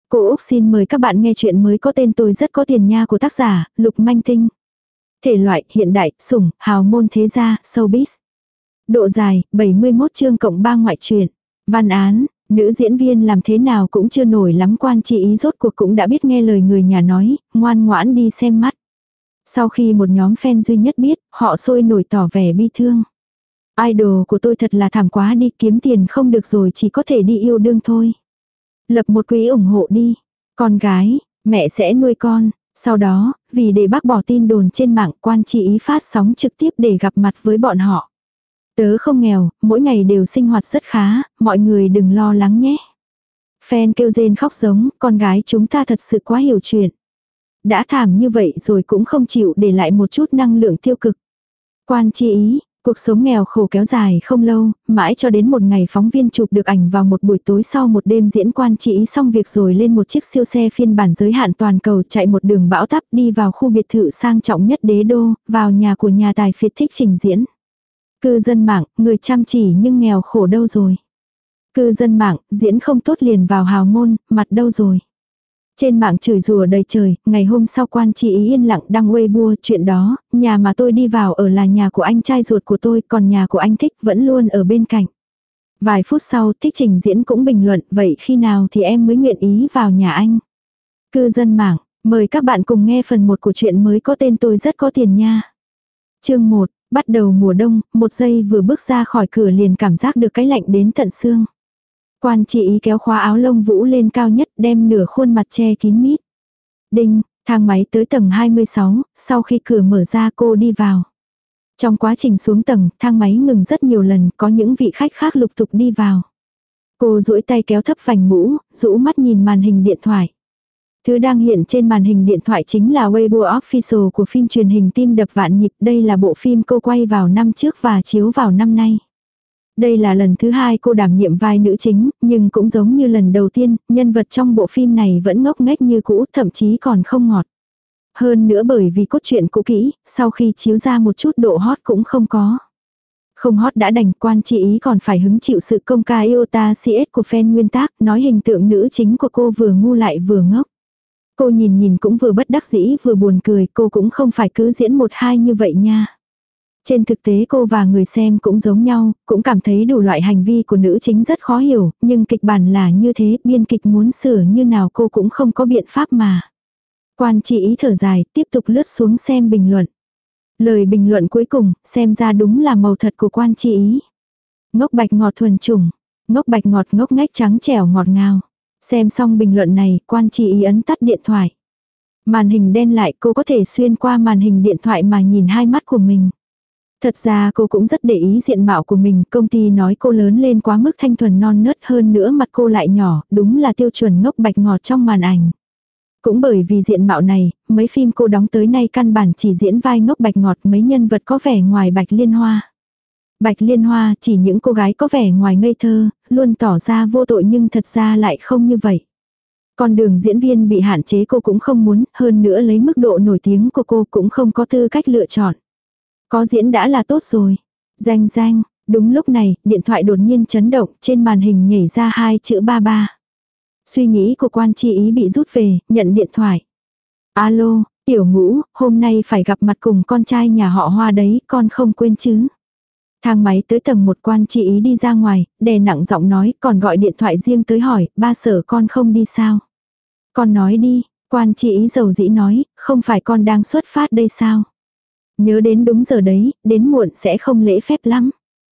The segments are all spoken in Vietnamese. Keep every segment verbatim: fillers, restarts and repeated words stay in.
Cô Úc xin mời các bạn nghe chuyện mới có tên Tôi rất có tiền nha của tác giả Lục Manh Tinh. Thể loại hiện đại, sủng, hào môn thế gia, showbiz. Độ dài bảy mươi mốt chương cộng ba ngoại truyện. Văn án, nữ diễn viên làm thế nào cũng chưa nổi lắm, Quan Chi Ý rốt cuộc cũng đã biết nghe lời người nhà nói, ngoan ngoãn đi xem mắt. Sau khi một nhóm fan duy nhất biết, họ sôi nổi tỏ vẻ bi thương. Idol của tôi thật là thảm quá đi, kiếm tiền không được rồi chỉ có thể đi yêu đương thôi. Lập một quỹ ủng hộ đi. Con gái, mẹ sẽ nuôi con. Sau đó, vì để bác bỏ tin đồn trên mạng, Quan Chi Ý phát sóng trực tiếp để gặp mặt với bọn họ. Tớ không nghèo, mỗi ngày đều sinh hoạt rất khá, mọi người đừng lo lắng nhé. Fan kêu rên khóc giống, con gái chúng ta thật sự quá hiểu chuyện. Đã thảm như vậy rồi cũng không chịu để lại một chút năng lượng tiêu cực. Quan Chi Ý, cuộc sống nghèo khổ kéo dài không lâu, mãi cho đến một ngày phóng viên chụp được ảnh vào một buổi tối sau một đêm diễn. Quan Chi Ý xong việc rồi lên một chiếc siêu xe phiên bản giới hạn toàn cầu chạy một đường bão táp đi vào khu biệt thự sang trọng nhất đế đô, vào nhà của nhà tài phiệt thích trình diễn. Cư dân mạng, người chăm chỉ nhưng nghèo khổ đâu rồi? Cư dân mạng, diễn không tốt liền vào hào môn, mặt đâu rồi? Trên mạng chửi rủa đầy trời, ngày hôm sau Quan Chi Ý yên lặng đăng Weibo chuyện đó, nhà mà tôi đi vào ở là nhà của anh trai ruột của tôi, còn nhà của anh Thích vẫn luôn ở bên cạnh. Vài phút sau Thích trình diễn cũng bình luận, vậy khi nào thì em mới nguyện ý vào nhà anh? Cư dân mạng, mời các bạn cùng nghe phần một của chuyện mới có tên Tôi rất có tiền nha. Chương một, bắt đầu mùa đông, một giây vừa bước ra khỏi cửa liền cảm giác được cái lạnh đến tận xương. Quan Chi Ý kéo khóa áo lông vũ lên cao nhất, đem nửa khuôn mặt che kín mít. Đinh, thang máy tới tầng hai mươi sáu, sau khi cửa mở ra cô đi vào. Trong quá trình xuống tầng, thang máy ngừng rất nhiều lần, có những vị khách khác lục tục đi vào. Cô duỗi tay kéo thấp vành mũ, rũ mắt nhìn màn hình điện thoại. Thứ đang hiện trên màn hình điện thoại chính là Weibo Official của phim truyền hình Tim đập vạn nhịp. Đây là bộ phim cô quay vào năm trước và chiếu vào năm nay. Đây là lần thứ hai cô đảm nhiệm vai nữ chính, nhưng cũng giống như lần đầu tiên, nhân vật trong bộ phim này vẫn ngốc nghếch như cũ, thậm chí còn không ngọt. Hơn nữa bởi vì cốt truyện cũ kỹ, sau khi chiếu ra một chút độ hot cũng không có. Không hot đã đành, Quan Chi Ý còn phải hứng chịu sự công ca iota xê ét của fan nguyên tác, nói hình tượng nữ chính của cô vừa ngu lại vừa ngốc. Cô nhìn nhìn cũng vừa bất đắc dĩ vừa buồn cười, cô cũng không phải cứ diễn một hai như vậy nha. Trên thực tế cô và người xem cũng giống nhau, cũng cảm thấy đủ loại hành vi của nữ chính rất khó hiểu, nhưng kịch bản là như thế, biên kịch muốn sửa như nào cô cũng không có biện pháp mà. Quan Chi Ý thở dài, tiếp tục lướt xuống xem bình luận. Lời bình luận cuối cùng, xem ra đúng là màu thật của Quan Chi Ý. Ngốc bạch ngọt thuần chủng, ngốc bạch ngọt ngốc nghếch trắng trẻo ngọt ngào. Xem xong bình luận này, Quan Chi Ý ấn tắt điện thoại. Màn hình đen lại, cô có thể xuyên qua màn hình điện thoại mà nhìn hai mắt của mình. Thật ra cô cũng rất để ý diện mạo của mình, công ty nói cô lớn lên quá mức thanh thuần non nớt, hơn nữa mặt cô lại nhỏ, đúng là tiêu chuẩn ngốc bạch ngọt trong màn ảnh. Cũng bởi vì diện mạo này, mấy phim cô đóng tới nay căn bản chỉ diễn vai ngốc bạch ngọt, mấy nhân vật có vẻ ngoài Bạch Liên Hoa. Bạch Liên Hoa chỉ những cô gái có vẻ ngoài ngây thơ, luôn tỏ ra vô tội nhưng thật ra lại không như vậy. Con đường diễn viên bị hạn chế cô cũng không muốn, hơn nữa lấy mức độ nổi tiếng của cô cũng không có tư cách lựa chọn. Có diễn đã là tốt rồi. Danh danh, đúng lúc này, điện thoại đột nhiên chấn động, trên màn hình nhảy ra hai chữ ba ba. Suy nghĩ của Quan Chi Ý bị rút về, nhận điện thoại. Alo, Tiểu Ngũ, hôm nay phải gặp mặt cùng con trai nhà họ Hoa đấy, con không quên chứ. Thang máy tới tầng một, Quan Chi Ý đi ra ngoài, đè nặng giọng nói, còn gọi điện thoại riêng tới hỏi, ba sợ con không đi sao? Con nói đi, Quan Chi Ý dầu dĩ nói, không phải con đang xuất phát đây sao? Nhớ đến đúng giờ đấy, đến muộn sẽ không lễ phép lắm.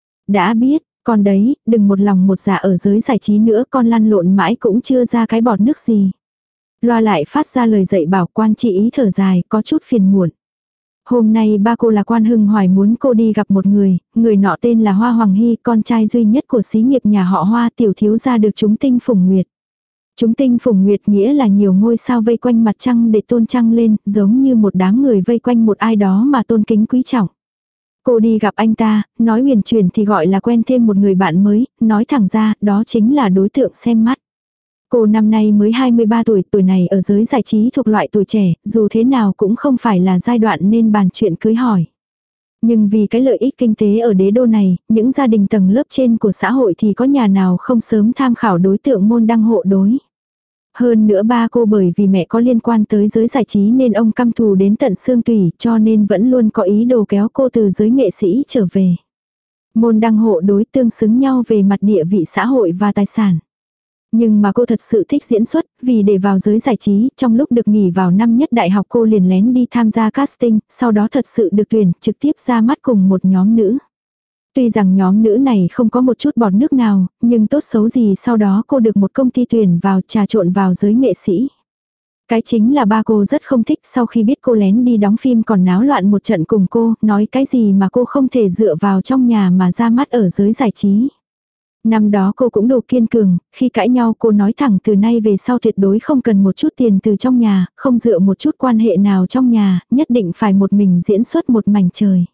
Đã biết, con đấy, đừng một lòng một dạ ở giới giải trí nữa, con lăn lộn mãi cũng chưa ra cái bọt nước gì. Loa lại phát ra lời dạy bảo. Quan Chi Ý thở dài, có chút phiền muộn. Hôm nay ba cô là Quan Hưng Hoài muốn cô đi gặp một người, người nọ tên là Hoa Hoàng Hy, con trai duy nhất của xí nghiệp nhà họ Hoa, tiểu thiếu gia được chúng tinh phủng nguyệt. Chúng tinh phủng nguyệt nghĩa là nhiều ngôi sao vây quanh mặt trăng để tôn trăng lên, giống như một đám người vây quanh một ai đó mà tôn kính quý trọng. Cô đi gặp anh ta, nói huyền truyền thì gọi là quen thêm một người bạn mới, nói thẳng ra, đó chính là đối tượng xem mắt. Cô năm nay mới hai mươi ba tuổi, tuổi này ở giới giải trí thuộc loại tuổi trẻ, dù thế nào cũng không phải là giai đoạn nên bàn chuyện cưới hỏi. Nhưng vì cái lợi ích kinh tế ở đế đô này, những gia đình tầng lớp trên của xã hội thì có nhà nào không sớm tham khảo đối tượng môn đăng hộ đối. Hơn nữa ba cô bởi vì mẹ có liên quan tới giới giải trí nên ông căm thù đến tận xương tủy cho nên vẫn luôn có ý đồ kéo cô từ giới nghệ sĩ trở về. Môn đăng hộ đối tương xứng nhau về mặt địa vị xã hội và tài sản. Nhưng mà cô thật sự thích diễn xuất, vì để vào giới giải trí, trong lúc được nghỉ vào năm nhất đại học cô liền lén đi tham gia casting, sau đó thật sự được tuyển, trực tiếp ra mắt cùng một nhóm nữ. Tuy rằng nhóm nữ này không có một chút bọt nước nào, nhưng tốt xấu gì sau đó cô được một công ty tuyển vào trà trộn vào giới nghệ sĩ. Cái chính là ba cô rất không thích sau khi biết cô lén đi đóng phim còn náo loạn một trận cùng cô, nói cái gì mà cô không thể dựa vào trong nhà mà ra mắt ở giới giải trí. Năm đó cô cũng đủ kiên cường, khi cãi nhau cô nói thẳng từ nay về sau tuyệt đối không cần một chút tiền từ trong nhà, không dựa một chút quan hệ nào trong nhà, nhất định phải một mình diễn xuất một mảnh trời.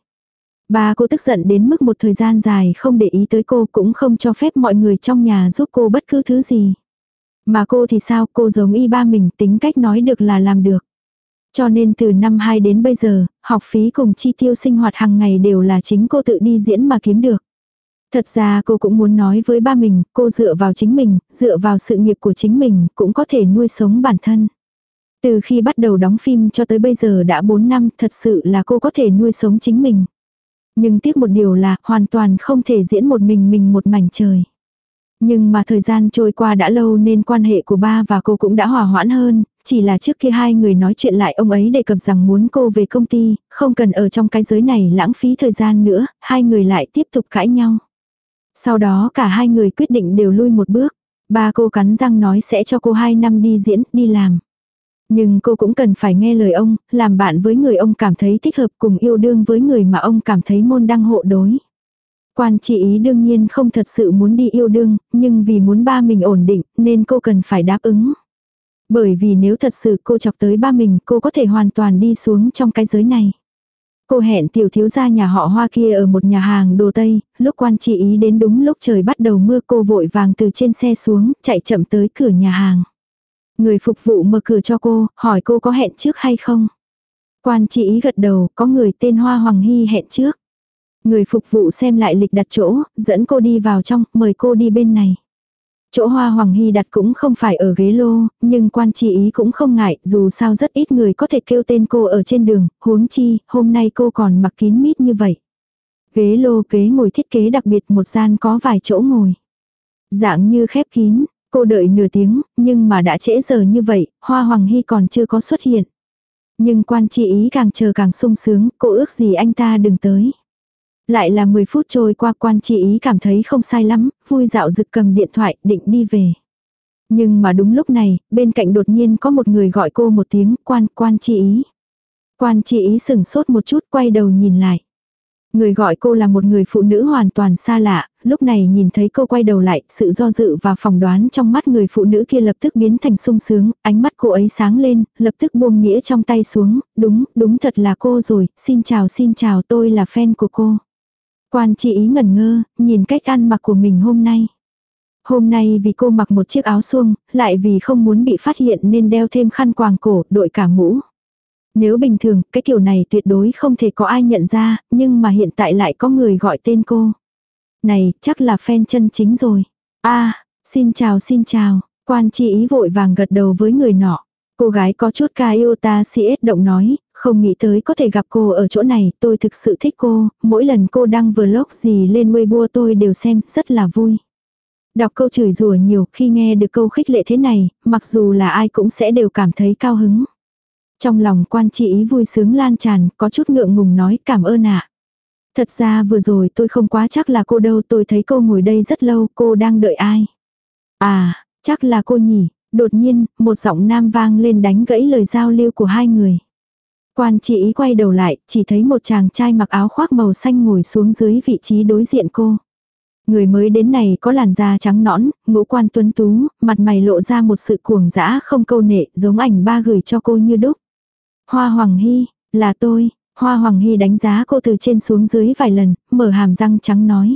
Ba cô tức giận đến mức một thời gian dài không để ý tới cô cũng không cho phép mọi người trong nhà giúp cô bất cứ thứ gì. Mà cô thì sao, cô giống y ba mình, tính cách nói được là làm được. Cho nên từ năm hai đến bây giờ, học phí cùng chi tiêu sinh hoạt hàng ngày đều là chính cô tự đi diễn mà kiếm được. Thật ra cô cũng muốn nói với ba mình, cô dựa vào chính mình, dựa vào sự nghiệp của chính mình, cũng có thể nuôi sống bản thân. Từ khi bắt đầu đóng phim cho tới bây giờ đã bốn năm, thật sự là cô có thể nuôi sống chính mình. Nhưng tiếc một điều là, hoàn toàn không thể diễn một mình mình một mảnh trời. Nhưng mà thời gian trôi qua đã lâu nên quan hệ của ba và cô cũng đã hòa hoãn hơn, chỉ là trước kia hai người nói chuyện lại ông ấy đề cập rằng muốn cô về công ty, không cần ở trong cái giới này lãng phí thời gian nữa, hai người lại tiếp tục cãi nhau. Sau đó cả hai người quyết định đều lui một bước. Ba cô cắn răng nói sẽ cho cô hai năm đi diễn, đi làm. Nhưng cô cũng cần phải nghe lời ông, làm bạn với người ông cảm thấy thích hợp cùng yêu đương với người mà ông cảm thấy môn đăng hộ đối. Quan Chi Ý đương nhiên không thật sự muốn đi yêu đương, nhưng vì muốn ba mình ổn định nên cô cần phải đáp ứng. Bởi vì nếu thật sự cô chọc tới ba mình cô có thể hoàn toàn đi xuống trong cái giới này. Cô hẹn tiểu thiếu gia nhà họ Hoa kia ở một nhà hàng đồ Tây, lúc Quan Chi Ý đến đúng lúc trời bắt đầu mưa cô vội vàng từ trên xe xuống, chạy chậm tới cửa nhà hàng. Người phục vụ mở cửa cho cô, hỏi cô có hẹn trước hay không. Quan Chi Ý gật đầu, có người tên Hoa Hoàng Hy hẹn trước. Người phục vụ xem lại lịch đặt chỗ, dẫn cô đi vào trong, mời cô đi bên này. Chỗ Hoa Hoàng Hy đặt cũng không phải ở ghế lô, nhưng Quan Chi Ý cũng không ngại, dù sao rất ít người có thể kêu tên cô ở trên đường, huống chi, hôm nay cô còn mặc kín mít như vậy. Ghế lô ghế ngồi thiết kế đặc biệt một gian có vài chỗ ngồi. Dạng như khép kín, cô đợi nửa tiếng, nhưng mà đã trễ giờ như vậy, Hoa Hoàng Hy còn chưa có xuất hiện. Nhưng Quan Chi Ý càng chờ càng sung sướng, cô ước gì anh ta đừng tới. Lại là mười phút trôi qua Quan Chi Ý cảm thấy không sai lắm, vui dạo rực cầm điện thoại định đi về. Nhưng mà đúng lúc này, bên cạnh đột nhiên có một người gọi cô một tiếng, Quan, Quan Chi Ý. Quan Chi Ý sừng sốt một chút quay đầu nhìn lại. Người gọi cô là một người phụ nữ hoàn toàn xa lạ, lúc này nhìn thấy cô quay đầu lại, sự do dự và phỏng đoán trong mắt người phụ nữ kia lập tức biến thành sung sướng, ánh mắt cô ấy sáng lên, lập tức buông nghĩa trong tay xuống, đúng, đúng thật là cô rồi, xin chào xin chào tôi là fan của cô. Quan Chi Ý ngẩn ngơ, nhìn cách ăn mặc của mình hôm nay. Hôm nay vì cô mặc một chiếc áo suông, lại vì không muốn bị phát hiện nên đeo thêm khăn quàng cổ, đội cả mũ. Nếu bình thường, cái kiểu này tuyệt đối không thể có ai nhận ra, nhưng mà hiện tại lại có người gọi tên cô. Này, chắc là fan chân chính rồi. A, xin chào xin chào, Quan Chi Ý vội vàng gật đầu với người nọ. Cô gái có chút ca yêu ta si ết động nói, không nghĩ tới có thể gặp cô ở chỗ này, tôi thực sự thích cô, mỗi lần cô đăng vlog gì lên Weibo tôi đều xem, rất là vui. Đọc câu chửi rủa nhiều, khi nghe được câu khích lệ thế này, mặc dù là ai cũng sẽ đều cảm thấy cao hứng. Trong lòng Quan Chi Ý vui sướng lan tràn, có chút ngượng ngùng nói cảm ơn ạ. Thật ra vừa rồi tôi không quá chắc là cô đâu, tôi thấy cô ngồi đây rất lâu, cô đang đợi ai. À, chắc là cô nhỉ. Đột nhiên, một giọng nam vang lên đánh gãy lời giao lưu của hai người. Quan Chi Ý quay đầu lại, chỉ thấy một chàng trai mặc áo khoác màu xanh ngồi xuống dưới vị trí đối diện cô. Người mới đến này có làn da trắng nõn, ngũ quan tuấn tú, mặt mày lộ ra một sự cuồng dã không câu nệ, giống ảnh ba gửi cho cô như đúc. Hoa Hoàng Hy, là tôi. Hoa Hoàng Hy đánh giá cô từ trên xuống dưới vài lần, mở hàm răng trắng nói.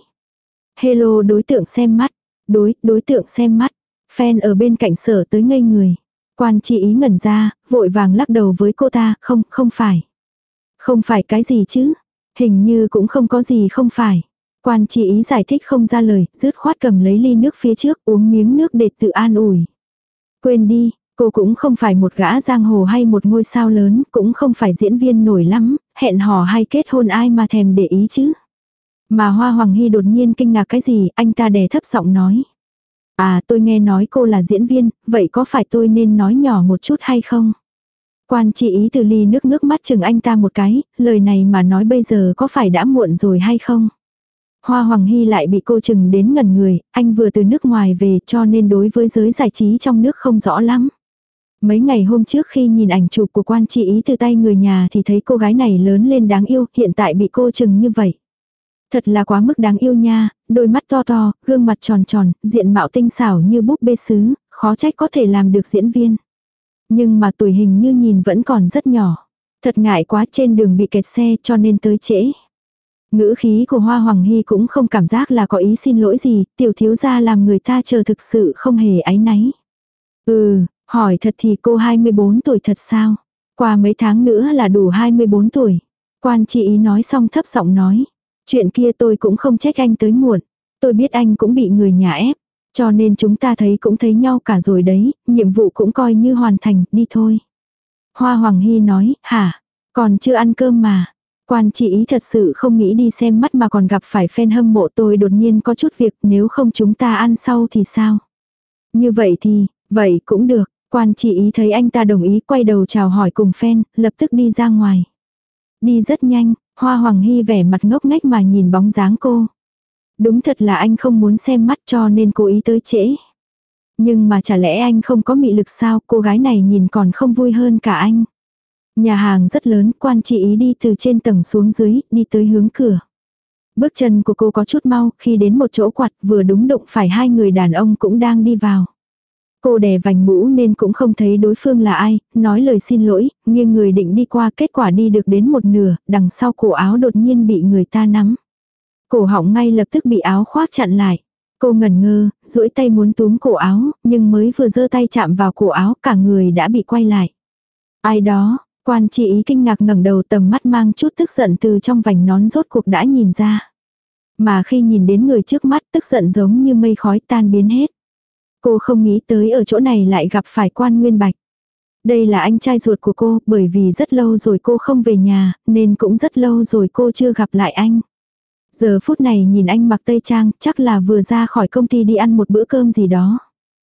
Hello đối tượng xem mắt. Đối, đối tượng xem mắt. Fan ở bên cạnh sở tới ngây người. Quan Chi Ý ngẩn ra, vội vàng lắc đầu với cô ta, không, không phải. Không phải cái gì chứ. Hình như cũng không có gì không phải. Quan Chi Ý giải thích không ra lời, dứt khoát cầm lấy ly nước phía trước uống miếng nước để tự an ủi. Quên đi, cô cũng không phải một gã giang hồ hay một ngôi sao lớn, cũng không phải diễn viên nổi lắm, hẹn hò hay kết hôn ai mà thèm để ý chứ. Mà Hoa Hoàng Hy đột nhiên kinh ngạc cái gì, anh ta đè thấp giọng nói. À, tôi nghe nói cô là diễn viên, vậy có phải tôi nên nói nhỏ một chút hay không? Quan Chi Ý từ ly nước ngước mắt chừng anh ta một cái, lời này mà nói bây giờ có phải đã muộn rồi hay không? Hoa Hoàng Hy lại bị cô chừng đến ngẩn người, anh vừa từ nước ngoài về cho nên đối với giới giải trí trong nước không rõ lắm. Mấy ngày hôm trước khi nhìn ảnh chụp của Quan Chi Ý từ tay người nhà thì thấy cô gái này lớn lên đáng yêu, hiện tại bị cô chừng như vậy. Thật là quá mức đáng yêu nha, đôi mắt to to, gương mặt tròn tròn, diện mạo tinh xảo như búp bê sứ, khó trách có thể làm được diễn viên. Nhưng mà tuổi hình như nhìn vẫn còn rất nhỏ. Thật ngại quá, trên đường bị kẹt xe cho nên tới trễ. Ngữ khí của Hoa Hoàng Hy cũng không cảm giác là có ý xin lỗi gì, tiểu thiếu gia làm người ta chờ thực sự không hề áy náy. Ừ, hỏi thật thì cô hai mươi bốn tuổi thật sao? Qua mấy tháng nữa là đủ hai mươi bốn tuổi. Quan Chi Ý nói xong thấp giọng nói. Chuyện kia tôi cũng không trách anh tới muộn. Tôi biết anh cũng bị người nhà ép. Cho nên chúng ta thấy cũng thấy nhau cả rồi đấy, nhiệm vụ cũng coi như hoàn thành, đi thôi. Hoa Hoàng Hy nói, hả? Còn chưa ăn cơm mà. Quan Chi Ý thật sự không nghĩ đi xem mắt mà còn gặp phải fan hâm mộ, tôi đột nhiên có chút việc, nếu không chúng ta ăn sau thì sao? Như vậy thì, vậy cũng được. Quan Chi Ý thấy anh ta đồng ý, quay đầu chào hỏi cùng fan, lập tức đi ra ngoài. Đi rất nhanh, Hoa Hoàng Hy vẻ mặt ngốc nghếch mà nhìn bóng dáng cô. Đúng thật là anh không muốn xem mắt cho nên cố ý tới trễ. Nhưng mà chả lẽ anh không có mị lực sao, cô gái này nhìn còn không vui hơn cả anh. Nhà hàng rất lớn, Quan Chi Ý đi từ trên tầng xuống dưới, đi tới hướng cửa. Bước chân của cô có chút mau, khi đến một chỗ quạt vừa đúng đụng phải hai người đàn ông cũng đang đi vào. Cô đè vành mũ nên cũng không thấy đối phương là ai, nói lời xin lỗi, nghiêng người định đi qua, kết quả đi được đến một nửa, đằng sau cổ áo đột nhiên bị người ta nắm. Cổ họng ngay lập tức bị áo khoác chặn lại. Cô ngẩn ngơ, duỗi tay muốn túm cổ áo, nhưng mới vừa giơ tay chạm vào cổ áo cả người đã bị quay lại. Ai đó, Quan Chi Ý kinh ngạc ngẩng đầu, tầm mắt mang chút tức giận từ trong vành nón rốt cuộc đã nhìn ra. Mà khi nhìn đến người trước mắt, tức giận giống như mây khói tan biến hết. Cô không nghĩ tới ở chỗ này lại gặp phải Quan Nguyên Bạch. Đây là anh trai ruột của cô, bởi vì rất lâu rồi cô không về nhà, nên cũng rất lâu rồi cô chưa gặp lại anh. Giờ phút này nhìn anh mặc tây trang, chắc là vừa ra khỏi công ty đi ăn một bữa cơm gì đó.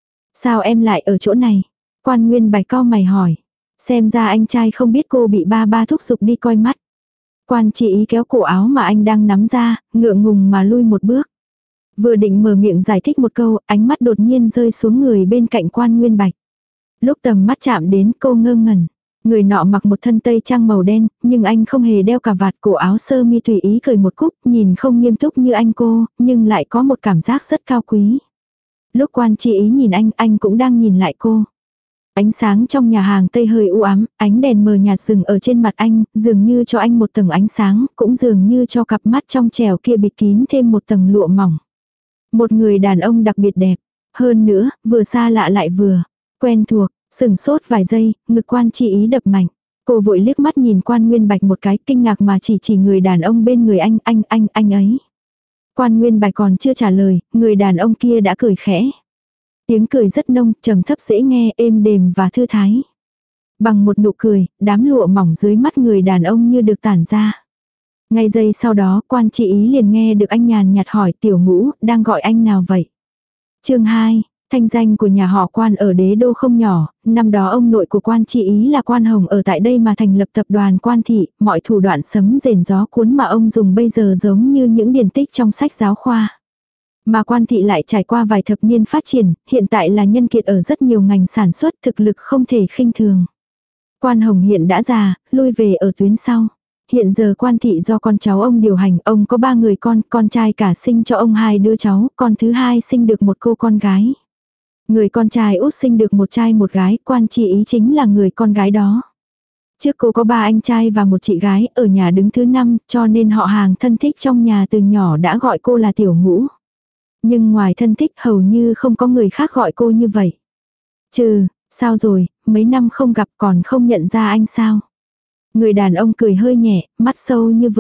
Sao em lại ở chỗ này? Quan Nguyên Bạch cau mày hỏi. Xem ra anh trai không biết cô bị ba ba thúc giục đi coi mắt. Quan Chi Ý kéo cổ áo mà anh đang nắm ra, ngượng ngùng mà lui một bước. Vừa định mở miệng giải thích một câu, ánh mắt đột nhiên rơi xuống người bên cạnh Quan Nguyên Bạch. Lúc tầm mắt chạm đến, cô ngơ ngẩn. Người nọ mặc một thân tây trang màu đen, nhưng anh không hề đeo cà vạt, cổ áo sơ mi tùy ý cởi một cúc, nhìn không nghiêm túc như anh cô, nhưng lại có một cảm giác rất cao quý. Lúc Quan Chi Ý nhìn anh, anh cũng đang nhìn lại cô. Ánh sáng trong nhà hàng Tây hơi u ám, ánh đèn mờ nhạt dừng ở trên mặt anh, dường như cho anh một tầng ánh sáng, cũng dường như cho cặp mắt trong trẻo kia bịt kín thêm một tầng lụa mỏng. Một người đàn ông đặc biệt đẹp, hơn nữa, vừa xa lạ lại vừa quen thuộc, sừng sốt vài giây, ngực Quan Chi Ý đập mạnh. Cô vội liếc mắt nhìn Quan Nguyên Bạch một cái, kinh ngạc mà chỉ chỉ người đàn ông bên người anh, anh, anh, anh ấy. Quan Nguyên Bạch còn chưa trả lời, người đàn ông kia đã cười khẽ. Tiếng cười rất nông, trầm thấp dễ nghe, êm đềm và thư thái. Bằng một nụ cười, đám lụa mỏng dưới mắt người đàn ông như được tản ra. Ngay giây sau đó, Quan Chi Ý liền nghe được anh nhàn nhạt hỏi, Tiểu Ngũ, đang gọi anh nào vậy? Chương hai, thanh danh của nhà họ Quan ở đế đô không nhỏ, năm đó ông nội của Quan Chi Ý là Quan Hồng ở tại đây mà thành lập tập đoàn Quan Thị, mọi thủ đoạn sấm rền gió cuốn mà ông dùng bây giờ giống như những điển tích trong sách giáo khoa. Mà Quan Thị lại trải qua vài thập niên phát triển, hiện tại là nhân kiệt ở rất nhiều ngành sản xuất, thực lực không thể khinh thường. Quan Hồng hiện đã già, lui về ở tuyến sau. Hiện giờ Quan Thị do con cháu ông điều hành, ông có ba người con, con trai cả sinh cho ông hai đứa cháu, con thứ hai sinh được một cô con gái. Người con trai út sinh được một trai một gái, Quan Chi Ý chính là người con gái đó. Trước cô có ba anh trai và một chị gái, ở nhà đứng thứ năm, cho nên họ hàng thân thích trong nhà từ nhỏ đã gọi cô là Tiểu Ngũ. Nhưng ngoài thân thích hầu như không có người khác gọi cô như vậy. Trừ, sao rồi, mấy năm không gặp còn không nhận ra anh sao? Người đàn ông cười hơi nhẹ, mắt sâu như vực.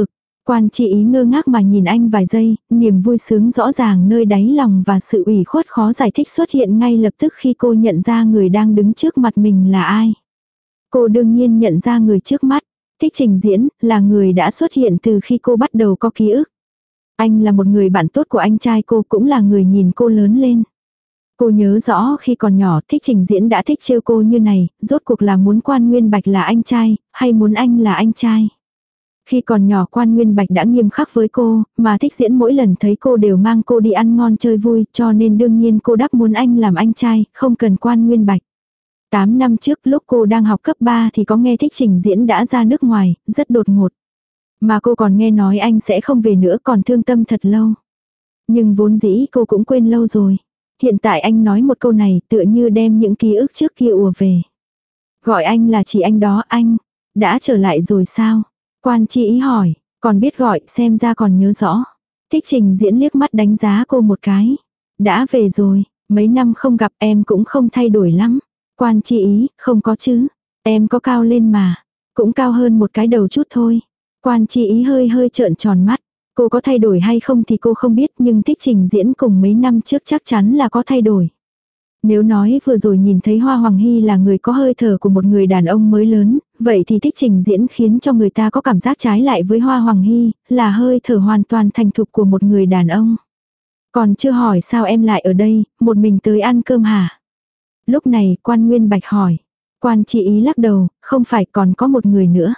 Quan Chi Ý ngơ ngác mà nhìn anh vài giây, niềm vui sướng rõ ràng nơi đáy lòng và sự ủy khuất khó giải thích xuất hiện ngay lập tức khi cô nhận ra người đang đứng trước mặt mình là ai. Cô đương nhiên nhận ra người trước mắt, Thích Trình Diễn, là người đã xuất hiện từ khi cô bắt đầu có ký ức. Anh là một người bạn tốt của anh trai cô, cũng là người nhìn cô lớn lên. Cô nhớ rõ khi còn nhỏ Thích Trình Diễn đã thích trêu cô như này, rốt cuộc là muốn Quan Nguyên Bạch là anh trai, hay muốn anh là anh trai. Khi còn nhỏ Quan Nguyên Bạch đã nghiêm khắc với cô, mà Thích Diễn mỗi lần thấy cô đều mang cô đi ăn ngon chơi vui, cho nên đương nhiên cô đáp muốn anh làm anh trai, không cần Quan Nguyên Bạch. tám năm trước lúc cô đang học cấp ba thì có nghe Thích Trình Diễn đã ra nước ngoài, rất đột ngột. Mà cô còn nghe nói anh sẽ không về nữa, còn thương tâm thật lâu. Nhưng vốn dĩ cô cũng quên lâu rồi. Hiện tại anh nói một câu này tựa như đem những ký ức trước kia ùa về. Gọi anh là chỉ anh đó. Anh đã trở lại rồi sao? Quan Chi Ý hỏi. Còn biết gọi, xem ra còn nhớ rõ. Thích Trình Diễn liếc mắt đánh giá cô một cái. Đã về rồi, mấy năm không gặp em cũng không thay đổi lắm. Quan Chi Ý, không có chứ. Em có cao lên mà. Cũng cao hơn một cái đầu chút thôi. Quan Chi Ý hơi hơi trợn tròn mắt. Cô có thay đổi hay không thì cô không biết, nhưng Thích Trình Diễn cùng mấy năm trước chắc chắn là có thay đổi. Nếu nói vừa rồi nhìn thấy Hoa Hoàng Hy là người có hơi thở của một người đàn ông mới lớn, vậy thì Thích Trình Diễn khiến cho người ta có cảm giác trái lại với Hoa Hoàng Hy, là hơi thở hoàn toàn thành thục của một người đàn ông. Còn chưa hỏi sao em lại ở đây, một mình tới ăn cơm hả? Lúc này Quan Nguyên Bạch hỏi. Quan Chi Ý lắc đầu, không phải, còn có một người nữa.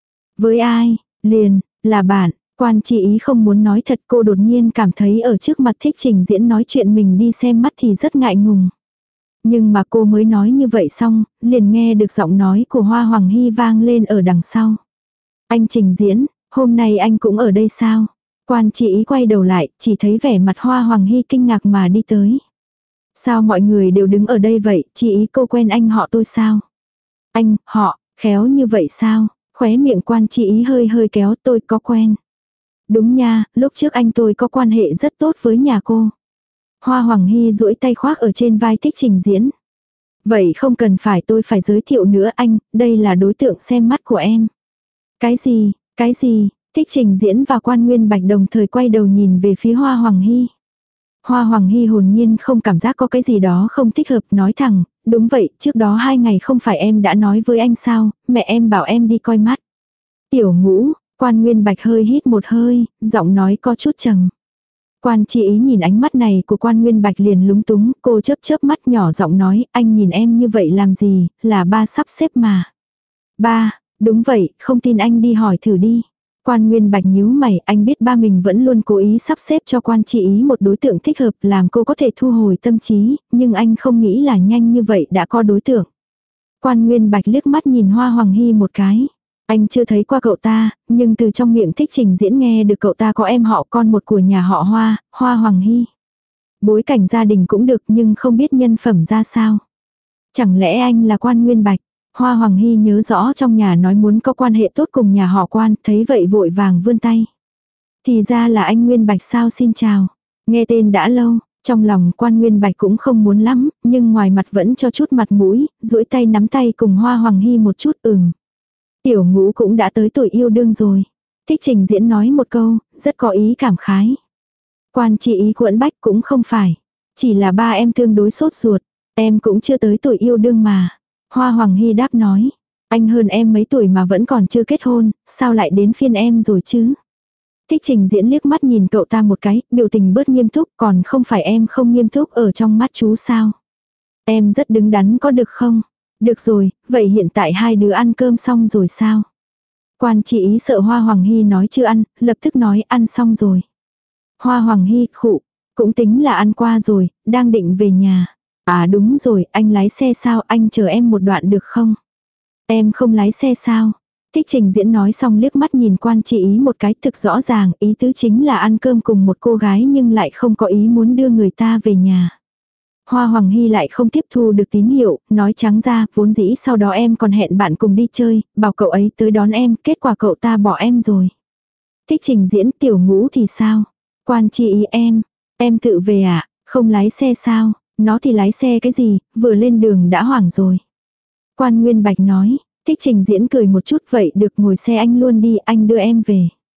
Với ai? Liền, là bạn. Quan Chi Ý không muốn nói thật, cô đột nhiên cảm thấy ở trước mặt Thích Trình Diễn nói chuyện mình đi xem mắt thì rất ngại ngùng. Nhưng mà cô mới nói như vậy xong, liền nghe được giọng nói của Hoa Hoàng Hy vang lên ở đằng sau. Anh Trình Diễn, hôm nay anh cũng ở đây sao? Quan Chi Ý quay đầu lại, chỉ thấy vẻ mặt Hoa Hoàng Hy kinh ngạc mà đi tới. Sao mọi người đều đứng ở đây vậy, Chi Ý cô quen anh họ tôi sao? Anh, họ, khéo như vậy sao? Khóe miệng Quan Chi Ý hơi hơi kéo, tôi có quen. Đúng nha, lúc trước anh tôi có quan hệ rất tốt với nhà cô. Hoa Hoàng Hy duỗi tay khoác ở trên vai Thích Trình Diễn. Vậy không cần phải tôi phải giới thiệu nữa anh, đây là đối tượng xem mắt của em. Cái gì, cái gì, Thích Trình Diễn và Quan Nguyên Bạch đồng thời quay đầu nhìn về phía Hoa Hoàng Hy. Hoa Hoàng Hy hồn nhiên không cảm giác có cái gì đó không thích hợp, nói thẳng, đúng vậy, trước đó hai ngày không phải em đã nói với anh sao, mẹ em bảo em đi coi mắt. Tiểu Ngũ, Quan Nguyên Bạch hơi hít một hơi, giọng nói có chút trầm. Quan Chi Ý nhìn ánh mắt này của Quan Nguyên Bạch liền lúng túng, cô chớp chớp mắt nhỏ giọng nói, anh nhìn em như vậy làm gì, là ba sắp xếp mà. Ba, đúng vậy, không tin anh đi hỏi thử đi. Quan Nguyên Bạch nhíu mày, anh biết ba mình vẫn luôn cố ý sắp xếp cho Quan Chi Ý một đối tượng thích hợp làm cô có thể thu hồi tâm trí, nhưng anh không nghĩ là nhanh như vậy đã có đối tượng. Quan Nguyên Bạch liếc mắt nhìn Hoa Hoàng Hy một cái. Anh chưa thấy qua cậu ta, nhưng từ trong miệng Thích Trình Diễn nghe được cậu ta có em họ con một của nhà họ Hoa, Hoa Hoàng Hy. Bối cảnh gia đình cũng được nhưng không biết nhân phẩm ra sao. Chẳng lẽ anh là Quan Nguyên Bạch? Hoa Hoàng Hy nhớ rõ trong nhà nói muốn có quan hệ tốt cùng nhà họ Quan, thấy vậy vội vàng vươn tay. Thì ra là anh Nguyên Bạch sao, xin chào. Nghe tên đã lâu, trong lòng Quan Nguyên Bạch cũng không muốn lắm, nhưng ngoài mặt vẫn cho chút mặt mũi, duỗi tay nắm tay cùng Hoa Hoàng Hy một chút. Ừm. Tiểu Ngũ cũng đã tới tuổi yêu đương rồi. Thích Trình Diễn nói một câu, rất có ý cảm khái. Quan Chi Ý quẫn bách cũng không phải. Chỉ là ba em tương đối sốt ruột. Em cũng chưa tới tuổi yêu đương mà. Hoa Hoàng Hy đáp nói. Anh hơn em mấy tuổi mà vẫn còn chưa kết hôn, sao lại đến phiên em rồi chứ? Thích Trình Diễn liếc mắt nhìn cậu ta một cái, biểu tình bớt nghiêm túc, còn không phải em không nghiêm túc ở trong mắt chú sao? Em rất đứng đắn có được không? Được rồi, vậy hiện tại hai đứa ăn cơm xong rồi sao? Quan Chi Ý sợ Hoa Hoàng Hy nói chưa ăn, lập tức nói ăn xong rồi. Hoa Hoàng Hy, khụ, cũng tính là ăn qua rồi, đang định về nhà. À đúng rồi, anh lái xe sao, anh chờ em một đoạn được không? Em không lái xe sao? Thích Trình Diễn nói xong liếc mắt nhìn Quan Chi Ý một cái, thực rõ ràng, ý tứ chính là ăn cơm cùng một cô gái nhưng lại không có ý muốn đưa người ta về nhà. Hoa Hoàng Hy lại không tiếp thu được tín hiệu, nói trắng ra, vốn dĩ sau đó em còn hẹn bạn cùng đi chơi, bảo cậu ấy tới đón em, kết quả cậu ta bỏ em rồi. Thích Trình Diễn, Tiểu Ngũ thì sao? Quan Chi Ý, em, em tự về à, không lái xe sao? Nó thì lái xe cái gì, vừa lên đường đã hoảng rồi. Quan Nguyên Bạch nói. Thích Trình Diễn cười một chút, vậy được, ngồi xe anh luôn đi, anh đưa em về.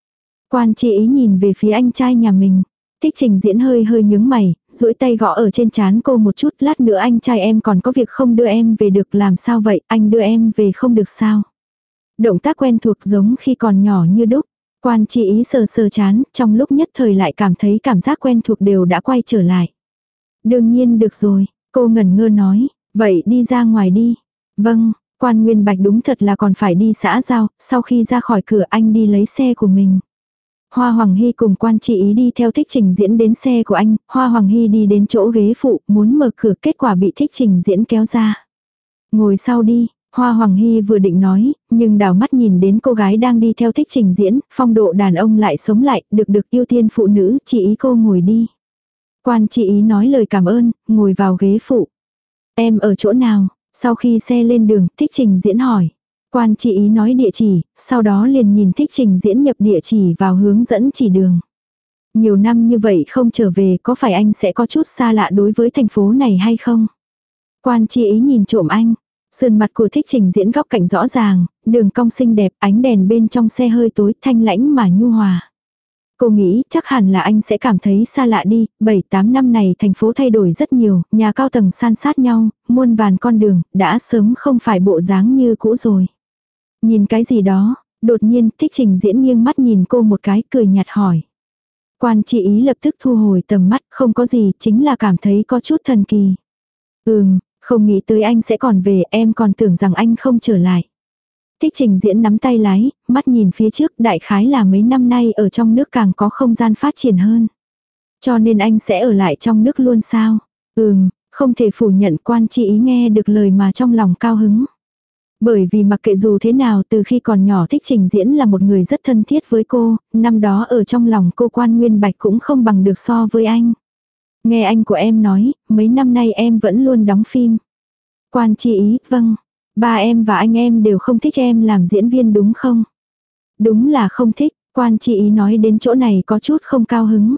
Quan Chi Ý nhìn về phía anh trai nhà mình. Thích Trình Diễn hơi hơi nhướng mày, duỗi tay gõ ở trên trán cô một chút, lát nữa anh trai em còn có việc không đưa em về được, làm sao vậy, anh đưa em về không được sao? Động tác quen thuộc giống khi còn nhỏ như đúc. Quan Chi Ý sờ sờ chán, trong lúc nhất thời lại cảm thấy cảm giác quen thuộc đều đã quay trở lại. Đương nhiên được rồi, cô ngẩn ngơ nói, vậy đi ra ngoài đi. Vâng, Quan Nguyên Bạch đúng thật là còn phải đi xã giao, sau khi ra khỏi cửa anh đi lấy xe của mình. Hoa Hoàng Hy cùng Quan Chi Ý đi theo Thích Trình Diễn đến xe của anh, Hoa Hoàng Hy đi đến chỗ ghế phụ, muốn mở cửa, kết quả bị Thích Trình Diễn kéo ra. Ngồi sau đi, Hoa Hoàng Hy vừa định nói, nhưng đảo mắt nhìn đến cô gái đang đi theo Thích Trình Diễn, phong độ đàn ông lại sống lại, được được ưu tiên phụ nữ, chị ý cô ngồi đi. Quan Chi Ý nói lời cảm ơn, ngồi vào ghế phụ. Em ở chỗ nào? Sau khi xe lên đường, Thích Trình Diễn hỏi. Quan Chi Ý nói địa chỉ, sau đó liền nhìn Thích Trình Diễn nhập địa chỉ vào hướng dẫn chỉ đường. Nhiều năm như vậy không trở về, có phải anh sẽ có chút xa lạ đối với thành phố này hay không? Quan Chi Ý nhìn trộm anh. Sườn mặt của Thích Trình Diễn góc cạnh rõ ràng, đường cong xinh đẹp, ánh đèn bên trong xe hơi tối, thanh lãnh mà nhu hòa. Cô nghĩ chắc hẳn là anh sẽ cảm thấy xa lạ đi, bảy tám năm này thành phố thay đổi rất nhiều, nhà cao tầng san sát nhau, muôn vàn con đường, đã sớm không phải bộ dáng như cũ rồi. Nhìn cái gì đó, đột nhiên Thích Trình Diễn nghiêng mắt nhìn cô một cái, cười nhạt hỏi. Quan Chi Ý lập tức thu hồi tầm mắt, không có gì, chính là cảm thấy có chút thần kỳ. Ừm, không nghĩ tới anh sẽ còn về, em còn tưởng rằng anh không trở lại. Thích Trình Diễn nắm tay lái, mắt nhìn phía trước, đại khái là mấy năm nay ở trong nước càng có không gian phát triển hơn. Cho nên anh sẽ ở lại trong nước luôn sao? Ừm, không thể phủ nhận. Quan Chi Ý nghe được lời mà trong lòng cao hứng. Bởi vì mặc kệ dù thế nào, từ khi còn nhỏ Thích Trình Diễn là một người rất thân thiết với cô, năm đó ở trong lòng cô Quan Nguyên Bạch cũng không bằng được so với anh. Nghe anh của em nói, mấy năm nay em vẫn luôn đóng phim. Quan Chi Ý, vâng. Ba em và anh em đều không thích em làm diễn viên đúng không? Đúng là không thích. Quan Chi Ý nói đến chỗ này có chút không cao hứng.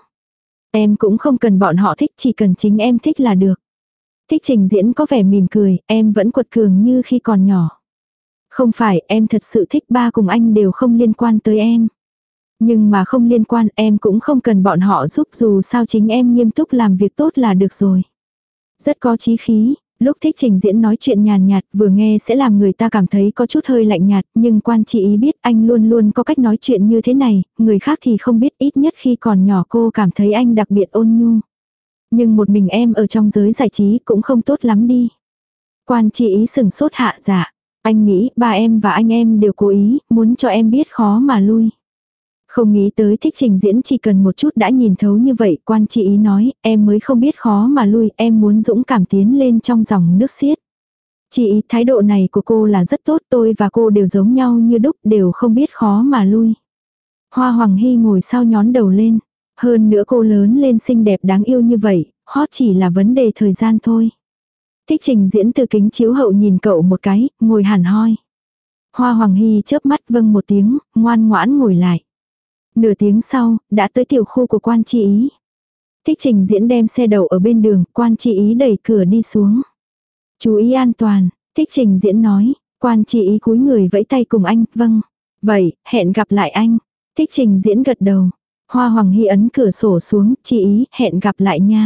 Em cũng không cần bọn họ thích, chỉ cần chính em thích là được. Thích Trình Diễn có vẻ mỉm cười, em vẫn quật cường như khi còn nhỏ. Không phải, em thật sự thích, ba cùng anh đều không liên quan tới em. Nhưng mà không liên quan, em cũng không cần bọn họ giúp, dù sao chính em nghiêm túc làm việc tốt là được rồi. Rất có chí khí. Lúc Thích Trình Diễn nói chuyện nhàn nhạt, vừa nghe sẽ làm người ta cảm thấy có chút hơi lạnh nhạt, nhưng Quan Chi Ý biết anh luôn luôn có cách nói chuyện như thế này, người khác thì không biết, ít nhất khi còn nhỏ cô cảm thấy anh đặc biệt ôn nhu. Nhưng một mình em ở trong giới giải trí cũng không tốt lắm đi. Quan Chi Ý sừng sốt hạ dạ. Anh nghĩ ba em và anh em đều cố ý, muốn cho em biết khó mà lui. Không nghĩ tới Thích Trình Diễn chỉ cần một chút đã nhìn thấu như vậy. Quan Chi Ý nói, em mới không biết khó mà lui, em muốn dũng cảm tiến lên trong dòng nước xiết. Chi Ý, thái độ này của cô là rất tốt, tôi và cô đều giống nhau như đúc, đều không biết khó mà lui. Hoa Hoàng Hy ngồi sau nhón đầu lên. Hơn nữa cô lớn lên xinh đẹp đáng yêu như vậy, hot chỉ là vấn đề thời gian thôi. Thích Trình Diễn từ kính chiếu hậu nhìn cậu một cái, ngồi hẳn hoi. Hoa Hoàng Hy chớp mắt vâng một tiếng, ngoan ngoãn ngồi lại. Nửa tiếng sau, đã tới tiểu khu của Quan Chi Ý. Thích Trình Diễn đem xe đậu ở bên đường, Quan Chi Ý đẩy cửa đi xuống. Chú ý an toàn, Thích Trình Diễn nói. Quan Chi Ý cúi người vẫy tay cùng anh, vâng. Vậy, hẹn gặp lại anh. Thích Trình Diễn gật đầu. Hoa Hoàng Hy ấn cửa sổ xuống, Chi Ý, hẹn gặp lại nha.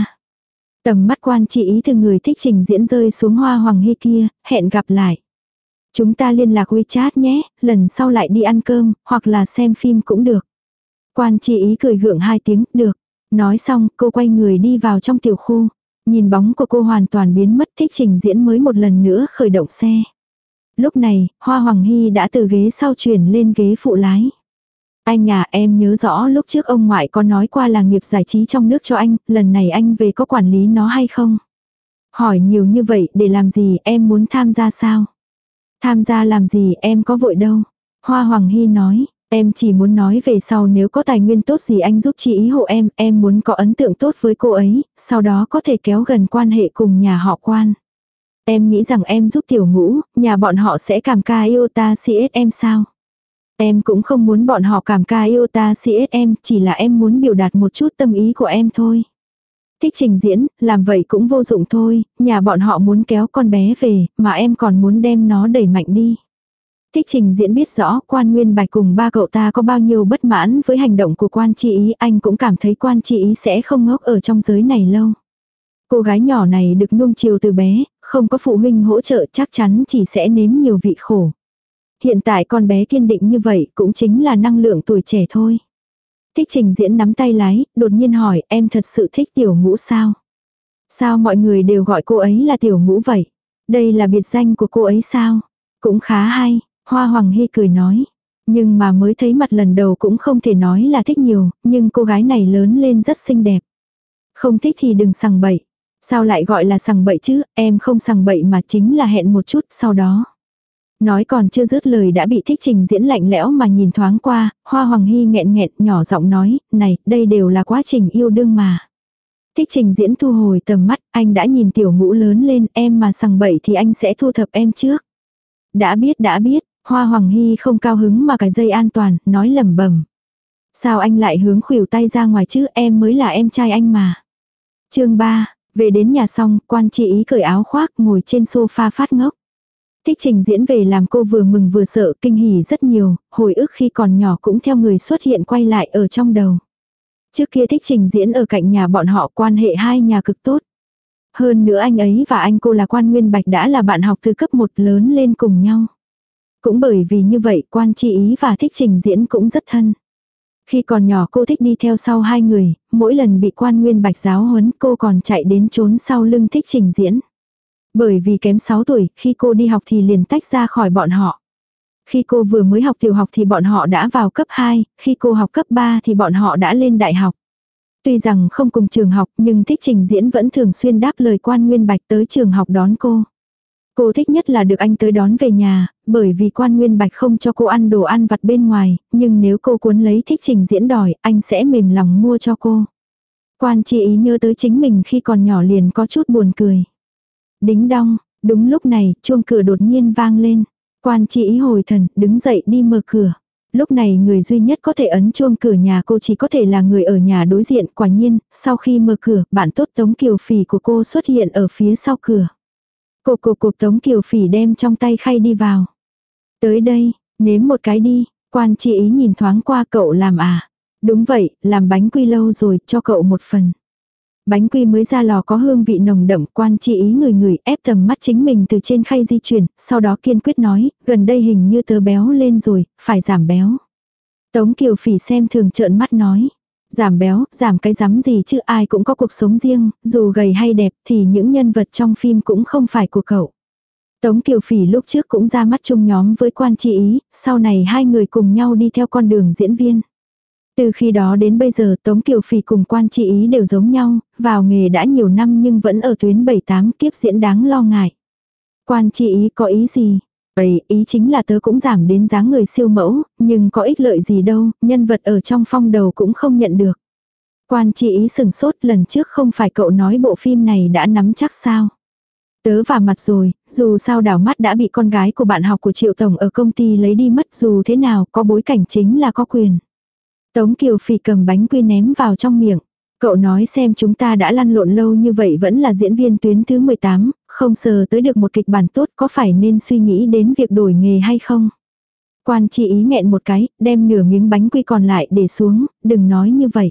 Tầm mắt Quan Chi Ý từ người Thích Trình Diễn rơi xuống Hoa Hoàng Hy kia, hẹn gặp lại. Chúng ta liên lạc WeChat nhé, lần sau lại đi ăn cơm, hoặc là xem phim cũng được. Quan Chi Ý cười gượng hai tiếng, được. Nói xong, cô quay người đi vào trong tiểu khu. Nhìn bóng của cô hoàn toàn biến mất, Thích Trình Diễn mới một lần nữa khởi động xe. Lúc này, Hoa Hoàng Hy đã từ ghế sau chuyển lên ghế phụ lái. Anh à, em nhớ rõ lúc trước ông ngoại có nói qua là nghiệp giải trí trong nước cho anh, lần này anh về có quản lý nó hay không? Hỏi nhiều như vậy để làm gì, em muốn tham gia sao? Tham gia làm gì, em có vội đâu. Hoa Hoàng Hy nói, em chỉ muốn nói về sau nếu có tài nguyên tốt gì anh giúp Chi Ý hộ em, em muốn có ấn tượng tốt với cô ấy, sau đó có thể kéo gần quan hệ cùng nhà họ Quan. Em nghĩ rằng em giúp Tiểu Ngũ, nhà bọn họ sẽ cảm ca yêu ta xê ét em sao? Em cũng không muốn bọn họ cảm ca yêu ta xê ét em, chỉ là em muốn biểu đạt một chút tâm ý của em thôi. Thích Trình Diễn, làm vậy cũng vô dụng thôi, nhà bọn họ muốn kéo con bé về, mà em còn muốn đem nó đẩy mạnh đi. Thích Trình Diễn biết rõ Quan Nguyên Bạch cùng ba cậu ta có bao nhiêu bất mãn với hành động của Quan Chi Ý, anh cũng cảm thấy Quan Chi Ý sẽ không ngốc ở trong giới này lâu. Cô gái nhỏ này được nuông chiều từ bé, không có phụ huynh hỗ trợ chắc chắn chỉ sẽ nếm nhiều vị khổ. Hiện tại con bé kiên định như vậy cũng chính là năng lượng tuổi trẻ thôi. Thích Trình Diễn nắm tay lái, đột nhiên hỏi em thật sự thích Tiểu Ngũ sao? Sao mọi người đều gọi cô ấy là Tiểu Ngũ vậy? Đây là biệt danh của cô ấy sao? Cũng khá hay, Hoa Hoàng Hy cười nói. Nhưng mà mới thấy mặt lần đầu cũng không thể nói là thích nhiều, nhưng cô gái này lớn lên rất xinh đẹp. Không thích thì đừng sằng bậy. Sao lại gọi là sằng bậy chứ, em không sằng bậy mà chính là hẹn một chút sau đó. Nói còn chưa dứt lời đã bị Thích Trình Diễn lạnh lẽo mà nhìn thoáng qua, Hoa Hoàng Hy nghẹn nghẹn nhỏ giọng nói, này, đây đều là quá trình yêu đương mà. Thích Trình Diễn thu hồi tầm mắt, anh đã nhìn Tiểu Ngũ lớn lên, em mà sằng bậy thì anh sẽ thu thập em trước. Đã biết đã biết, Hoa Hoàng Hy không cao hứng mà cài dây an toàn, nói lẩm bẩm. Sao anh lại hướng khuỷu tay ra ngoài chứ, em mới là em trai anh mà. Chương ba, về đến nhà xong, Quan Chi Ý cởi áo khoác ngồi trên sofa phát ngốc. Thích Trình Diễn về làm cô vừa mừng vừa sợ, kinh hỉ rất nhiều, hồi ức khi còn nhỏ cũng theo người xuất hiện quay lại ở trong đầu. Trước kia Thích Trình Diễn ở cạnh nhà bọn họ, quan hệ hai nhà cực tốt. Hơn nữa anh ấy và anh cô là Quan Nguyên Bạch đã là bạn học từ cấp một lớn lên cùng nhau. Cũng bởi vì như vậy Quan Chi Ý và Thích Trình Diễn cũng rất thân. Khi còn nhỏ cô thích đi theo sau hai người, mỗi lần bị Quan Nguyên Bạch giáo huấn cô còn chạy đến trốn sau lưng Thích Trình Diễn. Bởi vì kém sáu tuổi, khi cô đi học thì liền tách ra khỏi bọn họ. Khi cô vừa mới học tiểu học thì bọn họ đã vào cấp hai, khi cô học cấp ba thì bọn họ đã lên đại học. Tuy rằng không cùng trường học nhưng Thích Trình Diễn vẫn thường xuyên đáp lời Quan Nguyên Bạch tới trường học đón cô. Cô thích nhất là được anh tới đón về nhà, bởi vì Quan Nguyên Bạch không cho cô ăn đồ ăn vặt bên ngoài, nhưng nếu cô cuốn lấy Thích Trình Diễn đòi, anh sẽ mềm lòng mua cho cô. Quan Chi Ý nhớ tới chính mình khi còn nhỏ liền có chút buồn cười. Đính đong, đúng lúc này, chuông cửa đột nhiên vang lên. Quan Chi Ý hồi thần, đứng dậy đi mở cửa. Lúc này người duy nhất có thể ấn chuông cửa nhà cô chỉ có thể là người ở nhà đối diện. Quả nhiên, sau khi mở cửa, bạn tốt Tống Kiều Phỉ của cô xuất hiện ở phía sau cửa. Cô cộp cộp Tống Kiều Phỉ đem trong tay khay đi vào. Tới đây, nếm một cái đi. Quan Chi Ý nhìn thoáng qua, cậu làm à? Đúng vậy, làm bánh quy lâu rồi, cho cậu một phần. Bánh quy mới ra lò có hương vị nồng đậm. Quan Chi Ý ngửi ngửi ép tầm mắt chính mình từ trên khay di chuyển, sau đó kiên quyết nói, gần đây hình như tớ béo lên rồi, phải giảm béo. Tống Kiều Phỉ xem thường trợn mắt nói, giảm béo, giảm cái rắm gì chứ, ai cũng có cuộc sống riêng, dù gầy hay đẹp thì những nhân vật trong phim cũng không phải của cậu. Tống Kiều Phỉ lúc trước cũng ra mắt chung nhóm với Quan Chi Ý, sau này hai người cùng nhau đi theo con đường diễn viên. Từ khi đó đến bây giờ Tống Kiều Phỉ cùng Quan Chi Ý đều giống nhau, vào nghề đã nhiều năm nhưng vẫn ở tuyến bảy tám, kiếp diễn đáng lo ngại. Quan Chi Ý có ý gì? Vậy ý chính là tớ cũng giảm đến dáng người siêu mẫu, nhưng có ích lợi gì đâu, nhân vật ở trong phong đầu cũng không nhận được. Quan Chi Ý sừng sốt, lần trước không phải cậu nói bộ phim này đã nắm chắc sao? Tớ vả mặt rồi, dù sao đảo mắt đã bị con gái của bạn học của Triệu Tổng ở công ty lấy đi mất, dù thế nào có bối cảnh chính là có quyền. Tống Kiều Phỉ cầm bánh quy ném vào trong miệng. Cậu nói xem chúng ta đã lăn lộn lâu như vậy vẫn là diễn viên tuyến thứ mười tám, không sờ tới được một kịch bản tốt, có phải nên suy nghĩ đến việc đổi nghề hay không? Quan Chi Ý nghẹn một cái, đem nửa miếng bánh quy còn lại để xuống, đừng nói như vậy.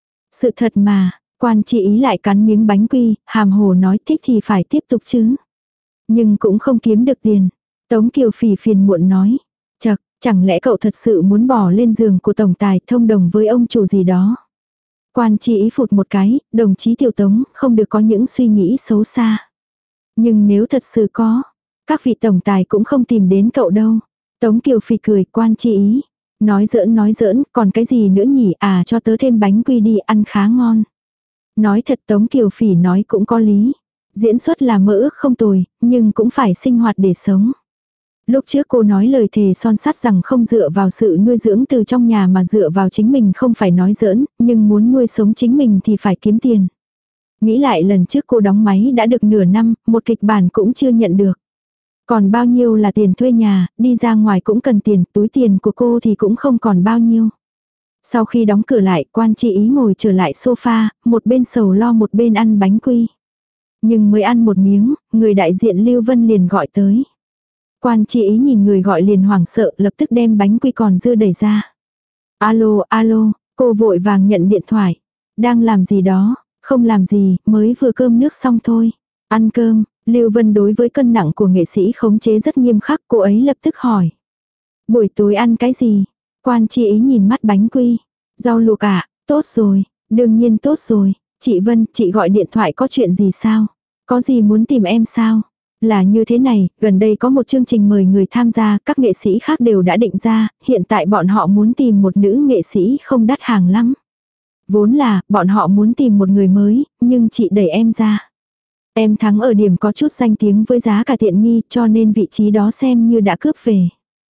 Sự thật mà, Quan Chi Ý lại cắn miếng bánh quy, hàm hồ nói thích thì phải tiếp tục chứ. Nhưng cũng không kiếm được tiền. Tống Kiều Phỉ phiền muộn nói, chật, chẳng lẽ cậu thật sự muốn bỏ lên giường của tổng tài thông đồng với ông chủ gì đó? Quan Chi Ý phụt một cái, đồng chí Tiểu Tống, không được có những suy nghĩ xấu xa. Nhưng nếu thật sự có, các vị tổng tài cũng không tìm đến cậu đâu. Tống Kiều Phỉ cười, Quan Chi Ý. Nói giỡn nói giỡn, còn cái gì nữa nhỉ, à cho tớ thêm bánh quy đi, ăn khá ngon. Nói thật Tống Kiều Phỉ nói cũng có lý. Diễn xuất là mơ ước không tồi, nhưng cũng phải sinh hoạt để sống. Lúc trước cô nói lời thề son sắt rằng không dựa vào sự nuôi dưỡng từ trong nhà mà dựa vào chính mình không phải nói giỡn, nhưng muốn nuôi sống chính mình thì phải kiếm tiền. Nghĩ lại lần trước cô đóng máy đã được nửa năm, một kịch bản cũng chưa nhận được. Còn bao nhiêu là tiền thuê nhà, đi ra ngoài cũng cần tiền, túi tiền của cô thì cũng không còn bao nhiêu. Sau khi đóng cửa lại, Quan Chi Ý ngồi trở lại sofa, một bên sầu lo một bên ăn bánh quy. Nhưng mới ăn một miếng, người đại diện Lưu Vân liền gọi tới. Quan chi ý nhìn người gọi liền hoảng sợ, lập tức đem bánh quy còn dư đẩy ra. Alo, alo, cô vội vàng nhận điện thoại. Đang làm gì đó, không làm gì, mới vừa cơm nước xong thôi. Ăn cơm, Lưu Vân đối với cân nặng của nghệ sĩ khống chế rất nghiêm khắc, cô ấy lập tức hỏi. Buổi tối ăn cái gì? Quan chi ý nhìn mắt bánh quy. Rau luộc à, tốt rồi, đương nhiên tốt rồi. Chị Vân, chị gọi điện thoại có chuyện gì sao? Có gì muốn tìm em sao? Là như thế này, gần đây có một chương trình mời người tham gia, các nghệ sĩ khác đều đã định ra, hiện tại bọn họ muốn tìm một nữ nghệ sĩ không đắt hàng lắm. Vốn là, bọn họ muốn tìm một người mới, nhưng chị đẩy em ra. Em thắng ở điểm có chút danh tiếng với giá cả tiện nghi, cho nên vị trí đó xem như đã cướp về.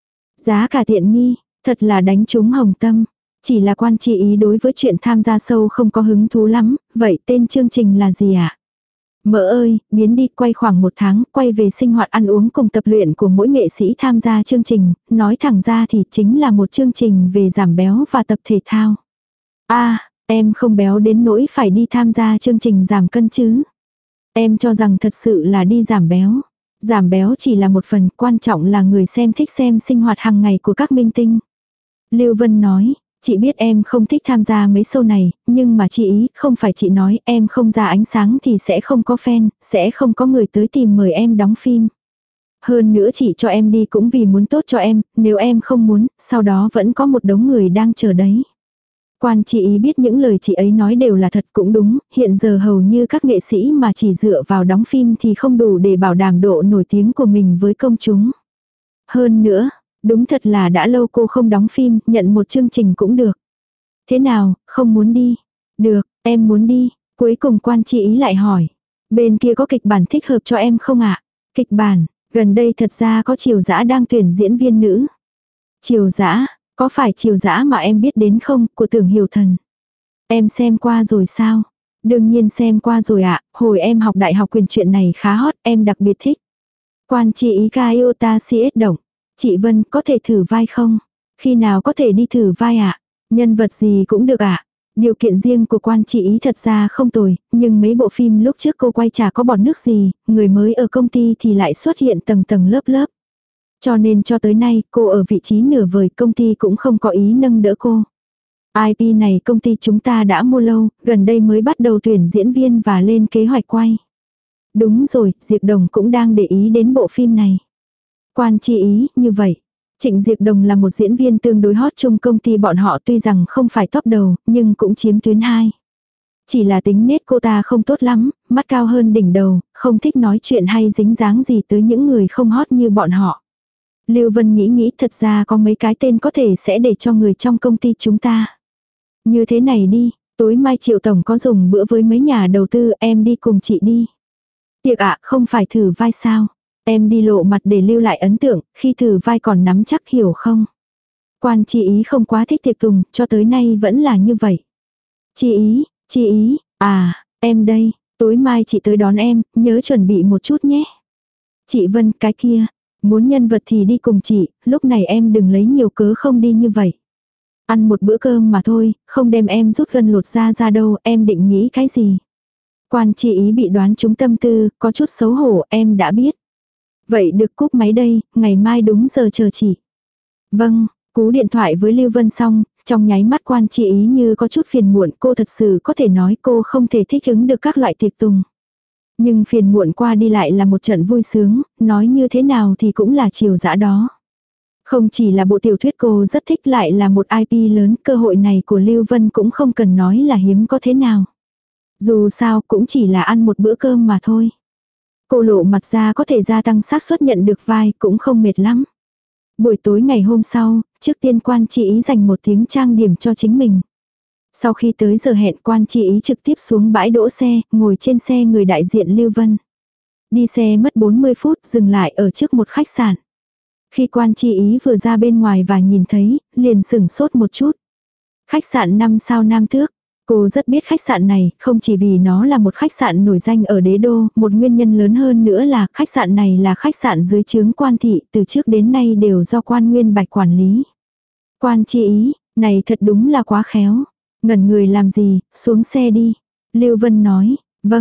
Giá cả tiện nghi, thật là đánh trúng hồng tâm. Chỉ là quan chi ý đối với chuyện tham gia show không có hứng thú lắm, vậy tên chương trình là gì ạ? À? Mỡ ơi, biến đi quay khoảng một tháng, quay về sinh hoạt ăn uống cùng tập luyện của mỗi nghệ sĩ tham gia chương trình, nói thẳng ra thì chính là một chương trình về giảm béo và tập thể thao. À, em không béo đến nỗi phải đi tham gia chương trình giảm cân chứ. Em cho rằng thật sự là đi giảm béo. Giảm béo chỉ là một phần, quan trọng là người xem thích xem sinh hoạt hàng ngày của các minh tinh. Lưu Vân nói, chị biết em không thích tham gia mấy show này, nhưng mà chị ý, không phải chị nói em không ra ánh sáng thì sẽ không có fan, sẽ không có người tới tìm mời em đóng phim. Hơn nữa chị cho em đi cũng vì muốn tốt cho em, nếu em không muốn, sau đó vẫn có một đống người đang chờ đấy. Quan chị ý biết những lời chị ấy nói đều là thật cũng đúng, hiện giờ hầu như các nghệ sĩ mà chỉ dựa vào đóng phim thì không đủ để bảo đảm độ nổi tiếng của mình với công chúng. Hơn nữa, đúng thật là đã lâu cô không đóng phim, nhận một chương trình cũng được. Thế nào, không muốn đi? Được, em muốn đi. Cuối cùng quan chị ý lại hỏi. Bên kia có kịch bản thích hợp cho em không ạ? Kịch bản, gần đây thật ra có Triều Dã đang tuyển diễn viên nữ. Triều Dã, có phải Triều Dã mà em biết đến không, của Tưởng Hiểu Thần? Em xem qua rồi sao? Đương nhiên xem qua rồi ạ, hồi em học đại học quyền chuyện này khá hot, em đặc biệt thích. Quan chị ý ca Iota si ét động. Chị Vân có thể thử vai không? Khi nào có thể đi thử vai ạ? À? Nhân vật gì cũng được ạ. À? Điều kiện riêng của quan chị ý thật ra không tồi, nhưng mấy bộ phim lúc trước cô quay chả có bọt nước gì, người mới ở công ty thì lại xuất hiện tầng tầng lớp lớp. Cho nên cho tới nay cô ở vị trí nửa vời, công ty cũng không có ý nâng đỡ cô. i pê này công ty chúng ta đã mua lâu, gần đây mới bắt đầu tuyển diễn viên và lên kế hoạch quay. Đúng rồi, Diệp Đồng cũng đang để ý đến bộ phim này. Quan chi ý, như vậy. Trịnh Diệp Đồng là một diễn viên tương đối hot trong công ty bọn họ, tuy rằng không phải top đầu, nhưng cũng chiếm tuyến hai. Chỉ là tính nết cô ta không tốt lắm, mắt cao hơn đỉnh đầu, không thích nói chuyện hay dính dáng gì tới những người không hot như bọn họ. Lưu Vân nghĩ nghĩ thật ra có mấy cái tên có thể sẽ để cho người trong công ty chúng ta. Như thế này đi, tối mai Triệu Tổng có dùng bữa với mấy nhà đầu tư, em đi cùng chị đi. Tiệc ạ, không phải thử vai sao? Em đi lộ mặt để lưu lại ấn tượng, khi thử vai còn nắm chắc, hiểu không? Quan chi ý không quá thích tiệc tùng, cho tới nay vẫn là như vậy. Chi ý, chi ý, à, em đây, tối mai chị tới đón em, nhớ chuẩn bị một chút nhé. Chị Vân, cái kia, muốn nhân vật thì đi cùng chị, lúc này em đừng lấy nhiều cớ không đi như vậy. Ăn một bữa cơm mà thôi, không đem em rút gân lột da ra đâu, em định nghĩ cái gì? Quan chi ý bị đoán trúng tâm tư, có chút xấu hổ, em đã biết. Vậy được, cúp máy đây, ngày mai đúng giờ chờ chị. Vâng, cú điện thoại với Lưu Vân xong, trong nháy mắt quan chi ý như có chút phiền muộn, cô thật sự có thể nói cô không thể thích ứng được các loại tiệc tùng. Nhưng phiền muộn qua đi lại là một trận vui sướng, nói như thế nào thì cũng là Triều Dã đó. Không chỉ là bộ tiểu thuyết cô rất thích, lại là một i pê lớn, cơ hội này của Lưu Vân cũng không cần nói là hiếm có thế nào. Dù sao cũng chỉ là ăn một bữa cơm mà thôi. Cô lộ mặt ra có thể gia tăng xác suất nhận được vai, cũng không mệt lắm. Buổi tối ngày hôm sau, trước tiên quan chi ý dành một tiếng trang điểm cho chính mình. Sau khi tới giờ hẹn, quan chi ý trực tiếp xuống bãi đỗ xe, ngồi trên xe người đại diện Lưu Vân. Đi xe mất bốn mươi phút, dừng lại ở trước một khách sạn. Khi quan chi ý vừa ra bên ngoài và nhìn thấy, liền sửng sốt một chút. Khách sạn năm sao Nam Tước. Cô rất biết khách sạn này, không chỉ vì nó là một khách sạn nổi danh ở đế đô, một nguyên nhân lớn hơn nữa là khách sạn này là khách sạn dưới trướng quan thị, từ trước đến nay đều do quan Nguyên Bạch quản lý. Quan chi ý, này thật đúng là quá khéo. Ngẩn người làm gì, xuống xe đi. Lưu Vân nói, vâng.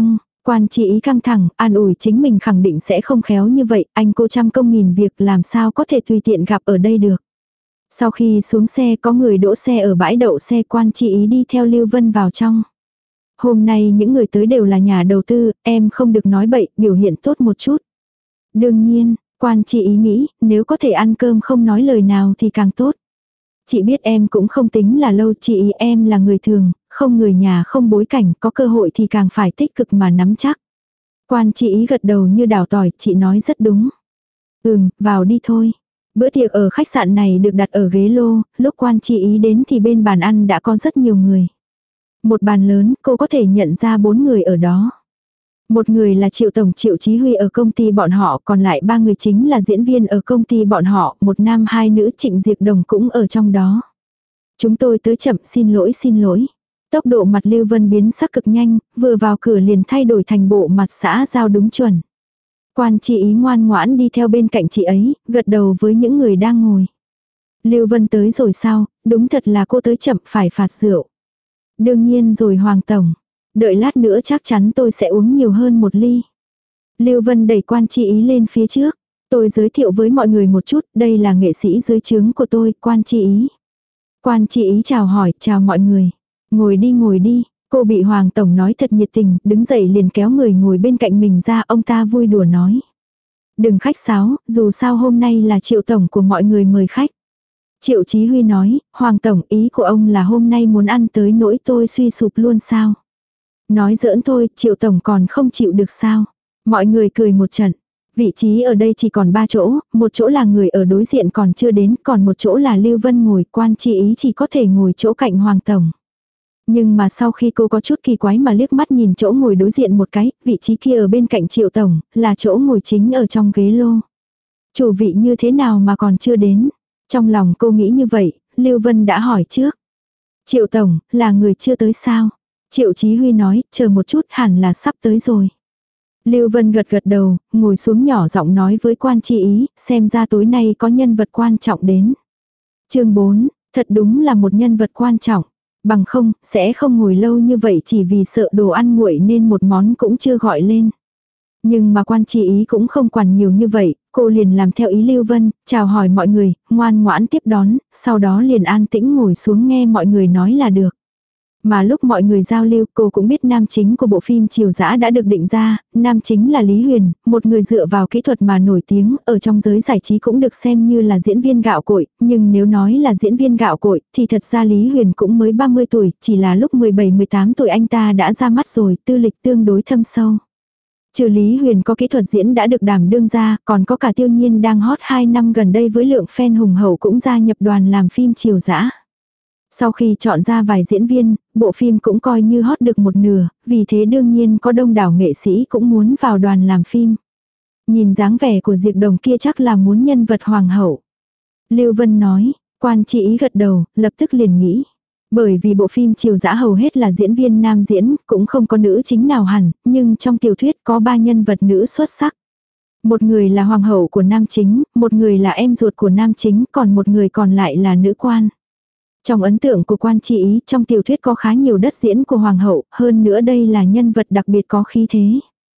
Quan Chi Ý căng thẳng, an ủi chính mình khẳng định sẽ không khéo như vậy, anh cô trăm công nghìn việc làm sao có thể tùy tiện gặp ở đây được. Sau khi xuống xe có người đỗ xe ở bãi đậu xe, Quan Chi Ý đi theo Lưu Vân vào trong. Hôm nay những người tới đều là nhà đầu tư, em không được nói bậy, biểu hiện tốt một chút. Đương nhiên, Quan Chi Ý nghĩ, nếu có thể ăn cơm không nói lời nào thì càng tốt. Chị biết em cũng không tính là lâu, chị ý em là người thường, không người nhà không bối cảnh, có cơ hội thì càng phải tích cực mà nắm chắc. Quan Chi Ý gật đầu như đào tỏi, chị nói rất đúng. Ừm, vào đi thôi. Bữa tiệc ở khách sạn này được đặt ở ghế lô, lúc Quan Chi Ý đến thì bên bàn ăn đã có rất nhiều người. Một bàn lớn, cô có thể nhận ra bốn người ở đó. Một người là Triệu Tổng Triệu Chí Huy ở công ty bọn họ, còn lại ba người chính là diễn viên ở công ty bọn họ, một nam hai nữ. Trịnh Diệp Đồng cũng ở trong đó. Chúng tôi tới chậm, xin lỗi xin lỗi. Tốc độ mặt Lưu Vân biến sắc cực nhanh, vừa vào cửa liền thay đổi thành bộ mặt xã giao đúng chuẩn. Quan Chi Ý ngoan ngoãn đi theo bên cạnh chị ấy, gật đầu với những người đang ngồi. Lưu Vân tới rồi sao, đúng thật là cô tới chậm, phải phạt rượu. Đương nhiên rồi Hoàng Tổng. Đợi lát nữa chắc chắn tôi sẽ uống nhiều hơn một ly. Lưu Vân đẩy Quan Chi Ý lên phía trước. Tôi giới thiệu với mọi người một chút, đây là nghệ sĩ dưới trướng của tôi, Quan Chi Ý. Quan Chi Ý chào hỏi, chào mọi người. Ngồi đi ngồi đi, cô bị Hoàng Tổng nói thật nhiệt tình, đứng dậy liền kéo người ngồi bên cạnh mình ra, ông ta vui đùa nói. Đừng khách sáo, dù sao hôm nay là Triệu Tổng của mọi người mời khách. Triệu Chí Huy nói, Hoàng Tổng ý của ông là hôm nay muốn ăn tới nỗi tôi suy sụp luôn sao? Nói giỡn thôi, Triệu Tổng còn không chịu được sao? Mọi người cười một trận. Vị trí ở đây chỉ còn ba chỗ, một chỗ là người ở đối diện còn chưa đến, còn một chỗ là Lưu Vân ngồi, Quan Chi Ý chỉ có thể ngồi chỗ cạnh Hoàng Tổng. Nhưng mà sau khi cô có chút kỳ quái mà liếc mắt nhìn chỗ ngồi đối diện một cái, vị trí kia ở bên cạnh Triệu Tổng, là chỗ ngồi chính ở trong ghế lô. Chủ vị như thế nào mà còn chưa đến? Trong lòng cô nghĩ như vậy, Lưu Vân đã hỏi trước. Triệu Tổng, là người chưa tới sao? Triệu Chí Huy nói, chờ một chút hẳn là sắp tới rồi. Lưu Vân gật gật đầu, ngồi xuống nhỏ giọng nói với Quan Chi Ý, xem ra tối nay có nhân vật quan trọng đến. Chương bốn, thật đúng là một nhân vật quan trọng. Bằng không, sẽ không ngồi lâu như vậy chỉ vì sợ đồ ăn nguội nên một món cũng chưa gọi lên. Nhưng mà Quan Chi Ý cũng không quản nhiều như vậy, cô liền làm theo ý Lưu Vân, chào hỏi mọi người, ngoan ngoãn tiếp đón, sau đó liền an tĩnh ngồi xuống nghe mọi người nói là được. Mà lúc mọi người giao lưu, cô cũng biết nam chính của bộ phim Triều Dã đã được định ra, nam chính là Lý Huyền, một người dựa vào kỹ thuật mà nổi tiếng, ở trong giới giải trí cũng được xem như là diễn viên gạo cội, nhưng nếu nói là diễn viên gạo cội, thì thật ra Lý Huyền cũng mới ba mươi tuổi, chỉ là lúc mười bảy mười tám tuổi anh ta đã ra mắt rồi, tư lịch tương đối thâm sâu. Trừ Lý Huyền có kỹ thuật diễn đã được đảm đương ra, còn có cả Tiêu Nhiên đang hot hai năm gần đây với lượng fan hùng hậu cũng gia nhập đoàn làm phim Triều Dã. Sau khi chọn ra vài diễn viên, bộ phim cũng coi như hot được một nửa, vì thế đương nhiên có đông đảo nghệ sĩ cũng muốn vào đoàn làm phim. Nhìn dáng vẻ của Diệp Đồng kia chắc là muốn nhân vật hoàng hậu. Lưu Vân nói, Quan Chi Ý gật đầu, lập tức liền nghĩ. Bởi vì bộ phim Triều Dã hầu hết là diễn viên nam diễn, cũng không có nữ chính nào hẳn, nhưng trong tiểu thuyết có ba nhân vật nữ xuất sắc. Một người là hoàng hậu của nam chính, một người là em ruột của nam chính, còn một người còn lại là nữ quan. Trong ấn tượng của Quan Chi Ý, trong tiểu thuyết có khá nhiều đất diễn của hoàng hậu, hơn nữa đây là nhân vật đặc biệt có khí thế.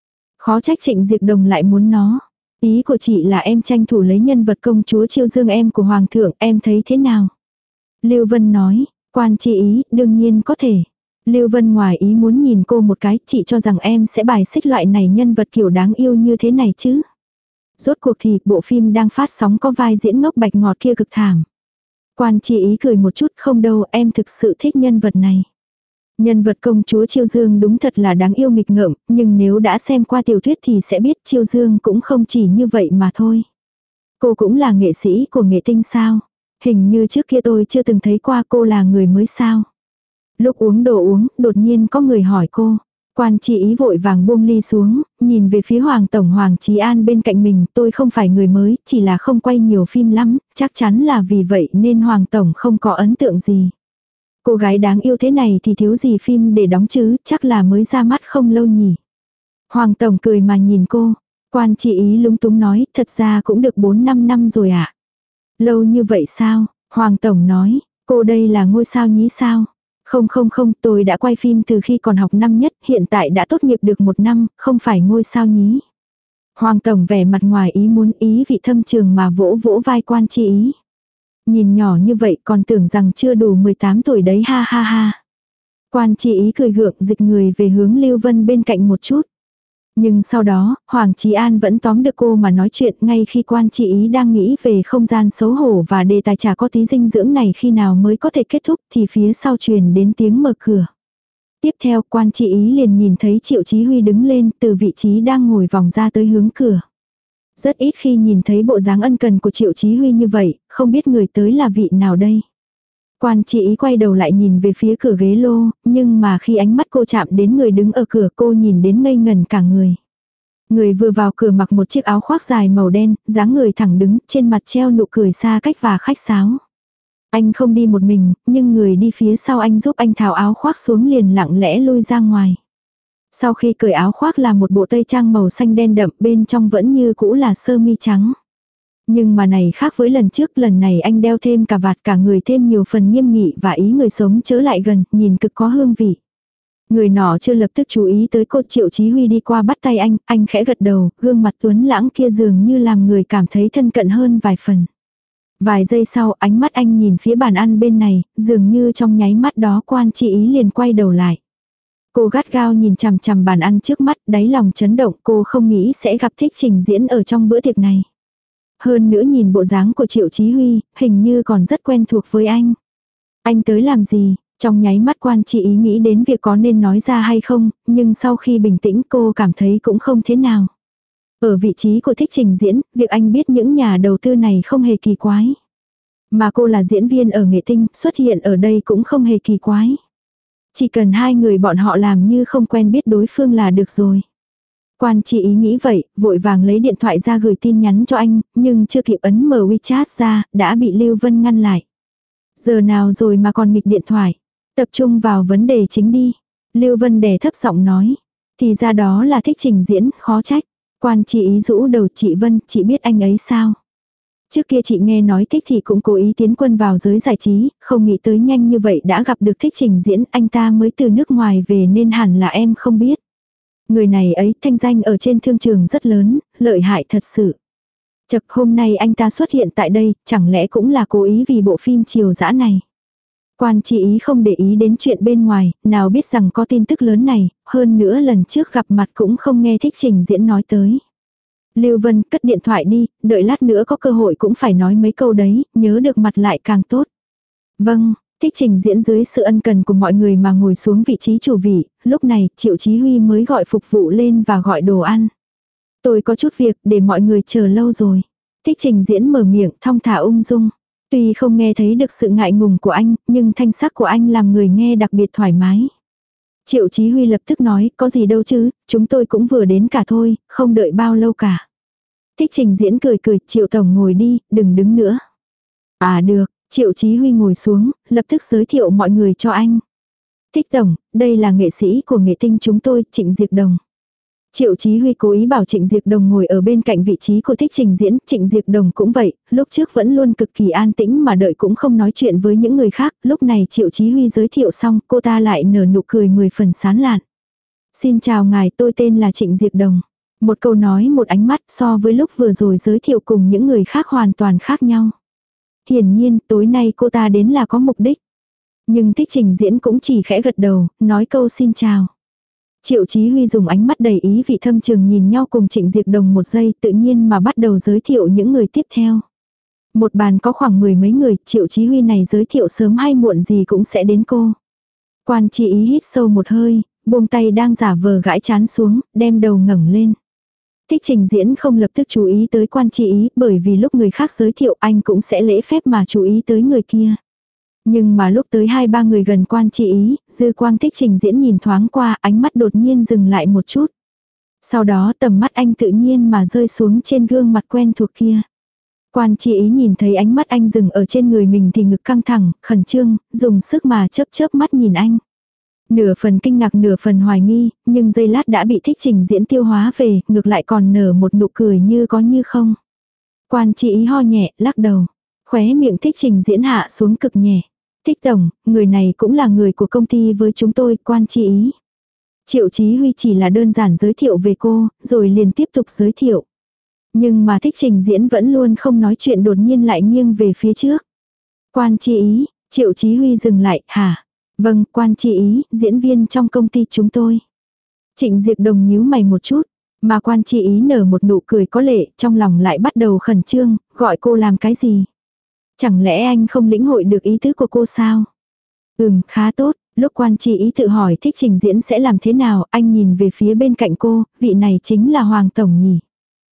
Khó trách Trịnh Diệp Đồng lại muốn nó. Ý của chị là em tranh thủ lấy nhân vật công chúa Chiêu Dương em của hoàng thượng, em thấy thế nào? Lưu Vân nói, Quan Chi Ý, đương nhiên có thể. Lưu Vân ngoài ý muốn nhìn cô một cái, chị cho rằng em sẽ bài xích loại này nhân vật kiểu đáng yêu như thế này chứ. Rốt cuộc thì, bộ phim đang phát sóng có vai diễn ngốc bạch ngọt kia cực thảm. Quan Chi Ý cười một chút, không đâu, em thực sự thích nhân vật này. Nhân vật công chúa Chiêu Dương đúng thật là đáng yêu nghịch ngợm, nhưng nếu đã xem qua tiểu thuyết thì sẽ biết Chiêu Dương cũng không chỉ như vậy mà thôi. Cô cũng là nghệ sĩ của nghệ tinh sao? Hình như trước kia tôi chưa từng thấy qua, cô là người mới sao? Lúc uống đồ uống, đột nhiên có người hỏi cô. Quan Chi Ý vội vàng buông ly xuống, nhìn về phía Hoàng Tổng Hoàng Chí An bên cạnh mình, tôi không phải người mới, chỉ là không quay nhiều phim lắm, chắc chắn là vì vậy nên Hoàng Tổng không có ấn tượng gì. Cô gái đáng yêu thế này thì thiếu gì phim để đóng chứ, chắc là mới ra mắt không lâu nhỉ. Hoàng Tổng cười mà nhìn cô, Quan Chi Ý lúng túng nói, thật ra cũng được bốn năm năm rồi ạ. À? Lâu như vậy sao? Hoàng Tổng nói, cô đây là ngôi sao nhí sao? Không không không, tôi đã quay phim từ khi còn học năm nhất, hiện tại đã tốt nghiệp được một năm, không phải ngôi sao nhí. Hoàng tổng vẻ mặt ngoài ý muốn ý vị thâm trường mà vỗ vỗ vai Quan Chi Ý. Nhìn nhỏ như vậy còn tưởng rằng chưa đủ mười tám tuổi đấy ha ha ha. Quan Chi Ý cười gượng dịch người về hướng Lưu Vân bên cạnh một chút. Nhưng sau đó, Hoàng Chí An vẫn tóm được cô mà nói chuyện ngay khi Quan Chi Ý đang nghĩ về không gian xấu hổ và đề tài chả có tí dinh dưỡng này khi nào mới có thể kết thúc thì phía sau truyền đến tiếng mở cửa. Tiếp theo Quan Chi Ý liền nhìn thấy Triệu Chí Huy đứng lên từ vị trí đang ngồi vòng ra tới hướng cửa. Rất ít khi nhìn thấy bộ dáng ân cần của Triệu Chí Huy như vậy, không biết người tới là vị nào đây. Quan Chi Ý quay đầu lại nhìn về phía cửa ghế lô, nhưng mà khi ánh mắt cô chạm đến người đứng ở cửa cô nhìn đến ngây ngần cả người. Người vừa vào cửa mặc một chiếc áo khoác dài màu đen, dáng người thẳng đứng, trên mặt treo nụ cười xa cách và khách sáo. Anh không đi một mình, nhưng người đi phía sau anh giúp anh tháo áo khoác xuống liền lặng lẽ lui ra ngoài. Sau khi cởi áo khoác là một bộ tây trang màu xanh đen đậm, bên trong vẫn như cũ là sơ mi trắng. Nhưng mà này khác với lần trước, lần này anh đeo thêm cà vạt, cả người thêm nhiều phần nghiêm nghị và ý người sống chớ lại gần, nhìn cực có hương vị. Người nọ chưa lập tức chú ý tới cô. Triệu Chí Huy đi qua bắt tay anh, anh khẽ gật đầu, gương mặt tuấn lãng kia dường như làm người cảm thấy thân cận hơn vài phần. Vài giây sau ánh mắt anh nhìn phía bàn ăn bên này, dường như trong nháy mắt đó Quan Chi Ý liền quay đầu lại. Cô gắt gao nhìn chằm chằm bàn ăn trước mắt, đáy lòng chấn động, cô không nghĩ sẽ gặp Thích Trình Diễn ở trong bữa tiệc này. Hơn nữa nhìn bộ dáng của Triệu Chí Huy, hình như còn rất quen thuộc với anh. Anh tới làm gì? Trong nháy mắt Quan Chi Ý nghĩ đến việc có nên nói ra hay không, nhưng sau khi bình tĩnh cô cảm thấy cũng không thế nào. Ở vị trí của Thích Trình Diễn, việc anh biết những nhà đầu tư này không hề kỳ quái. Mà cô là diễn viên ở Nghệ Tinh, xuất hiện ở đây cũng không hề kỳ quái. Chỉ cần hai người bọn họ làm như không quen biết đối phương là được rồi. Quan Chi Ý nghĩ vậy, vội vàng lấy điện thoại ra gửi tin nhắn cho anh, nhưng chưa kịp ấn mở WeChat ra, đã bị Lưu Vân ngăn lại. Giờ nào rồi mà còn nghịch điện thoại? Tập trung vào vấn đề chính đi. Lưu Vân đè thấp giọng nói. Thì ra đó là Thích Trình Diễn, khó trách. Quan Chi Ý rũ đầu. Chị Vân, chị biết anh ấy sao? Trước kia chị nghe nói Thích thì cũng cố ý tiến quân vào giới giải trí, không nghĩ tới nhanh như vậy đã gặp được Thích Trình Diễn, anh ta mới từ nước ngoài về nên hẳn là em không biết. Người này ấy thanh danh ở trên thương trường rất lớn, lợi hại thật sự. Chật, hôm nay anh ta xuất hiện tại đây, chẳng lẽ cũng là cố ý vì bộ phim Triều Dã này. Quan Chi Ý không để ý đến chuyện bên ngoài, nào biết rằng có tin tức lớn này, hơn nữa lần trước gặp mặt cũng không nghe Thích Trình Diễn nói tới. Lưu Vân, cất điện thoại đi, đợi lát nữa có cơ hội cũng phải nói mấy câu đấy, nhớ được mặt lại càng tốt. Vâng. Thích Trình Diễn dưới sự ân cần của mọi người mà ngồi xuống vị trí chủ vị, lúc này Triệu Chí Huy mới gọi phục vụ lên và gọi đồ ăn. Tôi có chút việc để mọi người chờ lâu rồi. Thích Trình Diễn mở miệng thong thả ung dung. Tuy không nghe thấy được sự ngại ngùng của anh, nhưng thanh sắc của anh làm người nghe đặc biệt thoải mái. Triệu Chí Huy lập tức nói, có gì đâu chứ, chúng tôi cũng vừa đến cả thôi, không đợi bao lâu cả. Thích Trình Diễn cười cười, Triệu Tổng ngồi đi, đừng đứng nữa. À được. Triệu Chí Huy ngồi xuống, lập tức giới thiệu mọi người cho anh. Thích Tổng, đây là nghệ sĩ của Nghệ Tinh chúng tôi, Trịnh Diệp Đồng. Triệu Chí Huy cố ý bảo Trịnh Diệp Đồng ngồi ở bên cạnh vị trí của Thích Trình Diễn, Trịnh Diệp Đồng cũng vậy, lúc trước vẫn luôn cực kỳ an tĩnh mà đợi cũng không nói chuyện với những người khác, lúc này Triệu Chí Huy giới thiệu xong, cô ta lại nở nụ cười mười phần sán lạn. Xin chào ngài, tôi tên là Trịnh Diệp Đồng. Một câu nói một ánh mắt so với lúc vừa rồi giới thiệu cùng những người khác hoàn toàn khác nhau. Hiển nhiên, tối nay cô ta đến là có mục đích. Nhưng Thích Trình Diễn cũng chỉ khẽ gật đầu, nói câu xin chào. Triệu Chí Huy dùng ánh mắt đầy ý vị thâm trường nhìn nhau cùng Trịnh Diệp Đồng một giây tự nhiên mà bắt đầu giới thiệu những người tiếp theo. Một bàn có khoảng mười mấy người, Triệu Chí Huy này giới thiệu sớm hay muộn gì cũng sẽ đến cô. Quan Chi Ý hít sâu một hơi, buông tay đang giả vờ gãi chán xuống, đem đầu ngẩng lên. Thích Trình Diễn không lập tức chú ý tới Quan Chi Ý, bởi vì lúc người khác giới thiệu anh cũng sẽ lễ phép mà chú ý tới người kia. Nhưng mà lúc tới hai ba người gần Quan Chi Ý, dư quang Thích Trình Diễn nhìn thoáng qua, ánh mắt đột nhiên dừng lại một chút. Sau đó tầm mắt anh tự nhiên mà rơi xuống trên gương mặt quen thuộc kia. Quan Chi Ý nhìn thấy ánh mắt anh dừng ở trên người mình thì ngực căng thẳng, khẩn trương, dùng sức mà chớp chớp mắt nhìn anh. Nửa phần kinh ngạc nửa phần hoài nghi, nhưng giây lát đã bị Thích Trình Diễn tiêu hóa về, ngược lại còn nở một nụ cười như có như không. Quan Chi Ý ho nhẹ, lắc đầu. Khóe miệng Thích Trình Diễn hạ xuống cực nhẹ. Thích tổng, người này cũng là người của công ty với chúng tôi, Quan Chi Ý. Triệu Chí Huy chỉ là đơn giản giới thiệu về cô, rồi liền tiếp tục giới thiệu. Nhưng mà Thích Trình Diễn vẫn luôn không nói chuyện, đột nhiên lại nghiêng về phía trước. Quan Chi Ý, Triệu Chí Huy dừng lại, hả? Vâng, Quan Chi Ý, diễn viên trong công ty chúng tôi. Trịnh Diệp Đồng nhíu mày một chút, mà Quan Chi Ý nở một nụ cười có lệ, trong lòng lại bắt đầu khẩn trương, gọi cô làm cái gì? Chẳng lẽ anh không lĩnh hội được ý tứ của cô sao? Ừm, khá tốt. Lúc Quan Chi Ý tự hỏi Thích Trình Diễn sẽ làm thế nào, anh nhìn về phía bên cạnh cô, vị này chính là Hoàng Tổng nhỉ?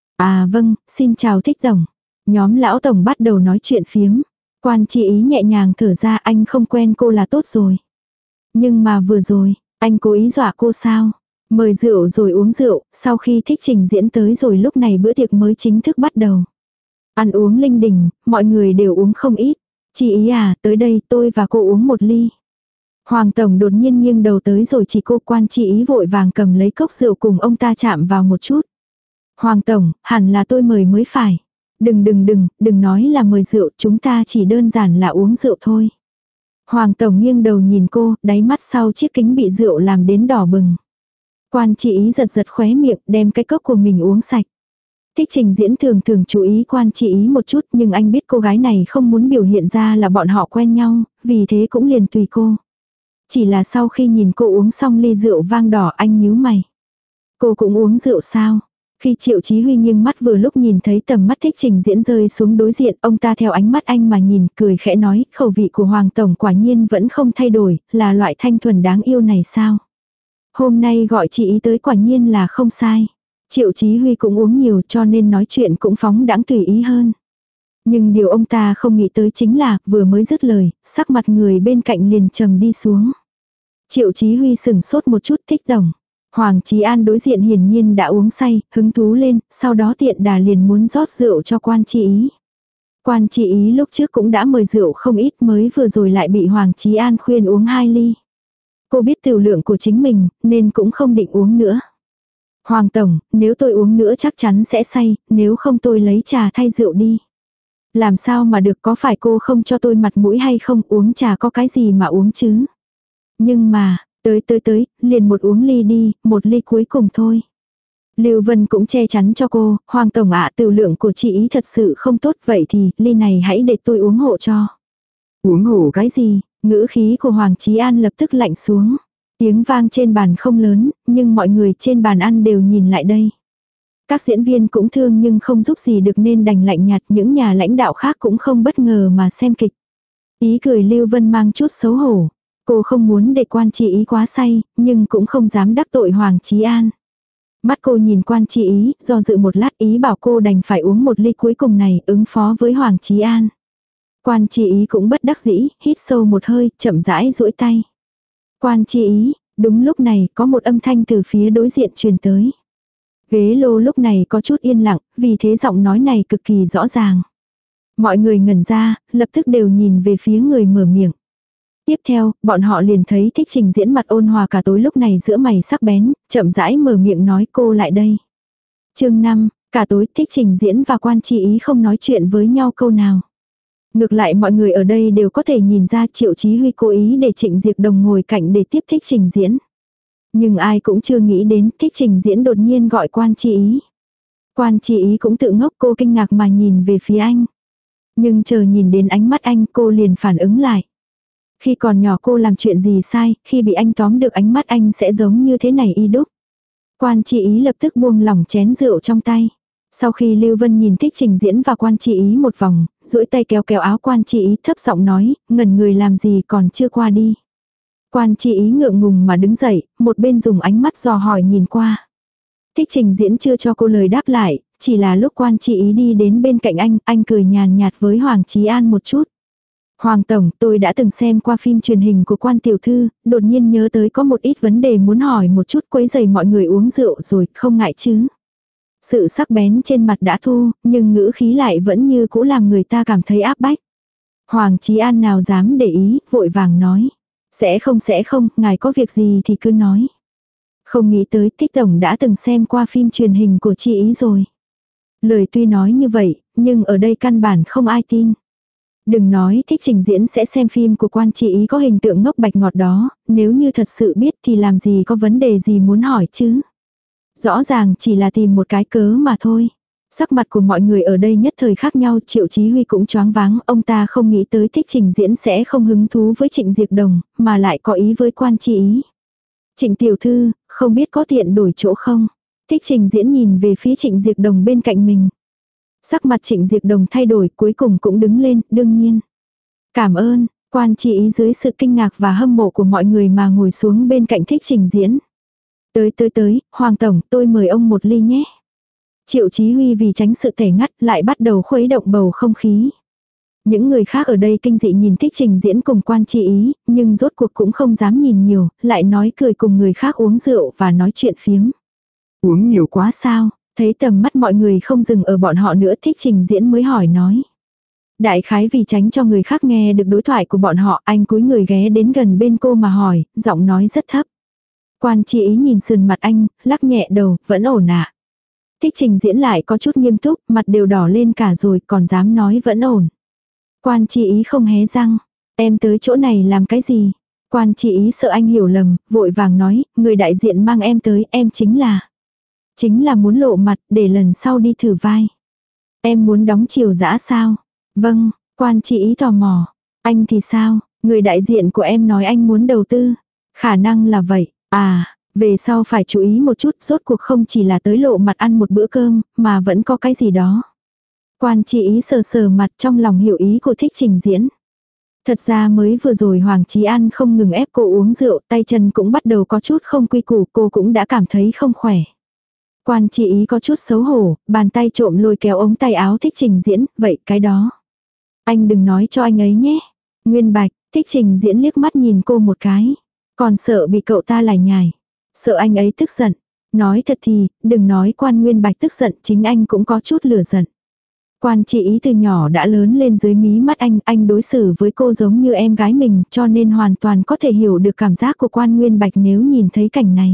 À vâng, xin chào Thích Tổng. Nhóm lão Tổng bắt đầu nói chuyện phiếm. Quan Chi Ý nhẹ nhàng thở ra, anh không quen cô là tốt rồi. Nhưng mà vừa rồi, anh cố ý dọa cô sao? Mời rượu rồi uống rượu, sau khi Thích Trình Diễn tới rồi lúc này bữa tiệc mới chính thức bắt đầu. Ăn uống linh đình, mọi người đều uống không ít. Chi Ý à, tới đây tôi và cô uống một ly. Hoàng Tổng đột nhiên nghiêng đầu tới rồi chỉ cô. Quan Chi Ý vội vàng cầm lấy cốc rượu cùng ông ta chạm vào một chút. Hoàng Tổng, hẳn là tôi mời mới phải. Đừng đừng đừng, đừng nói là mời rượu, chúng ta chỉ đơn giản là uống rượu thôi. Hoàng Tổng nghiêng đầu nhìn cô, đáy mắt sau chiếc kính bị rượu làm đến đỏ bừng. Quan Chi Ý giật giật khóe miệng, đem cái cốc của mình uống sạch. Thích Trình Diễn thường thường chú ý Quan Chi Ý một chút, nhưng anh biết cô gái này không muốn biểu hiện ra là bọn họ quen nhau, vì thế cũng liền tùy cô. Chỉ là sau khi nhìn cô uống xong ly rượu vang đỏ, anh nhíu mày. Cô cũng uống rượu sao? Khi Triệu Chí Huy nghiêng mắt vừa lúc nhìn thấy tầm mắt Thích Trình Diễn rơi xuống đối diện, ông ta theo ánh mắt anh mà nhìn, cười khẽ nói, khẩu vị của Hoàng Tổng quả nhiên vẫn không thay đổi, là loại thanh thuần đáng yêu này sao? Hôm nay gọi chị Ý tới quả nhiên là không sai. Triệu Chí Huy cũng uống nhiều cho nên nói chuyện cũng phóng đãng tùy ý hơn. Nhưng điều ông ta không nghĩ tới chính là, vừa mới dứt lời, sắc mặt người bên cạnh liền trầm đi xuống. Triệu Chí Huy sừng sốt một chút. Thích Tổng. Hoàng Chí An đối diện hiển nhiên đã uống say, hứng thú lên, sau đó tiện đà liền muốn rót rượu cho Quan Chi Ý. Quan Chi Ý lúc trước cũng đã mời rượu không ít, mới vừa rồi lại bị Hoàng Chí An khuyên uống hai ly. Cô biết tiểu lượng của chính mình, nên cũng không định uống nữa. Hoàng Tổng, nếu tôi uống nữa chắc chắn sẽ say, nếu không tôi lấy trà thay rượu đi. Làm sao mà được, có phải cô không cho tôi mặt mũi hay không, uống trà có cái gì mà uống chứ? Nhưng mà, tới tới tới, liền một uống ly đi, một ly cuối cùng thôi. Lưu Vân cũng che chắn cho cô, Hoàng Tổng ạ, tiểu lượng của chị Ý thật sự không tốt, vậy thì ly này hãy để tôi uống hộ cho. Uống hộ cái gì? Ngữ khí của Hoàng Chí An lập tức lạnh xuống. Tiếng vang trên bàn không lớn, nhưng mọi người trên bàn ăn đều nhìn lại đây. Các diễn viên cũng thương nhưng không giúp gì được nên đành lạnh nhạt, những nhà lãnh đạo khác cũng không bất ngờ mà xem kịch. Ý cười Lưu Vân mang chút xấu hổ. Cô không muốn để Quan Chi Ý quá say, nhưng cũng không dám đắc tội Hoàng Chí An. Mắt cô nhìn Quan Chi Ý, do dự một lát ý bảo cô đành phải uống một ly cuối cùng này, ứng phó với Hoàng Chí An. Quan Chi Ý cũng bất đắc dĩ, hít sâu một hơi, chậm rãi duỗi tay. Quan Chi Ý, đúng lúc này có một âm thanh từ phía đối diện truyền tới. Ghế lô lúc này có chút yên lặng, vì thế giọng nói này cực kỳ rõ ràng. Mọi người ngẩn ra, lập tức đều nhìn về phía người mở miệng. Tiếp theo, bọn họ liền thấy Thích Trình Diễn mặt ôn hòa cả tối lúc này giữa mày sắc bén, chậm rãi mở miệng nói cô lại đây. Chương năm, cả tối Thích Trình Diễn và Quan Chi Ý không nói chuyện với nhau câu nào. Ngược lại mọi người ở đây đều có thể nhìn ra Triệu Chí Huy cố ý để Trịnh Diệp Đồng ngồi cạnh để tiếp Thích Trình Diễn. Nhưng ai cũng chưa nghĩ đến Thích Trình Diễn đột nhiên gọi Quan Chi Ý. Quan Chi Ý cũng tự ngốc, cô kinh ngạc mà nhìn về phía anh. Nhưng chờ nhìn đến ánh mắt anh cô liền phản ứng lại. Khi còn nhỏ cô làm chuyện gì sai, khi bị anh tóm được ánh mắt anh sẽ giống như thế này y đúc. Quan Chi Ý lập tức buông lỏng chén rượu trong tay. Sau khi Lưu Vân nhìn Thích Trình Diễn và Quan Chi Ý một vòng, duỗi tay kéo kéo áo Quan Chi Ý thấp giọng nói, ngẩn người làm gì còn chưa qua đi. Quan Chi Ý ngượng ngùng mà đứng dậy, một bên dùng ánh mắt dò hỏi nhìn qua. Thích Trình Diễn chưa cho cô lời đáp lại, chỉ là lúc Quan Chi Ý đi đến bên cạnh anh, anh cười nhàn nhạt với Hoàng Chí An một chút. Hoàng Tổng, tôi đã từng xem qua phim truyền hình của Quan Tiểu Thư, đột nhiên nhớ tới có một ít vấn đề muốn hỏi một chút, quấy rầy mọi người uống rượu rồi, không ngại chứ. Sự sắc bén trên mặt đã thu, nhưng ngữ khí lại vẫn như cũ làm người ta cảm thấy áp bách. Hoàng Chí An nào dám để ý, vội vàng nói. Sẽ không sẽ không, ngài có việc gì thì cứ nói. Không nghĩ tới Thích Tổng đã từng xem qua phim truyền hình của chị Ý rồi. Lời tuy nói như vậy, nhưng ở đây căn bản không ai tin. Đừng nói thích trình diễn sẽ xem phim của quan tri ý có hình tượng ngốc bạch ngọt đó, nếu như thật sự biết thì làm gì có vấn đề gì muốn hỏi chứ. Rõ ràng chỉ là tìm một cái cớ mà thôi. Sắc mặt của mọi người ở đây nhất thời khác nhau, Triệu Chí Huy cũng choáng váng, ông ta không nghĩ tới thích trình diễn sẽ không hứng thú với Trịnh Diệp Đồng, mà lại có ý với quan tri ý. Trịnh tiểu thư, không biết có tiện đổi chỗ không? Thích trình diễn nhìn về phía Trịnh Diệp Đồng bên cạnh mình. Sắc mặt Trịnh Diệp Đồng thay đổi, cuối cùng cũng đứng lên, đương nhiên. Cảm ơn, quan tri ý dưới sự kinh ngạc và hâm mộ của mọi người mà ngồi xuống bên cạnh thích trình diễn. Tới tới tới, Hoàng Tổng, tôi mời ông một ly nhé. Triệu Chí Huy vì tránh sự tẻ ngắt lại bắt đầu khuấy động bầu không khí. Những người khác ở đây kinh dị nhìn thích trình diễn cùng quan tri ý, nhưng rốt cuộc cũng không dám nhìn nhiều, lại nói cười cùng người khác uống rượu và nói chuyện phiếm. Uống nhiều quá sao, thấy tầm mắt mọi người không dừng ở bọn họ nữa, thích trình diễn mới hỏi nói. Đại khái vì tránh cho người khác nghe được đối thoại của bọn họ, anh cúi người ghé đến gần bên cô mà hỏi, giọng nói rất thấp. Quan tri ý nhìn sườn mặt anh, lắc nhẹ đầu, vẫn ổn ạ. À. Thích trình diễn lại có chút nghiêm túc, mặt đều đỏ lên cả rồi, còn dám nói vẫn ổn. Quan tri ý không hé răng. Em tới chỗ này làm cái gì? Quan tri ý sợ anh hiểu lầm, vội vàng nói, người đại diện mang em tới, em chính là. Chính là muốn lộ mặt, để lần sau đi thử vai. Em muốn đóng Triều Dã sao? Vâng, quan tri ý tò mò. Anh thì sao? Người đại diện của em nói anh muốn đầu tư. Khả năng là vậy. À, về sau phải chú ý một chút, rốt cuộc không chỉ là tới lộ mặt ăn một bữa cơm, mà vẫn có cái gì đó. Quan tri ý sờ sờ mặt, trong lòng hiểu ý của thích trình diễn. Thật ra mới vừa rồi Hoàng Chí An không ngừng ép cô uống rượu, tay chân cũng bắt đầu có chút không quy củ, cô cũng đã cảm thấy không khỏe. Quan tri ý có chút xấu hổ, bàn tay trộm lôi kéo ống tay áo thích trình diễn, vậy cái đó. Anh đừng nói cho anh ấy nhé. Nguyên Bạch, thích trình diễn liếc mắt nhìn cô một cái. Còn sợ bị cậu ta lải nhải. Sợ anh ấy tức giận. Nói thật thì, đừng nói Quan Nguyên Bạch tức giận, chính anh cũng có chút lửa giận. Quan tri ý từ nhỏ đã lớn lên dưới mí mắt anh, anh đối xử với cô giống như em gái mình, cho nên hoàn toàn có thể hiểu được cảm giác của Quan Nguyên Bạch nếu nhìn thấy cảnh này.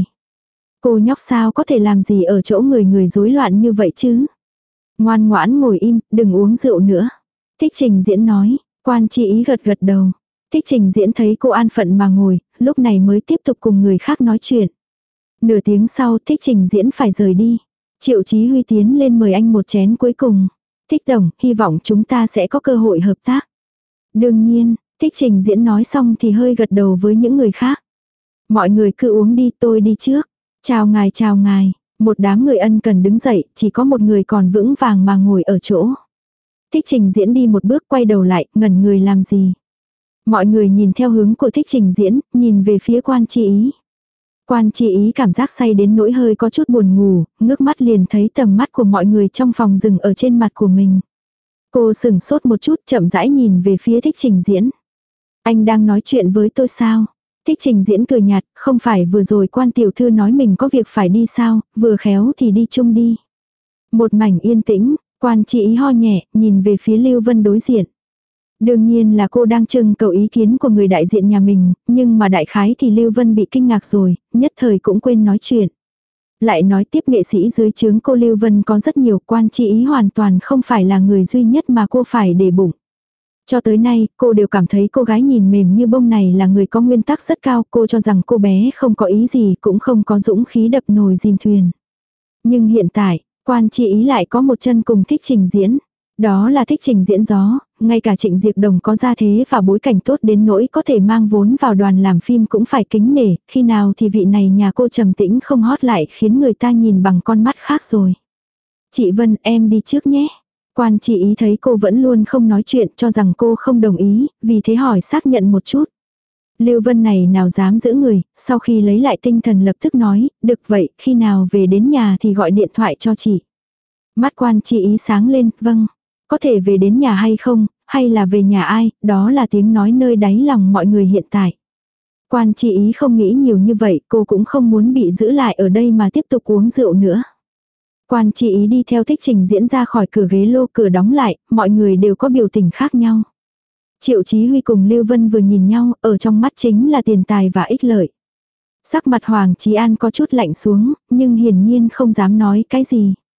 Cô nhóc sao có thể làm gì ở chỗ người người rối loạn như vậy chứ? Ngoan ngoãn ngồi im, đừng uống rượu nữa. Thích trình diễn nói, quan tri ý gật gật đầu. Thích trình diễn thấy cô an phận mà ngồi, lúc này mới tiếp tục cùng người khác nói chuyện. Nửa tiếng sau thích trình diễn phải rời đi. Triệu Chí Huy tiến lên mời anh một chén cuối cùng. Thích tổng, hy vọng chúng ta sẽ có cơ hội hợp tác. Đương nhiên, thích trình diễn nói xong thì hơi gật đầu với những người khác. Mọi người cứ uống đi, tôi đi trước. Chào ngài chào ngài. Một đám người ân cần đứng dậy, chỉ có một người còn vững vàng mà ngồi ở chỗ. Thích trình diễn đi một bước quay đầu lại, ngẩn người làm gì. Mọi người nhìn theo hướng của thích trình diễn, nhìn về phía quan tri ý. Quan tri ý cảm giác say đến nỗi hơi có chút buồn ngủ, ngước mắt liền thấy tầm mắt của mọi người trong phòng dừng ở trên mặt của mình. Cô sừng sốt một chút chậm rãi nhìn về phía thích trình diễn. Anh đang nói chuyện với tôi sao? Thích trình diễn cười nhạt, không phải vừa rồi quan tiểu thư nói mình có việc phải đi sao, vừa khéo thì đi chung đi. Một mảnh yên tĩnh, quan tri ý ho nhẹ, nhìn về phía Lưu Vân đối diện. Đương nhiên là cô đang trưng cầu ý kiến của người đại diện nhà mình, nhưng mà đại khái thì Lưu Vân bị kinh ngạc rồi, nhất thời cũng quên nói chuyện. Lại nói tiếp nghệ sĩ dưới trướng cô Lưu Vân có rất nhiều, quan tri ý hoàn toàn không phải là người duy nhất mà cô phải để bụng. Cho tới nay, cô đều cảm thấy cô gái nhìn mềm như bông này là người có nguyên tắc rất cao, cô cho rằng cô bé không có ý gì cũng không có dũng khí đập nồi dìm thuyền. Nhưng hiện tại, quan tri ý lại có một chân cùng thích trình diễn. Đó là thích trình diễn gió, ngay cả Trịnh Diệp Đồng có gia thế và bối cảnh tốt đến nỗi có thể mang vốn vào đoàn làm phim cũng phải kính nể, khi nào thì vị này nhà cô trầm tĩnh không hót lại khiến người ta nhìn bằng con mắt khác rồi. Chị Vân em đi trước nhé. Quan tri ý thấy cô vẫn luôn không nói chuyện cho rằng cô không đồng ý, vì thế hỏi xác nhận một chút. Lưu Vân này nào dám giữ người, sau khi lấy lại tinh thần lập tức nói, được vậy, khi nào về đến nhà thì gọi điện thoại cho chị. Mắt quan tri ý sáng lên, vâng. Có thể về đến nhà hay không, hay là về nhà ai, đó là tiếng nói nơi đáy lòng mọi người hiện tại. Quan tri ý không nghĩ nhiều như vậy, cô cũng không muốn bị giữ lại ở đây mà tiếp tục uống rượu nữa. Quan tri ý đi theo thích trình diễn ra khỏi cửa ghế lô, cửa đóng lại, mọi người đều có biểu tình khác nhau. Triệu Chí Huy cùng Lưu Vân vừa nhìn nhau, ở trong mắt chính là tiền tài và ích lợi. Sắc mặt Hoàng Chí An có chút lạnh xuống, nhưng hiển nhiên không dám nói cái gì.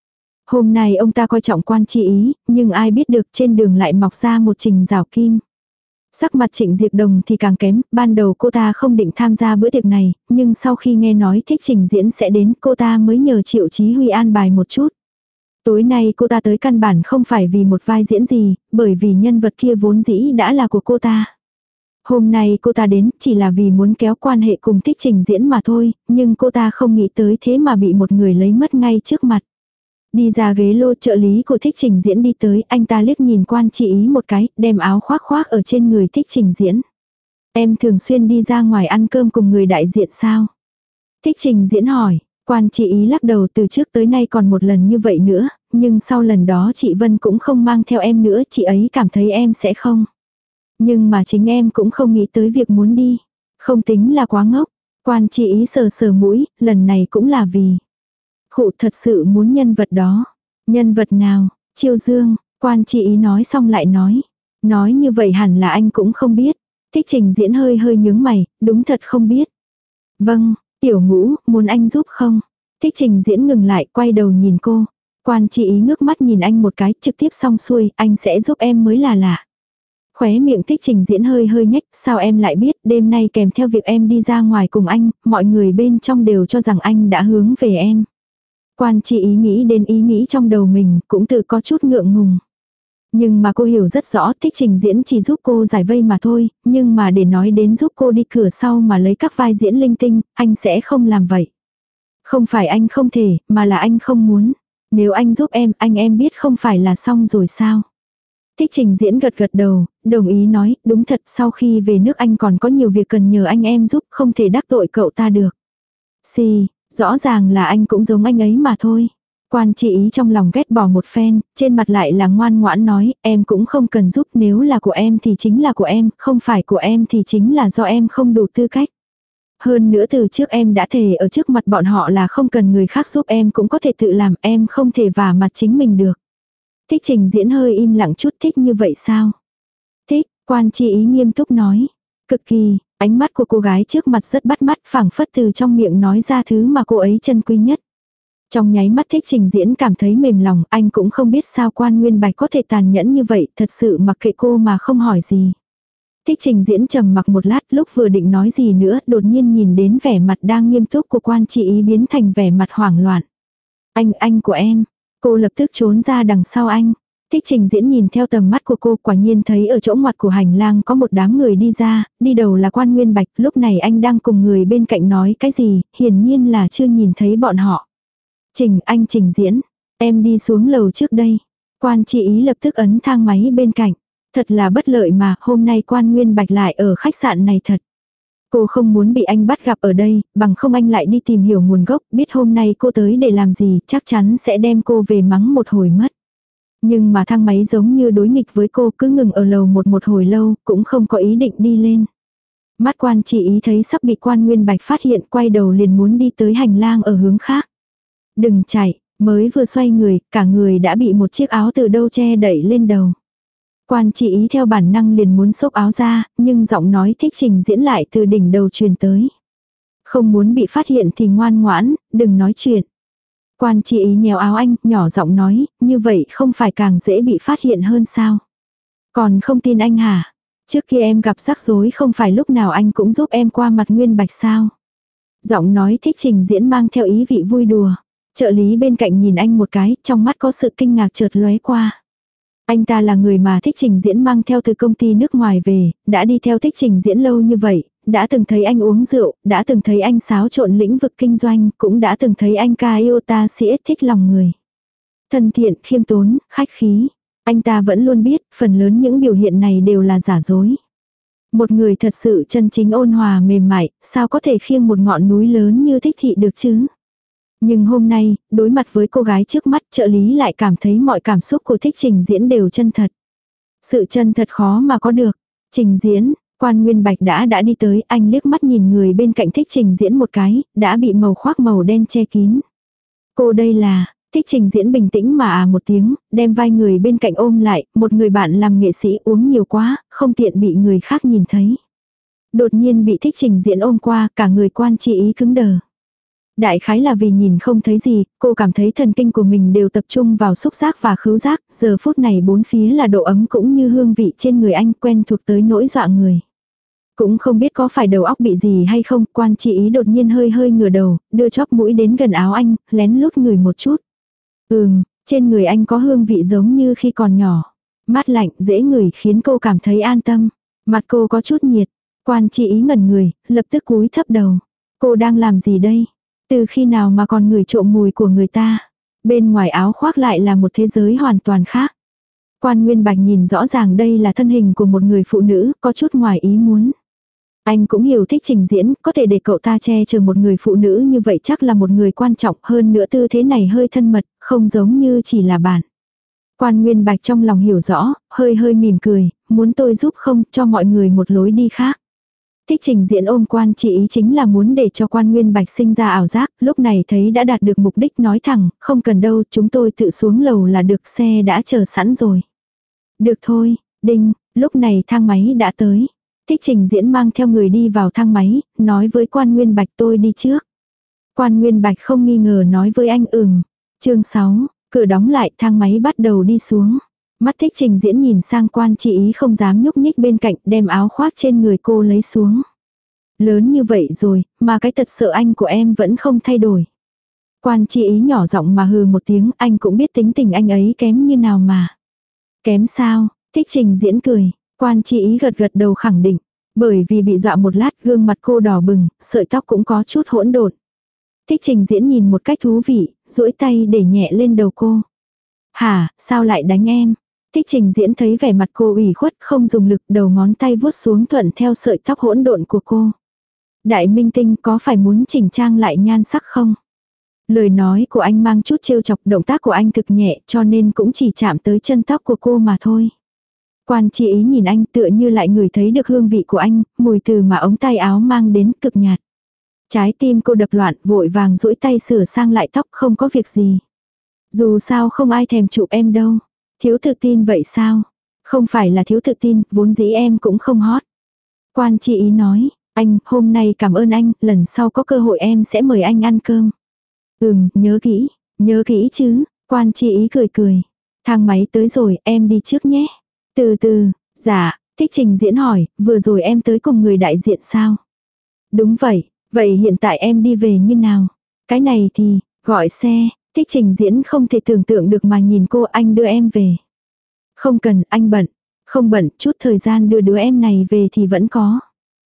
Hôm nay ông ta coi trọng Quan Chi Ý, nhưng ai biết được trên đường lại mọc ra một Trình Rào Kim. Sắc mặt Trịnh Diệp Đồng thì càng kém, ban đầu cô ta không định tham gia bữa tiệc này, nhưng sau khi nghe nói Thích Trình Diễn sẽ đến, cô ta mới nhờ Triệu Chí Huy an bài một chút. Tối nay cô ta tới căn bản không phải vì một vai diễn gì, bởi vì nhân vật kia vốn dĩ đã là của cô ta. Hôm nay cô ta đến chỉ là vì muốn kéo quan hệ cùng Thích Trình Diễn mà thôi, nhưng cô ta không nghĩ tới thế mà bị một người lấy mất ngay trước mặt. Đi ra ghế lô, trợ lý của Thích Trình Diễn đi tới, anh ta liếc nhìn Quan Chi Ý một cái, đem áo khoác khoác ở trên người Thích Trình Diễn. Em thường xuyên đi ra ngoài ăn cơm cùng người đại diện sao? Thích Trình Diễn hỏi. Quan Chi Ý lắc đầu, từ trước tới nay còn một lần như vậy nữa, nhưng sau lần đó chị Vân cũng không mang theo em nữa, chị ấy cảm thấy em sẽ không. Nhưng mà chính em cũng không nghĩ tới việc muốn đi. Không tính là quá ngốc. Quan Chi Ý sờ sờ mũi, lần này cũng là vì. Khụ, thật sự muốn nhân vật đó. Nhân vật nào? Chiêu Dương. Quan Chi Ý nói xong lại nói. Nói như vậy hẳn là anh cũng không biết. Thích Trình Diễn hơi hơi nhướng mày, đúng thật không biết. Vâng, Tiểu Ngũ, muốn anh giúp không? Thích Trình Diễn ngừng lại, quay đầu nhìn cô. Quan Chi Ý ngước mắt nhìn anh một cái, trực tiếp xong xuôi, anh sẽ giúp em mới là lạ. Khóe miệng Thích Trình Diễn hơi hơi nhếch, sao em lại biết, đêm nay kèm theo việc em đi ra ngoài cùng anh, mọi người bên trong đều cho rằng anh đã hướng về em. Quan Chi Ý nghĩ đến ý nghĩ trong đầu mình, cũng tự có chút ngượng ngùng. Nhưng mà cô hiểu rất rõ, Thích Trình Diễn chỉ giúp cô giải vây mà thôi, nhưng mà để nói đến giúp cô đi cửa sau mà lấy các vai diễn linh tinh, anh sẽ không làm vậy. Không phải anh không thể, mà là anh không muốn. Nếu anh giúp em, anh em biết không phải là xong rồi sao? Thích Trình Diễn gật gật đầu, đồng ý nói, đúng thật, sau khi về nước anh còn có nhiều việc cần nhờ anh em giúp, không thể đắc tội cậu ta được. Xì, rõ ràng là anh cũng giống anh ấy mà thôi. Quan Chi Ý trong lòng ghét bỏ một phen, trên mặt lại là ngoan ngoãn nói, em cũng không cần giúp, nếu là của em thì chính là của em, không phải của em thì chính là do em không đủ tư cách. Hơn nữa từ trước em đã thề ở trước mặt bọn họ là không cần người khác giúp, em cũng có thể tự làm, em không thể vả mặt chính mình được. Thích Trình Diễn hơi im lặng chút, thích như vậy sao? Thích, Quan Chi Ý nghiêm túc nói. Cực kỳ, ánh mắt của cô gái trước mặt rất bắt mắt, phảng phất từ trong miệng nói ra thứ mà cô ấy trân quý nhất. Trong nháy mắt Thích Trình Diễn cảm thấy mềm lòng, anh cũng không biết sao Quan Nguyên Bạch có thể tàn nhẫn như vậy, thật sự mặc kệ cô mà không hỏi gì. Thích Trình Diễn trầm mặc một lát, lúc vừa định nói gì nữa, đột nhiên nhìn đến vẻ mặt đang nghiêm túc của Quan Chi Ý biến thành vẻ mặt hoảng loạn. Anh, anh của em. Cô lập tức trốn ra đằng sau anh. Thích Trình Diễn nhìn theo tầm mắt của cô, quả nhiên thấy ở chỗ ngoặt của hành lang có một đám người đi ra, đi đầu là Quan Nguyên Bạch, lúc này anh đang cùng người bên cạnh nói cái gì, hiển nhiên là chưa nhìn thấy bọn họ. Trình, anh Trình Diễn, em đi xuống lầu trước đây. Quan Chi Ý lập tức ấn thang máy bên cạnh. Thật là bất lợi mà, hôm nay Quan Nguyên Bạch lại ở khách sạn này thật. Cô không muốn bị anh bắt gặp ở đây, bằng không anh lại đi tìm hiểu nguồn gốc, biết hôm nay cô tới để làm gì, chắc chắn sẽ đem cô về mắng một hồi mất. Nhưng mà thang máy giống như đối nghịch với cô, cứ ngừng ở lầu một một hồi lâu, cũng không có ý định đi lên. Mắt Quan Chi Ý thấy sắp bị Quan Nguyên Bạch phát hiện, quay đầu liền muốn đi tới hành lang ở hướng khác. Đừng chạy, mới vừa xoay người, cả người đã bị một chiếc áo từ đâu che đẩy lên đầu. Quan Chi Ý theo bản năng liền muốn xốc áo ra, nhưng giọng nói Thích Trình Diễn lại từ đỉnh đầu truyền tới. Không muốn bị phát hiện thì ngoan ngoãn, đừng nói chuyện. Quan Chi Ý nhéo áo anh, nhỏ giọng nói, như vậy không phải càng dễ bị phát hiện hơn sao? Còn không tin anh hả? Trước kia em gặp rắc rối không phải lúc nào anh cũng giúp em qua mặt Nguyên Bạch sao? Giọng nói Thích Trình Diễn mang theo ý vị vui đùa. Trợ lý bên cạnh nhìn anh một cái, trong mắt có sự kinh ngạc chợt lóe qua. Anh ta là người mà Thích Trình Diễn mang theo từ công ty nước ngoài về, đã đi theo Thích Trình Diễn lâu như vậy, đã từng thấy anh uống rượu, đã từng thấy anh xáo trộn lĩnh vực kinh doanh, cũng đã từng thấy anh ca yêu ta siết thích lòng người. Thân thiện, khiêm tốn, khách khí. Anh ta vẫn luôn biết, phần lớn những biểu hiện này đều là giả dối. Một người thật sự chân chính ôn hòa mềm mại, sao có thể khiêng một ngọn núi lớn như Thích Thị được chứ? Nhưng hôm nay, đối mặt với cô gái trước mắt, trợ lý lại cảm thấy mọi cảm xúc của Thích Trình Diễn đều chân thật. Sự chân thật khó mà có được. Trình Diễn, Quan Nguyên Bạch đã đã đi tới, anh liếc mắt nhìn người bên cạnh Thích Trình Diễn một cái, đã bị màu khoác màu đen che kín. Cô đây là, Thích Trình Diễn bình tĩnh mà à một tiếng, đem vai người bên cạnh ôm lại, một người bạn làm nghệ sĩ uống nhiều quá, không tiện bị người khác nhìn thấy. Đột nhiên bị Thích Trình Diễn ôm qua, cả người Quan Chi Ý cứng đờ. Đại khái là vì nhìn không thấy gì, cô cảm thấy thần kinh của mình đều tập trung vào xúc giác và khứu giác, giờ phút này bốn phía là độ ấm cũng như hương vị trên người anh quen thuộc tới nỗi dọa người. Cũng không biết có phải đầu óc bị gì hay không, Quan Chi Ý đột nhiên hơi hơi ngửa đầu, đưa chóp mũi đến gần áo anh, lén lút ngửi một chút. Ừm, trên người anh có hương vị giống như khi còn nhỏ. Mát lạnh, dễ ngửi khiến cô cảm thấy an tâm. Mặt cô có chút nhiệt. Quan Chi Ý ngẩn người, lập tức cúi thấp đầu. Cô đang làm gì đây? Từ khi nào mà còn ngửi trộm mùi của người ta? Bên ngoài áo khoác lại là một thế giới hoàn toàn khác. Quan Nguyên Bạch nhìn rõ ràng đây là thân hình của một người phụ nữ, có chút ngoài ý muốn. Anh cũng hiểu Thích Trình Diễn, có thể để cậu ta che chở một người phụ nữ như vậy chắc là một người quan trọng, hơn nữa tư thế này hơi thân mật, không giống như chỉ là bạn. Quan Nguyên Bạch trong lòng hiểu rõ, hơi hơi mỉm cười, muốn tôi giúp không, cho mọi người một lối đi khác. Thích Trình Diễn ôm Quan Chi Ý chính là muốn để cho Quan Nguyên Bạch sinh ra ảo giác, lúc này thấy đã đạt được mục đích nói thẳng, không cần đâu, chúng tôi tự xuống lầu là được, xe đã chờ sẵn rồi. Được thôi, đinh, lúc này thang máy đã tới. Thích Trình Diễn mang theo người đi vào thang máy, nói với Quan Nguyên Bạch tôi đi trước. Quan Nguyên Bạch không nghi ngờ nói với anh ừm. Chương sáu, cửa đóng lại, thang máy bắt đầu đi xuống. Mắt Thích Trình Diễn nhìn sang Quan Chi Ý không dám nhúc nhích bên cạnh, đem áo khoác trên người cô lấy xuống. Lớn như vậy rồi, mà cái tật sợ anh của em vẫn không thay đổi. Quan Chi Ý nhỏ giọng mà hừ một tiếng, anh cũng biết tính tình anh ấy kém như nào mà. Kém sao? Thích Trình Diễn cười. Quan Chi Ý gật gật đầu khẳng định. Bởi vì bị dọa một lát gương mặt cô đỏ bừng, sợi tóc cũng có chút hỗn độn. Thích Trình Diễn nhìn một cách thú vị, duỗi tay để nhẹ lên đầu cô. Hả, sao lại đánh em? Thích Trình Diễn thấy vẻ mặt cô ủy khuất không dùng lực, đầu ngón tay vuốt xuống thuận theo sợi tóc hỗn độn của cô. Đại minh tinh có phải muốn chỉnh trang lại nhan sắc không? Lời nói của anh mang chút trêu chọc, động tác của anh thực nhẹ cho nên cũng chỉ chạm tới chân tóc của cô mà thôi. Quan Chi Ý nhìn anh tựa như lại ngửi thấy được hương vị của anh, mùi từ mà ống tay áo mang đến cực nhạt. Trái tim cô đập loạn, vội vàng duỗi tay sửa sang lại tóc, không có việc gì. Dù sao không ai thèm chụp em đâu. Thiếu tự tin vậy sao? Không phải là thiếu tự tin, vốn dĩ em cũng không hot. Quan Chi Ý nói, anh, hôm nay cảm ơn anh, lần sau có cơ hội em sẽ mời anh ăn cơm. Ừm, nhớ kỹ, nhớ kỹ chứ. Quan Chi Ý cười cười. Thang máy tới rồi, em đi trước nhé. Từ từ, dạ, Thích Trình Diễn hỏi, vừa rồi em tới cùng người đại diện sao? Đúng vậy, vậy hiện tại em đi về như nào? Cái này thì, gọi xe. Thích Trình Diễn không thể tưởng tượng được mà nhìn cô, anh đưa em về. Không cần, anh bận. Không bận, chút thời gian đưa đứa em này về thì vẫn có.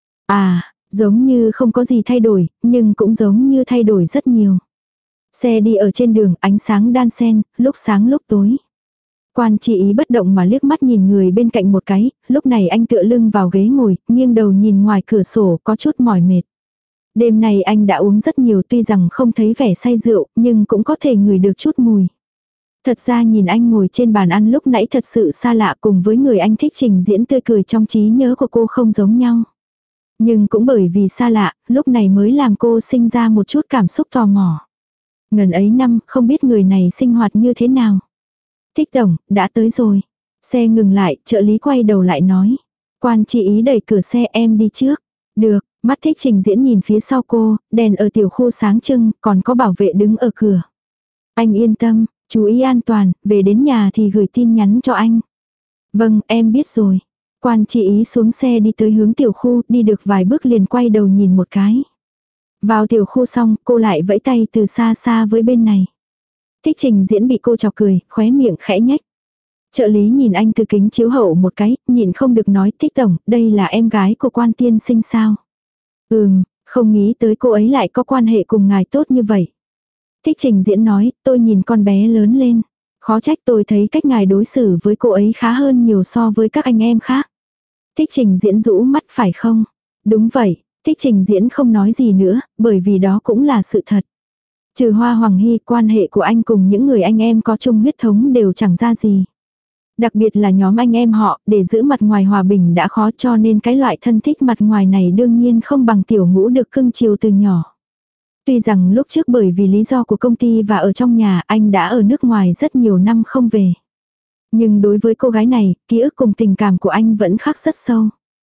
À, giống như không có gì thay đổi, nhưng cũng giống như thay đổi rất nhiều. Xe đi ở trên đường, ánh sáng đan xen, lúc sáng lúc tối. Quan Chi Ý bất động mà liếc mắt nhìn người bên cạnh một cái, lúc này anh tựa lưng vào ghế ngồi, nghiêng đầu nhìn ngoài cửa sổ có chút mỏi mệt. Đêm nay anh đã uống rất nhiều, tuy rằng không thấy vẻ say rượu, nhưng cũng có thể ngửi được chút mùi. Thật ra nhìn anh ngồi trên bàn ăn lúc nãy thật sự xa lạ, cùng với người anh Thích Trình Diễn tươi cười trong trí nhớ của cô không giống nhau. Nhưng cũng bởi vì xa lạ, lúc này mới làm cô sinh ra một chút cảm xúc tò mò. Ngần ấy năm, không biết người này sinh hoạt như thế nào. Thích tổng, đã tới rồi. Xe ngừng lại, trợ lý quay đầu lại nói. Quan Chi Ý đẩy cửa xe, em đi trước. Được, mắt Thích Trình Diễn nhìn phía sau cô, đèn ở tiểu khu sáng trưng, còn có bảo vệ đứng ở cửa. Anh yên tâm, chú ý an toàn, về đến nhà thì gửi tin nhắn cho anh. Vâng, em biết rồi. Quan Chi Ý xuống xe đi tới hướng tiểu khu, đi được vài bước liền quay đầu nhìn một cái. Vào tiểu khu xong, cô lại vẫy tay từ xa xa với bên này. Thích Trình Diễn bị cô chọc cười, khóe miệng khẽ nhếch. Trợ lý nhìn anh từ kính chiếu hậu một cái, nhịn không được nói, Thích tổng, đây là em gái của Quan tiên sinh sao? Ừm, không nghĩ tới cô ấy lại có quan hệ cùng ngài tốt như vậy. Thích Trình Diễn nói, tôi nhìn con bé lớn lên. Khó trách tôi thấy cách ngài đối xử với cô ấy khá hơn nhiều so với các anh em khác. Thích Trình Diễn rũ mắt phải không? Đúng vậy, Thích Trình Diễn không nói gì nữa, bởi vì đó cũng là sự thật. Trừ Hoa Hoàng Hy, quan hệ của anh cùng những người anh em có chung huyết thống đều chẳng ra gì. Đặc biệt là nhóm anh em họ, để giữ mặt ngoài hòa bình đã khó, cho nên cái loại thân thích mặt ngoài này đương nhiên không bằng Tiểu Ngũ được cưng chiều từ nhỏ. Tuy rằng lúc trước bởi vì lý do của công ty và ở trong nhà anh đã ở nước ngoài rất nhiều năm không về. Nhưng đối với cô gái này, ký ức cùng tình cảm của anh vẫn khắc rất sâu.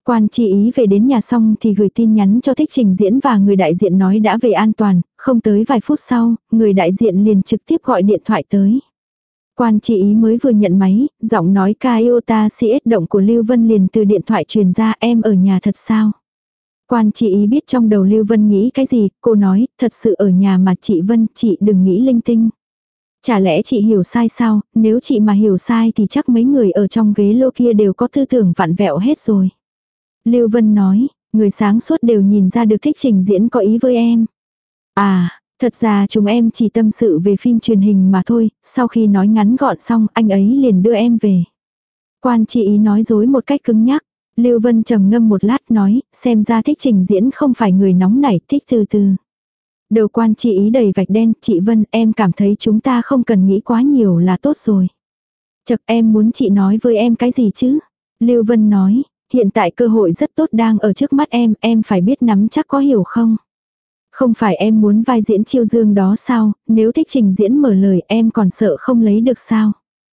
Quan Chi Ý về đến nhà xong thì gửi tin nhắn cho Thích Trình Diễn và người đại diện nói đã về an toàn, không tới vài phút sau, người đại diện liền trực tiếp gọi điện thoại tới. Quan Chi Ý mới vừa nhận máy, giọng nói Toyota xê ét động của Lưu Vân liền từ điện thoại truyền ra, em ở nhà thật sao? Quan Chi Ý biết trong đầu Lưu Vân nghĩ cái gì, cô nói, thật sự ở nhà mà chị Vân, chị đừng nghĩ linh tinh. Chả lẽ chị hiểu sai sao, nếu chị mà hiểu sai thì chắc mấy người ở trong ghế lô kia đều có tư tưởng vặn vẹo hết rồi. Lưu Vân nói, người sáng suốt đều nhìn ra được Thích Trình Diễn có ý với em. À, thật ra chúng em chỉ tâm sự về phim truyền hình mà thôi, sau khi nói ngắn gọn xong anh ấy liền đưa em về. Quan Chi Ý nói dối một cách cứng nhắc. Lưu Vân trầm ngâm một lát nói, xem ra Thích Trình Diễn không phải người nóng nảy, thích từ từ. Đầu Quan Chi Ý đầy vạch đen, chị Vân em cảm thấy chúng ta không cần nghĩ quá nhiều là tốt rồi. Chật em muốn chị nói với em cái gì chứ? Lưu Vân nói, hiện tại cơ hội rất tốt đang ở trước mắt em, em phải biết nắm chắc có hiểu không? Không phải em muốn vai diễn Chiêu Dương đó sao, nếu Thích Trình Diễn mở lời em còn sợ không lấy được sao?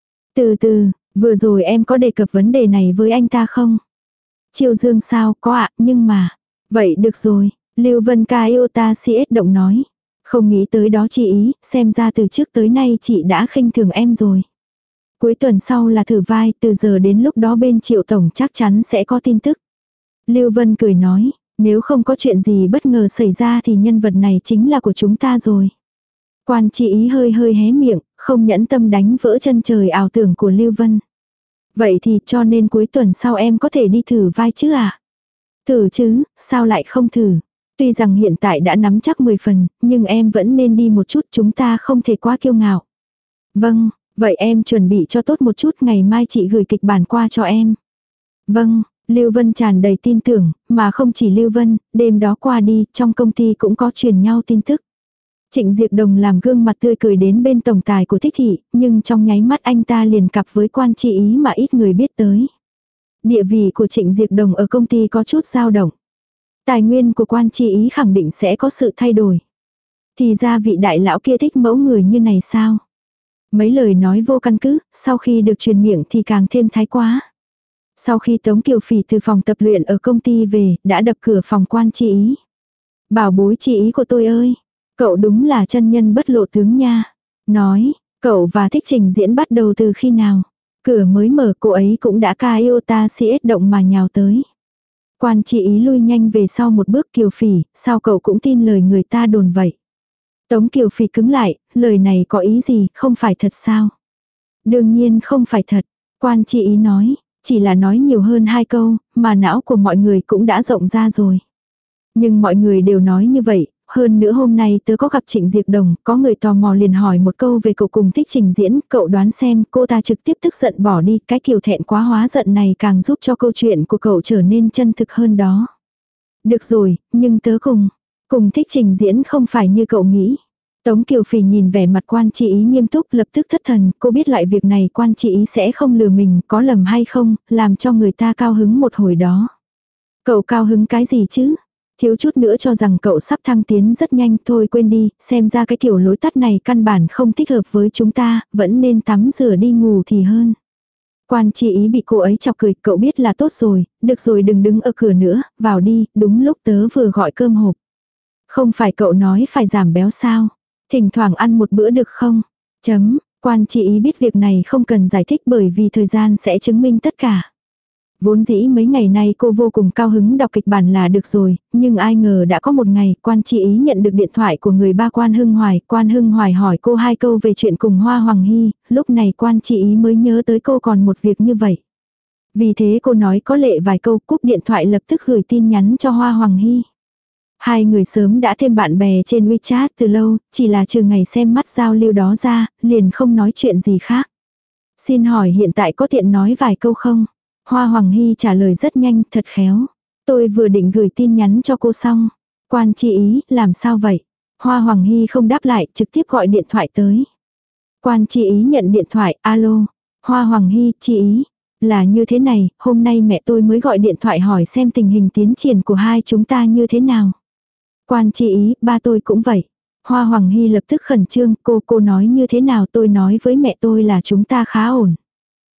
Từ từ, vừa rồi em có đề cập vấn đề này với anh ta không? Chiêu Dương sao, có ạ, nhưng mà... Vậy được rồi, Lưu Vân Toyota xê ét động nói. Không nghĩ tới đó chị Ý, xem ra từ trước tới nay chị đã khinh thường em rồi. Cuối tuần sau là thử vai, từ giờ đến lúc đó bên Triệu Tổng chắc chắn sẽ có tin tức. Lưu Vân cười nói, nếu không có chuyện gì bất ngờ xảy ra thì nhân vật này chính là của chúng ta rồi. Quan Chi Ý hơi hơi hé miệng, không nhẫn tâm đánh vỡ chân trời ảo tưởng của Lưu Vân. Vậy thì cho nên cuối tuần sau em có thể đi thử vai chứ ạ? À? Thử chứ, sao lại không thử? Tuy rằng hiện tại đã nắm chắc mười phần, nhưng em vẫn nên đi một chút, chúng ta không thể quá kiêu ngạo. Vâng, vậy em chuẩn bị cho tốt một chút, ngày mai chị gửi kịch bản qua cho em. Vâng, Lưu Vân tràn đầy tin tưởng, mà không chỉ Lưu Vân, đêm đó qua đi, trong công ty cũng có truyền nhau tin tức. Trịnh Diệp Đồng làm gương mặt tươi cười đến bên tổng tài của Thích Thị, nhưng trong nháy mắt anh ta liền cặp với Quan Chi Ý mà ít người biết tới. Địa vị của Trịnh Diệp Đồng ở công ty có chút dao động. Tài nguyên của Quan Chi Ý khẳng định sẽ có sự thay đổi. Thì ra vị đại lão kia thích mẫu người như này sao? Mấy lời nói vô căn cứ, sau khi được truyền miệng thì càng thêm thái quá. Sau khi Tống Kiều Phỉ từ phòng tập luyện ở công ty về, đã đập cửa phòng Quan Chi Ý. Bảo bối Chi Ý của tôi ơi! Cậu đúng là chân nhân bất lộ tướng nha. Nói, cậu và Thích Trình Diễn bắt đầu từ khi nào? Cửa mới mở cô ấy cũng đã Toyota xê ét động mà nhào tới. Quan Chi Ý lui nhanh về sau một bước. Kiều Phỉ, sao cậu cũng tin lời người ta đồn vậy? Tống Kiều Phỉ cứng lại, lời này có ý gì, không phải thật sao? Đương nhiên không phải thật. Quan Chi Ý nói, chỉ là nói nhiều hơn hai câu, mà não của mọi người cũng đã rộng ra rồi. Nhưng mọi người đều nói như vậy. Hơn nữa hôm nay tớ có gặp Trịnh Diệp Đồng, có người tò mò liền hỏi một câu về cậu cùng Thích Trình Diễn, cậu đoán xem cô ta trực tiếp tức giận bỏ đi, cái kiểu thẹn quá hóa giận này càng giúp cho câu chuyện của cậu trở nên chân thực hơn đó. Được rồi, nhưng tớ cùng, cùng Thích Trình Diễn không phải như cậu nghĩ. Tống Kiều Phỉ nhìn vẻ mặt Quan Chi Ý nghiêm túc lập tức thất thần, cô biết loại việc này Quan Chi Ý sẽ không lừa mình, có lầm hay không, làm cho người ta cao hứng một hồi đó. Cậu cao hứng cái gì chứ? Thiếu chút nữa cho rằng cậu sắp thăng tiến rất nhanh, thôi quên đi, xem ra cái kiểu lối tắt này căn bản không thích hợp với chúng ta, vẫn nên tắm rửa đi ngủ thì hơn. Quan Chi Ý bị cô ấy chọc cười, cậu biết là tốt rồi, được rồi đừng đứng ở cửa nữa, vào đi, đúng lúc tớ vừa gọi cơm hộp. Không phải cậu nói phải giảm béo sao? Thỉnh thoảng ăn một bữa được không? Chấm, Quan Chi Ý biết việc này không cần giải thích bởi vì thời gian sẽ chứng minh tất cả. Vốn dĩ mấy ngày nay cô vô cùng cao hứng đọc kịch bản là được rồi, nhưng ai ngờ đã có một ngày Quan Chi Ý nhận được điện thoại của người ba Quan Hưng Hoài. Quan Hưng Hoài hỏi cô hai câu về chuyện cùng Hoa Hoàng Hy, lúc này Quan Chi Ý mới nhớ tới cô còn một việc như vậy. Vì thế cô nói có lệ vài câu, cúp điện thoại lập tức gửi tin nhắn cho Hoa Hoàng Hy. Hai người sớm đã thêm bạn bè trên WeChat từ lâu, chỉ là trừ ngày xem mắt giao lưu đó ra, liền không nói chuyện gì khác. Xin hỏi hiện tại có tiện nói vài câu không? Hoa Hoàng Hy trả lời rất nhanh, thật khéo. Tôi vừa định gửi tin nhắn cho cô xong. Quan Chi Ý, làm sao vậy? Hoa Hoàng Hy không đáp lại, trực tiếp gọi điện thoại tới. Quan Chi Ý nhận điện thoại, alo. Hoa Hoàng Hy, Chi Ý. Là như thế này, hôm nay mẹ tôi mới gọi điện thoại hỏi xem tình hình tiến triển của hai chúng ta như thế nào. Quan Chi Ý, ba tôi cũng vậy. Hoa Hoàng Hy lập tức khẩn trương, cô, cô nói như thế nào? Tôi nói với mẹ tôi là chúng ta khá ổn.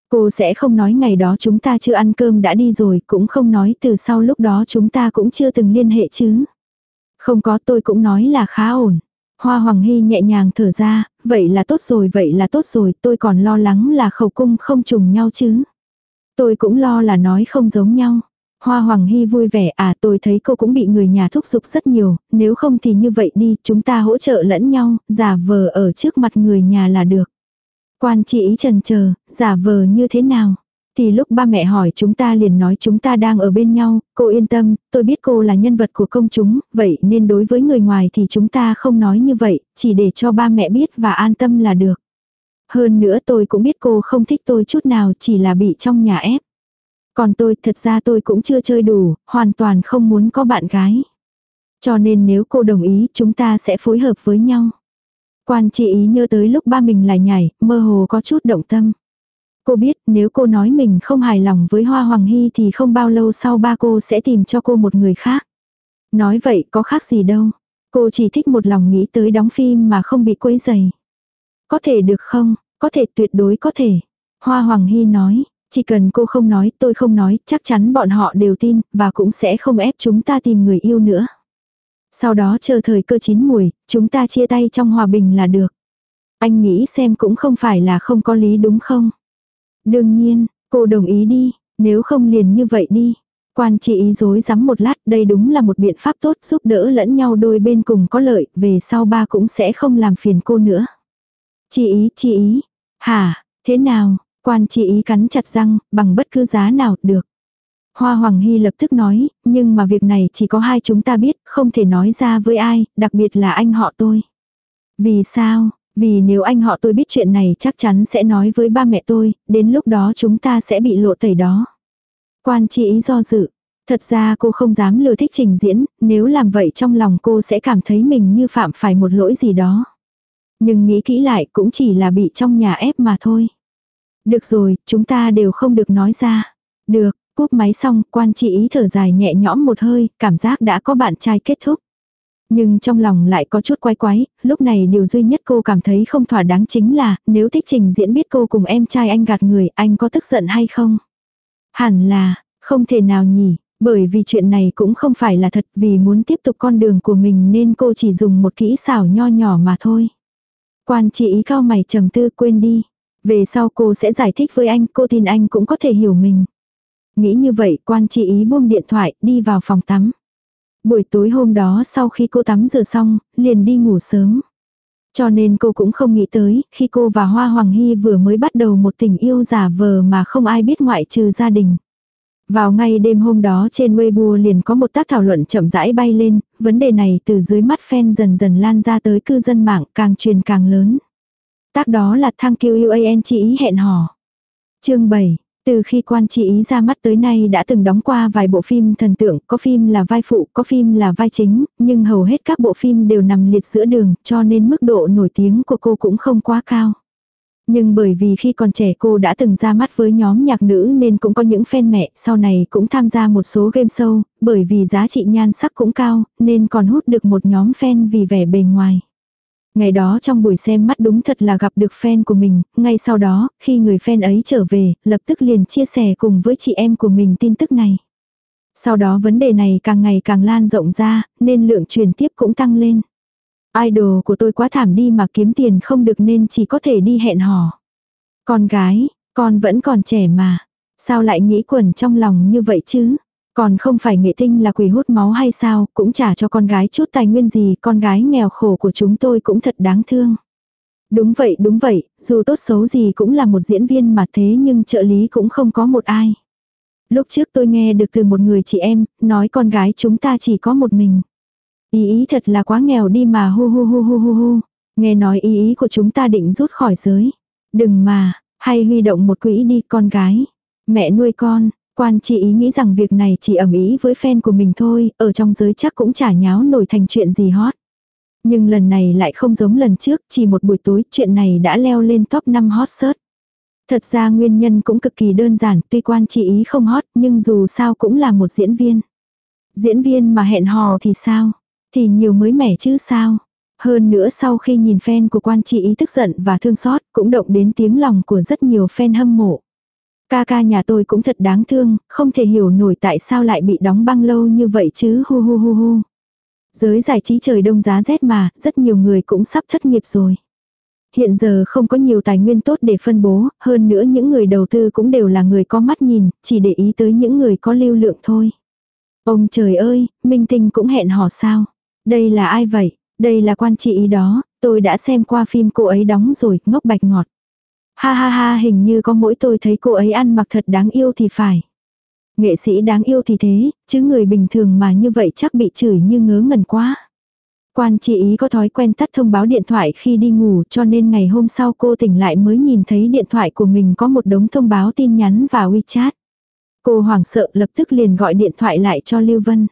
Cô sẽ không nói ngày đó chúng ta chưa ăn cơm đã đi rồi, cũng không nói từ sau lúc đó chúng ta cũng chưa từng liên hệ chứ. Không có, tôi cũng nói là khá ổn. Hoa Hoàng Hy nhẹ nhàng thở ra, vậy là tốt rồi, vậy là tốt rồi, tôi còn lo lắng là khẩu cung không trùng nhau chứ. Tôi cũng lo là nói không giống nhau. Hoa Hoàng Hy vui vẻ, à tôi thấy cô cũng bị người nhà thúc giục rất nhiều, nếu không thì như vậy đi, chúng ta hỗ trợ lẫn nhau, giả vờ ở trước mặt người nhà là được. Quan Chi Ý chần chờ, giả vờ như thế nào? Thì lúc ba mẹ hỏi chúng ta liền nói chúng ta đang ở bên nhau, cô yên tâm, tôi biết cô là nhân vật của công chúng, vậy nên đối với người ngoài thì chúng ta không nói như vậy, chỉ để cho ba mẹ biết và an tâm là được. Hơn nữa tôi cũng biết cô không thích tôi chút nào, chỉ là bị trong nhà ép. Còn tôi, thật ra tôi cũng chưa chơi đủ, hoàn toàn không muốn có bạn gái. Cho nên nếu cô đồng ý, chúng ta sẽ phối hợp với nhau. Quan Chi Ý nhớ tới lúc ba mình lại nhảy, mơ hồ có chút động tâm. Cô biết nếu cô nói mình không hài lòng với Hoa Hoàng Hy thì không bao lâu sau ba cô sẽ tìm cho cô một người khác. Nói vậy có khác gì đâu. Cô chỉ thích một lòng nghĩ tới đóng phim mà không bị quấy rầy. Có thể được không? Có thể, tuyệt đối có thể. Hoa Hoàng Hy nói, chỉ cần cô không nói, tôi không nói, chắc chắn bọn họ đều tin, và cũng sẽ không ép chúng ta tìm người yêu nữa. Sau đó chờ thời cơ chín muồi, chúng ta chia tay trong hòa bình là được. Anh nghĩ xem cũng không phải là không có lý đúng không? Đương nhiên, cô đồng ý đi, nếu không liền như vậy đi. Quan Chi Ý dối rắm một lát, đây đúng là một biện pháp tốt giúp đỡ lẫn nhau đôi bên cùng có lợi, về sau ba cũng sẽ không làm phiền cô nữa. Chi Ý, Chi Ý, hả, thế nào? Quan Chi Ý cắn chặt răng, bằng bất cứ giá nào, được. Hoa Hoàng Hy lập tức nói, nhưng mà việc này chỉ có hai chúng ta biết, không thể nói ra với ai, đặc biệt là anh họ tôi. Vì sao? Vì nếu anh họ tôi biết chuyện này chắc chắn sẽ nói với ba mẹ tôi, đến lúc đó chúng ta sẽ bị lộ tẩy đó. Quan Chi Ý do dự. Thật ra cô không dám lừa thích trình diễn, nếu làm vậy trong lòng cô sẽ cảm thấy mình như phạm phải một lỗi gì đó. Nhưng nghĩ kỹ lại cũng chỉ là bị trong nhà ép mà thôi. Được rồi, chúng ta đều không được nói ra. Được, cúp máy xong, Quan Chi Ý thở dài nhẹ nhõm một hơi, cảm giác đã có bạn trai kết thúc. Nhưng trong lòng lại có chút quái quái, lúc này điều duy nhất cô cảm thấy không thỏa đáng chính là, nếu thích trình diễn biết cô cùng em trai anh gạt người, anh có tức giận hay không? Hẳn là, không thể nào nhỉ, bởi vì chuyện này cũng không phải là thật, vì muốn tiếp tục con đường của mình nên cô chỉ dùng một kỹ xảo nho nhỏ mà thôi. Quan Chi Ý cau mày trầm tư, quên đi. Về sau cô sẽ giải thích với anh, cô tin anh cũng có thể hiểu mình. Nghĩ như vậy, Quan Chi Ý buông điện thoại, đi vào phòng tắm. Buổi tối hôm đó sau khi cô tắm rửa xong, liền đi ngủ sớm. Cho nên cô cũng không nghĩ tới, khi cô và Hoa Hoàng Hy vừa mới bắt đầu một tình yêu giả vờ mà không ai biết ngoại trừ gia đình. Vào ngay đêm hôm đó trên Weibo liền có một tác thảo luận chậm rãi bay lên, vấn đề này từ dưới mắt fan dần dần lan ra tới cư dân mạng, càng truyền càng lớn. Tác đó là Thank you you an Chi Ý hẹn hò. Chương bảy. Từ khi Quan Chi Ý ra mắt tới nay đã từng đóng qua vài bộ phim thần tượng, có phim là vai phụ, có phim là vai chính, nhưng hầu hết các bộ phim đều nằm liệt giữa đường, cho nên mức độ nổi tiếng của cô cũng không quá cao. Nhưng bởi vì khi còn trẻ cô đã từng ra mắt với nhóm nhạc nữ nên cũng có những fan mẹ, sau này cũng tham gia một số game show, bởi vì giá trị nhan sắc cũng cao, nên còn hút được một nhóm fan vì vẻ bề ngoài. Ngày đó trong buổi xem mắt đúng thật là gặp được fan của mình, ngay sau đó, khi người fan ấy trở về, lập tức liền chia sẻ cùng với chị em của mình tin tức này. Sau đó vấn đề này càng ngày càng lan rộng ra, nên lượng truyền tiếp cũng tăng lên. Idol của tôi quá thảm đi mà kiếm tiền không được nên chỉ có thể đi hẹn hò. Con gái, con vẫn còn trẻ mà. Sao lại nghĩ quẩn trong lòng như vậy chứ? Còn không phải nghệ tinh là quỷ hút máu hay sao, cũng trả cho con gái chút tài nguyên gì, con gái nghèo khổ của chúng tôi cũng thật đáng thương. Đúng vậy, đúng vậy, dù tốt xấu gì cũng là một diễn viên mà thế nhưng trợ lý cũng không có một ai. Lúc trước tôi nghe được từ một người chị em, nói con gái chúng ta chỉ có một mình. Ý ý thật là quá nghèo đi mà hu hu hu hu hu hu. Nghe nói ý ý của chúng ta định rút khỏi giới. Đừng mà, hay huy động một quỹ đi con gái. Mẹ nuôi con. Quan Chi Ý nghĩ rằng việc này chỉ ầm ĩ với fan của mình thôi, ở trong giới chắc cũng chả nháo nổi thành chuyện gì hot. Nhưng lần này lại không giống lần trước, chỉ một buổi tối chuyện này đã leo lên top năm hot search. Thật ra nguyên nhân cũng cực kỳ đơn giản, tuy Quan Chi Ý không hot nhưng dù sao cũng là một diễn viên. Diễn viên mà hẹn hò thì sao? Thì nhiều mới mẻ chứ sao? Hơn nữa sau khi nhìn fan của Quan Chi Ý tức giận và thương xót cũng động đến tiếng lòng của rất nhiều fan hâm mộ. Ca ca nhà tôi cũng thật đáng thương, không thể hiểu nổi tại sao lại bị đóng băng lâu như vậy chứ hu hu hu hu. Giới giải trí trời đông giá rét mà, rất nhiều người cũng sắp thất nghiệp rồi. Hiện giờ không có nhiều tài nguyên tốt để phân bố, hơn nữa những người đầu tư cũng đều là người có mắt nhìn, chỉ để ý tới những người có lưu lượng thôi. Ông trời ơi, minh tinh cũng hẹn hò sao? Đây là ai vậy? Đây là quan chị ý đó, tôi đã xem qua phim cô ấy đóng rồi, ngốc bạch ngọt. Ha ha ha, hình như có mỗi tôi thấy cô ấy ăn mặc thật đáng yêu thì phải. Nghệ sĩ đáng yêu thì thế, chứ người bình thường mà như vậy chắc bị chửi như ngớ ngẩn quá. Quan chị ý có thói quen tắt thông báo điện thoại khi đi ngủ, cho nên ngày hôm sau cô tỉnh lại mới nhìn thấy điện thoại của mình có một đống thông báo tin nhắn và WeChat. Cô hoảng sợ lập tức liền gọi điện thoại lại cho Lưu Vân.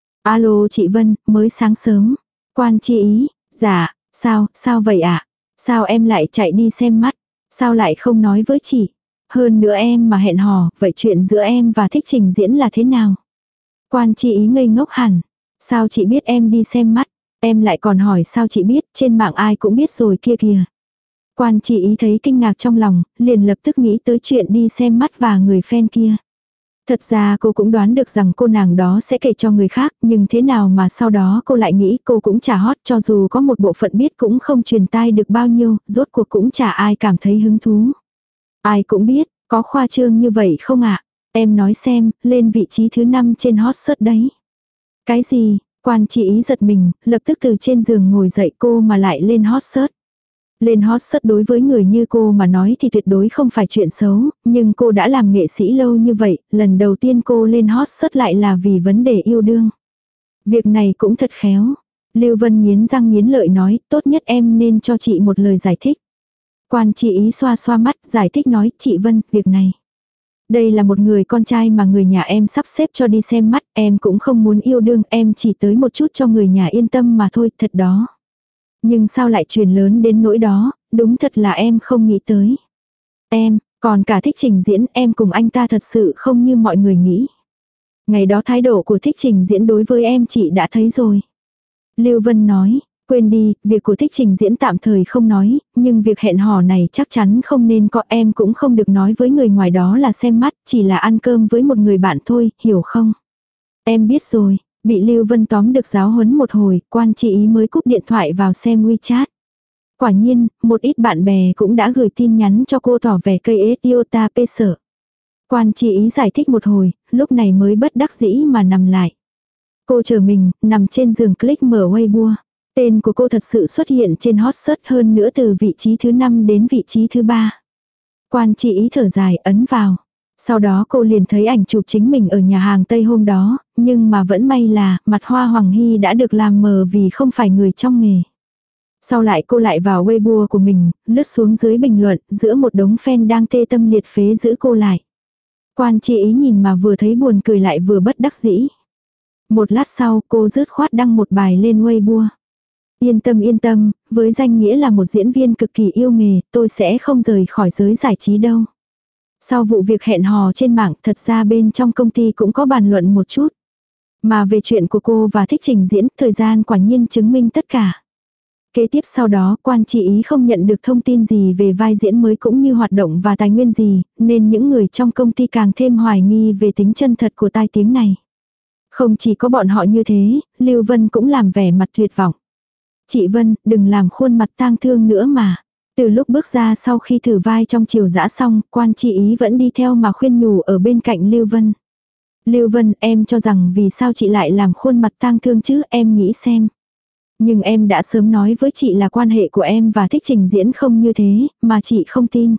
Alo chị Vân, mới sáng sớm. Quan chị ý, dạ, sao, sao vậy ạ? À? Sao em lại chạy đi xem mắt? Sao lại không nói với chị? Hơn nữa em mà hẹn hò, vậy chuyện giữa em và Thích Trình Diễn là thế nào? Quan chị ý ngây ngốc hẳn. Sao chị biết em đi xem mắt? Em lại còn hỏi sao chị biết, trên mạng ai cũng biết rồi kia kìa. Quan chị ý thấy kinh ngạc trong lòng, liền lập tức nghĩ tới chuyện đi xem mắt và người fan kia. Thật ra cô cũng đoán được rằng cô nàng đó sẽ kể cho người khác, nhưng thế nào mà sau đó cô lại nghĩ cô cũng chả hot, cho dù có một bộ phận biết cũng không truyền tai được bao nhiêu, rốt cuộc cũng chả ai cảm thấy hứng thú. Ai cũng biết, có khoa trương như vậy không ạ? Em nói xem, lên vị trí thứ năm trên hot search đấy. Cái gì? Quan chị ý giật mình, lập tức từ trên giường ngồi dậy, cô mà lại lên hot search. Lên hot search đối với người như cô mà nói thì tuyệt đối không phải chuyện xấu, nhưng cô đã làm nghệ sĩ lâu như vậy, lần đầu tiên cô lên hot search lại là vì vấn đề yêu đương. Việc này cũng thật khéo. Lưu Vân nghiến răng nghiến lợi nói, tốt nhất em nên cho chị một lời giải thích. Quan chị ý xoa xoa mắt, giải thích nói, chị Vân, việc này. Đây là một người con trai mà người nhà em sắp xếp cho đi xem mắt, em cũng không muốn yêu đương, em chỉ tới một chút cho người nhà yên tâm mà thôi, thật đó. Nhưng sao lại truyền lớn đến nỗi đó, đúng thật là em không nghĩ tới. Em, còn cả Thích Trình Diễn, em cùng anh ta thật sự không như mọi người nghĩ. Ngày đó thái độ của Thích Trình Diễn đối với em chị đã thấy rồi. Lưu Vân nói, quên đi, việc của Thích Trình Diễn tạm thời không nói, nhưng việc hẹn hò này chắc chắn không nên có, em cũng không được nói với người ngoài đó là xem mắt, chỉ là ăn cơm với một người bạn thôi, hiểu không? Em biết rồi. Bị Lưu Vân tóm được giáo huấn một hồi, quan chị ý mới cúp điện thoại vào xem WeChat. Quả nhiên, một ít bạn bè cũng đã gửi tin nhắn cho cô tỏ vẻ cây ết iota pê sợ. Quan chị ý giải thích một hồi, lúc này mới bất đắc dĩ mà nằm lại. Cô chờ mình, nằm trên giường click mở Weibo. Tên của cô thật sự xuất hiện trên hot search, hơn nữa từ vị trí thứ năm đến vị trí thứ ba. Quan chị ý thở dài ấn vào. Sau đó cô liền thấy ảnh chụp chính mình ở nhà hàng Tây hôm đó, nhưng mà vẫn may là mặt Hoa Hoàng Hy đã được làm mờ vì không phải người trong nghề. Sau lại cô lại vào Weibo của mình, lướt xuống dưới bình luận, giữa một đống fan đang tê tâm liệt phế giữ cô lại. Quan chị ý nhìn mà vừa thấy buồn cười lại vừa bất đắc dĩ. Một lát sau cô dứt khoát đăng một bài lên Weibo. Yên tâm yên tâm, với danh nghĩa là một diễn viên cực kỳ yêu nghề, tôi sẽ không rời khỏi giới giải trí đâu. Sau vụ việc hẹn hò trên mạng, thật ra bên trong công ty cũng có bàn luận một chút. Mà về chuyện của cô và Thích Trình Diễn, thời gian quả nhiên chứng minh tất cả. Kế tiếp sau đó, quan chị ý không nhận được thông tin gì về vai diễn mới cũng như hoạt động và tài nguyên gì, nên những người trong công ty càng thêm hoài nghi về tính chân thật của tai tiếng này. Không chỉ có bọn họ như thế, Lưu Vân cũng làm vẻ mặt tuyệt vọng. Chị Vân, đừng làm khuôn mặt tang thương nữa mà. Từ lúc bước ra sau khi thử vai trong Triều Dã xong, quan chị ý vẫn đi theo mà khuyên nhủ ở bên cạnh Lưu Vân. Lưu Vân, em cho rằng vì sao chị lại làm khuôn mặt tang thương chứ, em nghĩ xem. Nhưng em đã sớm nói với chị là quan hệ của em và Thích Trình Diễn không như thế, mà chị không tin.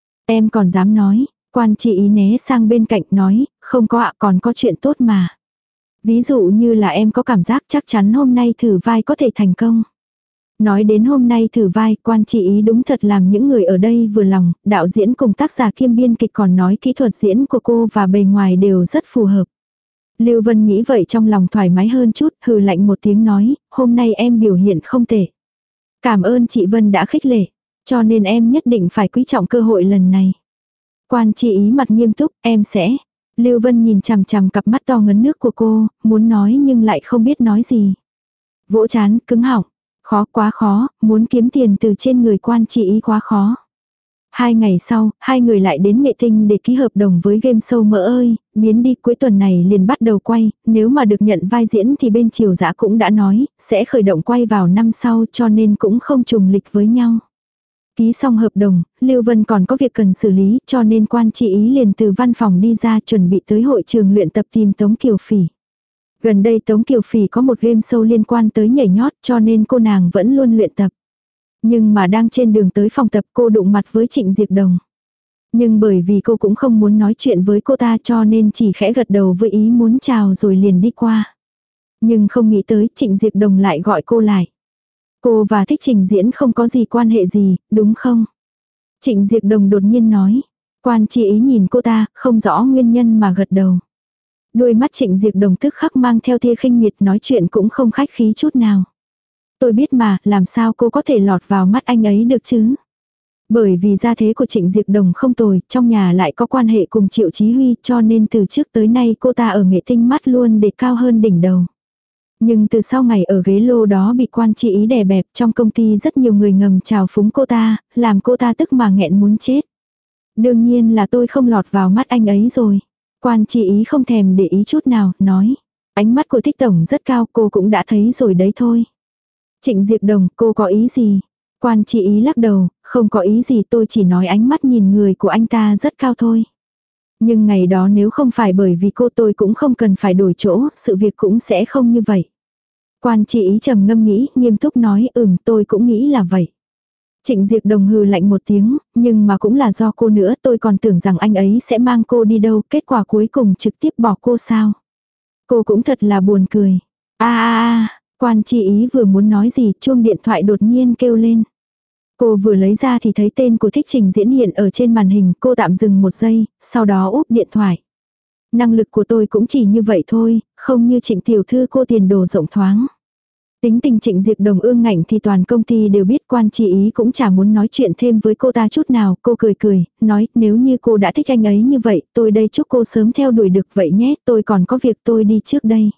Em còn dám nói, quan chị ý né sang bên cạnh nói, không có ạ, còn có chuyện tốt mà. Ví dụ như là em có cảm giác chắc chắn hôm nay thử vai có thể thành công. Nói đến hôm nay thử vai, quan chị ý đúng thật làm những người ở đây vừa lòng, đạo diễn cùng tác giả kiêm biên kịch còn nói kỹ thuật diễn của cô và bề ngoài đều rất phù hợp. Lưu Vân nghĩ vậy trong lòng thoải mái hơn chút, hừ lạnh một tiếng nói, hôm nay em biểu hiện không tệ. Cảm ơn chị Vân đã khích lệ, cho nên em nhất định phải quý trọng cơ hội lần này. Quan chị ý mặt nghiêm túc, em sẽ. Lưu Vân nhìn chằm chằm cặp mắt to ngấn nước của cô, muốn nói nhưng lại không biết nói gì. Vỗ chán, cứng họng. Khó quá khó, muốn kiếm tiền từ trên người quan chị ý quá khó. Hai ngày sau, hai người lại đến Nghệ Tinh để ký hợp đồng với game show Mỡ ơi, biến đi cuối tuần này liền bắt đầu quay, nếu mà được nhận vai diễn thì bên Triều Dã cũng đã nói, sẽ khởi động quay vào năm sau cho nên cũng không trùng lịch với nhau. Ký xong hợp đồng, Lưu Vân còn có việc cần xử lý cho nên Quan Chi Ý liền từ văn phòng đi ra chuẩn bị tới hội trường luyện tập tìm Tống Kiều Phỉ. Gần đây Tống Kiều Phỉ có một game show liên quan tới nhảy nhót cho nên cô nàng vẫn luôn luyện tập. Nhưng mà đang trên đường tới phòng tập cô đụng mặt với Trịnh Diệp Đồng. Nhưng bởi vì cô cũng không muốn nói chuyện với cô ta cho nên chỉ khẽ gật đầu với ý muốn chào rồi liền đi qua. Nhưng không nghĩ tới Trịnh Diệp Đồng lại gọi cô lại. Cô và Thích Trình Diễn không có gì quan hệ gì, đúng không? Trịnh Diệp Đồng đột nhiên nói. Quan Chi Ý nhìn cô ta, không rõ nguyên nhân mà gật đầu. Đôi mắt Trịnh Diệp Đồng tức khắc mang theo tia khinh miệt, nói chuyện cũng không khách khí chút nào. Tôi biết mà, làm sao cô có thể lọt vào mắt anh ấy được chứ? Bởi vì gia thế của Trịnh Diệp Đồng không tồi, trong nhà lại có quan hệ cùng Triệu Chí Huy cho nên từ trước tới nay cô ta ở Nghệ Tinh mắt luôn để cao hơn đỉnh đầu. Nhưng từ sau ngày ở ghế lô đó bị Quan Chi Ý đè bẹp, trong công ty rất nhiều người ngầm chào phúng cô ta, làm cô ta tức mà nghẹn muốn chết. Đương nhiên là tôi không lọt vào mắt anh ấy rồi. Quan Chi Ý không thèm để ý chút nào, nói. Ánh mắt của Thích Tổng rất cao, cô cũng đã thấy rồi đấy thôi. Trịnh Diệp Đồng, cô có ý gì? Quan Chi Ý lắc đầu, không có ý gì, tôi chỉ nói ánh mắt nhìn người của anh ta rất cao thôi. Nhưng ngày đó nếu không phải bởi vì cô tôi cũng không cần phải đổi chỗ, sự việc cũng sẽ không như vậy. Quan Chi Ý trầm ngâm nghĩ, nghiêm túc nói, ừm tôi cũng nghĩ là vậy. Trịnh Diệp Đồng hừ lạnh một tiếng, nhưng mà cũng là do cô nữa, tôi còn tưởng rằng anh ấy sẽ mang cô đi đâu, kết quả cuối cùng trực tiếp bỏ cô sao. Cô cũng thật là buồn cười. a a a Quan Chi Ý vừa muốn nói gì, chuông điện thoại đột nhiên kêu lên. Cô vừa lấy ra thì thấy tên của Thích Trình Diễn hiện ở trên màn hình, cô tạm dừng một giây, sau đó úp điện thoại. Năng lực của tôi cũng chỉ như vậy thôi, không như Trịnh tiểu thư cô tiền đồ rộng thoáng. Tính tình Trịnh Diệp Đồng ương ngạnh thì toàn công ty đều biết, Quan Chi Ý cũng chả muốn nói chuyện thêm với cô ta chút nào, cô cười cười, nói nếu như cô đã thích anh ấy như vậy, tôi đây chúc cô sớm theo đuổi được vậy nhé, tôi còn có việc tôi đi trước đây.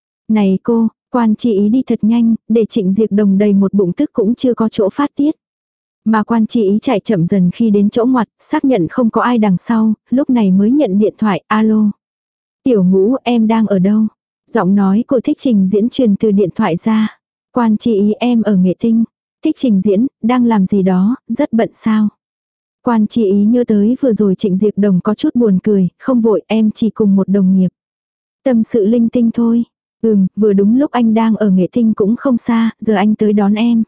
Này cô, Quan Chi Ý đi thật nhanh, để Trịnh Diệp Đồng đầy một bụng tức cũng chưa có chỗ phát tiết. Mà Quan Chi Ý chạy chậm dần khi đến chỗ ngoặt, xác nhận không có ai đằng sau, lúc này mới nhận điện thoại, alo. Tiểu Ngũ, em đang ở đâu? Giọng nói của Thích Trình Diễn truyền từ điện thoại ra. Quan Chi Ý, em ở Nghệ Tinh. Thích Trình Diễn, đang làm gì đó, rất bận sao? Quan Chi Ý nhớ tới vừa rồi Trịnh Diệp Đồng có chút buồn cười, không vội, em chỉ cùng một đồng nghiệp. Tâm sự linh tinh thôi. Ừm, vừa đúng lúc anh đang ở Nghệ Tinh cũng không xa, giờ anh tới đón em.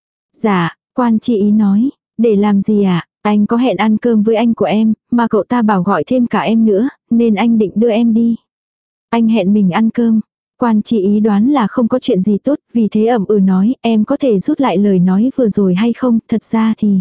Dạ, Quan Chi Ý nói, để làm gì ạ? À? Anh có hẹn ăn cơm với anh của em, mà cậu ta bảo gọi thêm cả em nữa, nên anh định đưa em đi. Anh hẹn mình ăn cơm. Quan Chi Ý đoán là không có chuyện gì tốt, vì thế ậm ừ nói, em có thể rút lại lời nói vừa rồi hay không, thật ra thì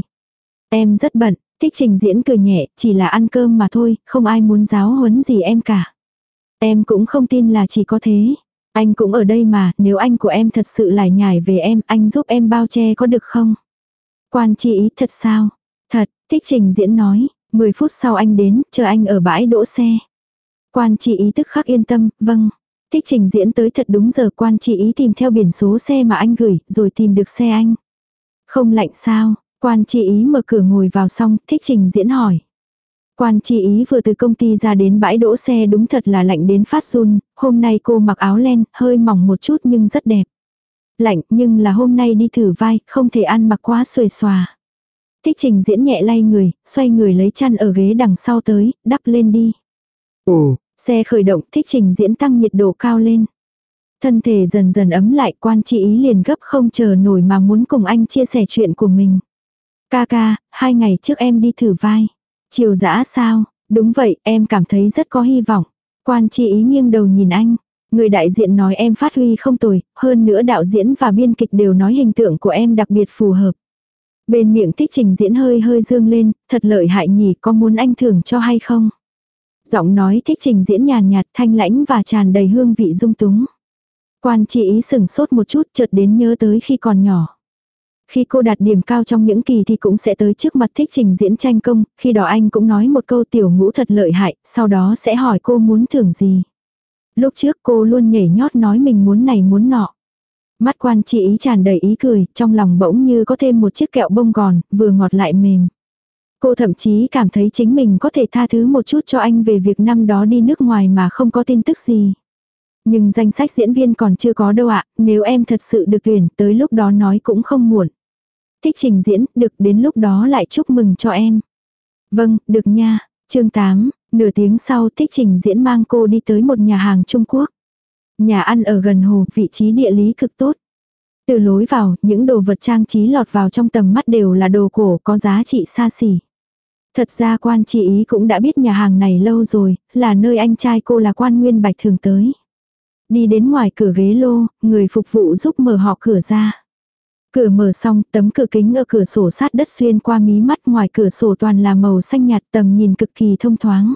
em rất bận. Thích Trình Diễn cười nhẹ, chỉ là ăn cơm mà thôi, không ai muốn giáo huấn gì em cả. Em cũng không tin là chỉ có thế. Anh cũng ở đây mà, nếu anh của em thật sự lải nhải về em, anh giúp em bao che có được không? Quan Chi Ý, thật sao? Thật, Thích Trình Diễn nói, mười phút sau anh đến, chờ anh ở bãi đỗ xe. Quan Chi Ý tức khắc yên tâm, vâng. Thích Trình Diễn tới thật đúng giờ, Quan Chi Ý tìm theo biển số xe mà anh gửi, rồi tìm được xe anh. Không lạnh sao? Quan Chi Ý mở cửa ngồi vào xong, Thích Trình Diễn hỏi. Quan Chi Ý vừa từ công ty ra đến bãi đỗ xe đúng thật là lạnh đến phát run, hôm nay cô mặc áo len, hơi mỏng một chút nhưng rất đẹp. Lạnh nhưng là hôm nay đi thử vai, không thể ăn mặc quá xuề xòa. Thích Trình Diễn nhẹ lay người, xoay người lấy chăn ở ghế đằng sau tới, đắp lên đi. Ồ, xe khởi động, Thích Trình Diễn tăng nhiệt độ cao lên. Thân thể dần dần ấm lại, Quan Chi Ý liền gấp không chờ nổi mà muốn cùng anh chia sẻ chuyện của mình. Ca ca, hai ngày trước em đi thử vai. Triều Dã sao? Đúng vậy, em cảm thấy rất có hy vọng. Quan Chi Ý nghiêng đầu nhìn anh. Người đại diện nói em phát huy không tồi, hơn nữa đạo diễn và biên kịch đều nói hình tượng của em đặc biệt phù hợp. Bên miệng Thích Trình Diễn hơi hơi dương lên, thật lợi hại nhỉ, có muốn anh thưởng cho hay không? Giọng nói Thích Trình Diễn nhàn nhạt, thanh lãnh và tràn đầy hương vị dung túng. Quan Chi Ý sừng sốt một chút, chợt đến nhớ tới khi còn nhỏ. Khi cô đạt điểm cao trong những kỳ thì cũng sẽ tới trước mặt Thích Trình Diễn tranh công, khi đó anh cũng nói một câu Tiểu Ngũ thật lợi hại, sau đó sẽ hỏi cô muốn thưởng gì. Lúc trước cô luôn nhảy nhót nói mình muốn này muốn nọ. Mắt Quan Chi Ý tràn đầy ý cười, trong lòng bỗng như có thêm một chiếc kẹo bông gòn, vừa ngọt lại mềm. Cô thậm chí cảm thấy chính mình có thể tha thứ một chút cho anh về việc năm đó đi nước ngoài mà không có tin tức gì. Nhưng danh sách diễn viên còn chưa có đâu ạ, nếu em thật sự được tuyển tới lúc đó nói cũng không muộn. Thích trình diễn, được đến lúc đó lại chúc mừng cho em. Vâng, được nha. Chương tám, nửa tiếng sau Thích trình diễn mang cô đi tới một nhà hàng Trung Quốc. Nhà ăn ở gần hồ, vị trí địa lý cực tốt. Từ lối vào, những đồ vật trang trí lọt vào trong tầm mắt đều là đồ cổ có giá trị xa xỉ. Thật ra Quan Chi Ý cũng đã biết nhà hàng này lâu rồi, là nơi anh trai cô là Quan Nguyên Bạch thường tới. Đi đến ngoài cửa ghế lô, người phục vụ giúp mở họ cửa ra. Cửa mở xong, tấm cửa kính ở cửa sổ sát đất xuyên qua mí mắt, ngoài cửa sổ toàn là màu xanh nhạt, tầm nhìn cực kỳ thông thoáng.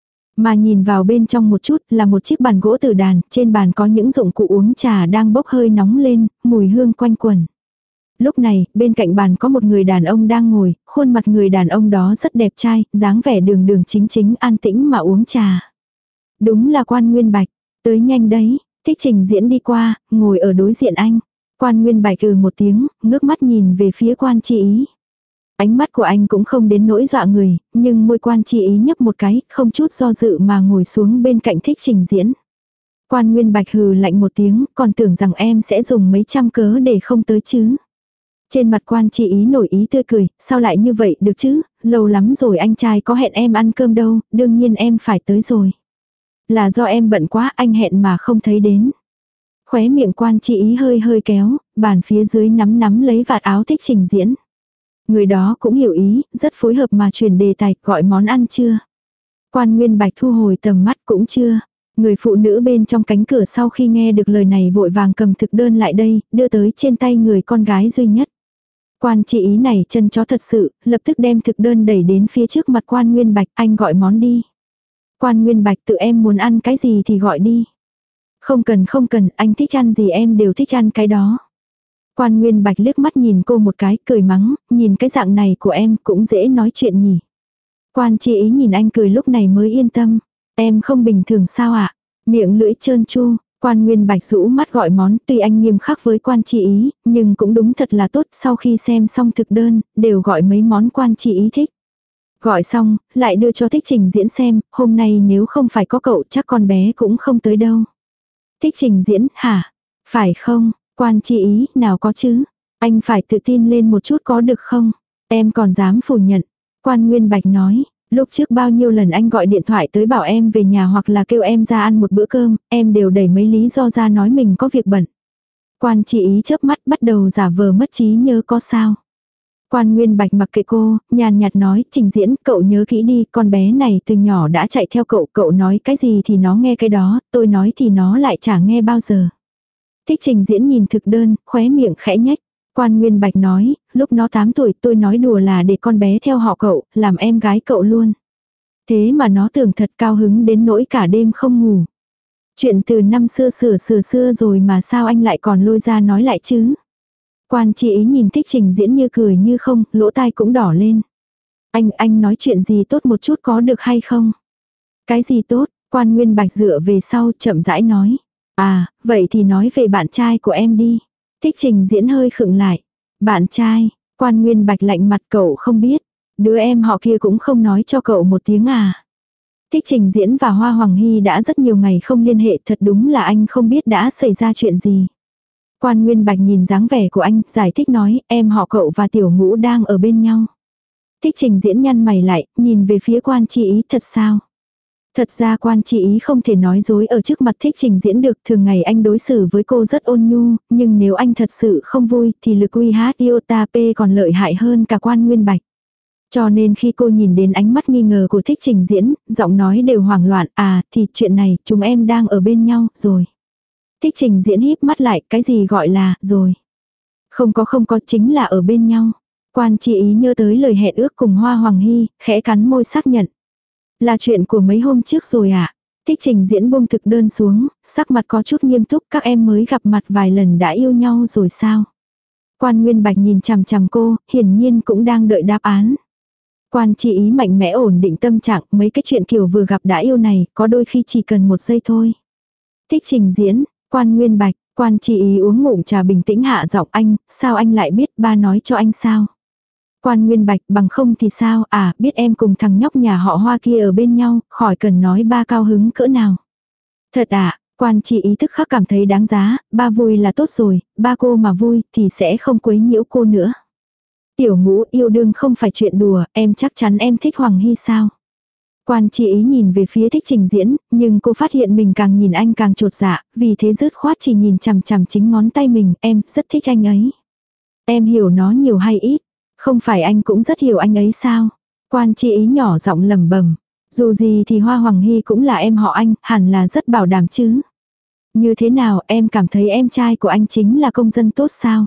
Mà nhìn vào bên trong một chút là một chiếc bàn gỗ tử đàn, trên bàn có những dụng cụ uống trà đang bốc hơi nóng lên, mùi hương quanh quẩn. Lúc này, bên cạnh bàn có một người đàn ông đang ngồi, khuôn mặt người đàn ông đó rất đẹp trai, dáng vẻ đường đường chính chính an tĩnh mà uống trà. Đúng là Quan Nguyên Bạch, tới nhanh đấy. Thích trình diễn đi qua, ngồi ở đối diện anh. Quan Nguyên Bạch ừ một tiếng, ngước mắt nhìn về phía Quan Chi Ý. Ánh mắt của anh cũng không đến nỗi dọa người, nhưng môi Quan Chi Ý nhấp một cái, không chút do dự mà ngồi xuống bên cạnh Thích trình diễn. Quan Nguyên Bạch hừ lạnh một tiếng, còn tưởng rằng em sẽ dùng mấy trăm cớ để không tới chứ. Trên mặt Quan Chi Ý nổi ý tươi cười, sao lại như vậy được chứ, lâu lắm rồi anh trai có hẹn em ăn cơm đâu, đương nhiên em phải tới rồi. Là do em bận quá, anh hẹn mà không thấy đến. Khóe miệng Quan Chi Ý hơi hơi kéo, bàn phía dưới nắm nắm lấy vạt áo Thích trình diễn. Người đó cũng hiểu ý, rất phối hợp mà chuyển đề tài, gọi món ăn chưa. Quan Nguyên Bạch thu hồi tầm mắt cũng chưa. Người phụ nữ bên trong cánh cửa sau khi nghe được lời này vội vàng cầm thực đơn lại đây, đưa tới trên tay người con gái duy nhất. Quan Chi Ý này chân chó thật sự, lập tức đem thực đơn đẩy đến phía trước mặt Quan Nguyên Bạch, anh gọi món đi. Quan Nguyên Bạch tự em muốn ăn cái gì thì gọi đi. Không cần không cần, anh thích ăn gì em đều thích ăn cái đó. Quan Nguyên Bạch liếc mắt nhìn cô một cái, cười mắng, nhìn cái dạng này của em cũng dễ nói chuyện nhỉ. Quan Chi Ý nhìn anh cười lúc này mới yên tâm. Em không bình thường sao ạ? Miệng lưỡi trơn chu, Quan Nguyên Bạch rũ mắt gọi món, tuy anh nghiêm khắc với Quan Chi Ý, nhưng cũng đúng thật là tốt, sau khi xem xong thực đơn, đều gọi mấy món Quan Chi Ý thích. Gọi xong, lại đưa cho Thích trình diễn xem, hôm nay nếu không phải có cậu chắc con bé cũng không tới đâu. Thích trình diễn, hả? Phải không? Quan Chi Ý, nào có chứ? Anh phải tự tin lên một chút có được không? Em còn dám phủ nhận. Quan Nguyên Bạch nói, lúc trước bao nhiêu lần anh gọi điện thoại tới bảo em về nhà hoặc là kêu em ra ăn một bữa cơm, em đều đẩy mấy lý do ra nói mình có việc bận. Quan Chi Ý chớp mắt bắt đầu giả vờ mất trí nhớ có sao. Quan Nguyên Bạch mặc kệ cô, nhàn nhạt nói, trình diễn, cậu nhớ kỹ đi, con bé này từ nhỏ đã chạy theo cậu, cậu nói cái gì thì nó nghe cái đó, tôi nói thì nó lại chả nghe bao giờ. Thích trình diễn nhìn thực đơn, khóe miệng khẽ nhếch. Quan Nguyên Bạch nói, lúc nó tám tuổi tôi nói đùa là để con bé theo họ cậu, làm em gái cậu luôn. Thế mà nó tưởng thật cao hứng đến nỗi cả đêm không ngủ. Chuyện từ năm xưa sửa sửa xưa rồi mà sao anh lại còn lôi ra nói lại chứ. Quan Chi Ý nhìn Thích trình diễn như cười như không, lỗ tai cũng đỏ lên. Anh, anh nói chuyện gì tốt một chút có được hay không? Cái gì tốt? Quan Nguyên Bạch dựa về sau chậm rãi nói. À, vậy thì nói về bạn trai của em đi. Thích trình diễn hơi khựng lại. Bạn trai, Quan Nguyên Bạch lạnh mặt, cậu không biết. Đứa em họ kia cũng không nói cho cậu một tiếng à. Thích trình diễn và Hoa Hoàng Hy đã rất nhiều ngày không liên hệ, thật đúng là anh không biết đã xảy ra chuyện gì. Quan Nguyên Bạch nhìn dáng vẻ của anh, giải thích nói, em họ cậu và Tiểu Ngũ đang ở bên nhau. Thích trình diễn nhăn mày lại, nhìn về phía Quan Chi Ý, thật sao? Thật ra Quan Chi Ý không thể nói dối ở trước mặt Thích trình diễn được, thường ngày anh đối xử với cô rất ôn nhu, nhưng nếu anh thật sự không vui thì lực uy hát iota p còn lợi hại hơn cả Quan Nguyên Bạch. Cho nên khi cô nhìn đến ánh mắt nghi ngờ của Thích trình diễn, giọng nói đều hoảng loạn, à thì chuyện này chúng em đang ở bên nhau rồi. Thích trình diễn híp mắt lại, cái gì gọi là rồi. Không có không có, chính là ở bên nhau. Quan Chi Ý nhớ tới lời hẹn ước cùng Hoa Hoàng Hy, khẽ cắn môi xác nhận. Là chuyện của mấy hôm trước rồi ạ. À? Thích trình diễn buông thực đơn xuống, sắc mặt có chút nghiêm túc, các em mới gặp mặt vài lần đã yêu nhau rồi sao? Quan Nguyên Bạch nhìn chằm chằm cô, hiển nhiên cũng đang đợi đáp án. Quan Chi Ý mạnh mẽ ổn định tâm trạng, mấy cái chuyện kiểu vừa gặp đã yêu này, có đôi khi chỉ cần một giây thôi. Thích trình diễn, Quan Nguyên Bạch, Quan Chi Ý uống ngụm trà bình tĩnh hạ giọng, anh, sao anh lại biết, ba nói cho anh sao? Quan Nguyên Bạch, bằng không thì sao, à, biết em cùng thằng nhóc nhà họ Hoa kia ở bên nhau, khỏi cần nói ba cao hứng cỡ nào. Thật à, Quan Chi ý thức khắc cảm thấy đáng giá, ba vui là tốt rồi, ba cô mà vui thì sẽ không quấy nhiễu cô nữa. Tiểu Ngũ, yêu đương không phải chuyện đùa, em chắc chắn em thích Hoàng Hy sao. Quan Chi ý nhìn về phía Thích Trình Diễn, nhưng cô phát hiện mình càng nhìn anh càng chột dạ, vì thế dứt khoát chỉ nhìn chằm chằm chính ngón tay mình, em rất thích anh ấy. Em hiểu nó nhiều hay ít, không phải anh cũng rất hiểu anh ấy sao. Quan Chi ý nhỏ giọng lẩm bẩm, dù gì thì Hoa Hoàng Hy cũng là em họ anh, hẳn là rất bảo đảm chứ. Như thế nào, em cảm thấy em trai của anh chính là công dân tốt sao?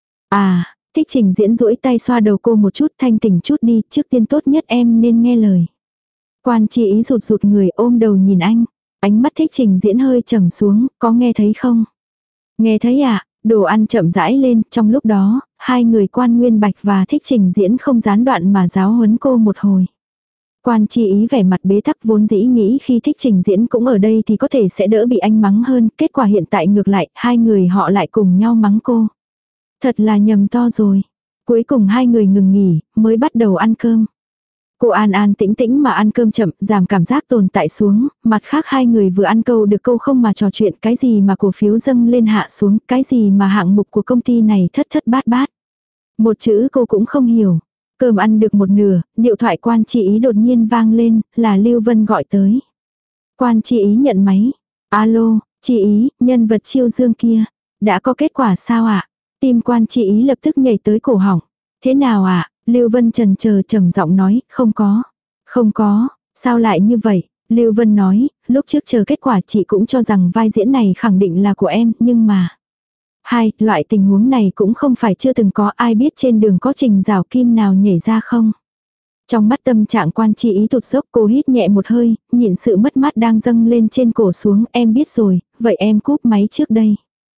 À, Thích Trình Diễn duỗi tay xoa đầu cô một chút, thanh tỉnh chút đi, trước tiên tốt nhất em nên nghe lời. Quan Chi ý rụt rụt người ôm đầu nhìn anh, ánh mắt Thích Trình Diễn hơi trầm xuống, có nghe thấy không? Nghe thấy ạ, à? Đồ ăn chậm rãi lên, trong lúc đó, hai người Quan Nguyên Bạch và Thích Trình Diễn không gián đoạn mà giáo huấn cô một hồi. Quan Chi ý vẻ mặt bế tắc vốn dĩ nghĩ khi Thích Trình Diễn cũng ở đây thì có thể sẽ đỡ bị anh mắng hơn, kết quả hiện tại ngược lại, hai người họ lại cùng nhau mắng cô. Thật là nhầm to rồi. Cuối cùng hai người ngừng nghỉ, mới bắt đầu ăn cơm. Cô an an tĩnh tĩnh mà ăn cơm chậm, giảm cảm giác tồn tại xuống, mặt khác hai người vừa ăn câu được câu không mà trò chuyện, cái gì mà cổ phiếu dâng lên hạ xuống, cái gì mà hạng mục của công ty này thất thất bát bát. Một chữ cô cũng không hiểu. Cơm ăn được một nửa, điện thoại Quan Chi ý đột nhiên vang lên, là Lưu Vân gọi tới. Quan Chi ý nhận máy. Alo, Chi ý, nhân vật chiêu dương kia. Đã có kết quả sao ạ? À? Tim Quan Chi ý lập tức nhảy tới cổ họng. Thế nào ạ? À? Lưu Vân chần chờ trầm giọng nói, không có. Không có, sao lại như vậy? Lưu Vân nói, lúc trước chờ kết quả chị cũng cho rằng vai diễn này khẳng định là của em, nhưng mà... Hai, loại tình huống này cũng không phải chưa từng có, ai biết trên đường có Trình Giảo Kim nào nhảy ra không. Trong mắt tâm trạng Quan Chi ý tụt dốc, cô hít nhẹ một hơi, nhịn sự mất mát đang dâng lên trên cổ xuống, em biết rồi, vậy em cúp máy trước đây.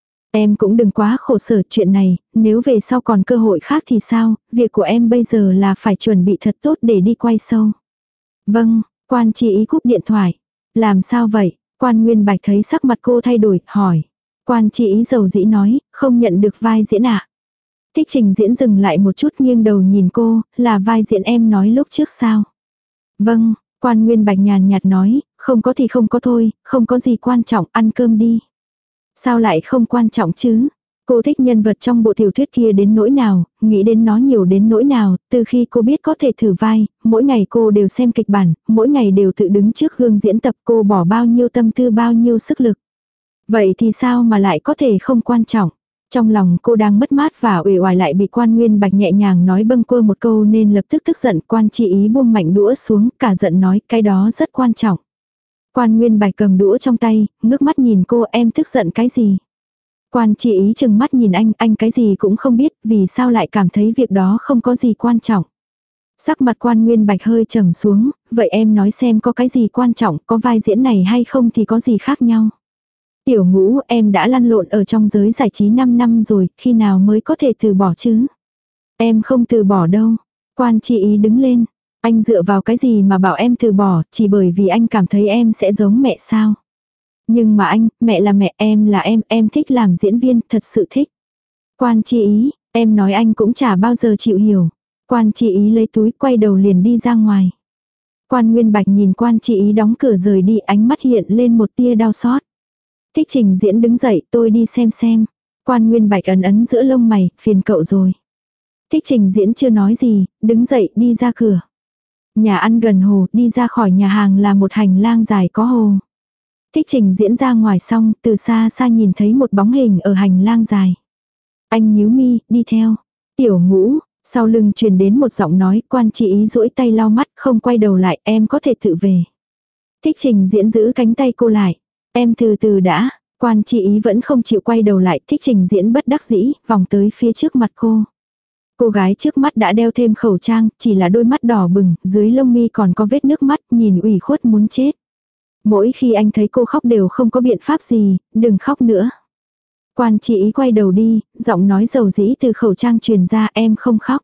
Em cũng đừng quá khổ sở chuyện này, nếu về sau còn cơ hội khác thì sao, việc của em bây giờ là phải chuẩn bị thật tốt để đi quay show. Vâng, Quan Chi ý cúp điện thoại. Làm sao vậy? Quan Nguyên Bạch thấy sắc mặt cô thay đổi, hỏi. Quan Chi ý dầu dĩ nói, không nhận được vai diễn ạ. À? Thích Trình Diễn dừng lại một chút nghiêng đầu nhìn cô, là vai diễn em nói lúc trước sao? Vâng, Quan Nguyên Bạch nhàn nhạt nói, không có thì không có thôi, không có gì quan trọng, ăn cơm đi. Sao lại không quan trọng chứ? Cô thích nhân vật trong bộ tiểu thuyết kia đến nỗi nào, nghĩ đến nó nhiều đến nỗi nào, từ khi cô biết có thể thử vai, mỗi ngày cô đều xem kịch bản, mỗi ngày đều tự đứng trước gương diễn tập, cô bỏ bao nhiêu tâm tư bao nhiêu sức lực. Vậy thì sao mà lại có thể không quan trọng? Trong lòng cô đang mất mát và uể oải lại bị Quan Nguyên Bạch nhẹ nhàng nói bâng quơ một câu nên lập tức tức giận. Quan Chi ý buông mạnh đũa xuống, cả giận nói cái đó rất quan trọng. Quan Nguyên Bạch cầm đũa trong tay, ngước mắt nhìn cô, em tức giận cái gì? Quan Chi ý chừng mắt nhìn anh, anh cái gì cũng không biết, vì sao lại cảm thấy việc đó không có gì quan trọng. Sắc mặt Quan Nguyên Bạch hơi trầm xuống, vậy em nói xem có cái gì quan trọng, có vai diễn này hay không thì có gì khác nhau. Tiểu Ngũ, em đã lăn lộn ở trong giới giải trí năm năm rồi, khi nào mới có thể từ bỏ chứ? Em không từ bỏ đâu. Quan Chi ý đứng lên. Anh dựa vào cái gì mà bảo em từ bỏ, chỉ bởi vì anh cảm thấy em sẽ giống mẹ sao? Nhưng mà anh, mẹ là mẹ, em là em, em thích làm diễn viên, thật sự thích. Quan Chi ý, em nói anh cũng chả bao giờ chịu hiểu. Quan Chi ý lấy túi quay đầu liền đi ra ngoài. Quan Nguyên Bạch nhìn Quan Chi ý đóng cửa rời đi, ánh mắt hiện lên một tia đau xót. Thích Trình Diễn đứng dậy, tôi đi xem xem. Quan Nguyên Bạch ấn ấn giữa lông mày, phiền cậu rồi. Thích Trình Diễn chưa nói gì, đứng dậy đi ra cửa. Nhà ăn gần hồ, đi ra khỏi nhà hàng là một hành lang dài có hồ. Thích Trình Diễn ra ngoài xong, từ xa xa nhìn thấy một bóng hình ở hành lang dài. Anh nhíu mi, đi theo. Tiểu Ngũ, sau lưng truyền đến một giọng nói, Quan Chi ý duỗi tay lau mắt, không quay đầu lại, em có thể tự về. Thích Trình Diễn giữ cánh tay cô lại. Em từ từ đã, Quan Chi ý vẫn không chịu quay đầu lại, Thích Trình Diễn bất đắc dĩ, vòng tới phía trước mặt cô. Cô gái trước mắt đã đeo thêm khẩu trang, chỉ là đôi mắt đỏ bừng, dưới lông mi còn có vết nước mắt, nhìn ủy khuất muốn chết. Mỗi khi anh thấy cô khóc đều không có biện pháp gì, đừng khóc nữa. Quan Chi ý quay đầu đi, giọng nói dầu dĩ từ khẩu trang truyền ra, em không khóc.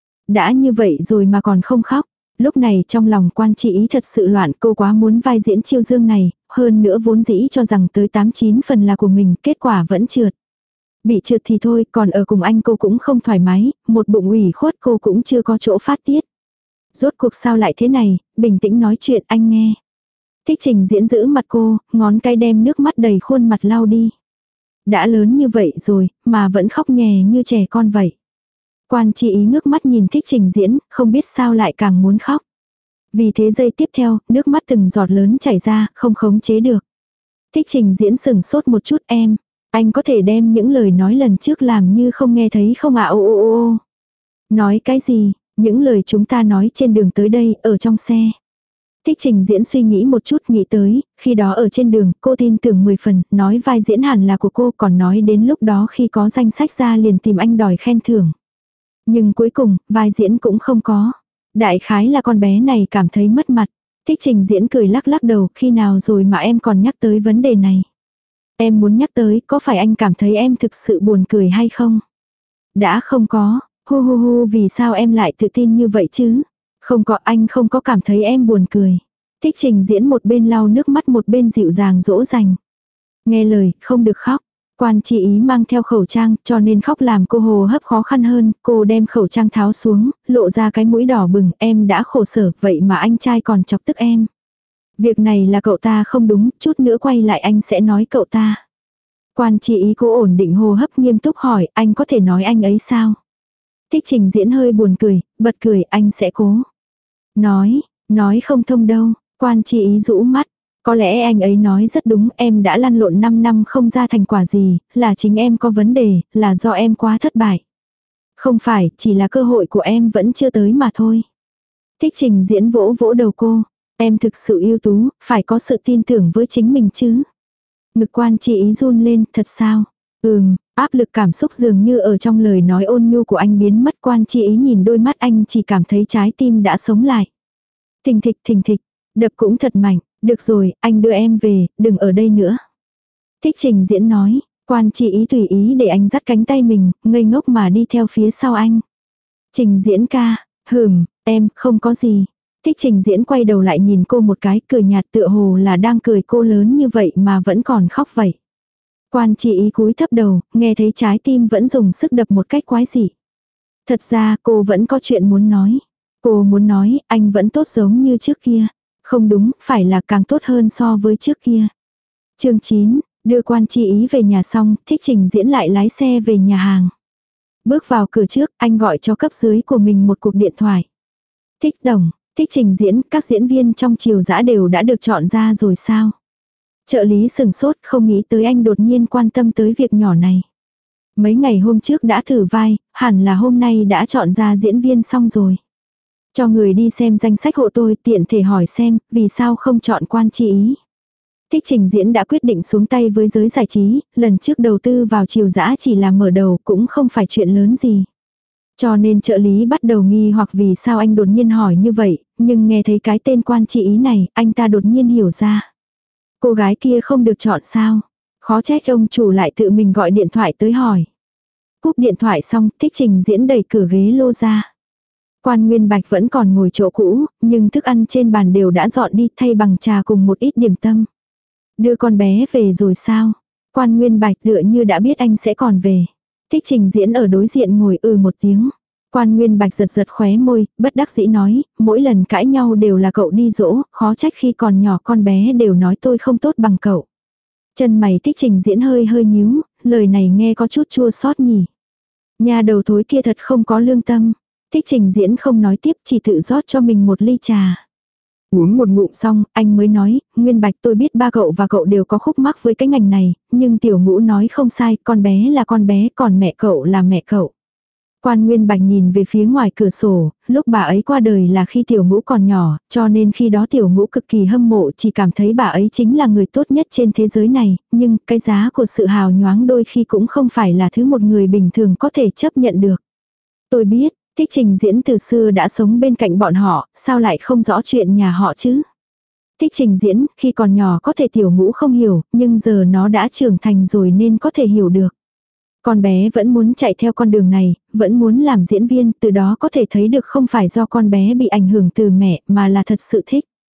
Đã như vậy rồi mà còn không khóc. Lúc này trong lòng Quan Chi ý thật sự loạn, cô quá muốn vai diễn chiêu dương này, hơn nữa vốn dĩ cho rằng tới tám chín phần là của mình, kết quả vẫn trượt. Bị trượt thì thôi, còn ở cùng anh cô cũng không thoải mái, một bụng ủy khuất cô cũng chưa có chỗ phát tiết. Rốt cuộc sao lại thế này, bình tĩnh nói chuyện anh nghe. Thích Trình Diễn giữ mặt cô, ngón cái đem nước mắt đầy khuôn mặt lau đi. Đã lớn như vậy rồi, mà vẫn khóc nhè như trẻ con vậy. Quan Chi Ý ngước mắt nhìn Thích Trình Diễn, không biết sao lại càng muốn khóc. Vì thế giây tiếp theo, nước mắt từng giọt lớn chảy ra, không khống chế được. Thích Trình Diễn sừng sốt một chút em. Anh có thể đem những lời nói lần trước làm như không nghe thấy không ạ? Ô ô ô ô. Nói cái gì? Những lời chúng ta nói trên đường tới đây, ở trong xe. Thích Trình Diễn suy nghĩ một chút, nghĩ tới, khi đó ở trên đường, cô tin tưởng mười phần, nói vai diễn hẳn là của cô, còn nói đến lúc đó khi có danh sách ra liền tìm anh đòi khen thưởng. Nhưng cuối cùng, vai diễn cũng không có. Đại khái là con bé này cảm thấy mất mặt. Thích Trình Diễn cười lắc lắc đầu, khi nào rồi mà em còn nhắc tới vấn đề này. Em muốn nhắc tới, có phải anh cảm thấy em thực sự buồn cười hay không? Đã không có, hu hu hu, vì sao em lại tự tin như vậy chứ? Không có, anh không có cảm thấy em buồn cười. Thích Trình Diễn một bên lau nước mắt một bên dịu dàng dỗ dành. Nghe lời, không được khóc. Quan Chi Ý mang theo khẩu trang, cho nên khóc làm cô hô hấp khó khăn hơn, cô đem khẩu trang tháo xuống, lộ ra cái mũi đỏ bừng, em đã khổ sở, vậy mà anh trai còn chọc tức em. Việc này là cậu ta không đúng, chút nữa quay lại anh sẽ nói cậu ta. Quan Chi Ý cố ổn định hô hấp nghiêm túc hỏi, anh có thể nói anh ấy sao? Thích Trình Diễn hơi buồn cười, bật cười, anh sẽ cố. Nói, nói không thông đâu, Quan Chi Ý rũ mắt. Có lẽ anh ấy nói rất đúng, em đã lăn lộn năm năm không ra thành quả gì, là chính em có vấn đề, là do em quá thất bại. Không phải, chỉ là cơ hội của em vẫn chưa tới mà thôi. Thích Trình Diễn vỗ vỗ đầu cô, em thực sự ưu tú, phải có sự tin tưởng với chính mình chứ. Ngực Quan Chi Ý run lên, thật sao? Ừm, áp lực cảm xúc dường như ở trong lời nói ôn nhu của anh biến mất. Quan Chi Ý nhìn đôi mắt anh chỉ cảm thấy trái tim đã sống lại. Thình thịch thình thịch, đập cũng thật mạnh. Được rồi, anh đưa em về, đừng ở đây nữa. Thích Trình Diễn nói, Quan Chi Ý tùy ý để anh dắt cánh tay mình, ngây ngốc mà đi theo phía sau anh. Trình Diễn ca, hừm, em, không có gì. Thích Trình Diễn quay đầu lại nhìn cô một cái, cười nhạt tựa hồ là đang cười cô lớn như vậy mà vẫn còn khóc vậy. Quan Chi Ý cúi thấp đầu, nghe thấy trái tim vẫn dùng sức đập một cách quái dị. Thật ra cô vẫn có chuyện muốn nói. Cô muốn nói, anh vẫn tốt giống như trước kia. Không đúng, phải là càng tốt hơn so với trước kia. Chương chín, đưa Quan Chi Ý về nhà xong, Thích Trình Diễn lại lái xe về nhà hàng. Bước vào cửa trước, anh gọi cho cấp dưới của mình một cuộc điện thoại. Thích Đồng, Thích Trình Diễn, các diễn viên trong Triều Dã đều đã được chọn ra rồi sao? Trợ lý sừng sốt, không nghĩ tới anh đột nhiên quan tâm tới việc nhỏ này. Mấy ngày hôm trước đã thử vai, hẳn là hôm nay đã chọn ra diễn viên xong rồi. Cho người đi xem danh sách hộ tôi, tiện thể hỏi xem, vì sao không chọn Quan Chi Ý. Thích Trình Diễn đã quyết định xuống tay với giới giải trí, lần trước đầu tư vào Triều Dã chỉ là mở đầu, cũng không phải chuyện lớn gì. Cho nên trợ lý bắt đầu nghi hoặc vì sao anh đột nhiên hỏi như vậy, nhưng nghe thấy cái tên Quan Chi Ý này, anh ta đột nhiên hiểu ra. Cô gái kia không được chọn sao? Khó trách ông chủ lại tự mình gọi điện thoại tới hỏi. Cúp điện thoại xong, Thích Trình Diễn đẩy cửa ghế lô ra. Quan Nguyên Bạch vẫn còn ngồi chỗ cũ, nhưng thức ăn trên bàn đều đã dọn đi thay bằng trà cùng một ít điểm tâm. Đưa con bé về rồi sao? Quan Nguyên Bạch tựa như đã biết anh sẽ còn về. Thích Trình Diễn ở đối diện ngồi ừ một tiếng. Quan Nguyên Bạch giật giật khóe môi, bất đắc dĩ nói, mỗi lần cãi nhau đều là cậu đi dỗ, khó trách khi còn nhỏ con bé đều nói tôi không tốt bằng cậu. Chân mày Thích Trình Diễn hơi hơi nhíu, lời này nghe có chút chua xót nhỉ. Nhà đầu thối kia thật không có lương tâm. Thích Trình Diễn không nói tiếp, chỉ tự rót cho mình một ly trà. Uống một ngụm xong, anh mới nói, Nguyên Bạch, tôi biết ba cậu và cậu đều có khúc mắc với cái ngành này, nhưng Tiểu Ngũ nói không sai, con bé là con bé, còn mẹ cậu là mẹ cậu. Quan Nguyên Bạch nhìn về phía ngoài cửa sổ, lúc bà ấy qua đời là khi Tiểu Ngũ còn nhỏ, cho nên khi đó Tiểu Ngũ cực kỳ hâm mộ, chỉ cảm thấy bà ấy chính là người tốt nhất trên thế giới này, nhưng cái giá của sự hào nhoáng đôi khi cũng không phải là thứ một người bình thường có thể chấp nhận được. Tôi biết, Thích Trình Diễn từ xưa đã sống bên cạnh bọn họ, sao lại không rõ chuyện nhà họ chứ? Thích Trình Diễn, khi còn nhỏ có thể Tiểu Ngũ không hiểu, nhưng giờ nó đã trưởng thành rồi nên có thể hiểu được. Con bé vẫn muốn chạy theo con đường này, vẫn muốn làm diễn viên, từ đó có thể thấy được không phải do con bé bị ảnh hưởng từ mẹ mà là thật sự thích.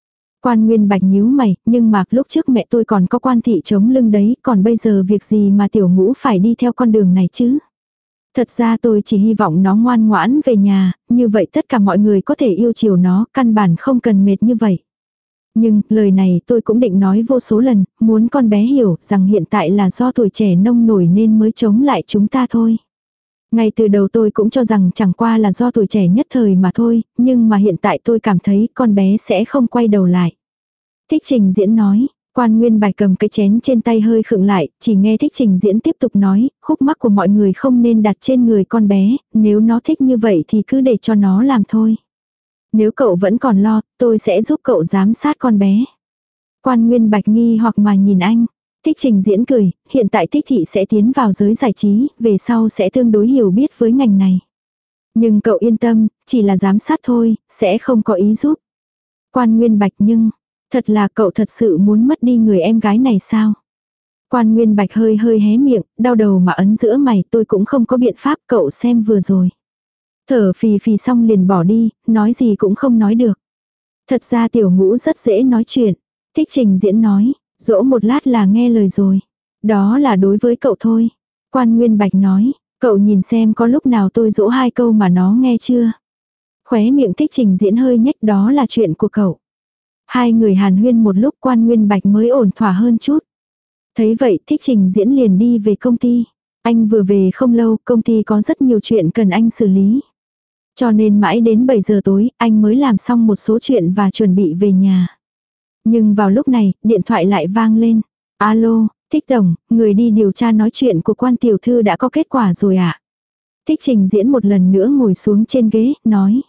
Quan Nguyên Bạch nhíu mày, nhưng mà lúc trước mẹ tôi còn có Quan thị chống lưng đấy, còn bây giờ việc gì mà tiểu ngũ phải đi theo con đường này chứ? Thật ra tôi chỉ hy vọng nó ngoan ngoãn về nhà, như vậy tất cả mọi người có thể yêu chiều nó, căn bản không cần mệt như vậy. Nhưng, lời này tôi cũng định nói vô số lần, muốn con bé hiểu rằng hiện tại là do tuổi trẻ nông nổi nên mới chống lại chúng ta thôi. Ngay từ đầu tôi cũng cho rằng chẳng qua là do tuổi trẻ nhất thời mà thôi, nhưng mà hiện tại tôi cảm thấy con bé sẽ không quay đầu lại. Thích Trình Diễn nói, Quan Nguyên Bạch cầm cái chén trên tay hơi khựng lại, chỉ nghe Thích Trình Diễn tiếp tục nói, khúc mắc của mọi người không nên đặt trên người con bé, nếu nó thích như vậy thì cứ để cho nó làm thôi. Nếu cậu vẫn còn lo, tôi sẽ giúp cậu giám sát con bé. Quan Nguyên Bạch nghi hoặc mà nhìn anh. Thích Trình Diễn cười, hiện tại Thích thị sẽ tiến vào giới giải trí, về sau sẽ tương đối hiểu biết với ngành này. Nhưng cậu yên tâm, chỉ là giám sát thôi, sẽ không có ý giúp. Quan Nguyên Bạch nhưng, thật là cậu thật sự muốn mất đi người em gái này sao? Quan Nguyên Bạch hơi hơi hé miệng, đau đầu mà ấn giữa mày, tôi cũng không có biện pháp, cậu xem vừa rồi. Thở phì phì xong liền bỏ đi, nói gì cũng không nói được. Thật ra tiểu ngũ rất dễ nói chuyện. Thích Trình Diễn nói, dỗ một lát là nghe lời rồi. Đó là đối với cậu thôi. Quan Nguyên Bạch nói, cậu nhìn xem có lúc nào tôi dỗ hai câu mà nó nghe chưa. Khóe miệng Thích Trình Diễn hơi nhếch, đó là chuyện của cậu. Hai người hàn huyên một lúc Quan Nguyên Bạch mới ổn thỏa hơn chút. Thấy vậy Thích Trình Diễn liền đi về công ty. Anh vừa về không lâu, công ty có rất nhiều chuyện cần anh xử lý. Cho nên mãi đến bảy giờ tối, anh mới làm xong một số chuyện và chuẩn bị về nhà. Nhưng vào lúc này, điện thoại lại vang lên. Alo, Thích Tổng, người đi điều tra nói chuyện của Quan tiểu thư đã có kết quả rồi ạ. À? Thích Trình Diễn một lần nữa ngồi xuống trên ghế, nói.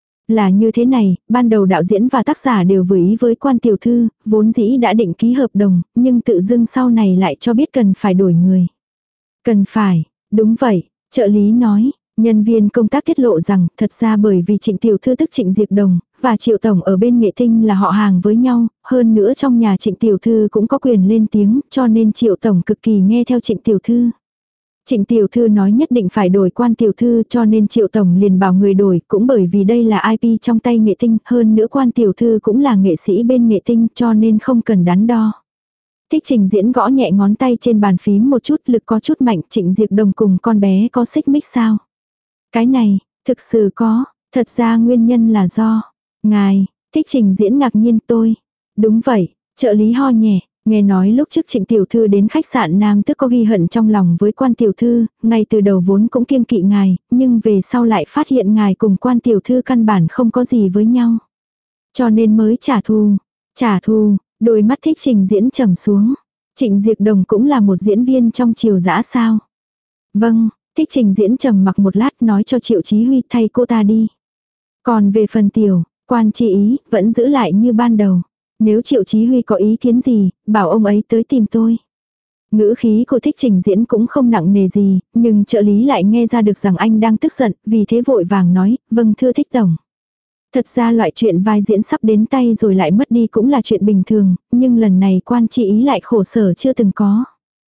Là như thế này, ban đầu đạo diễn và tác giả đều vừa ý với Quan tiểu thư, vốn dĩ đã định ký hợp đồng, nhưng tự dưng sau này lại cho biết cần phải đổi người. Cần phải, đúng vậy, trợ lý nói. Nhân viên công tác tiết lộ rằng, thật ra bởi vì Trịnh tiểu thư tức Trịnh Diệp Đồng, và Triệu tổng ở bên Nghệ Tinh là họ hàng với nhau, hơn nữa trong nhà Trịnh tiểu thư cũng có quyền lên tiếng, cho nên Triệu tổng cực kỳ nghe theo Trịnh tiểu thư. Trịnh tiểu thư nói nhất định phải đổi Quan tiểu thư, cho nên Triệu tổng liền bảo người đổi, cũng bởi vì đây là i pê trong tay Nghệ Tinh, hơn nữa Quan tiểu thư cũng là nghệ sĩ bên Nghệ Tinh, cho nên không cần đắn đo. Thích Trình Diễn gõ nhẹ ngón tay trên bàn phím một chút, lực có chút mạnh. Trịnh Diệp Đồng cùng con bé có xích mích sao? Cái này, thực sự có, thật ra nguyên nhân là do, ngài, Thích Trình Diễn ngạc nhiên. Tôi, đúng vậy, trợ lý ho nhẹ, nghe nói lúc trước Trịnh tiểu thư đến khách sạn Nam Tước có ghi hận trong lòng với Quan tiểu thư, ngay từ đầu vốn cũng kiêng kỵ ngài, nhưng về sau lại phát hiện ngài cùng Quan tiểu thư căn bản không có gì với nhau. Cho nên mới trả thù, trả thù, đôi mắt Thích Trình Diễn trầm xuống. Trịnh Diệp Đồng cũng là một diễn viên trong Triều Dã sao? Vâng. Thích Trình Diễn trầm mặc một lát, nói cho Triệu Chí Huy thay cô ta đi. Còn về phần tiểu, Quan chi ý, vẫn giữ lại như ban đầu. Nếu Triệu Chí Huy có ý kiến gì, bảo ông ấy tới tìm tôi. Ngữ khí của Thích Trình Diễn cũng không nặng nề gì, nhưng trợ lý lại nghe ra được rằng anh đang tức giận, vì thế vội vàng nói, vâng thưa Thích tổng. Thật ra loại chuyện vai diễn sắp đến tay rồi lại mất đi cũng là chuyện bình thường, nhưng lần này Quan chi ý lại khổ sở chưa từng có.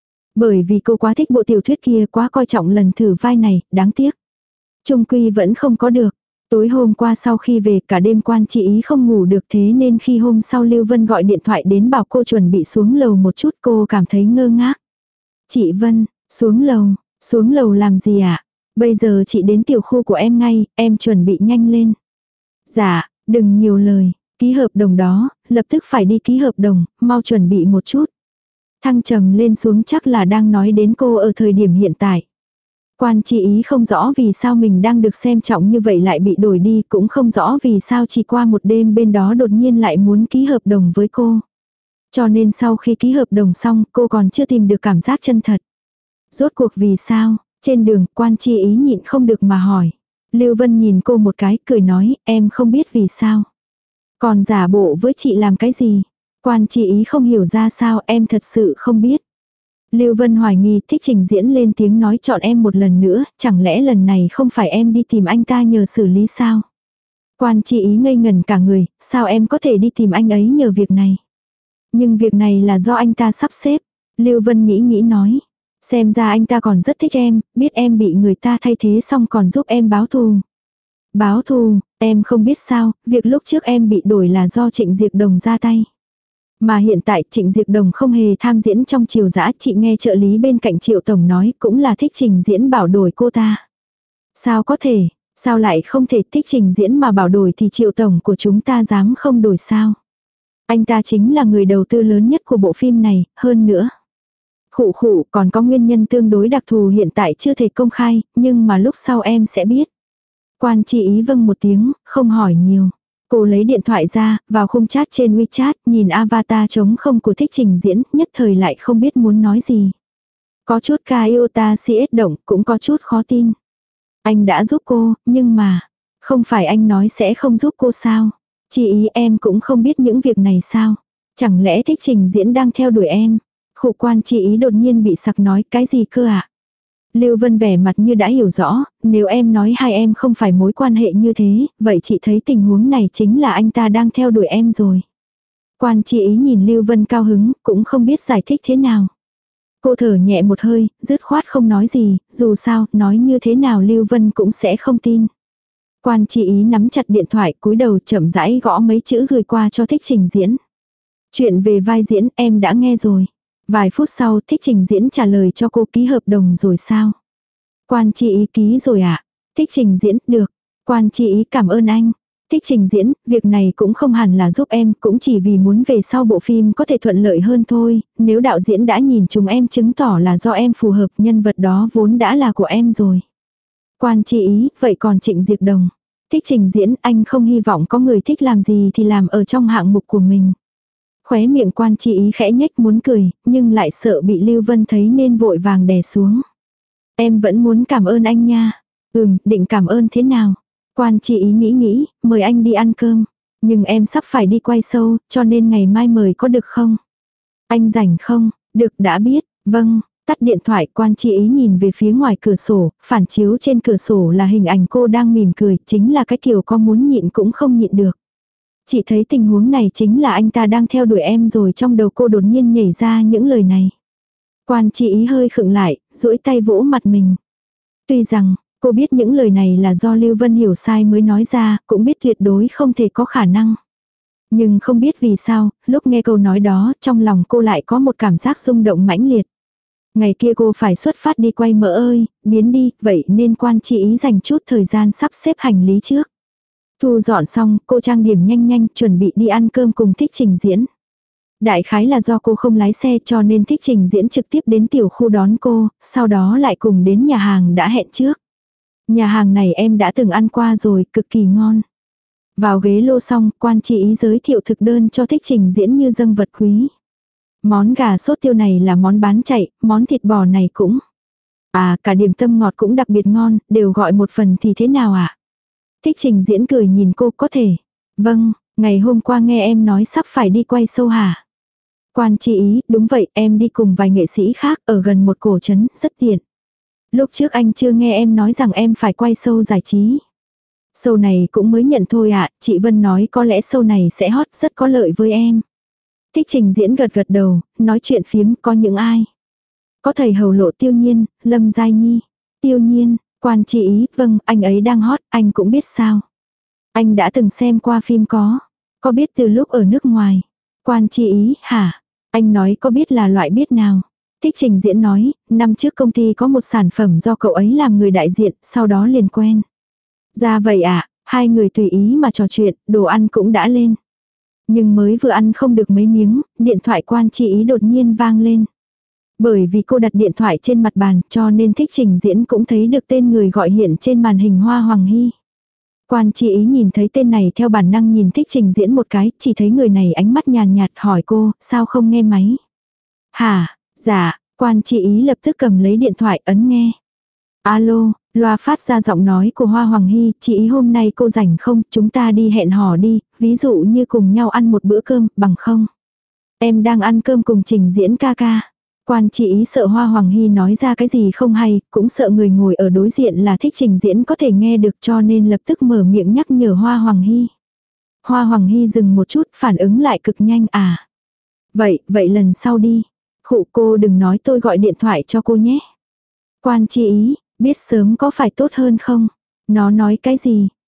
Bởi vì cô quá thích bộ tiểu thuyết kia, quá coi trọng lần thử vai này, đáng tiếc. Trung quy vẫn không có được. Tối hôm qua sau khi về cả đêm Quan chị ý không ngủ được, thế nên khi hôm sau Lưu Vân gọi điện thoại đến bảo cô chuẩn bị xuống lầu một chút, cô cảm thấy ngơ ngác. Chị Vân, xuống lầu, xuống lầu làm gì ạ? À? Bây giờ chị đến tiểu khu của em ngay, em chuẩn bị nhanh lên. Dạ, đừng nhiều lời, ký hợp đồng đó, lập tức phải đi ký hợp đồng, mau chuẩn bị một chút. Thăng trầm lên xuống chắc là đang nói đến cô ở thời điểm hiện tại. Quan chi ý không rõ vì sao mình đang được xem trọng như vậy lại bị đổi đi, cũng không rõ vì sao chỉ qua một đêm bên đó đột nhiên lại muốn ký hợp đồng với cô. Cho nên sau khi ký hợp đồng xong cô còn chưa tìm được cảm giác chân thật. Rốt cuộc vì sao? Trên đường Quan chi ý nhịn không được mà hỏi. Lưu Vân nhìn cô một cái cười nói, em không biết vì sao. Còn giả bộ với chị làm cái gì? Quan chi ý không hiểu ra sao, em thật sự không biết. Lưu Vân hoài nghi. Thích Trình Diễn lên tiếng nói, chọn em một lần nữa, chẳng lẽ lần này không phải em đi tìm anh ta nhờ xử lý sao? Quan chi ý ngây ngẩn cả người, sao em có thể đi tìm anh ấy nhờ việc này? Nhưng việc này là do anh ta sắp xếp. Lưu Vân nghĩ nghĩ nói, xem ra anh ta còn rất thích em, biết em bị người ta thay thế xong còn giúp em báo thù. Báo thù, Em không biết sao, việc lúc trước em bị đổi là do Trịnh Diệp Đồng ra tay. Mà hiện tại Trịnh Diệp Đồng không hề tham diễn trong Triều Dã, chị nghe trợ lý bên cạnh Triệu Tổng nói cũng là thích trình diễn bảo đổi cô ta. Sao có thể, sao lại không thể thích trình diễn mà bảo đổi thì Triệu Tổng của chúng ta dám không đổi sao? Anh ta chính là người đầu tư lớn nhất của bộ phim này, hơn nữa. Khụ khụ, còn có nguyên nhân tương đối đặc thù hiện tại chưa thể công khai, nhưng mà lúc sau em sẽ biết. Quan Chi Ý vâng một tiếng, không hỏi nhiều. Cô lấy điện thoại ra, vào khung chat trên WeChat, nhìn avatar trống không của thích trình diễn, nhất thời lại không biết muốn nói gì. Có chút ca iota xê ét động, cũng có chút khó tin. Anh đã giúp cô, nhưng mà, không phải anh nói sẽ không giúp cô sao? Chi Ý em cũng không biết những việc này sao? Chẳng lẽ thích trình diễn đang theo đuổi em? Khụ Quan Chi Ý đột nhiên bị sặc nói cái gì cơ ạ? À? Lưu Vân vẻ mặt như đã hiểu rõ, nếu em nói hai em không phải mối quan hệ như thế, vậy chị thấy tình huống này chính là anh ta đang theo đuổi em rồi. Quan Chi Ý nhìn Lưu Vân cao hứng, cũng không biết giải thích thế nào. Cô thở nhẹ một hơi, dứt khoát không nói gì, dù sao, nói như thế nào Lưu Vân cũng sẽ không tin. Quan Chi Ý nắm chặt điện thoại, cúi đầu chậm rãi gõ mấy chữ gửi qua cho thích trình diễn. Chuyện về vai diễn em đã nghe rồi. Vài phút sau thích trình diễn trả lời cho cô ký hợp đồng rồi sao? Quan Chi Ý ký rồi ạ. À? Thích trình diễn, được. Quan Chi Ý cảm ơn anh. Thích trình diễn, việc này cũng không hẳn là giúp em, cũng chỉ vì muốn về sau bộ phim có thể thuận lợi hơn thôi. Nếu đạo diễn đã nhìn chúng em chứng tỏ là do em phù hợp, nhân vật đó vốn đã là của em rồi. Quan Chi Ý, vậy còn Trịnh Diệp Đồng? Thích trình diễn, anh không hy vọng có người thích làm gì thì làm ở trong hạng mục của mình. Khóe miệng Quan Chi Ý khẽ nhếch muốn cười, nhưng lại sợ bị Lưu Vân thấy nên vội vàng đè xuống. Em vẫn muốn cảm ơn anh nha. Ừm, định cảm ơn thế nào? Quan Chi Ý nghĩ nghĩ, mời anh đi ăn cơm. Nhưng em sắp phải đi quay show, cho nên ngày mai mời có được không? Anh rảnh không? Được, đã biết. Vâng. Tắt điện thoại, Quan Chi Ý nhìn về phía ngoài cửa sổ, phản chiếu trên cửa sổ là hình ảnh cô đang mỉm cười, chính là cái kiểu có muốn nhịn cũng không nhịn được. Chị thấy tình huống này chính là anh ta đang theo đuổi em rồi, trong đầu cô đột nhiên nhảy ra những lời này. Quan Chi Ý hơi khựng lại, duỗi tay vỗ mặt mình. Tuy rằng, cô biết những lời này là do Lưu Vân hiểu sai mới nói ra, cũng biết tuyệt đối không thể có khả năng. Nhưng không biết vì sao, lúc nghe câu nói đó, trong lòng cô lại có một cảm giác rung động mãnh liệt. Ngày kia cô phải xuất phát đi quay mỡ ơi, biến đi, vậy nên Quan Chi Ý dành chút thời gian sắp xếp hành lý trước. Thu dọn xong, cô trang điểm nhanh nhanh, chuẩn bị đi ăn cơm cùng thích trình diễn. Đại khái là do cô không lái xe cho nên thích trình diễn trực tiếp đến tiểu khu đón cô, sau đó lại cùng đến nhà hàng đã hẹn trước. Nhà hàng này em đã từng ăn qua rồi, cực kỳ ngon. Vào ghế lô xong, Quan Chi Ý giới thiệu thực đơn cho thích trình diễn như dâng vật quý. Món gà sốt tiêu này là món bán chạy, món thịt bò này cũng. À, cả điểm tâm ngọt cũng đặc biệt ngon, đều gọi một phần thì thế nào ạ? À? Thích trình diễn cười nhìn cô, có thể. Vâng, ngày hôm qua nghe em nói sắp phải đi quay show hả? Quan Chi Ý, đúng vậy, em đi cùng vài nghệ sĩ khác ở gần một cổ trấn, rất tiện. Lúc trước anh chưa nghe em nói rằng em phải quay show giải trí. Show này cũng mới nhận thôi ạ, à, chị Vân nói có lẽ show này sẽ hot, rất có lợi với em. Thích trình diễn gật gật đầu, nói chuyện phiếm, có những ai? Có thầy hầu Lộ Tiêu Nhiên, Lâm Giai Nhi. Tiêu Nhiên, Quan Chi Ý, vâng, anh ấy đang hot, anh cũng biết sao. Anh đã từng xem qua phim có. Có biết từ lúc ở nước ngoài. Quan Chi Ý, hả? Anh nói có biết là loại biết nào? Thích trình diễn nói, năm trước công ty có một sản phẩm do cậu ấy làm người đại diện, sau đó liền quen. Ra vậy ạ, à, hai người tùy ý mà trò chuyện, đồ ăn cũng đã lên. Nhưng mới vừa ăn không được mấy miếng, điện thoại Quan Chi Ý đột nhiên vang lên. Bởi vì cô đặt điện thoại trên mặt bàn cho nên thích trình diễn cũng thấy được tên người gọi hiện trên màn hình Hoa Hoàng Hy. Quan Chi Ý nhìn thấy tên này theo bản năng nhìn thích trình diễn một cái, chỉ thấy người này ánh mắt nhàn nhạt hỏi cô, sao không nghe máy? Hả, dạ, Quan Chi Ý lập tức cầm lấy điện thoại ấn nghe. Alo, loa phát ra giọng nói của Hoa Hoàng Hy, chị Ý hôm nay cô rảnh không, chúng ta đi hẹn hò đi, ví dụ như cùng nhau ăn một bữa cơm, bằng không? Em đang ăn cơm cùng trình diễn ca ca. Quan Chi Ý sợ Hoa Hoàng Hy nói ra cái gì không hay, cũng sợ người ngồi ở đối diện là thích trình diễn có thể nghe được cho nên lập tức mở miệng nhắc nhở Hoa Hoàng Hy. Hoa Hoàng Hy dừng một chút, phản ứng lại cực nhanh à. Vậy, vậy lần sau đi. Khụ cô đừng nói tôi gọi điện thoại cho cô nhé. Quan Chi Ý, biết sớm có phải tốt hơn không? Nó nói cái gì?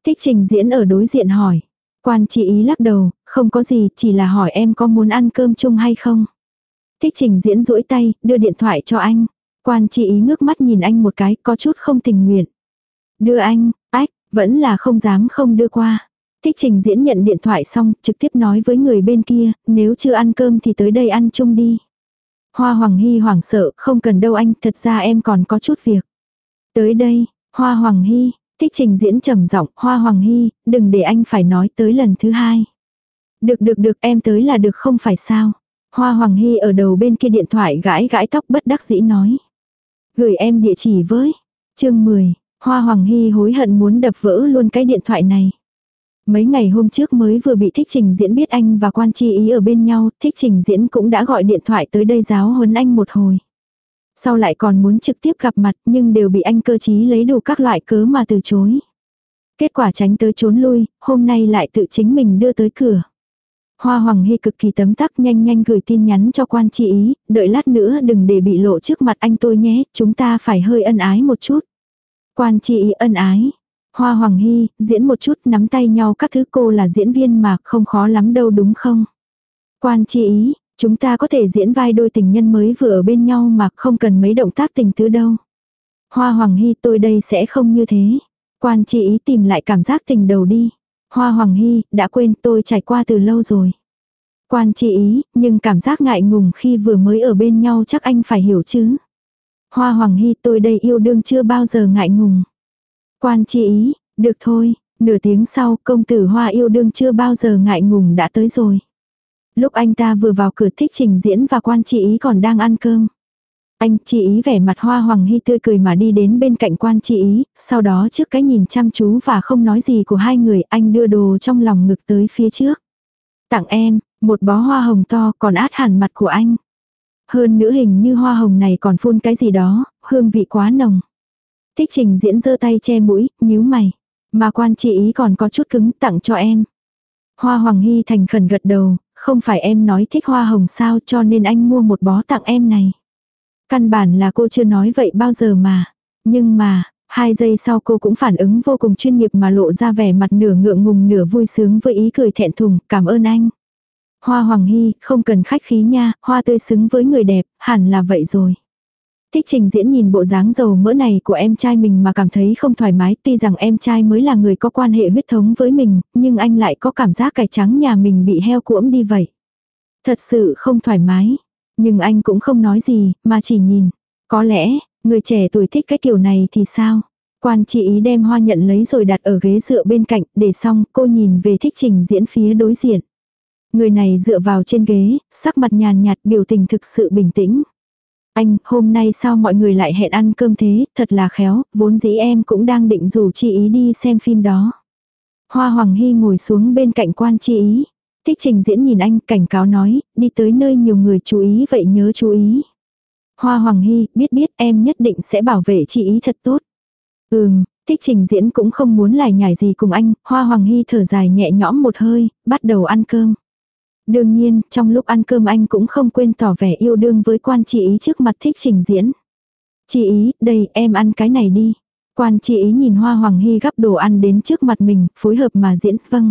Thích Trình Diễn ở đối diện hỏi. Quan Chi Ý lắc đầu, không có gì, chỉ là hỏi em có muốn ăn cơm chung hay không. Thích Trình Diễn duỗi tay, đưa điện thoại cho anh. Quan Chi Ý ngước mắt nhìn anh một cái, có chút không tình nguyện. Đưa anh, ách, vẫn là không dám không đưa qua. Thích Trình Diễn nhận điện thoại xong, trực tiếp nói với người bên kia, nếu chưa ăn cơm thì tới đây ăn chung đi. Hoa Hoàng Hy hoảng sợ, không cần đâu anh, thật ra em còn có chút việc. Tới đây, Hoa Hoàng Hy, Thích Trình Diễn trầm giọng, Hoa Hoàng Hy, đừng để anh phải nói tới lần thứ hai. Được được được, em tới là được không phải sao. Hoa Hoàng Hy ở đầu bên kia điện thoại gãi gãi tóc bất đắc dĩ nói. Gửi em địa chỉ với. Chương mười, Hoa Hoàng Hy hối hận muốn đập vỡ luôn cái điện thoại này. Mấy ngày hôm trước mới vừa bị Thích Trình Diễn biết anh và Quan Chi Ý ở bên nhau, Thích Trình Diễn cũng đã gọi điện thoại tới đây giáo huấn anh một hồi. Sau lại còn muốn trực tiếp gặp mặt nhưng đều bị anh cơ trí lấy đủ các loại cớ mà từ chối. Kết quả tránh tới trốn lui, hôm nay lại tự chính mình đưa tới cửa. Hoa Hoàng Hy cực kỳ tấm tắc nhanh nhanh gửi tin nhắn cho Quan Chi Ý, đợi lát nữa đừng để bị lộ trước mặt anh tôi nhé, chúng ta phải hơi ân ái một chút. Quan Chi Ý ân ái. Hoa Hoàng Hy, diễn một chút nắm tay nhau các thứ, cô là diễn viên mà không khó lắm đâu đúng không? Quan Chi Ý, chúng ta có thể diễn vai đôi tình nhân mới vừa ở bên nhau mà không cần mấy động tác tình tứ đâu. Hoa Hoàng Hy, tôi đây sẽ không như thế. Quan Chi Ý tìm lại cảm giác tình đầu đi. Hoa Hoàng Hy, đã quên, tôi trải qua từ lâu rồi. Quan Chi Ý, nhưng cảm giác ngại ngùng khi vừa mới ở bên nhau chắc anh phải hiểu chứ. Hoa Hoàng Hy, tôi đây yêu đương chưa bao giờ ngại ngùng. Quan Chi Ý, được thôi, nửa tiếng sau công tử Hoa yêu đương chưa bao giờ ngại ngùng đã tới rồi. Lúc anh ta vừa vào cửa, Thích Trình Diễn và Quan Chi Ý còn đang ăn cơm. Anh Chi Ý vẻ mặt Hoa Hoàng Hy tươi cười mà đi đến bên cạnh Quan Chi Ý, sau đó trước cái nhìn chăm chú và không nói gì của hai người, anh đưa đồ trong lòng ngực tới phía trước. Tặng em, một bó hoa hồng to còn át hẳn mặt của anh. Hơn nữa hình như hoa hồng này còn phun cái gì đó, hương vị quá nồng. Thích Trình Diễn giơ tay che mũi, nhíu mày. Mà Quan Chi Ý còn có chút cứng, tặng cho em. Hoa Hoàng Hy thành khẩn gật đầu, không phải em nói thích hoa hồng sao, cho nên anh mua một bó tặng em này. Căn bản là cô chưa nói vậy bao giờ mà. Nhưng mà, hai giây sau cô cũng phản ứng vô cùng chuyên nghiệp mà lộ ra vẻ mặt nửa ngượng ngùng nửa vui sướng với ý cười thẹn thùng, cảm ơn anh. Hoa Hoàng Hy, không cần khách khí nha, hoa tươi xứng với người đẹp, hẳn là vậy rồi. Thích Trình Diễn nhìn bộ dáng dầu mỡ này của em trai mình mà cảm thấy không thoải mái, tuy rằng em trai mới là người có quan hệ huyết thống với mình, nhưng anh lại có cảm giác cải trắng nhà mình bị heo cuỗm đi vậy. Thật sự không thoải mái. Nhưng anh cũng không nói gì, mà chỉ nhìn. Có lẽ, người trẻ tuổi thích cái kiểu này thì sao? Quan Chi Ý đem hoa nhận lấy rồi đặt ở ghế dựa bên cạnh, để xong cô nhìn về Thích Trình Diễn phía đối diện. Người này dựa vào trên ghế, sắc mặt nhàn nhạt, biểu tình thực sự bình tĩnh. Anh, hôm nay sao mọi người lại hẹn ăn cơm thế, thật là khéo, vốn dĩ em cũng đang định rủ Chi Ý đi xem phim đó. Hoa Hoàng Hy ngồi xuống bên cạnh Quan Chi Ý. Thích Trình Diễn nhìn anh, cảnh cáo nói, đi tới nơi nhiều người chú ý vậy nhớ chú ý. Hoa Hoàng Hy, biết biết em nhất định sẽ bảo vệ Chi Ý thật tốt. Ừm, Thích Trình Diễn cũng không muốn lải nhải gì cùng anh, Hoa Hoàng Hy thở dài nhẹ nhõm một hơi, bắt đầu ăn cơm. Đương nhiên, trong lúc ăn cơm anh cũng không quên tỏ vẻ yêu đương với Quan Chi Ý trước mặt Thích Trình Diễn. Chi Ý, đây, em ăn cái này đi. Quan Chi Ý nhìn Hoa Hoàng Hy gắp đồ ăn đến trước mặt mình, phối hợp mà diễn, vâng.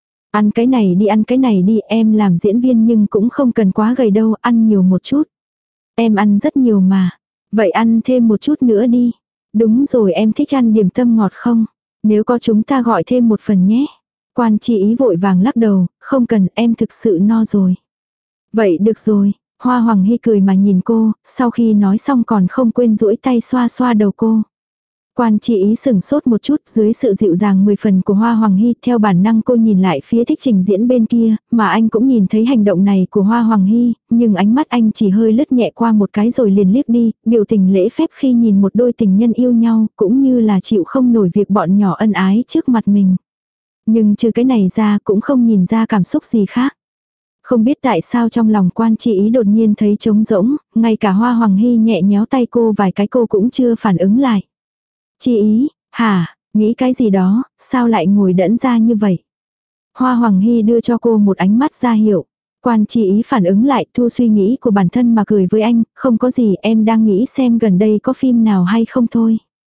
Ăn cái này đi, ăn cái này đi, em làm diễn viên nhưng cũng không cần quá gầy đâu, ăn nhiều một chút. Em ăn rất nhiều mà. Vậy ăn thêm một chút nữa đi. Đúng rồi, em thích ăn điểm tâm ngọt không? Nếu có chúng ta gọi thêm một phần nhé. Quan Chi Ý vội vàng lắc đầu, không cần, em thực sự no rồi. Vậy được rồi, Hoa Hoàng Hy cười mà nhìn cô, sau khi nói xong còn không quên duỗi tay xoa xoa đầu cô. Quan Chi Ý sừng sốt một chút, dưới sự dịu dàng mười phần của Hoa Hoàng Hy, theo bản năng cô nhìn lại phía Thích Trình Diễn bên kia, mà anh cũng nhìn thấy hành động này của Hoa Hoàng Hy, nhưng ánh mắt anh chỉ hơi lướt nhẹ qua một cái rồi liền liếc đi, biểu tình lễ phép khi nhìn một đôi tình nhân yêu nhau, cũng như là chịu không nổi việc bọn nhỏ ân ái trước mặt mình. Nhưng trừ cái này ra cũng không nhìn ra cảm xúc gì khác. Không biết tại sao trong lòng Quan Chi Ý đột nhiên thấy trống rỗng, ngay cả Hoa Hoàng Hy nhẹ nhéo tay cô vài cái cô cũng chưa phản ứng lại. Chi Ý, hả, nghĩ cái gì đó, sao lại ngồi đẫn ra như vậy? Hoa Hoàng Hy đưa cho cô một ánh mắt ra hiệu. Quan Chi Ý phản ứng lại, thu suy nghĩ của bản thân mà cười với anh, không có gì, em đang nghĩ xem gần đây có phim nào hay không thôi.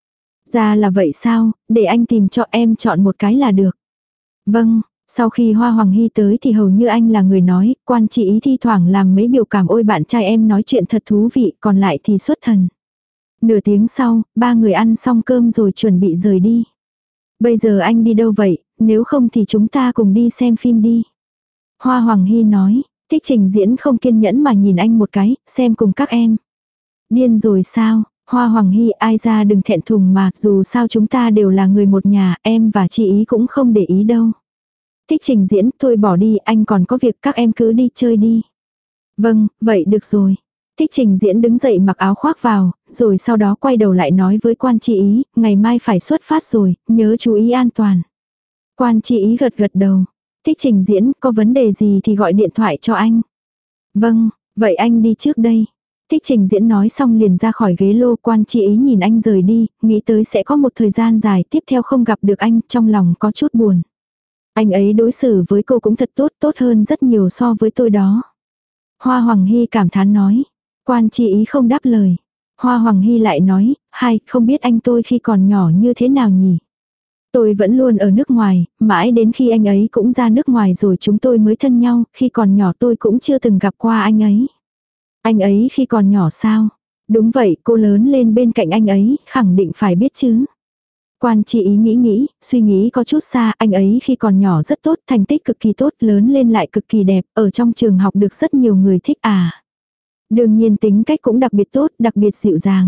Ra là vậy sao, để anh tìm cho em chọn một cái là được. Vâng, sau khi Hoa Hoàng Hy tới thì hầu như anh là người nói, quan chị ý thi thoảng làm mấy biểu cảm ôi bạn trai em nói chuyện thật thú vị, còn lại thì xuất thần. Nửa tiếng sau, ba người ăn xong cơm rồi chuẩn bị rời đi. Bây giờ anh đi đâu vậy, nếu không thì chúng ta cùng đi xem phim đi. Hoa Hoàng Hy nói, Thích Trình Diễn không kiên nhẫn mà nhìn anh một cái, xem cùng các em. Điên rồi sao, Hoa Hoàng Hy ai ra đừng thẹn thùng mà, dù sao chúng ta đều là người một nhà, em và chị ý cũng không để ý đâu. Thích Trình Diễn, thôi bỏ đi, anh còn có việc, các em cứ đi chơi đi. Vâng, vậy được rồi. Thích Trình Diễn đứng dậy mặc áo khoác vào, rồi sau đó quay đầu lại nói với quan tri ý, ngày mai phải xuất phát rồi, nhớ chú ý an toàn. Quan tri ý gật gật đầu. Thích Trình Diễn, có vấn đề gì thì gọi điện thoại cho anh. Vâng, vậy anh đi trước đây. Thích Trình Diễn nói xong liền ra khỏi ghế lô, quan tri ý nhìn anh rời đi, nghĩ tới sẽ có một thời gian dài tiếp theo không gặp được anh, trong lòng có chút buồn. Anh ấy đối xử với cô cũng thật tốt, tốt hơn rất nhiều so với tôi đó. Hoa Hoàng Hy cảm thán nói. Quan tri ý không đáp lời. Hoa Hoàng Hy lại nói, hai, không biết anh tôi khi còn nhỏ như thế nào nhỉ? Tôi vẫn luôn ở nước ngoài, mãi đến khi anh ấy cũng ra nước ngoài rồi chúng tôi mới thân nhau, khi còn nhỏ tôi cũng chưa từng gặp qua anh ấy. Anh ấy khi còn nhỏ sao? Đúng vậy, cô lớn lên bên cạnh anh ấy, khẳng định phải biết chứ. Quan tri ý nghĩ nghĩ, suy nghĩ có chút xa, anh ấy khi còn nhỏ rất tốt, thành tích cực kỳ tốt, lớn lên lại cực kỳ đẹp, ở trong trường học được rất nhiều người thích à. Đương nhiên tính cách cũng đặc biệt tốt, đặc biệt dịu dàng.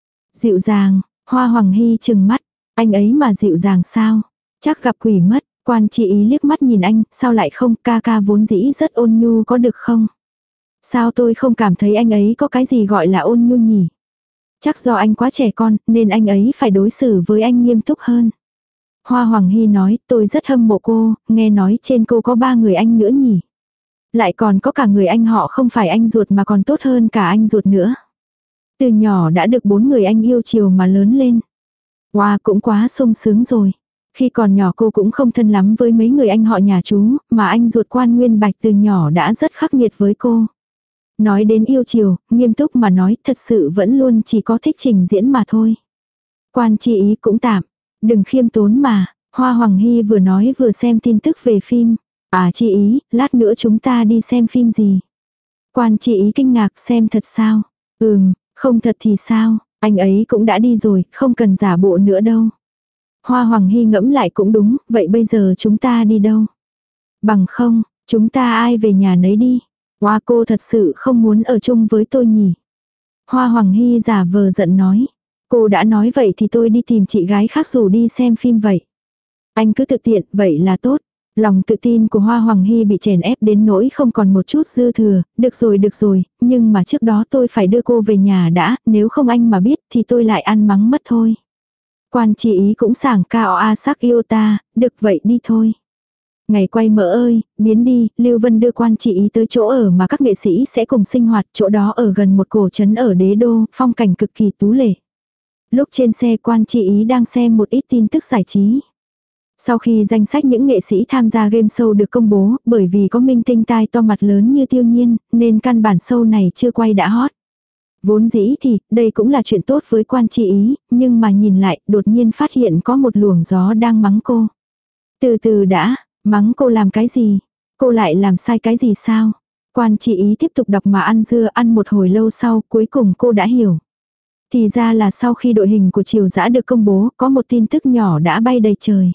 Dịu dàng, Hoa Hoàng Hy trừng mắt, anh ấy mà dịu dàng sao? Chắc gặp quỷ mất, quan tri ý liếc mắt nhìn anh, sao lại không, ca ca vốn dĩ rất ôn nhu có được không? Sao tôi không cảm thấy anh ấy có cái gì gọi là ôn nhu nhỉ? Chắc do anh quá trẻ con, nên anh ấy phải đối xử với anh nghiêm túc hơn. Hoa Hoàng Hy nói, tôi rất hâm mộ cô, nghe nói trên cô có ba người anh nữa nhỉ. Lại còn có cả người anh họ không phải anh ruột mà còn tốt hơn cả anh ruột nữa. Từ nhỏ đã được bốn người anh yêu chiều mà lớn lên. Wow, cũng quá sung sướng rồi. Khi còn nhỏ cô cũng không thân lắm với mấy người anh họ nhà chú, mà anh ruột Quan Nguyên Bạch từ nhỏ đã rất khắc nghiệt với cô. Nói đến yêu chiều, nghiêm túc mà nói thật sự vẫn luôn chỉ có Thích Trình Diễn mà thôi. Quan tri ý cũng tạm, đừng khiêm tốn mà, Hoa Hoàng Hy vừa nói vừa xem tin tức về phim. À tri ý, lát nữa chúng ta đi xem phim gì? Quan tri ý kinh ngạc, xem thật sao? Ừm, không thật thì sao, anh ấy cũng đã đi rồi, không cần giả bộ nữa đâu. Hoa Hoàng Hy ngẫm lại cũng đúng, vậy bây giờ chúng ta đi đâu? Bằng không, chúng ta ai về nhà nấy đi. Hoa cô thật sự không muốn ở chung với tôi nhỉ. Hoa Hoàng Hy giả vờ giận nói. Cô đã nói vậy thì tôi đi tìm chị gái khác rủ đi xem phim vậy. Anh cứ tự tiện, vậy là tốt. Lòng tự tin của Hoa Hoàng Hy bị chèn ép đến nỗi không còn một chút dư thừa. Được rồi được rồi, nhưng mà trước đó tôi phải đưa cô về nhà đã, nếu không anh mà biết thì tôi lại ăn mắng mất thôi. Quan tri ý cũng sảng cao a sắc yêu ta, được vậy đi thôi. Ngày quay mỡ ơi, biến đi, Lưu Vân đưa quan tri ý tới chỗ ở mà các nghệ sĩ sẽ cùng sinh hoạt, chỗ đó ở gần một cổ trấn ở đế đô, phong cảnh cực kỳ tú lệ. Lúc trên xe quan tri ý đang xem một ít tin tức giải trí. Sau khi danh sách những nghệ sĩ tham gia game show được công bố, bởi vì có minh tinh tai to mặt lớn như Tiêu Nhiên, nên căn bản show này chưa quay đã hot. Vốn dĩ thì, đây cũng là chuyện tốt với quan tri ý, nhưng mà nhìn lại, đột nhiên phát hiện có một luồng gió đang mắng cô. Từ từ đã, mắng cô làm cái gì? Cô lại làm sai cái gì sao? Quan tri ý tiếp tục đọc mà ăn dưa, ăn một hồi lâu sau, cuối cùng cô đã hiểu. Thì ra là sau khi đội hình của Triều Dã được công bố, có một tin tức nhỏ đã bay đầy trời.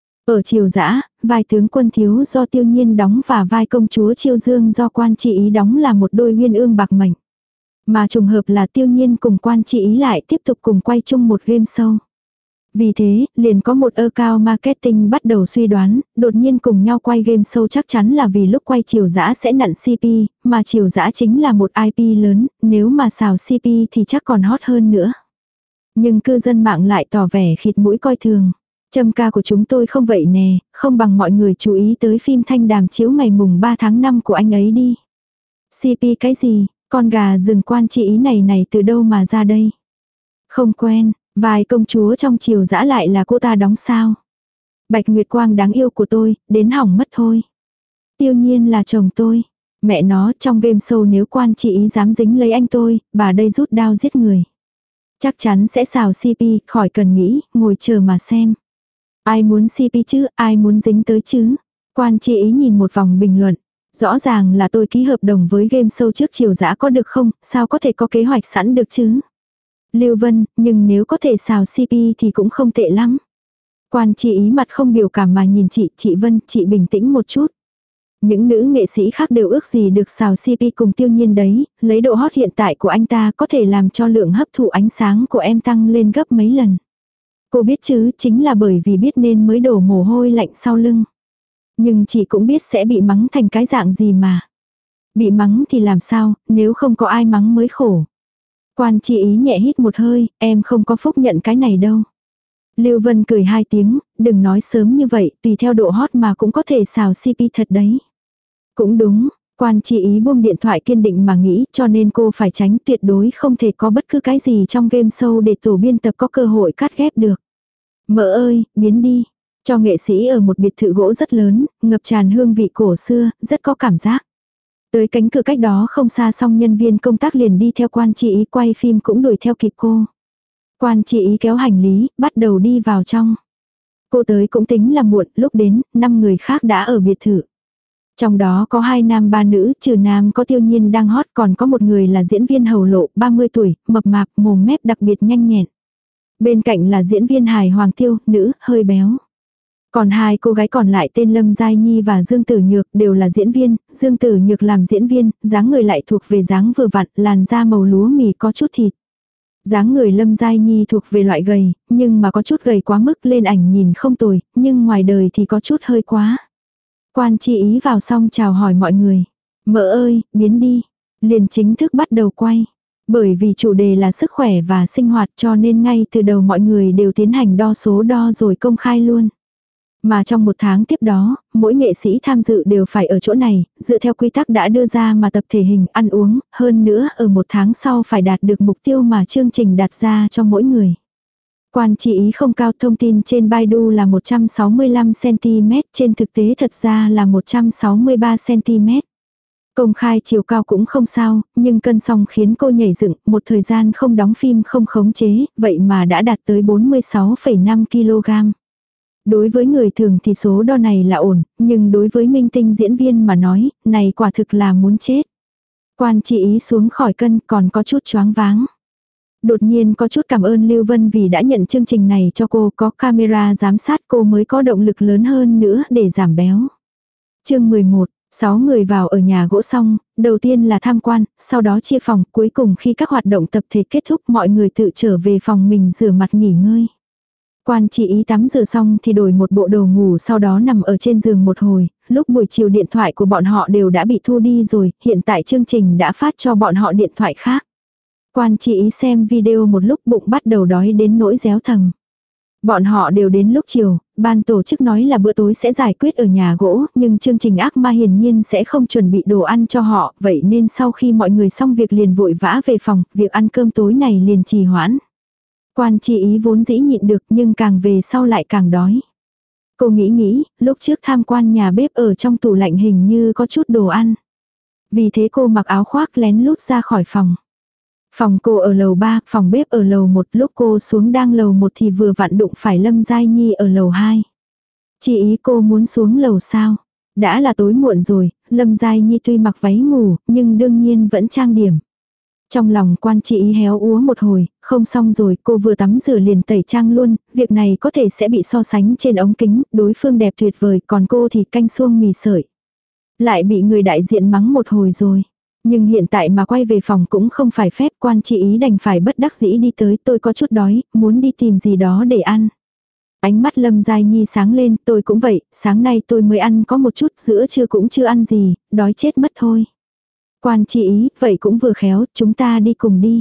Ở Triều Dã, vai tướng Quân Thiếu do Tiêu Nhiên đóng và vai công chúa Chiêu Dương do quan tri ý đóng là một đôi uyên ương bạc mệnh. Mà trùng hợp là Tiêu Nhiên cùng quan tri ý lại tiếp tục cùng quay chung một game show. Vì thế, liền có một account marketing bắt đầu suy đoán, đột nhiên cùng nhau quay game show chắc chắn là vì lúc quay Triều Dã sẽ nặn xê pê, mà Triều Dã chính là một i pê lớn, nếu mà xào xê pê thì chắc còn hot hơn nữa. Nhưng cư dân mạng lại tỏ vẻ khịt mũi coi thường. Châm ca của chúng tôi không vậy nè, không bằng mọi người chú ý tới phim Thanh Đàm chiếu ngày mùng ba tháng năm của anh ấy đi. xê pê cái gì, con gà rừng quan tri ý này này từ đâu mà ra đây? Không quen, vài công chúa trong Triều Dã lại là cô ta đóng sao? Bạch Nguyệt Quang đáng yêu của tôi, đến hỏng mất thôi. Tiêu Nhiên là chồng tôi. Mẹ nó, trong game show nếu quan tri ý dám dính lấy anh tôi, bà đây rút đao giết người. Chắc chắn sẽ xào xê pê, khỏi cần nghĩ, ngồi chờ mà xem. Ai muốn xê pê chứ, ai muốn dính tới chứ. Quan Chi Ý nhìn một vòng bình luận. Rõ ràng là tôi ký hợp đồng với game show trước chiều dã có được không, sao có thể có kế hoạch sẵn được chứ. Lưu Vân, nhưng nếu có thể xào xê pê thì cũng không tệ lắm. Quan Chi Ý mặt không biểu cảm mà nhìn chị, chị Vân, chị bình tĩnh một chút. Những nữ nghệ sĩ khác đều ước gì được xào xê pê cùng Tiêu Nhiên đấy, lấy độ hot hiện tại của anh ta có thể làm cho lượng hấp thụ ánh sáng của em tăng lên gấp mấy lần. Cô biết chứ, chính là bởi vì biết nên mới đổ mồ hôi lạnh sau lưng. Nhưng chị cũng biết sẽ bị mắng thành cái dạng gì mà. Bị mắng thì làm sao, nếu không có ai mắng mới khổ. Quan Chi Ý nhẹ hít một hơi, em không có phúc nhận cái này đâu. Lưu Vân cười hai tiếng, đừng nói sớm như vậy, tùy theo độ hot mà cũng có thể xào xê pê thật đấy. Cũng đúng, Quan Chi Ý buông điện thoại kiên định mà nghĩ, cho nên cô phải tránh, tuyệt đối không thể có bất cứ cái gì trong game show để tổ biên tập có cơ hội cắt ghép được. Mợ ơi, biến đi. Cho nghệ sĩ ở một biệt thự gỗ rất lớn, ngập tràn hương vị cổ xưa, rất có cảm giác. Tới cánh cửa cách đó không xa, xong nhân viên công tác liền đi theo Quan Chi Ý quay phim cũng đuổi theo kịp cô. Quan Chi Ý kéo hành lý, bắt đầu đi vào trong. Cô tới cũng tính là muộn, lúc đến, năm người khác đã ở biệt thự. Trong đó có hai nam ba nữ, trừ nam có Tiêu Nhiên đang hot, còn có một người là diễn viên hầu lộ, ba mươi tuổi, mập mạp, mồm mép đặc biệt nhanh nhẹn. Bên cạnh là diễn viên hài Hoàng Tiêu, nữ, hơi béo. Còn hai cô gái còn lại tên Lâm Giai Nhi và Dương Tử Nhược đều là diễn viên, Dương Tử Nhược làm diễn viên, dáng người lại thuộc về dáng vừa vặn, làn da màu lúa mì có chút thịt. Dáng người Lâm Giai Nhi thuộc về loại gầy, nhưng mà có chút gầy quá mức, lên ảnh nhìn không tồi, nhưng ngoài đời thì có chút hơi quá. Quan Chi Ý vào xong chào hỏi mọi người. Mợ ơi, biến đi. Liền chính thức bắt đầu quay. Bởi vì chủ đề là sức khỏe và sinh hoạt cho nên ngay từ đầu mọi người đều tiến hành đo số đo rồi công khai luôn. Mà trong một tháng tiếp đó, mỗi nghệ sĩ tham dự đều phải ở chỗ này, dựa theo quy tắc đã đưa ra mà tập thể hình, ăn uống, hơn nữa ở một tháng sau phải đạt được mục tiêu mà chương trình đặt ra cho mỗi người. Quan Chi Ý không cao, thông tin trên Baidu là một trăm sáu mươi lăm xăng-ti-mét, trên thực tế thật ra là một trăm sáu mươi ba xăng-ti-mét. Công khai chiều cao cũng không sao, nhưng cân xong khiến cô nhảy dựng, một thời gian không đóng phim không khống chế, vậy mà đã đạt tới bốn mươi sáu phẩy năm ki lô gam. Đối với người thường thì số đo này là ổn, nhưng đối với minh tinh diễn viên mà nói, này quả thực là muốn chết. Quan Chi Ý xuống khỏi cân còn có chút choáng váng. Đột nhiên có chút cảm ơn Lưu Vân vì đã nhận chương trình này cho cô, có camera giám sát cô mới có động lực lớn hơn nữa để giảm béo. Chương mười một, sáu người vào ở nhà gỗ xong, đầu tiên là tham quan, sau đó chia phòng, cuối cùng khi các hoạt động tập thể kết thúc mọi người tự trở về phòng mình rửa mặt nghỉ ngơi. Quan Chi Ý tắm rửa xong thì đổi một bộ đồ ngủ, sau đó nằm ở trên giường một hồi, lúc buổi chiều điện thoại của bọn họ đều đã bị thu đi rồi, hiện tại chương trình đã phát cho bọn họ điện thoại khác. Quan Chi Ý xem video một lúc bụng bắt đầu đói đến nỗi réo thầm. Bọn họ đều đến lúc chiều, ban tổ chức nói là bữa tối sẽ giải quyết ở nhà gỗ, nhưng chương trình ác ma hiển nhiên sẽ không chuẩn bị đồ ăn cho họ, vậy nên sau khi mọi người xong việc liền vội vã về phòng, việc ăn cơm tối này liền trì hoãn. Quan Chi Ý vốn dĩ nhịn được nhưng càng về sau lại càng đói. Cô nghĩ nghĩ, lúc trước tham quan nhà bếp ở trong tủ lạnh hình như có chút đồ ăn. Vì thế cô mặc áo khoác lén lút ra khỏi phòng. Phòng cô ở lầu ba, phòng bếp ở lầu một, lúc cô xuống đang lầu một thì vừa vặn đụng phải Lâm Giai Nhi ở lầu hai. Chi Ý, cô muốn xuống lầu sao? Đã là tối muộn rồi, Lâm Giai Nhi tuy mặc váy ngủ, nhưng đương nhiên vẫn trang điểm. Trong lòng Quan Chi Ý héo úa một hồi, không xong rồi, cô vừa tắm rửa liền tẩy trang luôn, việc này có thể sẽ bị so sánh trên ống kính, đối phương đẹp tuyệt vời, còn cô thì canh xuông mì sợi. Lại bị người đại diện mắng một hồi rồi. Nhưng hiện tại mà quay về phòng cũng không phải phép, Quan Chi Ý đành phải bất đắc dĩ đi tới, tôi có chút đói, muốn đi tìm gì đó để ăn. Ánh mắt Lâm Giai Nhi sáng lên, tôi cũng vậy, sáng nay tôi mới ăn có một chút, giữa trưa cũng chưa ăn gì, đói chết mất thôi. Quan Chi Ý, vậy cũng vừa khéo, chúng ta đi cùng đi.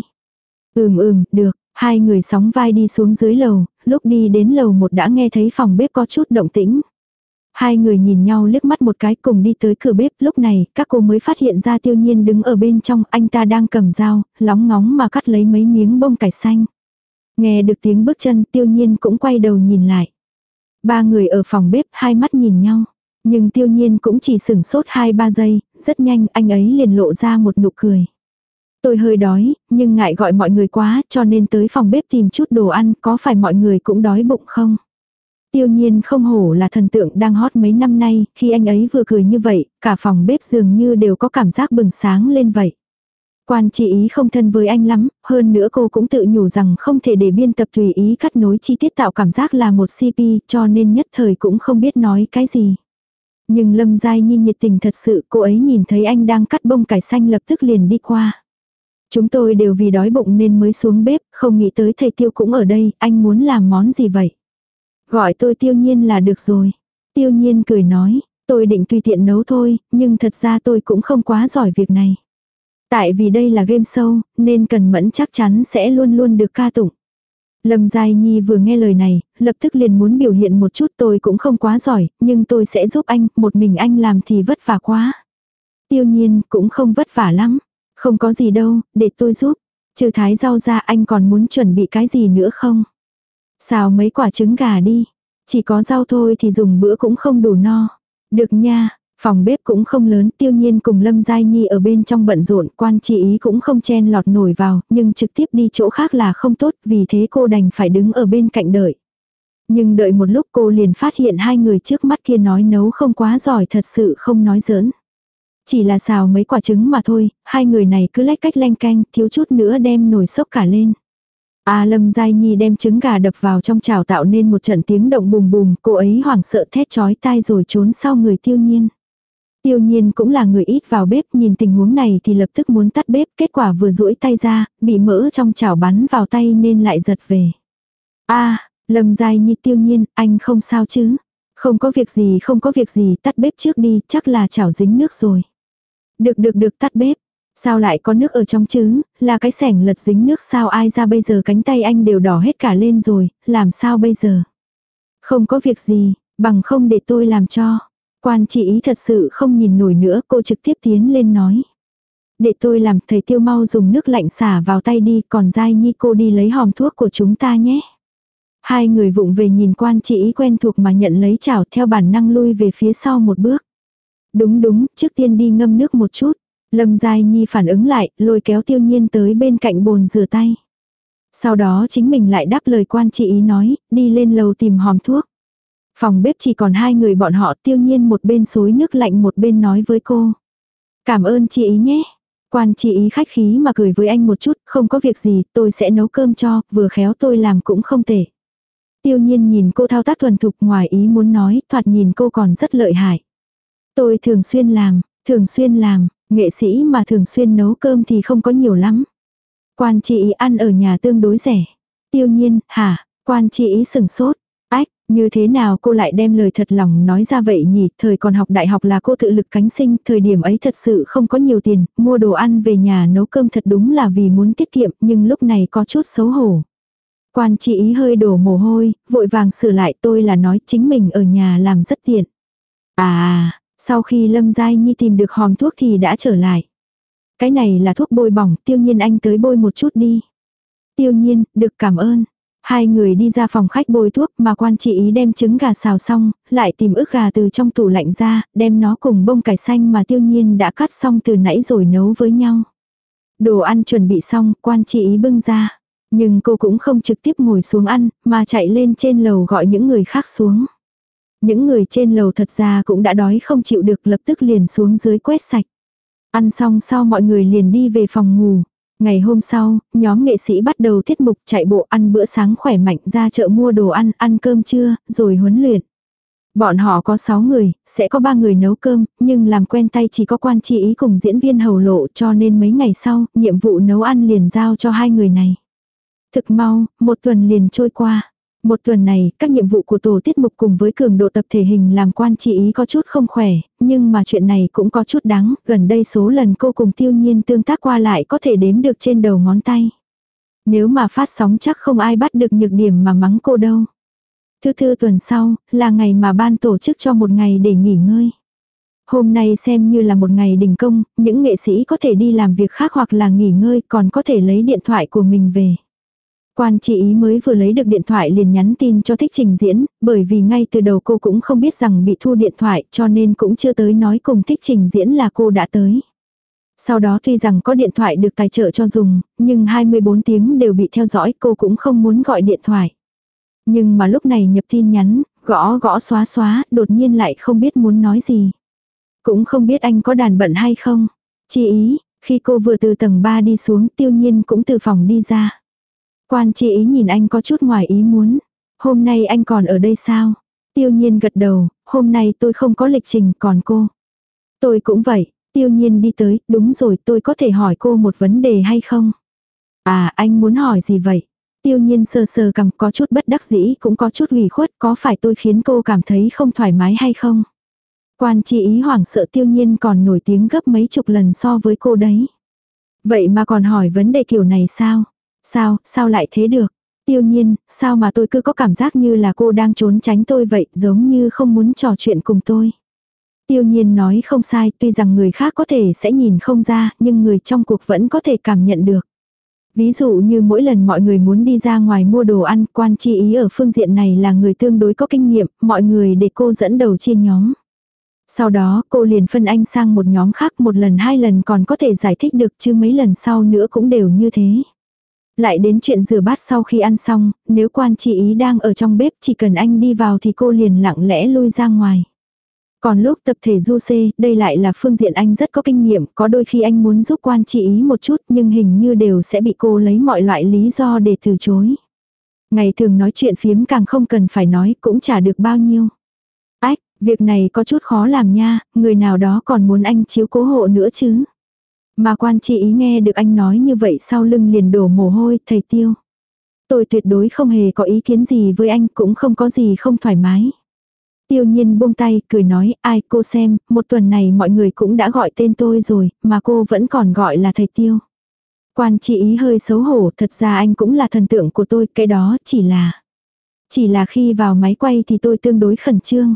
Ừm ừm, được, hai người sóng vai đi xuống dưới lầu, lúc đi đến lầu một đã nghe thấy phòng bếp có chút động tĩnh. Hai người nhìn nhau liếc mắt một cái cùng đi tới cửa bếp, lúc này các cô mới phát hiện ra Tiêu Nhiên đứng ở bên trong, anh ta đang cầm dao, lóng ngóng mà cắt lấy mấy miếng bông cải xanh. Nghe được tiếng bước chân, Tiêu Nhiên cũng quay đầu nhìn lại. Ba người ở phòng bếp hai mắt nhìn nhau. Nhưng Tiêu Nhiên cũng chỉ sửng sốt hai ba giây, rất nhanh anh ấy liền lộ ra một nụ cười. Tôi hơi đói, nhưng ngại gọi mọi người quá, cho nên tới phòng bếp tìm chút đồ ăn, có phải mọi người cũng đói bụng không? Tiêu Nhiên không hổ là thần tượng đang hot mấy năm nay, khi anh ấy vừa cười như vậy, cả phòng bếp dường như đều có cảm giác bừng sáng lên vậy. Quan Chi Ý không thân với anh lắm, hơn nữa cô cũng tự nhủ rằng không thể để biên tập tùy ý cắt nối chi tiết tạo cảm giác là một xê pê, cho nên nhất thời cũng không biết nói cái gì. Nhưng Lâm Giai Nhi nhiệt tình thật sự, cô ấy nhìn thấy anh đang cắt bông cải xanh lập tức liền đi qua. Chúng tôi đều vì đói bụng nên mới xuống bếp, không nghĩ tới thầy Tiêu cũng ở đây, anh muốn làm món gì vậy? Gọi tôi Tiêu Nhiên là được rồi. Tiêu Nhiên cười nói, tôi định tùy tiện nấu thôi, nhưng thật ra tôi cũng không quá giỏi việc này. Tại vì đây là game show, nên Cần Mẫn chắc chắn sẽ luôn luôn được ca tụng. Lâm Giai Nhi vừa nghe lời này, lập tức liền muốn biểu hiện một chút, tôi cũng không quá giỏi, nhưng tôi sẽ giúp anh, một mình anh làm thì vất vả quá. Tiêu Nhiên cũng không vất vả lắm. Không có gì đâu, để tôi giúp. Trừ thái rau ra anh còn muốn chuẩn bị cái gì nữa không? Xào mấy quả trứng gà đi. Chỉ có rau thôi thì dùng bữa cũng không đủ no. Được nha, phòng bếp cũng không lớn, Tiêu Nhiên cùng Lâm Giai Nhi ở bên trong bận rộn, Quan Chi Ý cũng không chen lọt nổi vào, nhưng trực tiếp đi chỗ khác là không tốt, vì thế cô đành phải đứng ở bên cạnh đợi. Nhưng đợi một lúc cô liền phát hiện hai người trước mắt kia nói nấu không quá giỏi, thật sự không nói giỡn. Chỉ là xào mấy quả trứng mà thôi, hai người này cứ lách cách leng canh, thiếu chút nữa đem nồi sốc cả lên. À Lâm Giai Nhi đem trứng gà đập vào trong chảo tạo nên một trận tiếng động bùm bùm, cô ấy hoảng sợ thét chói tai rồi trốn sau người Tiêu Nhiên. Tiêu Nhiên cũng là người ít vào bếp, nhìn tình huống này thì lập tức muốn tắt bếp, kết quả vừa duỗi tay ra, bị mỡ trong chảo bắn vào tay nên lại giật về. À, Lâm Giai Nhi Tiêu Nhiên, anh không sao chứ? Không có việc gì không có việc gì, tắt bếp trước đi, chắc là chảo dính nước rồi. Được được được tắt bếp. Sao lại có nước ở trong chứ, là cái sẻng lật dính nước sao ai ra bây giờ, cánh tay anh đều đỏ hết cả lên rồi, làm sao bây giờ? Không có việc gì, bằng không để tôi làm cho. Quan Chi Ý thật sự không nhìn nổi nữa, cô trực tiếp tiến lên nói. Để tôi làm, thầy Tiêu mau dùng nước lạnh xả vào tay đi, còn Giai Nhi cô đi lấy hòm thuốc của chúng ta nhé. Hai người vụng về nhìn Quan Chi Ý quen thuộc mà nhận lấy chảo, theo bản năng lui về phía sau một bước. Đúng đúng, trước tiên đi ngâm nước một chút. Lâm Giai Nhi phản ứng lại, lôi kéo Tiêu Nhiên tới bên cạnh bồn rửa tay. Sau đó chính mình lại đáp lời Quan Chi Ý nói, đi lên lầu tìm hòm thuốc. Phòng bếp chỉ còn hai người bọn họ, Tiêu Nhiên một bên xối nước lạnh một bên nói với cô. Cảm ơn chị Ý nhé. Quan Chi Ý khách khí mà cười với anh một chút, không có việc gì, tôi sẽ nấu cơm cho, vừa khéo tôi làm cũng không tệ. Tiêu Nhiên nhìn cô thao tác thuần thục, ngoài ý muốn nói, thoạt nhìn cô còn rất lợi hại. Tôi thường xuyên làm, thường xuyên làm, nghệ sĩ mà thường xuyên nấu cơm thì không có nhiều lắm. Quan Chi Ý ăn ở nhà tương đối rẻ. Tiêu Nhiên, hả? Quan Chi Ý sừng sốt. Ách, như thế nào cô lại đem lời thật lòng nói ra vậy nhỉ? Thời còn học đại học là cô tự lực cánh sinh, thời điểm ấy thật sự không có nhiều tiền, mua đồ ăn về nhà nấu cơm thật đúng là vì muốn tiết kiệm, nhưng lúc này có chút xấu hổ. Quan Chi Ý hơi đổ mồ hôi, vội vàng sửa lại, tôi là nói chính mình ở nhà làm rất tiện. À, sau khi Lâm Giai Nhi tìm được hòm thuốc thì đã trở lại. Cái này là thuốc bôi bỏng, Tiêu Nhiên anh tới bôi một chút đi. Tiêu Nhiên, được cảm ơn. Hai người đi ra phòng khách bôi thuốc mà Quan Chi Ý đem trứng gà xào xong, lại tìm ức gà từ trong tủ lạnh ra, đem nó cùng bông cải xanh mà Tiêu Nhiên đã cắt xong từ nãy rồi nấu với nhau. Đồ ăn chuẩn bị xong, Quan Chi Ý bưng ra. Nhưng cô cũng không trực tiếp ngồi xuống ăn, mà chạy lên trên lầu gọi những người khác xuống. Những người trên lầu thật ra cũng đã đói không chịu được, lập tức liền xuống dưới quét sạch. Ăn xong sau mọi người liền đi về phòng ngủ. Ngày hôm sau, nhóm nghệ sĩ bắt đầu tiết mục chạy bộ, ăn bữa sáng khỏe mạnh, ra chợ mua đồ ăn, ăn cơm trưa, rồi huấn luyện. Bọn họ có sáu người, sẽ có ba người nấu cơm, nhưng làm quen tay chỉ có Quan Chi Ý cùng diễn viên Hầu Lộ, cho nên mấy ngày sau, nhiệm vụ nấu ăn liền giao cho hai người này. Thực mau, một tuần liền trôi qua. Một tuần này, các nhiệm vụ của tổ tiết mục cùng với cường độ tập thể hình làm Quan Chi Ý có chút không khỏe, nhưng mà chuyện này cũng có chút đáng, gần đây số lần cô cùng Tiêu Nhiên tương tác qua lại có thể đếm được trên đầu ngón tay. Nếu mà phát sóng chắc không ai bắt được nhược điểm mà mắng cô đâu. Thứ tư tuần sau, là ngày mà ban tổ chức cho một ngày để nghỉ ngơi. Hôm nay xem như là một ngày đình công, những nghệ sĩ có thể đi làm việc khác hoặc là nghỉ ngơi, còn có thể lấy điện thoại của mình về. Quan Chi Ý mới vừa lấy được điện thoại liền nhắn tin cho Thích Trình Diễn, bởi vì ngay từ đầu cô cũng không biết rằng bị thu điện thoại cho nên cũng chưa tới nói cùng Thích Trình Diễn là cô đã tới. Sau đó tuy rằng có điện thoại được tài trợ cho dùng, nhưng hai mươi bốn tiếng đều bị theo dõi, cô cũng không muốn gọi điện thoại. Nhưng mà lúc này nhập tin nhắn, gõ gõ xóa xóa, đột nhiên lại không biết muốn nói gì. Cũng không biết anh có đàn bận hay không. Chi Ý, khi cô vừa từ tầng ba đi xuống, Tiêu Nhiên cũng từ phòng đi ra. Quan Chi Ý nhìn anh có chút ngoài ý muốn. Hôm nay anh còn ở đây sao? Tiêu Nhiên gật đầu, hôm nay tôi không có lịch trình, còn cô? Tôi cũng vậy. Tiêu Nhiên đi tới, đúng rồi, tôi có thể hỏi cô một vấn đề hay không? À, anh muốn hỏi gì vậy? Tiêu Nhiên sờ sờ cằm, có chút bất đắc dĩ, cũng có chút ủy khuất, có phải tôi khiến cô cảm thấy không thoải mái hay không? Quan Chi Ý hoảng sợ Tiêu Nhiên còn nổi tiếng gấp mấy chục lần so với cô đấy. Vậy mà còn hỏi vấn đề kiểu này sao? Sao, sao lại thế được? Tiêu Nhiên, sao mà tôi cứ có cảm giác như là cô đang trốn tránh tôi vậy, giống như không muốn trò chuyện cùng tôi. Tiêu Nhiên nói không sai, tuy rằng người khác có thể sẽ nhìn không ra, nhưng người trong cuộc vẫn có thể cảm nhận được. Ví dụ như mỗi lần mọi người muốn đi ra ngoài mua đồ ăn, Quan Chi Ý ở phương diện này là người tương đối có kinh nghiệm, mọi người để cô dẫn đầu chia nhóm. Sau đó cô liền phân anh sang một nhóm khác, một lần hai lần còn có thể giải thích được, chứ mấy lần sau nữa cũng đều như thế. Lại đến chuyện rửa bát sau khi ăn xong, nếu Quan Chi Ý đang ở trong bếp, chỉ cần anh đi vào thì cô liền lặng lẽ lui ra ngoài. Còn lúc tập thể du xê, đây lại là phương diện anh rất có kinh nghiệm, có đôi khi anh muốn giúp Quan Chi Ý một chút nhưng hình như đều sẽ bị cô lấy mọi loại lý do để từ chối. Ngày thường nói chuyện phiếm càng không cần phải nói, cũng chả được bao nhiêu. Ách, việc này có chút khó làm nha, người nào đó còn muốn anh chiếu cố hộ nữa chứ. Mà Quan Chi Ý nghe được anh nói như vậy sau lưng liền đổ mồ hôi, thầy Tiêu. Tôi tuyệt đối không hề có ý kiến gì với anh, cũng không có gì không thoải mái. Tiêu Nhiên buông tay, cười nói, ai cô xem, một tuần này mọi người cũng đã gọi tên tôi rồi, mà cô vẫn còn gọi là thầy Tiêu. Quan Chi Ý hơi xấu hổ, thật ra anh cũng là thần tượng của tôi, cái đó chỉ là... Chỉ là khi vào máy quay thì tôi tương đối khẩn trương.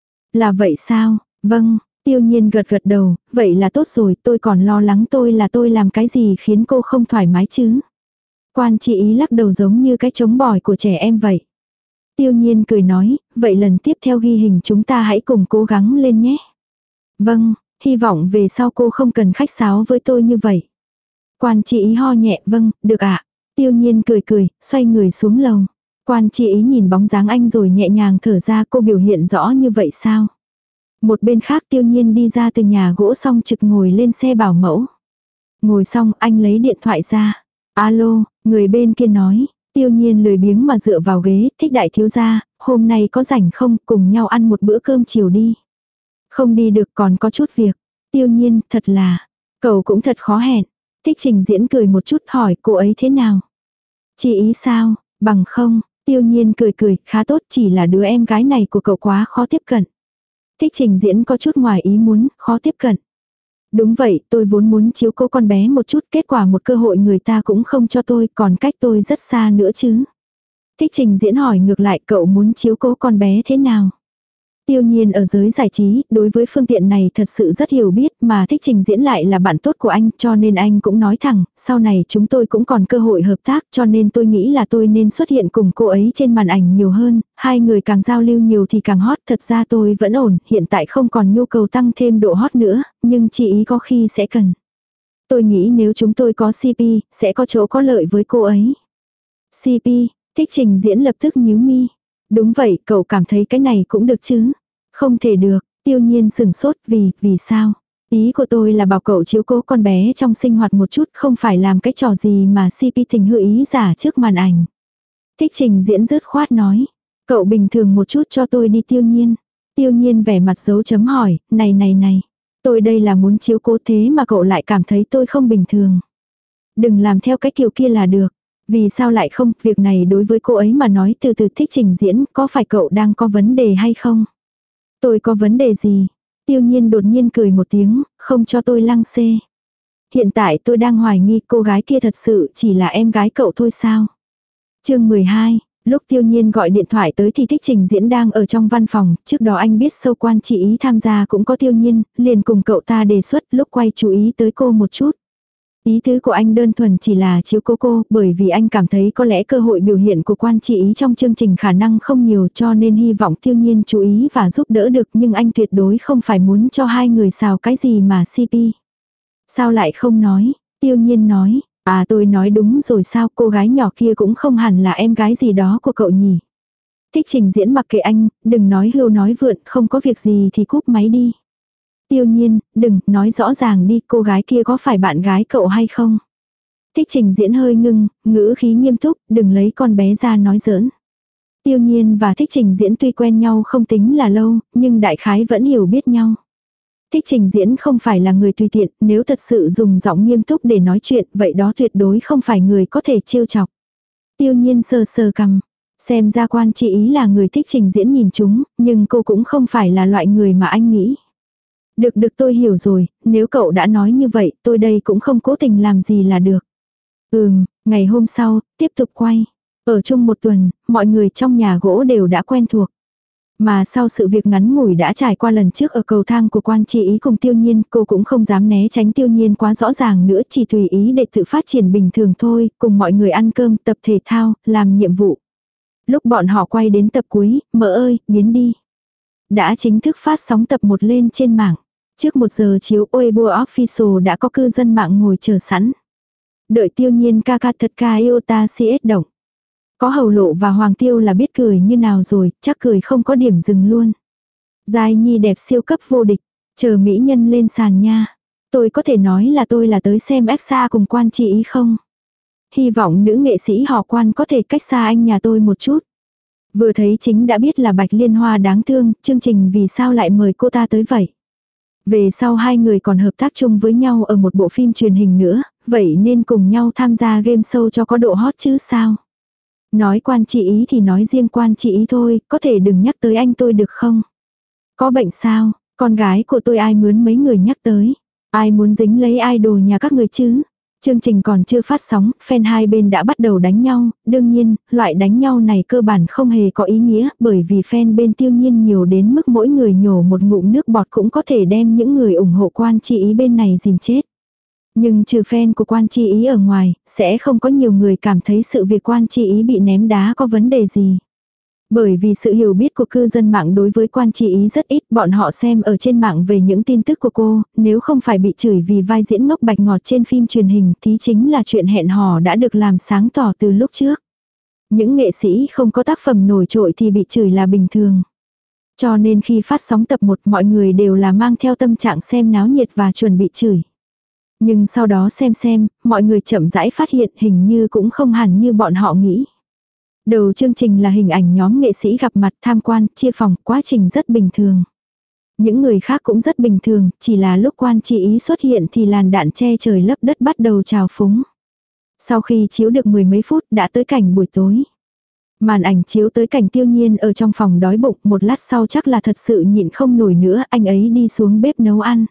Là vậy sao? Vâng, Tiêu Nhiên gật gật đầu, vậy là tốt rồi, tôi còn lo lắng tôi là tôi làm cái gì khiến cô không thoải mái chứ. Quan Chi Ý lắc đầu giống như cái trống bỏi của trẻ em vậy. Tiêu Nhiên cười nói, vậy lần tiếp theo ghi hình chúng ta hãy cùng cố gắng lên nhé. Vâng, hy vọng về sau cô không cần khách sáo với tôi như vậy. Quan Chi Ý ho nhẹ, vâng, được ạ. Tiêu Nhiên cười cười, xoay người xuống lầu. Quan Chi Ý nhìn bóng dáng anh rồi nhẹ nhàng thở ra, cô biểu hiện rõ như vậy sao? Một bên khác Tiêu Nhiên đi ra từ nhà gỗ xong trực ngồi lên xe bảo mẫu. Ngồi xong anh lấy điện thoại ra. Alo, người bên kia nói. Tiêu Nhiên lười biếng mà dựa vào ghế, Thích đại thiếu gia, hôm nay có rảnh không, cùng nhau ăn một bữa cơm chiều đi. Không đi được, còn có chút việc. Tiêu Nhiên, thật là, cậu cũng thật khó hẹn. Thích Trình Diễn cười một chút hỏi cô ấy thế nào. Chị ý sao, bằng không, Tiêu Nhiên cười cười, khá tốt, chỉ là đứa em gái này của cậu quá khó tiếp cận. Thích Trình Diễn có chút ngoài ý muốn, khó tiếp cận. Đúng vậy, tôi vốn muốn chiếu cố con bé một chút, kết quả một cơ hội người ta cũng không cho tôi, còn cách tôi rất xa nữa chứ. Thích Trình Diễn hỏi ngược lại, cậu muốn chiếu cố con bé thế nào? Tiêu Nhiên ở giới giải trí, đối với phương tiện này thật sự rất hiểu biết, mà Thích Trình Diễn lại là bạn tốt của anh, cho nên anh cũng nói thẳng, sau này chúng tôi cũng còn cơ hội hợp tác, cho nên tôi nghĩ là tôi nên xuất hiện cùng cô ấy trên màn ảnh nhiều hơn, hai người càng giao lưu nhiều thì càng hot, thật ra tôi vẫn ổn, hiện tại không còn nhu cầu tăng thêm độ hot nữa, nhưng chị ý có khi sẽ cần. Tôi nghĩ nếu chúng tôi có xê pê, sẽ có chỗ có lợi với cô ấy. xê pê, Thích Trình Diễn lập tức nhíu mi. Đúng vậy, cậu cảm thấy cái này cũng được chứ? Không thể được, Tiêu Nhiên sừng sốt, vì, vì sao? Ý của tôi là bảo cậu chiếu cố con bé trong sinh hoạt một chút, không phải làm cái trò gì mà xê pê tình hữu ý giả trước màn ảnh. Thích Trình Diễn dứt khoát nói, cậu bình thường một chút cho tôi đi. Tiêu Nhiên. Tiêu Nhiên vẻ mặt dấu chấm hỏi, này này này, tôi đây là muốn chiếu cố thế mà cậu lại cảm thấy tôi không bình thường. Đừng làm theo cái kiểu kia là được. Vì sao lại không, việc này đối với cô ấy mà nói từ từ. Thích Trình Diễn, có phải cậu đang có vấn đề hay không? Tôi có vấn đề gì? Tiêu Nhiên đột nhiên cười một tiếng, không cho tôi lăng xê. Hiện tại tôi đang hoài nghi cô gái kia thật sự chỉ là em gái cậu thôi sao? Chương mười hai, lúc Tiêu Nhiên gọi điện thoại tới thì Thích Trình Diễn đang ở trong văn phòng, trước đó anh biết sâu Quan Chi Ý tham gia cũng có Tiêu Nhiên, liền cùng cậu ta đề xuất lúc quay chú ý tới cô một chút. Ý tứ của anh đơn thuần chỉ là chiếu cố cô, bởi vì anh cảm thấy có lẽ cơ hội biểu hiện của Quan Chi Ý trong chương trình khả năng không nhiều, cho nên hy vọng Tiêu Nhiên chú ý và giúp đỡ được, nhưng anh tuyệt đối không phải muốn cho hai người xào cái gì mà xê pê. Sao lại không nói? Tiêu Nhiên nói, à tôi nói đúng rồi sao, cô gái nhỏ kia cũng không hẳn là em gái gì đó của cậu nhỉ. Thích Trình Diễn mặc kệ anh, đừng nói hưu nói vượn, không có việc gì thì cúp máy đi. Tiêu Nhiên, đừng, nói rõ ràng đi, cô gái kia có phải bạn gái cậu hay không? Thích Trình Diễn hơi ngưng, ngữ khí nghiêm túc, đừng lấy con bé ra nói giỡn. Tiêu Nhiên và Thích Trình Diễn tuy quen nhau không tính là lâu, nhưng đại khái vẫn hiểu biết nhau. Thích Trình Diễn không phải là người tùy tiện, nếu thật sự dùng giọng nghiêm túc để nói chuyện, vậy đó tuyệt đối không phải người có thể trêu chọc. Tiêu Nhiên sờ sờ cằm, xem ra Quan Chi Ý là người Thích Trình Diễn nhìn chúng, nhưng cô cũng không phải là loại người mà anh nghĩ. Được được tôi hiểu rồi, nếu cậu đã nói như vậy, tôi đây cũng không cố tình làm gì là được. Ừm, ngày hôm sau, tiếp tục quay. Ở chung một tuần, mọi người trong nhà gỗ đều đã quen thuộc. Mà sau sự việc ngắn ngủi đã trải qua lần trước ở cầu thang của Quan Chi Ý cùng Tiêu Nhiên, cô cũng không dám né tránh Tiêu Nhiên quá rõ ràng nữa, chỉ tùy ý để tự phát triển bình thường thôi, cùng mọi người ăn cơm, tập thể thao, làm nhiệm vụ. Lúc bọn họ quay đến tập cuối, mỡ ơi, biến đi. Đã chính thức phát sóng tập một lên trên mạng. Trước một giờ chiếu Weibo Official đã có cư dân mạng ngồi chờ sẵn. Đợi Tiêu Nhiên ca ca thật ca yêu ta xê ét động. Có Hầu Lộ và Hoàng Tiêu là biết cười như nào rồi, chắc cười không có điểm dừng luôn. Giai Nhi đẹp siêu cấp vô địch, chờ mỹ nhân lên sàn nha. Tôi có thể nói là tôi là tới xem Exa cùng Quan Chi Ý không? Hy vọng nữ nghệ sĩ họ Quan có thể cách xa anh nhà tôi một chút. Vừa thấy chính đã biết là Bạch Liên Hoa đáng thương, chương trình vì sao lại mời cô ta tới vậy. Về sau hai người còn hợp tác chung với nhau ở một bộ phim truyền hình nữa, vậy nên cùng nhau tham gia game show cho có độ hot chứ sao. Nói Quan Chi Ý thì nói riêng Quan Chi Ý thôi, có thể đừng nhắc tới anh tôi được không? Có bệnh sao, con gái của tôi ai mướn mấy người nhắc tới. Ai muốn dính lấy idol nhà các người chứ? Chương trình còn chưa phát sóng, fan hai bên đã bắt đầu đánh nhau, đương nhiên, loại đánh nhau này cơ bản không hề có ý nghĩa, bởi vì fan bên Tiêu Nhiên nhiều đến mức mỗi người nhổ một ngụm nước bọt cũng có thể đem những người ủng hộ Quan Chi Ý bên này dìm chết. Nhưng trừ fan của Quan Chi Ý ở ngoài, sẽ không có nhiều người cảm thấy sự việc Quan Chi Ý bị ném đá có vấn đề gì. Bởi vì sự hiểu biết của cư dân mạng đối với Quan Chi Ý rất ít, bọn họ xem ở trên mạng về những tin tức của cô, nếu không phải bị chửi vì vai diễn ngốc bạch ngọt trên phim truyền hình thì chính là chuyện hẹn hò đã được làm sáng tỏ từ lúc trước. Những nghệ sĩ không có tác phẩm nổi trội thì bị chửi là bình thường. Cho nên khi phát sóng tập một mọi người đều là mang theo tâm trạng xem náo nhiệt và chuẩn bị chửi. Nhưng sau đó xem xem, mọi người chậm rãi phát hiện hình như cũng không hẳn như bọn họ nghĩ. Đầu chương trình là hình ảnh nhóm nghệ sĩ gặp mặt tham quan, chia phòng, quá trình rất bình thường. Những người khác cũng rất bình thường, chỉ là lúc Quan Chi Ý xuất hiện thì làn đạn che trời lấp đất bắt đầu trào phúng. Sau khi chiếu được mười mấy phút đã tới cảnh buổi tối. Màn ảnh chiếu tới cảnh Tiêu Nhiên ở trong phòng đói bụng, một lát sau chắc là thật sự nhịn không nổi nữa, anh ấy đi xuống bếp nấu ăn.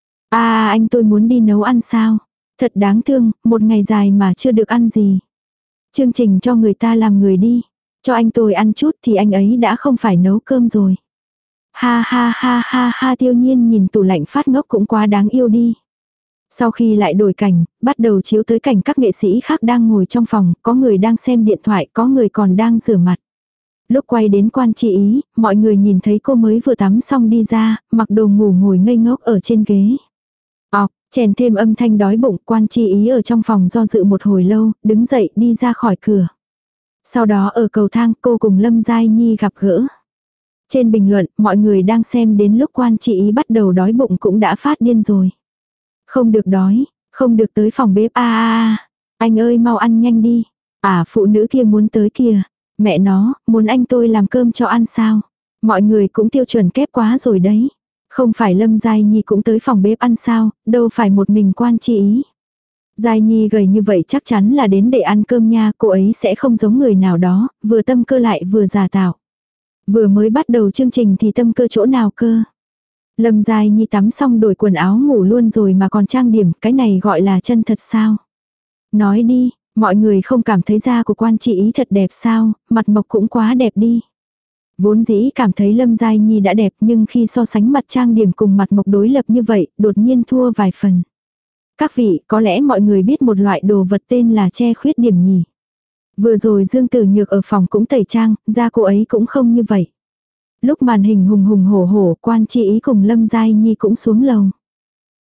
À anh tôi muốn đi nấu ăn sao? Thật đáng thương, một ngày dài mà chưa được ăn gì. Chương trình cho người ta làm người đi. Cho anh tôi ăn chút thì anh ấy đã không phải nấu cơm rồi. Ha ha ha ha ha Tiêu Nhiên nhìn tủ lạnh phát ngốc cũng quá đáng yêu đi. Sau khi lại đổi cảnh, bắt đầu chiếu tới cảnh các nghệ sĩ khác đang ngồi trong phòng, có người đang xem điện thoại, có người còn đang rửa mặt. Lúc quay đến Quan Chi Ý, mọi người nhìn thấy cô mới vừa tắm xong đi ra, mặc đồ ngủ ngồi ngây ngốc ở trên ghế. Ọc, chèn thêm âm thanh đói bụng, Quan Chi Ý ở trong phòng do dự một hồi lâu, đứng dậy đi ra khỏi cửa. Sau đó ở cầu thang cô cùng Lâm Giai Nhi gặp gỡ. Trên bình luận, mọi người đang xem đến lúc Quan Chi Ý bắt đầu đói bụng cũng đã phát điên rồi. Không được đói, không được tới phòng bếp a a a. Anh ơi mau ăn nhanh đi. À phụ nữ kia muốn tới kìa. Mẹ nó, muốn anh tôi làm cơm cho ăn sao? Mọi người cũng tiêu chuẩn kép quá rồi đấy. Không phải Lâm Giai Nhi cũng tới phòng bếp ăn sao, đâu phải một mình Quan Chi Ý. Giai Nhi gầy như vậy chắc chắn là đến để ăn cơm nha, cô ấy sẽ không giống người nào đó, vừa tâm cơ lại vừa giả tạo. Vừa mới bắt đầu chương trình thì tâm cơ chỗ nào cơ. Lâm Giai Nhi tắm xong đổi quần áo ngủ luôn rồi mà còn trang điểm, cái này gọi là chân thật sao? Nói đi, mọi người không cảm thấy da của Quan Chi Ý thật đẹp sao, mặt mộc cũng quá đẹp đi. Vốn dĩ cảm thấy Lâm Giai Nhi đã đẹp nhưng khi so sánh mặt trang điểm cùng mặt mộc đối lập như vậy, đột nhiên thua vài phần. Các vị, có lẽ mọi người biết một loại đồ vật tên là che khuyết điểm nhỉ. Vừa rồi Dương Tử Nhược ở phòng cũng tẩy trang, da cô ấy cũng không như vậy. Lúc màn hình hùng hùng hổ hổ, Quan Chi Ý cùng Lâm Giai Nhi cũng xuống lầu.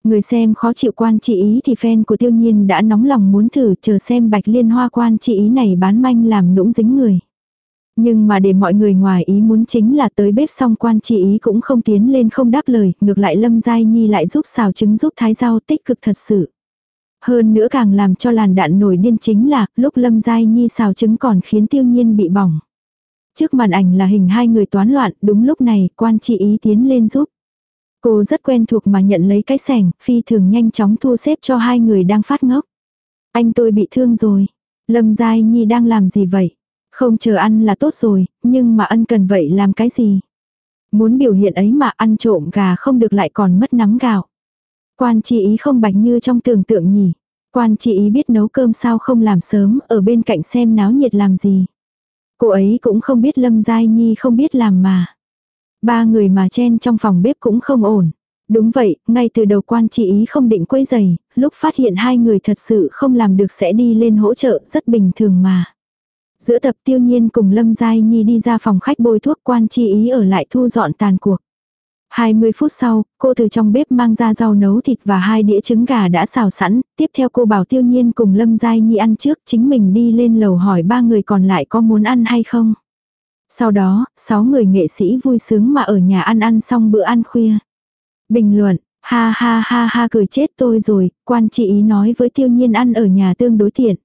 Người xem khó chịu Quan Chi Ý thì fan của Tiêu Nhiên đã nóng lòng muốn thử chờ xem Bạch Liên Hoa Quan Chi Ý này bán manh làm nũng dính người. Nhưng mà để mọi người ngoài ý muốn chính là tới bếp xong Quan Chi Ý cũng không tiến lên không đáp lời, ngược lại Lâm Giai Nhi lại giúp xào trứng giúp thái rau, tích cực thật sự. Hơn nữa càng làm cho làn đạn nổi điên chính là lúc Lâm Giai Nhi xào trứng còn khiến Tiêu Nhiên bị bỏng. Trước màn ảnh là hình hai người toán loạn, đúng lúc này Quan Chi Ý tiến lên giúp. Cô rất quen thuộc mà nhận lấy cái sẻng, phi thường nhanh chóng thu xếp cho hai người đang phát ngốc. Anh tôi bị thương rồi. Lâm Giai Nhi đang làm gì vậy? Không chờ ăn là tốt rồi, nhưng mà ân cần vậy làm cái gì? Muốn biểu hiện ấy mà ăn trộm gà không được lại còn mất nắm gạo. Quan Chi Ý không bạch như trong tưởng tượng nhỉ. Quan Chi Ý biết nấu cơm sao không làm sớm, ở bên cạnh xem náo nhiệt làm gì. Cô ấy cũng không biết Lâm Giai Nhi không biết làm mà. Ba người mà chen trong phòng bếp cũng không ổn. Đúng vậy, ngay từ đầu Quan Chi Ý không định quấy giày, lúc phát hiện hai người thật sự không làm được sẽ đi lên hỗ trợ, rất bình thường mà. Giữa tập Tiêu Nhiên cùng Lâm Giai Nhi đi ra phòng khách bôi thuốc, Quan Chi Ý ở lại thu dọn tàn cuộc. hai mươi phút sau, cô từ trong bếp mang ra rau nấu thịt và hai đĩa trứng gà đã xào sẵn, tiếp theo cô bảo Tiêu Nhiên cùng Lâm Giai Nhi ăn trước, chính mình đi lên lầu hỏi ba người còn lại có muốn ăn hay không. Sau đó, sáu người nghệ sĩ vui sướng mà ở nhà ăn ăn xong bữa ăn khuya. Bình luận, ha ha ha ha cười chết tôi rồi, Quan Chi Ý nói với Tiêu Nhiên ăn ở nhà tương đối tiện.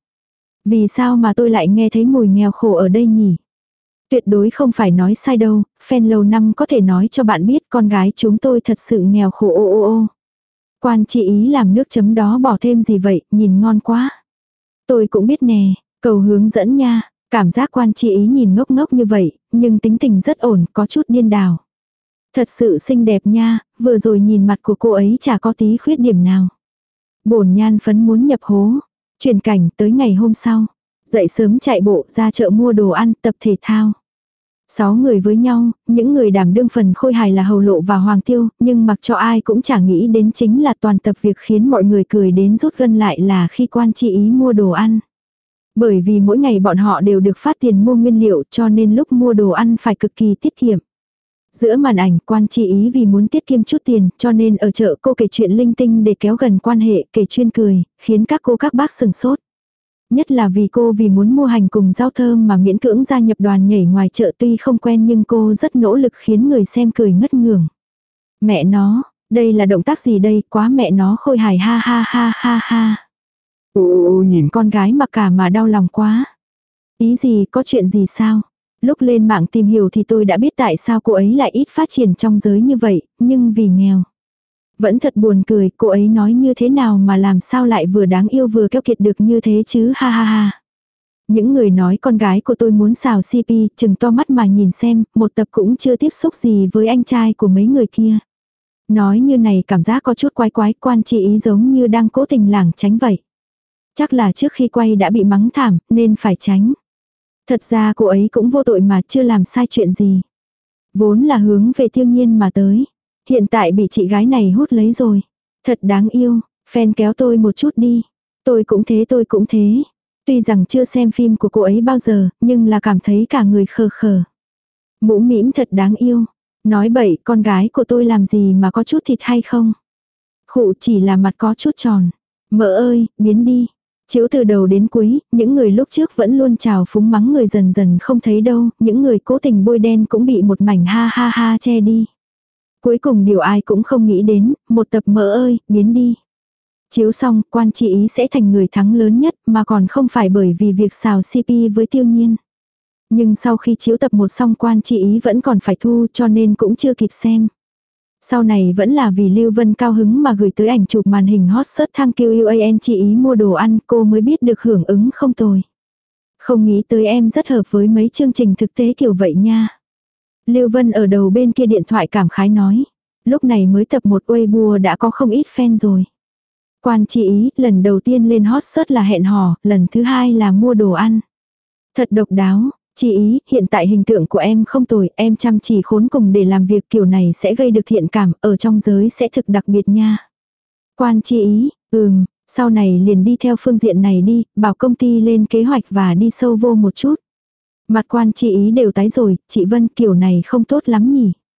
Vì sao mà tôi lại nghe thấy mùi nghèo khổ ở đây nhỉ? Tuyệt đối không phải nói sai đâu, fan lâu năm có thể nói cho bạn biết con gái chúng tôi thật sự nghèo khổ ô ô ô. Quan Chi Ý làm nước chấm đó bỏ thêm gì vậy, nhìn ngon quá. Tôi cũng biết nè, cầu hướng dẫn nha, cảm giác Quan Chi Ý nhìn ngốc ngốc như vậy, nhưng tính tình rất ổn, có chút điên đảo. Thật sự xinh đẹp nha, vừa rồi nhìn mặt của cô ấy chả có tí khuyết điểm nào. Bổn nhan phấn muốn nhập hố. Chuyển cảnh tới ngày hôm sau. Dậy sớm chạy bộ ra chợ mua đồ ăn, tập thể thao. Sáu người với nhau, những người đảm đương phần khôi hài là Hầu Lộ và Hoàng Tiêu, nhưng mặc cho ai cũng chẳng nghĩ đến chính là toàn tập việc khiến mọi người cười đến rút gân lại là khi Quan Chi Ý mua đồ ăn. Bởi vì mỗi ngày bọn họ đều được phát tiền mua nguyên liệu cho nên lúc mua đồ ăn phải cực kỳ tiết kiệm. Giữa màn ảnh Quan Chi Ý vì muốn tiết kiệm chút tiền cho nên ở chợ cô kể chuyện linh tinh để kéo gần quan hệ, kể chuyên cười, khiến các cô các bác sừng sốt. Nhất là vì cô vì muốn mua hành cùng rau thơm mà miễn cưỡng gia nhập đoàn nhảy ngoài chợ tuy không quen nhưng cô rất nỗ lực khiến người xem cười ngất ngưởng. Mẹ nó, đây là động tác gì đây, quá mẹ nó khôi hài ha ha ha ha ha. Ồ nhìn con gái mặc cả mà đau lòng quá. Ý gì, có chuyện gì sao? Lúc lên mạng tìm hiểu thì tôi đã biết tại sao cô ấy lại ít phát triển trong giới như vậy, nhưng vì nghèo. Vẫn thật buồn cười, cô ấy nói như thế nào mà làm sao lại vừa đáng yêu vừa keo kiệt được như thế chứ ha ha ha. Những người nói con gái của tôi muốn xào xê pê, chừng to mắt mà nhìn xem, một tập cũng chưa tiếp xúc gì với anh trai của mấy người kia. Nói như này cảm giác có chút quái quái, Quan Chi Ý giống như đang cố tình lảng tránh vậy. Chắc là trước khi quay đã bị mắng thảm, nên phải tránh. Thật ra cô ấy cũng vô tội mà chưa làm sai chuyện gì. Vốn là hướng về Tiêu Nhiên mà tới. Hiện tại bị chị gái này hút lấy rồi. Thật đáng yêu, fan kéo tôi một chút đi. Tôi cũng thế tôi cũng thế. Tuy rằng chưa xem phim của cô ấy bao giờ, nhưng là cảm thấy cả người khờ khờ. Mũ mĩm thật đáng yêu. Nói bậy, con gái của tôi làm gì mà có chút thịt hay không? Khụ chỉ là mặt có chút tròn. Mỡ ơi, biến đi. Chiếu từ đầu đến cuối, những người lúc trước vẫn luôn chào phúng mắng người dần dần không thấy đâu, những người cố tình bôi đen cũng bị một mảnh ha ha ha che đi. Cuối cùng điều ai cũng không nghĩ đến, một tập mỡ ơi, biến đi. Chiếu xong, Quan Chi Ý sẽ thành người thắng lớn nhất mà còn không phải bởi vì việc xào xê pê với Tiêu Nhiên. Nhưng sau khi chiếu tập một xong Quan Chi Ý vẫn còn phải thu cho nên cũng chưa kịp xem. Sau này vẫn là vì Lưu Vân cao hứng mà gửi tới ảnh chụp màn hình hot search thăng kêu An Chi Ý mua đồ ăn cô mới biết được hưởng ứng không tồi. Không nghĩ tới em rất hợp với mấy chương trình thực tế kiểu vậy nha. Lưu Vân ở đầu bên kia điện thoại cảm khái nói. Lúc này mới tập một Weibo đã có không ít fan rồi. Quan Chi Ý lần đầu tiên lên hot search là hẹn hò, lần thứ hai là mua đồ ăn. Thật độc đáo. Chi Ý, hiện tại hình tượng của em không tồi, em chăm chỉ khốn cùng để làm việc kiểu này sẽ gây được thiện cảm, ở trong giới sẽ thực đặc biệt nha. Quan Chi Ý, ừm, sau này liền đi theo phương diện này đi, bảo công ty lên kế hoạch và đi sâu vô một chút. Mặt Quan Chi Ý đều tái rồi, chị Vân kiểu này không tốt lắm nhỉ.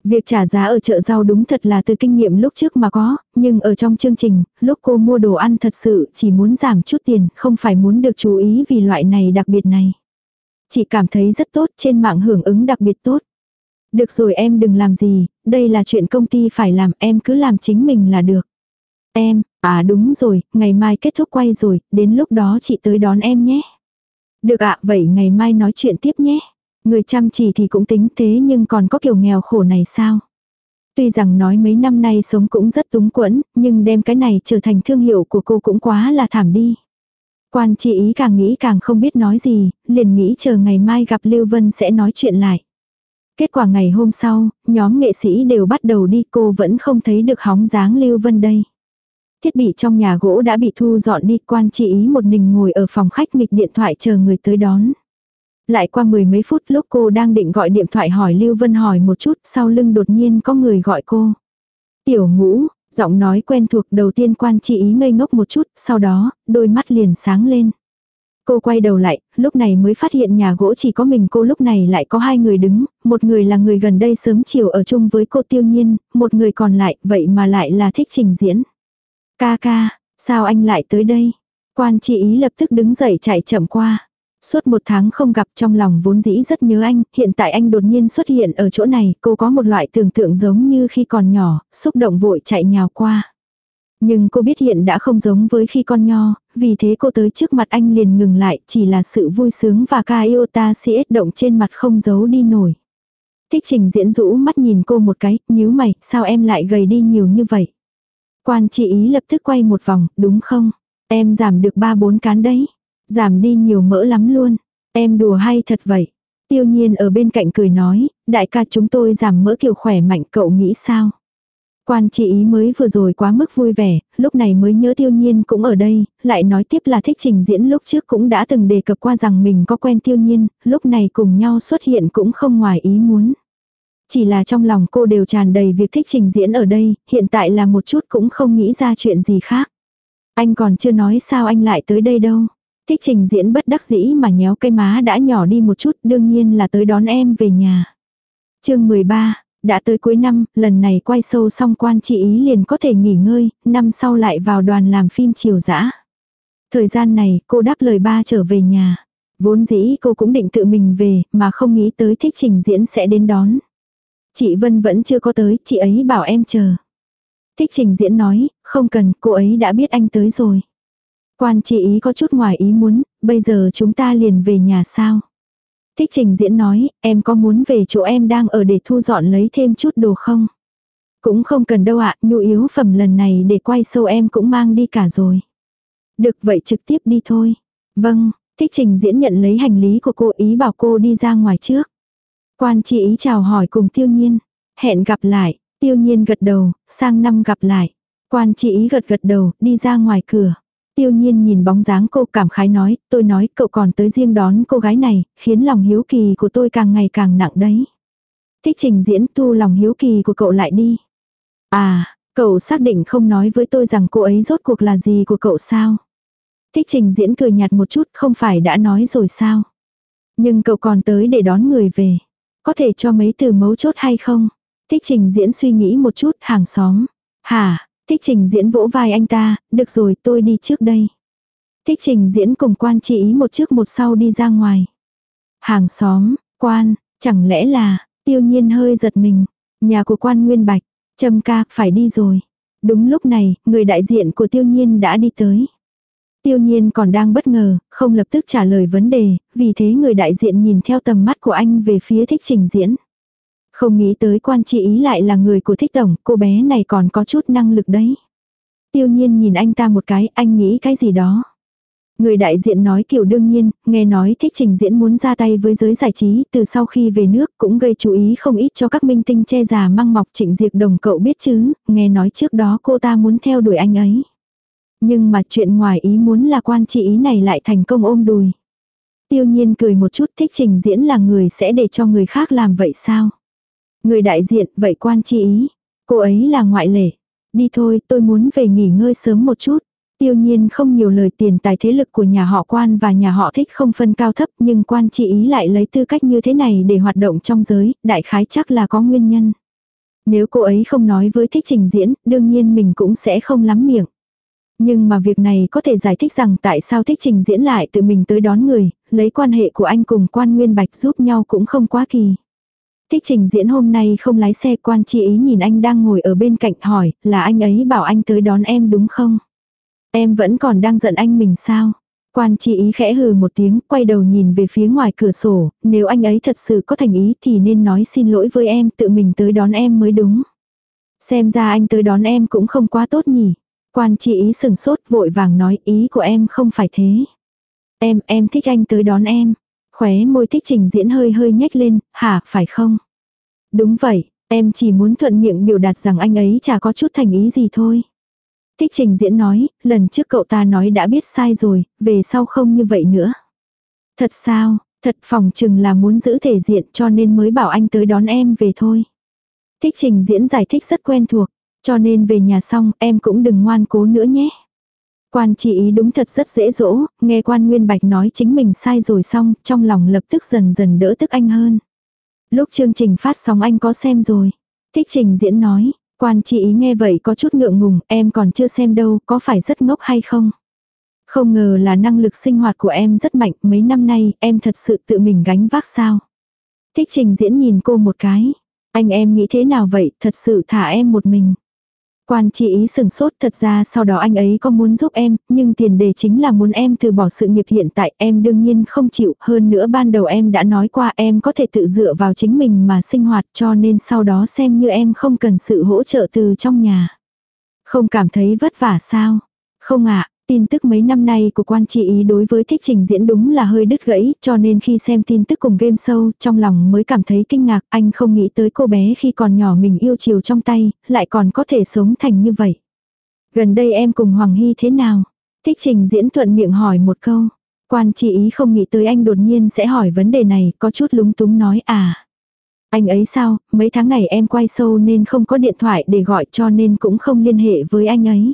Việc trả giá ở chợ rau đúng thật là từ kinh nghiệm lúc trước mà có, nhưng ở trong chương trình, lúc cô mua đồ ăn thật sự chỉ muốn giảm chút tiền, không phải muốn được chú ý vì loại này đặc biệt này. Chị cảm thấy rất tốt, trên mạng hưởng ứng đặc biệt tốt. Được rồi em đừng làm gì, đây là chuyện công ty phải làm, em cứ làm chính mình là được. Em, à đúng rồi, ngày mai kết thúc quay rồi, đến lúc đó chị tới đón em nhé. Được ạ, vậy ngày mai nói chuyện tiếp nhé. Người chăm chỉ thì cũng tính thế nhưng còn có kiểu nghèo khổ này sao? Tuy rằng nói mấy năm nay sống cũng rất túng quẫn, nhưng đem cái này trở thành thương hiệu của cô cũng quá là thảm đi. Quan chị ý càng nghĩ càng không biết nói gì, liền nghĩ chờ ngày mai gặp Lưu Vân sẽ nói chuyện lại. Kết quả ngày hôm sau, nhóm nghệ sĩ đều bắt đầu đi, cô vẫn không thấy được hóng dáng Lưu Vân đây. Thiết bị trong nhà gỗ đã bị thu dọn đi, quan chị ý một mình ngồi ở phòng khách nghịch điện thoại chờ người tới đón. Lại qua mười mấy phút lúc cô đang định gọi điện thoại hỏi Lưu Vân hỏi một chút, sau lưng đột nhiên có người gọi cô. Tiểu Ngũ, giọng nói quen thuộc, đầu tiên quan chị ý ngây ngốc một chút, sau đó, đôi mắt liền sáng lên. Cô quay đầu lại, lúc này mới phát hiện nhà gỗ chỉ có mình cô, lúc này lại có hai người đứng, một người là người gần đây sớm chiều ở chung với cô Tiêu Nhiên, một người còn lại, vậy mà lại là Thích Trình Diễn. Ca ca, sao anh lại tới đây? Quan chị ý lập tức đứng dậy chạy chậm qua. Suốt một tháng không gặp, trong lòng vốn dĩ rất nhớ anh, hiện tại anh đột nhiên xuất hiện ở chỗ này, cô có một loại tưởng tượng giống như khi còn nhỏ, xúc động vội chạy nhào qua. Nhưng cô biết hiện đã không giống với khi con nho, vì thế cô tới trước mặt anh liền ngừng lại, chỉ là sự vui sướng và ca yêu ta si động trên mặt không giấu đi nổi. Thích Trình Diễn rũ mắt nhìn cô một cái, nhíu mày, sao em lại gầy đi nhiều như vậy? Quan chị ý lập tức quay một vòng, đúng không? Em giảm được ba bốn cán đấy. Giảm đi nhiều mỡ lắm luôn. Em đùa hay thật vậy? Tiêu Nhiên ở bên cạnh cười nói, đại ca chúng tôi giảm mỡ kiểu khỏe mạnh, cậu nghĩ sao? Quan chị ý mới vừa rồi quá mức vui vẻ, lúc này mới nhớ Tiêu Nhiên cũng ở đây, lại nói tiếp là Thích Trình Diễn lúc trước cũng đã từng đề cập qua rằng mình có quen Tiêu Nhiên, lúc này cùng nhau xuất hiện cũng không ngoài ý muốn. Chỉ là trong lòng cô đều tràn đầy việc Thích Trình Diễn ở đây, hiện tại là một chút cũng không nghĩ ra chuyện gì khác. Anh còn chưa nói sao anh lại tới đây đâu. Thích Trình Diễn bất đắc dĩ mà nhéo cái má đã nhỏ đi một chút, đương nhiên là tới đón em về nhà. Chương mười ba, đã tới cuối năm, lần này quay show xong quan chị ý liền có thể nghỉ ngơi, năm sau lại vào đoàn làm phim Triều Dã. Thời gian này cô đáp lời ba trở về nhà. Vốn dĩ cô cũng định tự mình về, mà không nghĩ tới Thích Trình Diễn sẽ đến đón. Chị Vân vẫn chưa có tới, chị ấy bảo em chờ. Thích Trình Diễn nói, không cần, cô ấy đã biết anh tới rồi. Quan chị ý có chút ngoài ý muốn, bây giờ chúng ta liền về nhà sao? Thích Trình Diễn nói, em có muốn về chỗ em đang ở để thu dọn lấy thêm chút đồ không? Cũng không cần đâu ạ, nhu yếu phẩm lần này để quay show em cũng mang đi cả rồi. Được vậy trực tiếp đi thôi. Vâng, Thích Trình Diễn nhận lấy hành lý của cô, ý bảo cô đi ra ngoài trước. Quan chị ý chào hỏi cùng Tiêu Nhiên. Hẹn gặp lại, Tiêu Nhiên gật đầu, sang năm gặp lại. Quan chị ý gật gật đầu, đi ra ngoài cửa. Tiêu Nhiên nhìn bóng dáng cô cảm khái nói, tôi nói cậu còn tới riêng đón cô gái này, khiến lòng hiếu kỳ của tôi càng ngày càng nặng đấy. Thích Trình Diễn thu lòng hiếu kỳ của cậu lại đi. À, cậu xác định không nói với tôi rằng cô ấy rốt cuộc là gì của cậu sao? Thích Trình Diễn cười nhạt một chút, không phải đã nói rồi sao? Nhưng cậu còn tới để đón người về. Có thể cho mấy từ mấu chốt hay không? Thích Trình Diễn suy nghĩ một chút, hàng xóm. Hả? Thích Trình Diễn vỗ vai anh ta, được rồi tôi đi trước đây. Thích Trình Diễn cùng quan chị ý một trước một sau đi ra ngoài. Hàng xóm, quan, chẳng lẽ là, Tiêu Nhiên hơi giật mình. Nhà của quan Nguyên Bạch, Trâm ca, phải đi rồi. Đúng lúc này, người đại diện của Tiêu Nhiên đã đi tới. Tiêu Nhiên còn đang bất ngờ, không lập tức trả lời vấn đề, vì thế người đại diện nhìn theo tầm mắt của anh về phía Thích Trình Diễn. Không nghĩ tới quan chị ý lại là người của Thích tổng, cô bé này còn có chút năng lực đấy. Tiêu Nhiên nhìn anh ta một cái, anh nghĩ cái gì đó. Người đại diện nói kiểu đương nhiên, nghe nói Thích Trình Diễn muốn ra tay với giới giải trí, từ sau khi về nước cũng gây chú ý không ít cho các minh tinh che già măng mọc. Trịnh Diệp Đồng cậu biết chứ, nghe nói trước đó cô ta muốn theo đuổi anh ấy. Nhưng mà chuyện ngoài ý muốn là quan chị ý này lại thành công ôm đùi. Tiêu Nhiên cười một chút, Thích Trình Diễn là người sẽ để cho người khác làm vậy sao? Người đại diện, vậy quan chị ý, cô ấy là ngoại lệ. Đi thôi, tôi muốn về nghỉ ngơi sớm một chút. Tiêu Nhiên không nhiều lời, tiền tài thế lực của nhà họ quan và nhà họ Thích không phân cao thấp, nhưng quan chị ý lại lấy tư cách như thế này để hoạt động trong giới, đại khái chắc là có nguyên nhân. Nếu cô ấy không nói với Thích Trình Diễn, đương nhiên mình cũng sẽ không lắm miệng. Nhưng mà việc này có thể giải thích rằng tại sao Thích Trình Diễn lại tự mình tới đón người, lấy quan hệ của anh cùng Quan Nguyên Bạch giúp nhau cũng không quá kỳ. Thích Trình Diễn hôm nay không lái xe, Quan Chi Ý nhìn anh đang ngồi ở bên cạnh hỏi, là anh ấy bảo anh tới đón em đúng không? Em vẫn còn đang giận anh mình sao? Quan Chi Ý khẽ hừ một tiếng, quay đầu nhìn về phía ngoài cửa sổ, nếu anh ấy thật sự có thành ý thì nên nói xin lỗi với em, tự mình tới đón em mới đúng. Xem ra anh tới đón em cũng không quá tốt nhỉ. Quan Chi Ý sừng sốt vội vàng nói, ý của em không phải thế. Em, em thích anh tới đón em. Khóe môi Thích Trình Diễn hơi hơi nhếch lên, hả, phải không? Đúng vậy, em chỉ muốn thuận miệng biểu đạt rằng anh ấy chả có chút thành ý gì thôi. Thích Trình Diễn nói, lần trước cậu ta nói đã biết sai rồi, về sau không như vậy nữa. Thật sao, thật phòng chừng là muốn giữ thể diện cho nên mới bảo anh tới đón em về thôi. Thích Trình Diễn giải thích rất quen thuộc, cho nên về nhà xong em cũng đừng ngoan cố nữa nhé. Quan Chi Ý đúng thật rất dễ dỗ, nghe Quan Nguyên Bạch nói chính mình sai rồi xong, trong lòng lập tức dần dần đỡ tức anh hơn. Lúc chương trình phát sóng anh có xem rồi. Thích Trình Diễn nói, Quan Chi Ý nghe vậy có chút ngượng ngùng, em còn chưa xem đâu, có phải rất ngốc hay không? Không ngờ là năng lực sinh hoạt của em rất mạnh, mấy năm nay em thật sự tự mình gánh vác sao? Thích Trình Diễn nhìn cô một cái, anh em nghĩ thế nào vậy, thật sự thả em một mình. Quan Chi Ý sừng sốt, thật ra sau đó anh ấy có muốn giúp em, nhưng tiền đề chính là muốn em từ bỏ sự nghiệp hiện tại, em đương nhiên không chịu, hơn nữa ban đầu em đã nói qua em có thể tự dựa vào chính mình mà sinh hoạt, cho nên sau đó xem như em không cần sự hỗ trợ từ trong nhà. Không cảm thấy vất vả sao? Không ạ. Tin tức mấy năm nay của Quan Chi Ý đối với Thích Trình Diễn đúng là hơi đứt gãy, cho nên khi xem tin tức cùng game show, trong lòng mới cảm thấy kinh ngạc, anh không nghĩ tới cô bé khi còn nhỏ mình yêu chiều trong tay, lại còn có thể sống thành như vậy. Gần đây em cùng Hoàng Hy thế nào? Thích Trình Diễn thuận miệng hỏi một câu. Quan Chi Ý không nghĩ tới anh đột nhiên sẽ hỏi vấn đề này, có chút lúng túng nói à. Anh ấy sao, mấy tháng này em quay show nên không có điện thoại để gọi cho nên cũng không liên hệ với anh ấy.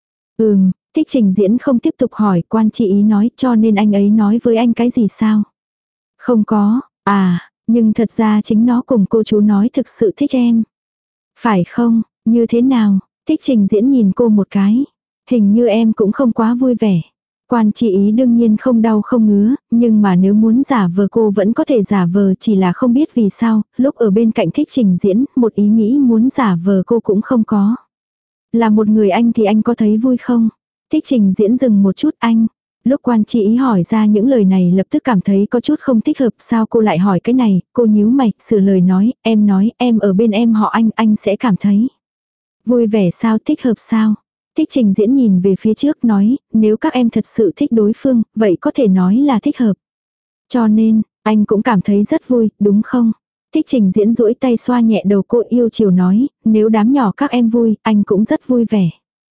Ừm. Thích Trình Diễn không tiếp tục hỏi, Quan Chi Ý nói, cho nên anh ấy nói với anh cái gì sao? Không có, à, nhưng thật ra chính nó cùng cô chú nói thực sự thích em. Phải không, như thế nào? Thích Trình Diễn nhìn cô một cái. Hình như em cũng không quá vui vẻ. Quan Chi Ý đương nhiên không đau không ngứa, nhưng mà nếu muốn giả vờ cô vẫn có thể giả vờ, chỉ là không biết vì sao, lúc ở bên cạnh Thích Trình Diễn, một ý nghĩ muốn giả vờ cô cũng không có. Là một người anh thì anh có thấy vui không? Thích Trình Diễn dừng một chút anh. Lúc Quan Chi Ý hỏi ra những lời này lập tức cảm thấy có chút không thích hợp, sao cô lại hỏi cái này, cô nhíu mày, sửa lời nói, em nói, em ở bên em họ anh, anh sẽ cảm thấy vui vẻ sao, thích hợp sao. Thích Trình Diễn nhìn về phía trước nói, nếu các em thật sự thích đối phương, vậy có thể nói là thích hợp. Cho nên, anh cũng cảm thấy rất vui, đúng không? Thích Trình Diễn duỗi tay xoa nhẹ đầu cô yêu chiều nói, nếu đám nhỏ các em vui, anh cũng rất vui vẻ.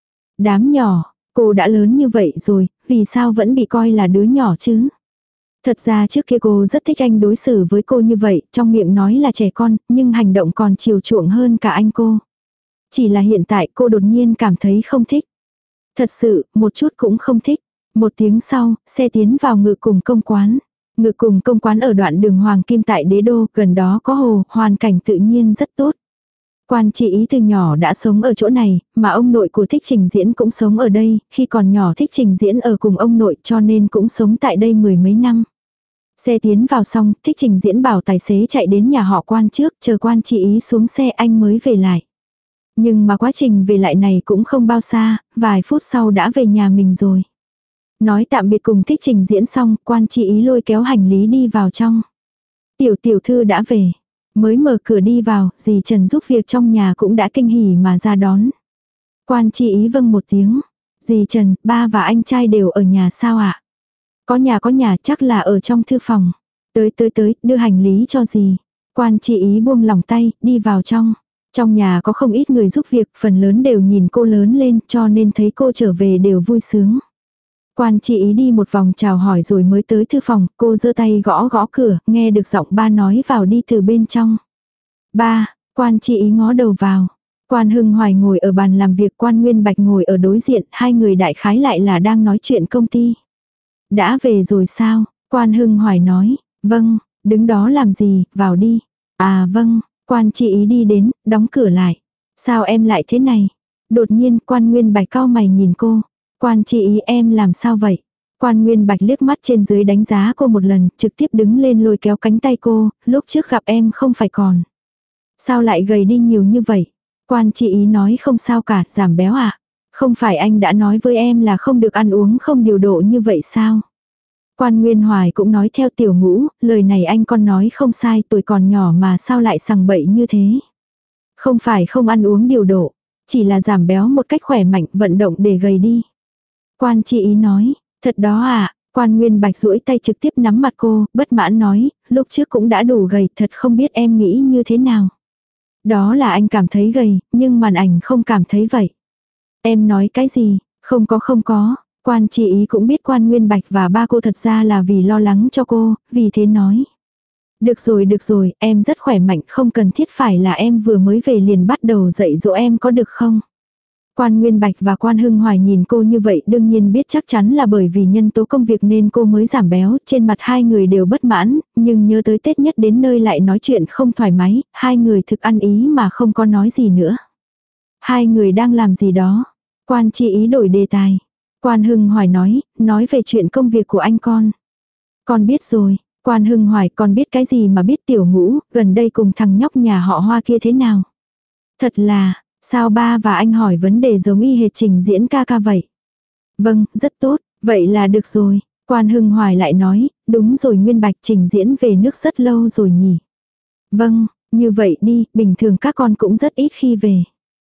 Đám nhỏ. Cô đã lớn như vậy rồi, vì sao vẫn bị coi là đứa nhỏ chứ? Thật ra trước kia cô rất thích anh đối xử với cô như vậy, trong miệng nói là trẻ con, nhưng hành động còn chiều chuộng hơn cả anh cô. Chỉ là hiện tại cô đột nhiên cảm thấy không thích. Thật sự, một chút cũng không thích. Một tiếng sau, xe tiến vào Ngự Cùng Công Quán. Ngự Cùng Công Quán ở đoạn đường Hoàng Kim tại Đế Đô, gần đó có hồ, hoàn cảnh tự nhiên rất tốt. Quan Chi Ý từ nhỏ đã sống ở chỗ này, mà ông nội của Thích Trình Diễn cũng sống ở đây, khi còn nhỏ Thích Trình Diễn ở cùng ông nội cho nên cũng sống tại đây mười mấy năm. Xe tiến vào xong, Thích Trình Diễn bảo tài xế chạy đến nhà họ Quan trước, chờ Quan Chi Ý xuống xe anh mới về lại. Nhưng mà quá trình về lại này cũng không bao xa, vài phút sau đã về nhà mình rồi. Nói tạm biệt cùng Thích Trình Diễn xong, Quan Chi Ý lôi kéo hành lý đi vào trong. Tiểu tiểu thư đã về. Mới mở cửa đi vào, dì Trần giúp việc trong nhà cũng đã kinh hỉ mà ra đón. Quan Chi Ý vâng một tiếng. Dì Trần, ba và anh trai đều ở nhà sao ạ? Có nhà có nhà, chắc là ở trong thư phòng. Tới tới tới, đưa hành lý cho dì. Quan Chi Ý buông lỏng tay, đi vào trong. Trong nhà có không ít người giúp việc, phần lớn đều nhìn cô lớn lên cho nên thấy cô trở về đều vui sướng. Quan Chi Ý đi một vòng chào hỏi rồi mới tới thư phòng, cô giơ tay gõ gõ cửa, nghe được giọng ba nói vào đi từ bên trong. Ba, Quan Chi Ý ngó đầu vào. Quan Hưng Hoài ngồi ở bàn làm việc, Quan Nguyên Bạch ngồi ở đối diện, hai người đại khái lại là đang nói chuyện công ty. Đã về rồi sao? Quan Hưng Hoài nói, vâng, đứng đó làm gì, vào đi. À vâng, Quan Chi Ý đi đến, đóng cửa lại. Sao em lại thế này? Đột nhiên Quan Nguyên Bạch cau mày nhìn cô. Quan Chi Ý em làm sao vậy? Quan Nguyên Bạch liếc mắt trên dưới đánh giá cô một lần, trực tiếp đứng lên lôi kéo cánh tay cô, lúc trước gặp em không phải còn. Sao lại gầy đi nhiều như vậy? Quan Chi Ý nói không sao cả, giảm béo à? Không phải anh đã nói với em là không được ăn uống không điều độ như vậy sao? Quan Nguyên Hoài cũng nói theo Tiểu Ngũ, lời này anh con nói không sai, tuổi còn nhỏ mà sao lại sằng bậy như thế? Không phải không ăn uống điều độ, chỉ là giảm béo một cách khỏe mạnh, vận động để gầy đi. Quan Chi Ý nói, thật đó à? Quan Nguyên Bạch duỗi tay trực tiếp nắm mặt cô, bất mãn nói, lúc trước cũng đã đủ gầy, thật không biết em nghĩ như thế nào. Đó là anh cảm thấy gầy, nhưng màn ảnh không cảm thấy vậy. Em nói cái gì? Không có không có. Quan Chi Ý cũng biết Quan Nguyên Bạch và ba cô thật ra là vì lo lắng cho cô, vì thế nói. Được rồi được rồi, em rất khỏe mạnh, không cần thiết phải là em vừa mới về liền bắt đầu dạy dỗ em có được không? Quan Nguyên Bạch và Quan Hưng Hoài nhìn cô như vậy đương nhiên biết chắc chắn là bởi vì nhân tố công việc nên cô mới giảm béo, trên mặt hai người đều bất mãn, nhưng nhớ tới Tết nhất đến nơi lại nói chuyện không thoải mái, hai người thực ăn ý mà không có nói gì nữa. Hai người đang làm gì đó? Quan Chi Ý đổi đề tài. Quan Hưng Hoài nói, nói về chuyện công việc của anh con. Con biết rồi. Quan Hưng Hoài, con biết cái gì mà biết Tiểu Ngũ, gần đây cùng thằng nhóc nhà họ Hoa kia thế nào? Thật là, sao ba và anh hỏi vấn đề giống y hệt trình diễn ca ca vậy? Vâng, rất tốt, vậy là được rồi. Quan Hưng Hoài lại nói, đúng rồi Nguyên Bạch, trình diễn về nước rất lâu rồi nhỉ? Vâng, như vậy đi, bình thường các con cũng rất ít khi về.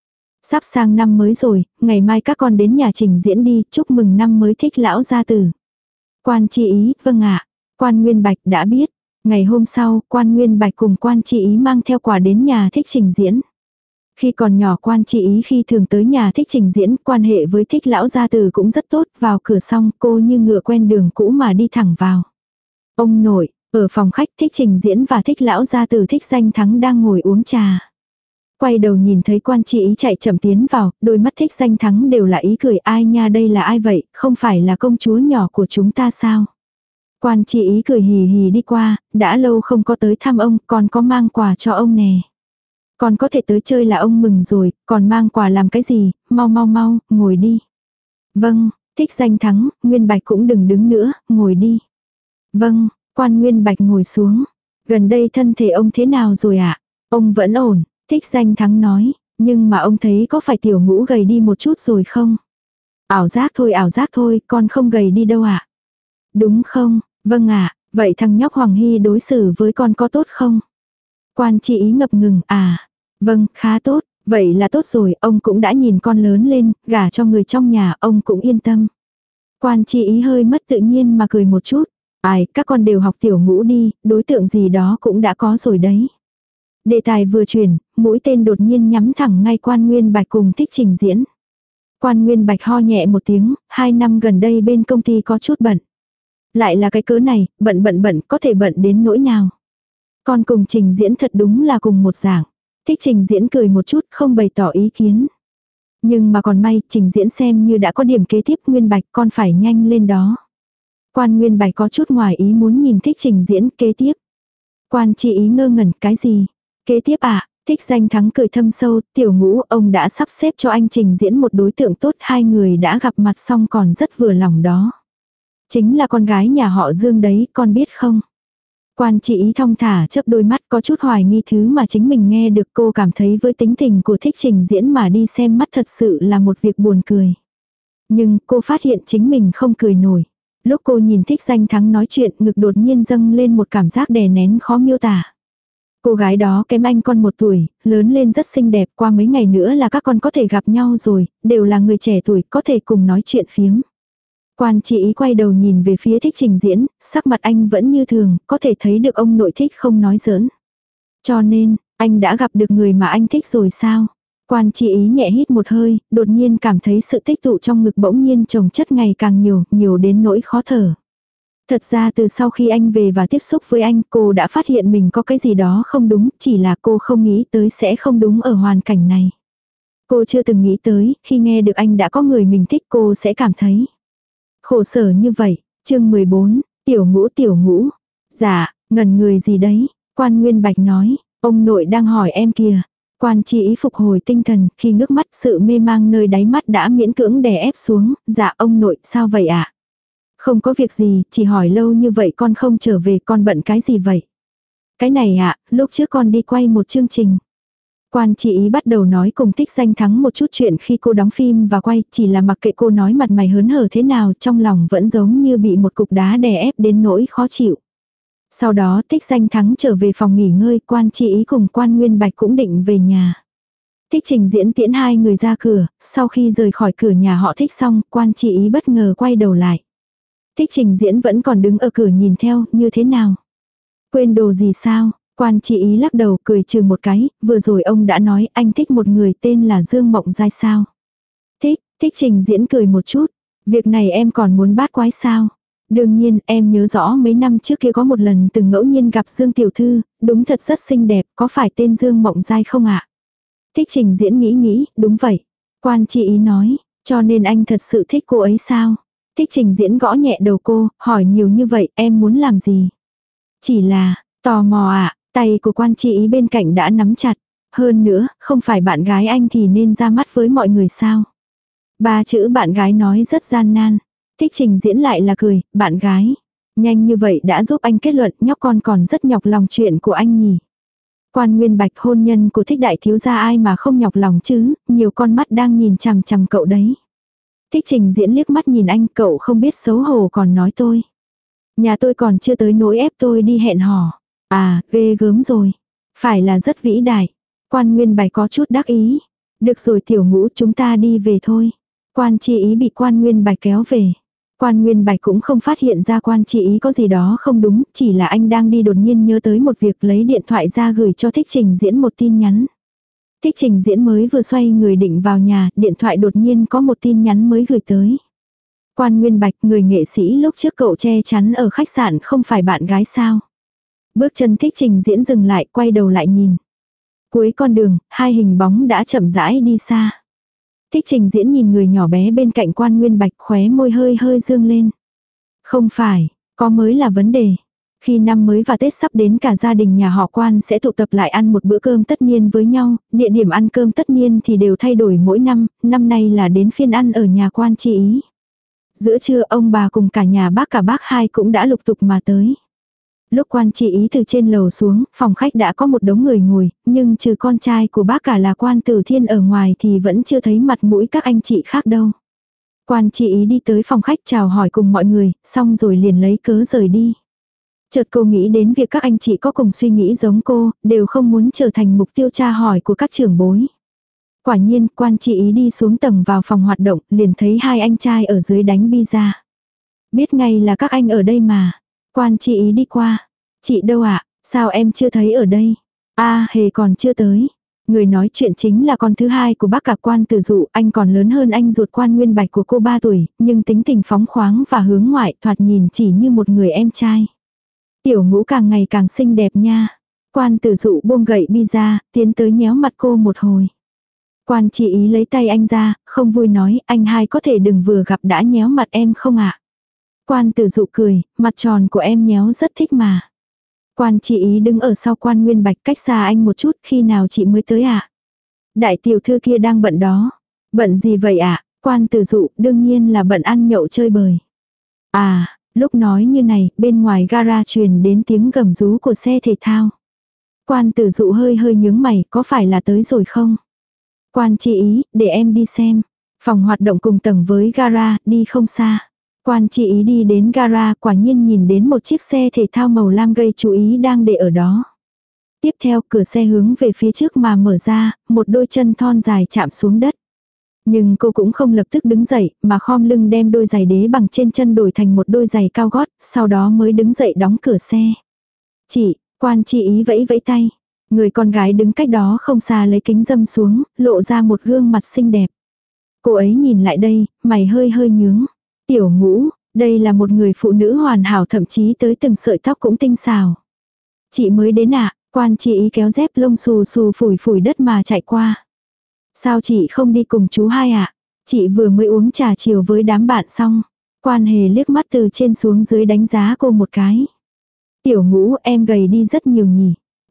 Sắp sang năm mới rồi, ngày mai các con đến nhà trình diễn đi, chúc mừng năm mới Thích Lão gia tử. Quan Chi Ý, vâng ạ. Quan Nguyên Bạch đã biết. Ngày hôm sau, Quan Nguyên Bạch cùng Quan Chi Ý mang theo quà đến nhà Thích trình diễn. Khi còn nhỏ Quan Chi Ý khi thường tới nhà Thích trình diễn, quan hệ với Thích Lão gia tử cũng rất tốt, vào cửa xong cô như ngựa quen đường cũ mà đi thẳng vào. Ông nội, ở phòng khách Thích trình diễn và Thích Lão gia tử Thích Danh Thắng đang ngồi uống trà. Quay đầu nhìn thấy Quan Chi Ý chạy chậm tiến vào, đôi mắt Thích Danh Thắng đều là ý cười, ai nha đây là ai vậy, không phải là công chúa nhỏ của chúng ta sao? Quan Chi Ý cười hì hì đi qua, đã lâu không có tới thăm ông, con có mang quà cho ông nè. Con có thể tới chơi là ông mừng rồi, còn mang quà làm cái gì, mau mau mau, ngồi đi. Vâng, Thích Danh Thắng, Nguyên Bạch cũng đừng đứng nữa, ngồi đi. Vâng, Quan Nguyên Bạch ngồi xuống. Gần đây thân thể ông thế nào rồi ạ? À? Ông vẫn ổn. Thích Danh Thắng nói, nhưng mà ông thấy có phải Tiểu Ngũ gầy đi một chút rồi không? Ảo giác thôi ảo giác thôi, con không gầy đi đâu ạ. À? Đúng không? Vâng ạ, à, vậy thằng nhóc Hoàng Hy đối xử với con có tốt không? Quan Chi Ý ngập ngừng, à, vâng, khá tốt, vậy là tốt rồi, ông cũng đã nhìn con lớn lên, gả cho người trong nhà, ông cũng yên tâm. Quan Chi Ý hơi mất tự nhiên mà cười một chút, ai, các con đều học Tiểu Ngũ đi, đối tượng gì đó cũng đã có rồi đấy. Đề tài vừa chuyển, mũi tên đột nhiên nhắm thẳng ngay Quan Nguyên Bạch cùng Thích trình diễn. Quan Nguyên Bạch ho nhẹ một tiếng, hai năm gần đây bên công ty có chút bận. Lại là cái cớ này, bận bận bận có thể bận đến nỗi nào. Con cùng trình diễn thật đúng là cùng một dạng. Thích trình diễn cười một chút không bày tỏ ý kiến. Nhưng mà còn may, trình diễn xem như đã có điểm kế tiếp Nguyên Bạch con phải nhanh lên đó. Quan Nguyên Bạch có chút ngoài ý muốn nhìn Thích trình diễn kế tiếp. Quan Chi Ý ngơ ngẩn cái gì? Kế tiếp à? Thích Danh Thắng cười thâm sâu, Tiểu Ngũ ông đã sắp xếp cho anh trình diễn một đối tượng tốt, hai người đã gặp mặt xong còn rất vừa lòng đó. Chính là con gái nhà họ Dương đấy, con biết không? Quan Chi Ý thong thả chớp đôi mắt có chút hoài nghi thứ mà chính mình nghe được, cô cảm thấy với tính tình của Thích trình diễn mà đi xem mắt thật sự là một việc buồn cười. Nhưng cô phát hiện chính mình không cười nổi. Lúc cô nhìn Thích Danh Thắng nói chuyện ngực đột nhiên dâng lên một cảm giác đè nén khó miêu tả. Cô gái đó kém anh con một tuổi, lớn lên rất xinh đẹp, qua mấy ngày nữa là các con có thể gặp nhau rồi, đều là người trẻ tuổi có thể cùng nói chuyện phiếm. Quan Chi Ý quay đầu nhìn về phía Thích trình diễn, sắc mặt anh vẫn như thường, có thể thấy được ông nội Thích không nói giỡn. Cho nên, anh đã gặp được người mà anh thích rồi sao? Quan Chi Ý nhẹ hít một hơi, đột nhiên cảm thấy sự tích tụ trong ngực bỗng nhiên chồng chất ngày càng nhiều, nhiều đến nỗi khó thở. Thật ra từ sau khi anh về và tiếp xúc với anh, cô đã phát hiện mình có cái gì đó không đúng, chỉ là cô không nghĩ tới sẽ không đúng ở hoàn cảnh này. Cô chưa từng nghĩ tới, khi nghe được anh đã có người mình thích cô sẽ cảm thấy khổ sở như vậy. Chương mười bốn, Tiểu Ngũ Tiểu Ngũ. Dạ, ngẩn người gì đấy? Quan Nguyên Bạch nói, Ông nội đang hỏi em kìa. Quan Chi Ý phục hồi tinh thần, khi ngước mắt sự mê mang nơi đáy mắt đã miễn cưỡng đè ép xuống. Dạ ông nội, sao vậy ạ? Không có việc gì, chỉ hỏi lâu như vậy con không trở về, con bận cái gì vậy? Cái này ạ, lúc trước con đi quay một chương trình. Quan Chi Ý bắt đầu nói cùng Thích Danh Thắng một chút chuyện khi cô đóng phim và quay, chỉ là mặc kệ cô nói mặt mày hớn hở thế nào, trong lòng vẫn giống như bị một cục đá đè ép đến nỗi khó chịu. Sau đó Thích Danh Thắng trở về phòng nghỉ ngơi, Quan Chi Ý cùng Quan Nguyên Bạch cũng định về nhà. Thích Trình Diễn tiễn hai người ra cửa, sau khi rời khỏi cửa nhà họ Thích xong, Quan Chi Ý bất ngờ quay đầu lại. Thích Trình Diễn vẫn còn đứng ở cửa nhìn theo, như thế nào? Quên đồ gì sao? Quan Chi Ý lắc đầu cười trừ một cái, vừa rồi ông đã nói anh thích một người tên là Dương Mộng Giai sao? Thích, Thích Trình Diễn cười một chút. Việc này em còn muốn bát quái sao? Đương nhiên, em nhớ rõ mấy năm trước kia có một lần từng ngẫu nhiên gặp Dương Tiểu Thư, đúng thật rất xinh đẹp, có phải tên Dương Mộng Giai không ạ? Thích Trình Diễn nghĩ nghĩ, đúng vậy. Quan Chi Ý nói, cho nên anh thật sự thích cô ấy sao? Thích Trình Diễn gõ nhẹ đầu cô, hỏi nhiều như vậy, em muốn làm gì? Chỉ là, tò mò ạ, tay của Quan Chi Ý bên cạnh đã nắm chặt. Hơn nữa, không phải bạn gái anh thì nên ra mắt với mọi người sao? Ba chữ bạn gái nói rất gian nan. Thích Trình Diễn lại là cười, bạn gái. Nhanh như vậy đã giúp anh kết luận nhóc con còn rất nhọc lòng chuyện của anh nhỉ. Quan Nguyên Bạch hôn nhân của Thích đại thiếu gia ai mà không nhọc lòng chứ, nhiều con mắt đang nhìn chằm chằm cậu đấy. Thích Trình Diễn liếc mắt nhìn anh, cậu không biết xấu hổ còn nói tôi. Nhà tôi còn chưa tới nỗi ép tôi đi hẹn hò. À, ghê gớm rồi. Phải là rất vĩ đại. Quan Nguyên Bạch có chút đắc ý. Được rồi Tiểu Ngũ, chúng ta đi về thôi. Quan Chi Ý bị Quan Nguyên Bạch kéo về. Quan Nguyên Bạch cũng không phát hiện ra Quan Chi Ý có gì đó không đúng, chỉ là anh đang đi đột nhiên nhớ tới một việc, lấy điện thoại ra gửi cho Thích Trình Diễn một tin nhắn. Thích Trình Diễn mới vừa xoay người định vào nhà, điện thoại đột nhiên có một tin nhắn mới gửi tới. Quan Nguyên Bạch, người nghệ sĩ lúc trước cậu che chắn ở khách sạn không phải bạn gái sao? Bước chân Thích Trình Diễn dừng lại, quay đầu lại nhìn. Cuối con đường, hai hình bóng đã chậm rãi đi xa. Thích Trình Diễn nhìn người nhỏ bé bên cạnh Quan Nguyên Bạch, khóe môi hơi hơi dương lên. Không phải, có mới là vấn đề. Khi năm mới và Tết sắp đến, cả gia đình nhà họ Quan sẽ tụ tập lại ăn một bữa cơm tất niên với nhau, địa điểm ăn cơm tất niên thì đều thay đổi mỗi năm, năm nay là đến phiên ăn ở nhà Quan Chi Ý. Giữa trưa ông bà cùng cả nhà bác cả bác hai cũng đã lục tục mà tới. Lúc Quan Chi Ý từ trên lầu xuống, phòng khách đã có một đống người ngồi, nhưng trừ con trai của bác cả là Quan Tử Thiên ở ngoài thì vẫn chưa thấy mặt mũi các anh chị khác đâu. Quan Chi Ý đi tới phòng khách chào hỏi cùng mọi người, xong rồi liền lấy cớ rời đi. Chợt cô nghĩ đến việc các anh chị có cùng suy nghĩ giống cô, đều không muốn trở thành mục tiêu tra hỏi của các trưởng bối. Quả nhiên, Quan Chi Ý đi xuống tầng vào phòng hoạt động, liền thấy hai anh trai ở dưới đánh pizza. Biết ngay là các anh ở đây mà. Quan Chi Ý đi qua. Chị đâu ạ? Sao em chưa thấy ở đây? A hề còn chưa tới. Người nói chuyện chính là con thứ hai của bác cả Quan Tử Dụ, anh còn lớn hơn anh ruột Quan Nguyên Bạch của cô ba tuổi, nhưng tính tình phóng khoáng và hướng ngoại, thoạt nhìn chỉ như một người em trai. Tiểu Ngũ càng ngày càng xinh đẹp nha. Quan Tử Dụ buông gậy pizza, tiến tới nhéo mặt cô một hồi. Quan Chi Ý lấy tay anh ra, không vui nói, anh hai có thể đừng vừa gặp đã nhéo mặt em không ạ? Quan Tử Dụ cười, mặt tròn của em nhéo rất thích mà. Quan Chi Ý đứng ở sau Quan Nguyên Bạch cách xa anh một chút, khi nào chị mới tới ạ? Đại tiểu thư kia đang bận đó. Bận gì vậy ạ? Quan Tử Dụ, đương nhiên là bận ăn nhậu chơi bời. À, lúc nói như này, bên ngoài gara truyền đến tiếng gầm rú của xe thể thao. Quan Tử Dụ hơi hơi nhướng mày, có phải là tới rồi không? Quan Chi Ý, để em đi xem. Phòng hoạt động cùng tầng với gara, đi không xa. Quan Chi Ý đi đến gara, quả nhiên nhìn đến một chiếc xe thể thao màu lam gây chú ý đang để ở đó. Tiếp theo, cửa xe hướng về phía trước mà mở ra, một đôi chân thon dài chạm xuống đất. Nhưng cô cũng không lập tức đứng dậy, mà khom lưng đem đôi giày đế bằng trên chân đổi thành một đôi giày cao gót, sau đó mới đứng dậy đóng cửa xe. Chị, Quan Chi Ý vẫy vẫy tay. Người con gái đứng cách đó không xa lấy kính dâm xuống, lộ ra một gương mặt xinh đẹp. Cô ấy nhìn lại đây, mày hơi hơi nhướng. Tiểu Ngũ, đây là một người phụ nữ hoàn hảo, thậm chí tới từng sợi tóc cũng tinh xảo. Chị mới đến ạ? À? Quan Chi Ý kéo dép lông xù xù phủi phủi đất mà chạy qua. Sao chị không đi cùng chú hai ạ? À? Chị vừa mới uống trà chiều với đám bạn xong. Quan Hề liếc mắt từ trên xuống dưới đánh giá cô một cái. Tiểu Ngũ, em gầy đi rất nhiều nhỉ.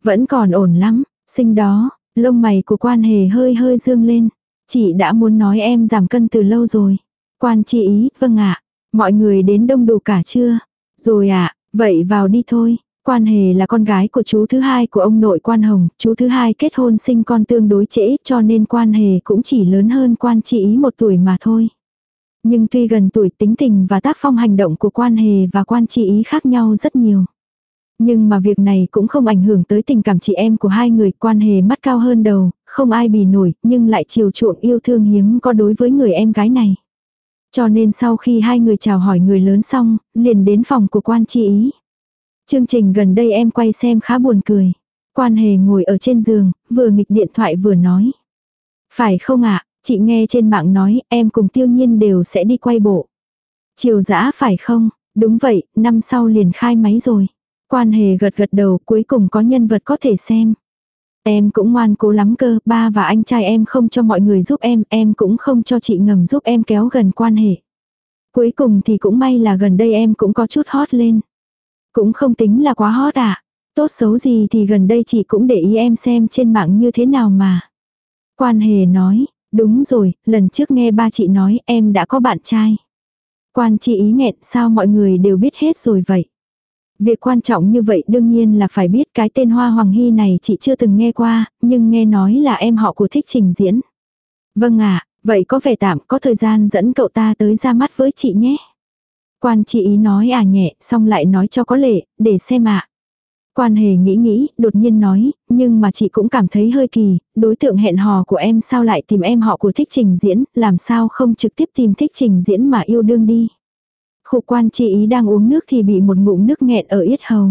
Vẫn còn ổn lắm, sinh đó, lông mày của Quan Hề hơi hơi dương lên. Chị đã muốn nói em giảm cân từ lâu rồi. Quan Chi Ý, vâng ạ. Mọi người đến đông đủ cả chưa? Rồi ạ, vậy vào đi thôi. Quan Hề là con gái của chú thứ hai của ông nội Quan Hồng, chú thứ hai kết hôn sinh con tương đối trễ cho nên Quan Hề cũng chỉ lớn hơn Quan Chi Ý một tuổi mà thôi. Nhưng tuy gần tuổi, tính tình và tác phong hành động của Quan Hề và Quan Chi Ý khác nhau rất nhiều. Nhưng mà việc này cũng không ảnh hưởng tới tình cảm chị em của hai người. Quan Hề mắt cao hơn đầu, không ai bì nổi, nhưng lại chiều chuộng yêu thương hiếm có đối với người em gái này. Cho nên sau khi hai người chào hỏi người lớn xong, liền đến phòng của Quan Chi Ý. Chương trình gần đây em quay xem khá buồn cười. Quan Hề ngồi ở trên giường, vừa nghịch điện thoại vừa nói. Phải không ạ, chị nghe trên mạng nói em cùng Tiêu Nhiên đều sẽ đi quay bộ. Triều Dã phải không? Đúng vậy, năm sau liền khai máy rồi. Quan Hề gật gật đầu, cuối cùng có nhân vật có thể xem. Em cũng ngoan cố lắm cơ, ba và anh trai em không cho mọi người giúp em, em cũng không cho chị ngầm giúp em kéo gần quan hệ. Cuối cùng thì cũng may là gần đây em cũng có chút hot lên. Cũng không tính là quá hot ạ. Tốt xấu gì thì gần đây chị cũng để ý em xem trên mạng như thế nào mà. Quan Hề nói, đúng rồi, lần trước nghe ba chị nói em đã có bạn trai. Quan Chi Ý nghẹn, sao mọi người đều biết hết rồi vậy? Việc quan trọng như vậy đương nhiên là phải biết, cái tên Hoa Hoàng Hy này chị chưa từng nghe qua, nhưng nghe nói là em họ của Thích Trình Diễn. Vâng ạ, vậy có vẻ tạm, có thời gian dẫn cậu ta tới ra mắt với chị nhé. Quan Chi Ý nói à nhẹ, xong lại nói cho có lệ, để xem ạ. Quan Hề nghĩ nghĩ, đột nhiên nói, nhưng mà chị cũng cảm thấy hơi kỳ, đối tượng hẹn hò của em sao lại tìm em họ của Thích Trình Diễn, làm sao không trực tiếp tìm Thích Trình Diễn mà yêu đương đi. Khụ. Quan Chi Ý đang uống nước thì bị một ngụm nước nghẹn ở yết hầu.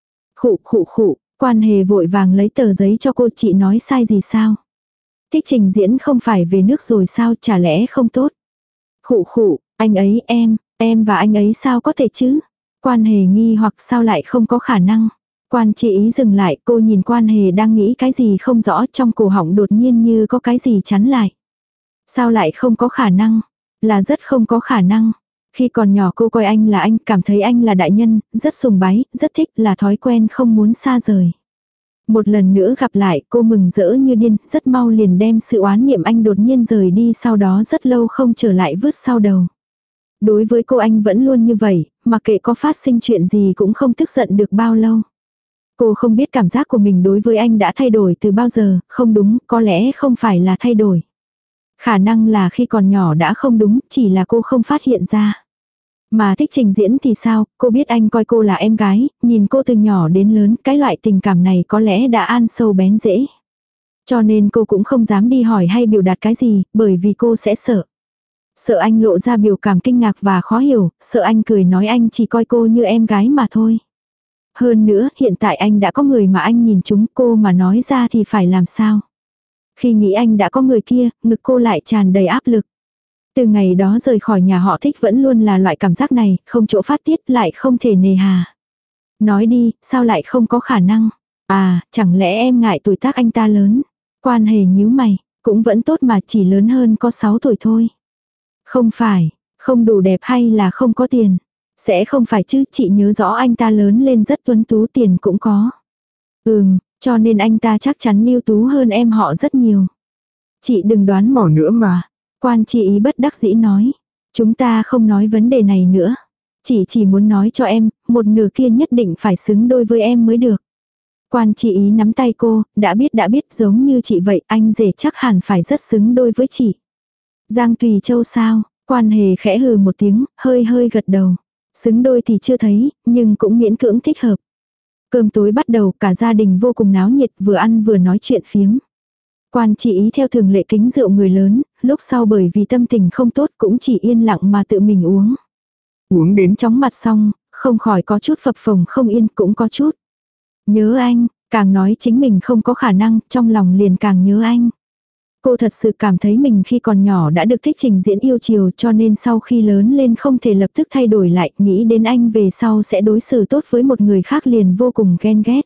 Khụ khụ khụ, Quan Hề vội vàng lấy tờ giấy cho cô, chị nói sai gì sao? Thích Trình Diễn không phải về nước rồi sao, chả lẽ không tốt? Khụ khụ, anh ấy em, em và anh ấy sao có thể chứ? Quan Hề nghi hoặc sao lại không có khả năng. Quan Chi Ý dừng lại, cô nhìn Quan Hề đang nghĩ cái gì không rõ, trong cổ họng đột nhiên như có cái gì chắn lại. Sao lại không có khả năng? Là rất không có khả năng. Khi còn nhỏ cô coi anh là anh, cảm thấy anh là đại nhân, rất sùng bái, rất thích, là thói quen không muốn xa rời. Một lần nữa gặp lại, cô mừng rỡ như điên, rất mau liền đem sự oán niệm anh đột nhiên rời đi, sau đó rất lâu không trở lại vứt sau đầu. Đối với cô anh vẫn luôn như vậy, mặc kệ có phát sinh chuyện gì cũng không tức giận được bao lâu. Cô không biết cảm giác của mình đối với anh đã thay đổi từ bao giờ, không đúng, có lẽ không phải là thay đổi. Khả năng là khi còn nhỏ đã không đúng, chỉ là cô không phát hiện ra. Mà Thích Trình Diễn thì sao, cô biết anh coi cô là em gái, nhìn cô từ nhỏ đến lớn, cái loại tình cảm này có lẽ đã ăn sâu bén rễ. Cho nên cô cũng không dám đi hỏi hay biểu đạt cái gì, bởi vì cô sẽ sợ. Sợ anh lộ ra biểu cảm kinh ngạc và khó hiểu, sợ anh cười nói anh chỉ coi cô như em gái mà thôi. Hơn nữa, hiện tại anh đã có người mà anh nhìn chúng, cô mà nói ra thì phải làm sao? Khi nghĩ anh đã có người kia, ngực cô lại tràn đầy áp lực. Từ ngày đó rời khỏi nhà họ Thích vẫn luôn là loại cảm giác này, không chỗ phát tiết lại không thể nề hà. Nói đi, sao lại không có khả năng? À, chẳng lẽ em ngại tuổi tác anh ta lớn? Quan Hề nhíu mày, cũng vẫn tốt mà, chỉ lớn hơn có sáu tuổi thôi. Không phải, không đủ đẹp hay là không có tiền? Sẽ không phải chứ, chị nhớ rõ anh ta lớn lên rất tuấn tú, tiền cũng có. Ừm, cho nên anh ta chắc chắn ưu tú hơn em họ rất nhiều. Chị đừng đoán mò nữa mà. Quan Chi Ý bất đắc dĩ nói. Chúng ta không nói vấn đề này nữa. Chị chỉ muốn nói cho em, một nửa kia nhất định phải xứng đôi với em mới được. Quan Chi Ý nắm tay cô, đã biết đã biết, giống như chị vậy, anh rể chắc hẳn phải rất xứng đôi với chị. Giang Tùy Châu sao? Quan Hề khẽ hừ một tiếng, hơi hơi gật đầu. Xứng đôi thì chưa thấy, nhưng cũng miễn cưỡng thích hợp. Cơm tối bắt đầu, cả gia đình vô cùng náo nhiệt, vừa ăn vừa nói chuyện phiếm. Quan Chi Ý theo thường lệ kính rượu người lớn, lúc sau bởi vì tâm tình không tốt cũng chỉ yên lặng mà tự mình uống. Uống đến chóng mặt xong, không khỏi có chút phập phồng không yên, cũng có chút nhớ anh, càng nói chính mình không có khả năng, trong lòng liền càng nhớ anh. Cô thật sự cảm thấy mình khi còn nhỏ đã được Thích Trình Diễn yêu chiều, cho nên sau khi lớn lên không thể lập tức thay đổi lại, nghĩ đến anh về sau sẽ đối xử tốt với một người khác liền vô cùng ghen ghét.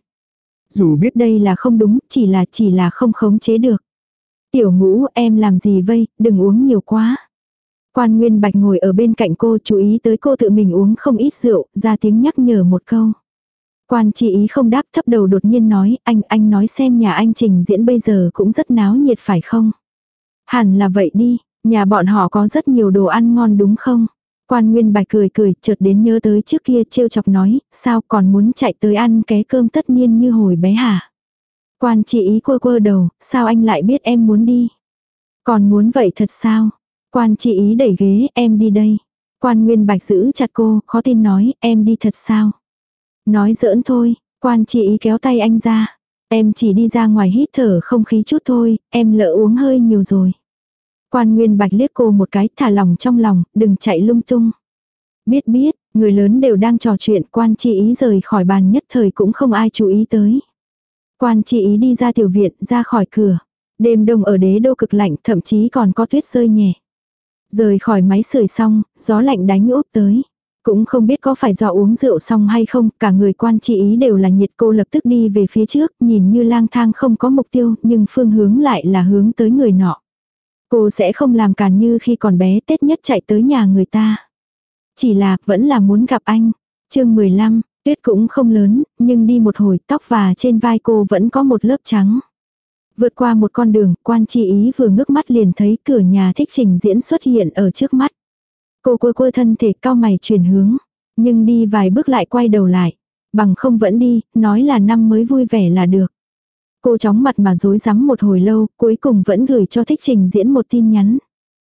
Dù biết đây là không đúng, chỉ là chỉ là không khống chế được. Tiểu Ngũ, em làm gì vây, đừng uống nhiều quá. Quan Nguyên Bạch ngồi ở bên cạnh cô, chú ý tới cô tự mình uống không ít rượu, ra tiếng nhắc nhở một câu. Quan Chi Ý không đáp, thấp đầu đột nhiên nói, anh, anh nói xem nhà anh Trình Diễn bây giờ cũng rất náo nhiệt phải không? Hẳn là vậy đi, nhà bọn họ có rất nhiều đồ ăn ngon đúng không? Quan Nguyên Bạch cười cười, chợt đến nhớ tới trước kia trêu chọc nói, sao còn muốn chạy tới ăn ké cơm tất niên như hồi bé hả? Quan Chi Ý quơ quơ đầu, sao anh lại biết em muốn đi? Còn muốn vậy thật sao? Quan Chi Ý đẩy ghế, em đi đây. Quan Nguyên Bạch giữ chặt cô, khó tin nói, em đi thật sao? Nói giỡn thôi, Quan Chi Ý kéo tay anh ra. Em chỉ đi ra ngoài hít thở không khí chút thôi, em lỡ uống hơi nhiều rồi. Quan Nguyên Bạch liếc cô một cái, thả lòng trong lòng, đừng chạy lung tung. Biết biết, người lớn đều đang trò chuyện, Quan Chi Ý rời khỏi bàn nhất thời cũng không ai chú ý tới. Quan Chi Ý đi ra tiểu viện, ra khỏi cửa. Đêm đông ở đế đô cực lạnh, thậm chí còn có tuyết rơi nhẹ. Rời khỏi máy sưởi xong, gió lạnh đánh úp tới. Cũng không biết có phải do uống rượu xong hay không, cả người Quan Chi Ý đều là nhiệt. Cô lập tức đi về phía trước, nhìn như lang thang không có mục tiêu, nhưng phương hướng lại là hướng tới người nọ. Cô sẽ không làm càn như khi còn bé Tết nhất chạy tới nhà người ta. Chỉ là, vẫn là muốn gặp anh. Chương mười lăm, tuyết cũng không lớn, nhưng đi một hồi tóc và trên vai cô vẫn có một lớp trắng. Vượt qua một con đường, Quan Chi Ý vừa ngước mắt liền thấy cửa nhà Thích Trình Diễn xuất hiện ở trước mắt. Cô quơ quơ thân thể cao mày chuyển hướng, nhưng đi vài bước lại quay đầu lại. Bằng không vẫn đi, nói là năm mới vui vẻ là được. Cô chóng mặt mà rối rắm một hồi lâu, cuối cùng vẫn gửi cho Thích Trình Diễn một tin nhắn.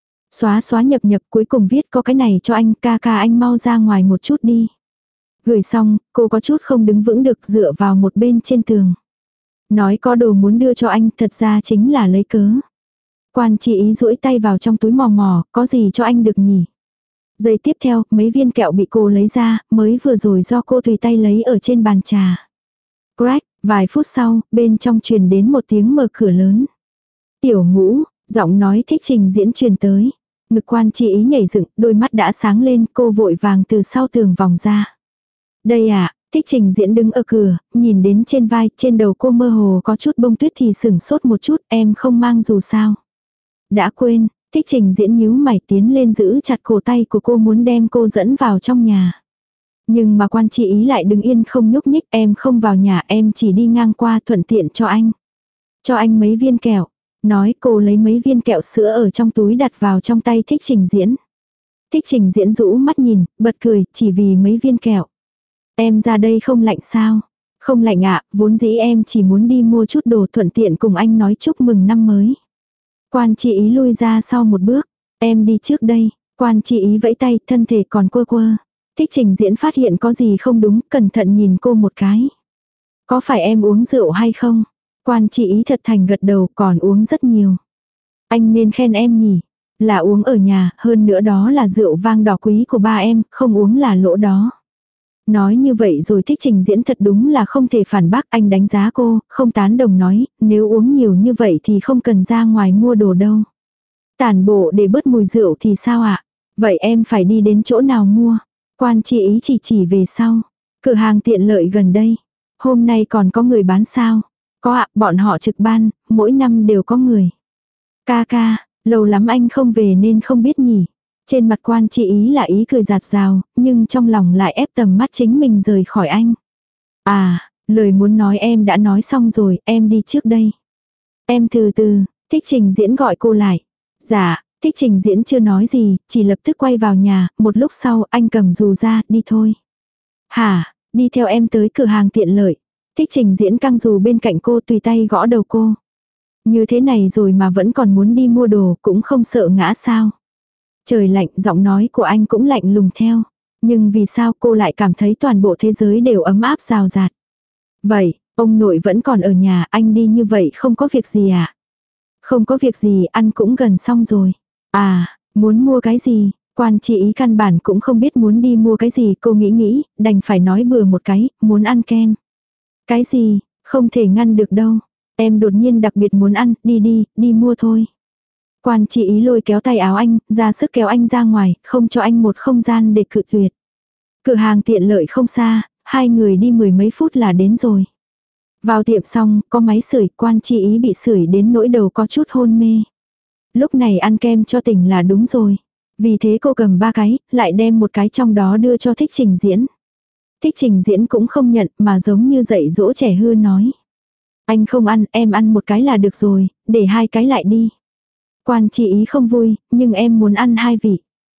Xóa xóa nhập nhập cuối cùng viết có cái này cho anh, ca ca anh mau ra ngoài một chút đi. Gửi xong, cô có chút không đứng vững được dựa vào một bên trên tường. Nói có đồ muốn đưa cho anh, thật ra chính là lấy cớ. Quan Chi Ý duỗi tay vào trong túi mò mò, có gì cho anh được nhỉ? Giây tiếp theo, mấy viên kẹo bị cô lấy ra, mới vừa rồi do cô tùy tay lấy ở trên bàn trà. Crack, vài phút sau, bên trong truyền đến một tiếng mở cửa lớn. Tiểu Ngũ, giọng nói Thích Trình Diễn truyền tới. Ngực Quan Chi Ý nhảy dựng, đôi mắt đã sáng lên, cô vội vàng từ sau tường vòng ra. Đây à, Thích Trình Diễn đứng ở cửa, nhìn đến trên vai, trên đầu cô mơ hồ có chút bông tuyết thì sửng sốt một chút, em không mang dù sao. Đã quên, Thích Trình Diễn nhíu mày tiến lên giữ chặt cổ tay của cô muốn đem cô dẫn vào trong nhà. Nhưng mà Quan Chi Ý lại đứng yên không nhúc nhích, em không vào nhà, em chỉ đi ngang qua thuận tiện cho anh. Cho anh mấy viên kẹo. Nói cô lấy mấy viên kẹo sữa ở trong túi đặt vào trong tay Thích Trình Diễn. Thích Trình Diễn rũ mắt nhìn, bật cười, chỉ vì mấy viên kẹo. Em ra đây không lạnh sao? Không lạnh ạ, vốn dĩ em chỉ muốn đi mua chút đồ thuận tiện cùng anh nói chúc mừng năm mới. Quan Chi Ý lui ra sau một bước. Em đi trước đây. Quan Chi Ý vẫy tay, thân thể còn quơ quơ. Thích Trình Diễn phát hiện có gì không đúng, cẩn thận nhìn cô một cái. Có phải em uống rượu hay không? Quan Chi Ý thật thành gật đầu, còn uống rất nhiều. Anh nên khen em nhỉ. Là uống ở nhà, hơn nữa đó là rượu vang đỏ quý của ba em, không uống là lỗ đó. Nói như vậy rồi Thích Trình Diễn thật đúng là không thể phản bác, anh đánh giá cô, không tán đồng nói, nếu uống nhiều như vậy thì không cần ra ngoài mua đồ đâu. Tản bộ để bớt mùi rượu thì sao ạ? Vậy em phải đi đến chỗ nào mua? Quan Chi Ý chỉ chỉ về sau. Cửa hàng tiện lợi gần đây. Hôm nay còn có người bán sao? Có ạ, bọn họ trực ban, mỗi năm đều có người. Ca ca, lâu lắm anh không về nên không biết nhỉ. Trên mặt Quan Chi Ý là ý cười giạt rào, nhưng trong lòng lại ép tầm mắt chính mình rời khỏi anh. À, lời muốn nói em đã nói xong rồi, em đi trước đây. Em từ từ, Thích Trình Diễn gọi cô lại. Dạ, Thích Trình Diễn chưa nói gì, chỉ lập tức quay vào nhà, một lúc sau anh cầm dù ra, đi thôi. Hả, đi theo em tới cửa hàng tiện lợi. Thích Trình Diễn căng dù bên cạnh cô tùy tay gõ đầu cô. Như thế này rồi mà vẫn còn muốn đi mua đồ, cũng không sợ ngã sao. Trời lạnh, giọng nói của anh cũng lạnh lùng theo. Nhưng vì sao cô lại cảm thấy toàn bộ thế giới đều ấm áp rào rạt. Vậy, ông nội vẫn còn ở nhà, anh đi như vậy không có việc gì à? Không có việc gì, ăn cũng gần xong rồi. À, muốn mua cái gì? Quan Chi Ý căn bản cũng không biết muốn đi mua cái gì, cô nghĩ nghĩ, đành phải nói bừa một cái, muốn ăn kem. Cái gì, không thể ngăn được đâu. Em đột nhiên đặc biệt muốn ăn, đi đi, đi mua thôi. Quan Chi Ý lôi kéo tay áo anh, ra sức kéo anh ra ngoài, không cho anh một không gian để cự tuyệt. Cửa hàng tiện lợi không xa, hai người đi mười mấy phút là đến rồi. Vào tiệm xong, có máy sưởi, Quan Chi Ý bị sưởi đến nỗi đầu có chút hôn mê. Lúc này ăn kem cho tỉnh là đúng rồi. Vì thế cô cầm ba cái, lại đem một cái trong đó đưa cho Thích Trình Diễn. Thích Trình Diễn cũng không nhận mà giống như dạy dỗ trẻ hư nói. Anh không ăn, em ăn một cái là được rồi, để hai cái lại đi. Quan Chi Ý không vui, nhưng em muốn ăn hai vị.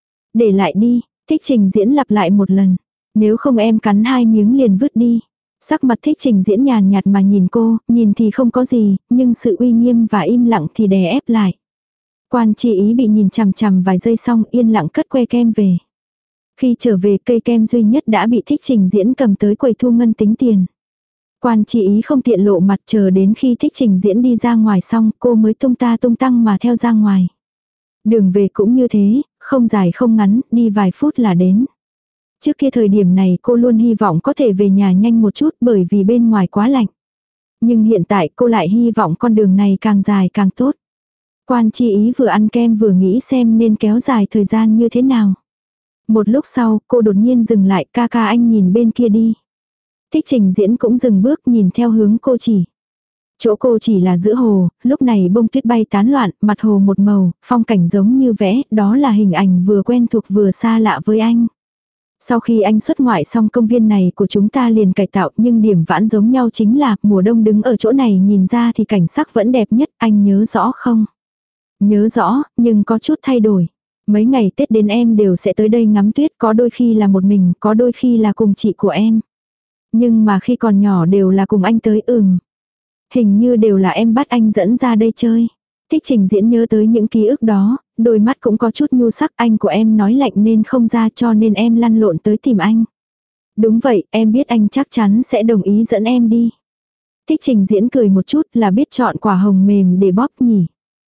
Để lại đi, Thích Trình Diễn lặp lại một lần. Nếu không em cắn hai miếng liền vứt đi. Sắc mặt Thích Trình Diễn nhàn nhạt mà nhìn cô, nhìn thì không có gì, nhưng sự uy nghiêm và im lặng thì đè ép lại. Quan Chi Ý bị nhìn chằm chằm vài giây xong yên lặng cất que kem về. Khi trở về cây kem duy nhất đã bị Thích Trình Diễn cầm tới quầy thu ngân tính tiền. Quan Chi Ý không tiện lộ mặt chờ đến khi Thích Trình Diễn đi ra ngoài xong cô mới tung ta tung tăng mà theo ra ngoài. Đường về cũng như thế, không dài không ngắn, đi vài phút là đến. Trước kia thời điểm này cô luôn hy vọng có thể về nhà nhanh một chút bởi vì bên ngoài quá lạnh. Nhưng hiện tại cô lại hy vọng con đường này càng dài càng tốt. Quan Chi Ý vừa ăn kem vừa nghĩ xem nên kéo dài thời gian như thế nào. Một lúc sau cô đột nhiên dừng lại, ca ca anh nhìn bên kia đi. Thích Trình Diễn cũng dừng bước nhìn theo hướng cô chỉ. Chỗ cô chỉ là giữa hồ, lúc này bông tuyết bay tán loạn, mặt hồ một màu, phong cảnh giống như vẽ, đó là hình ảnh vừa quen thuộc vừa xa lạ với anh. Sau khi anh xuất ngoại xong công viên này của chúng ta liền cải tạo nhưng điểm vãn giống nhau chính là mùa đông đứng ở chỗ này nhìn ra thì cảnh sắc vẫn đẹp nhất, anh nhớ rõ không? Nhớ rõ, nhưng có chút thay đổi. Mấy ngày Tết đến em đều sẽ tới đây ngắm tuyết, có đôi khi là một mình, có đôi khi là cùng chị của em. Nhưng mà khi còn nhỏ đều là cùng anh tới ừm. Hình như đều là em bắt anh dẫn ra đây chơi. Thích Trình Diễn nhớ tới những ký ức đó, đôi mắt cũng có chút nhu sắc, anh của em nói lạnh nên không ra cho nên em lăn lộn tới tìm anh. Đúng vậy, em biết anh chắc chắn sẽ đồng ý dẫn em đi. Thích Trình Diễn cười một chút là biết chọn quả hồng mềm để bóp nhỉ.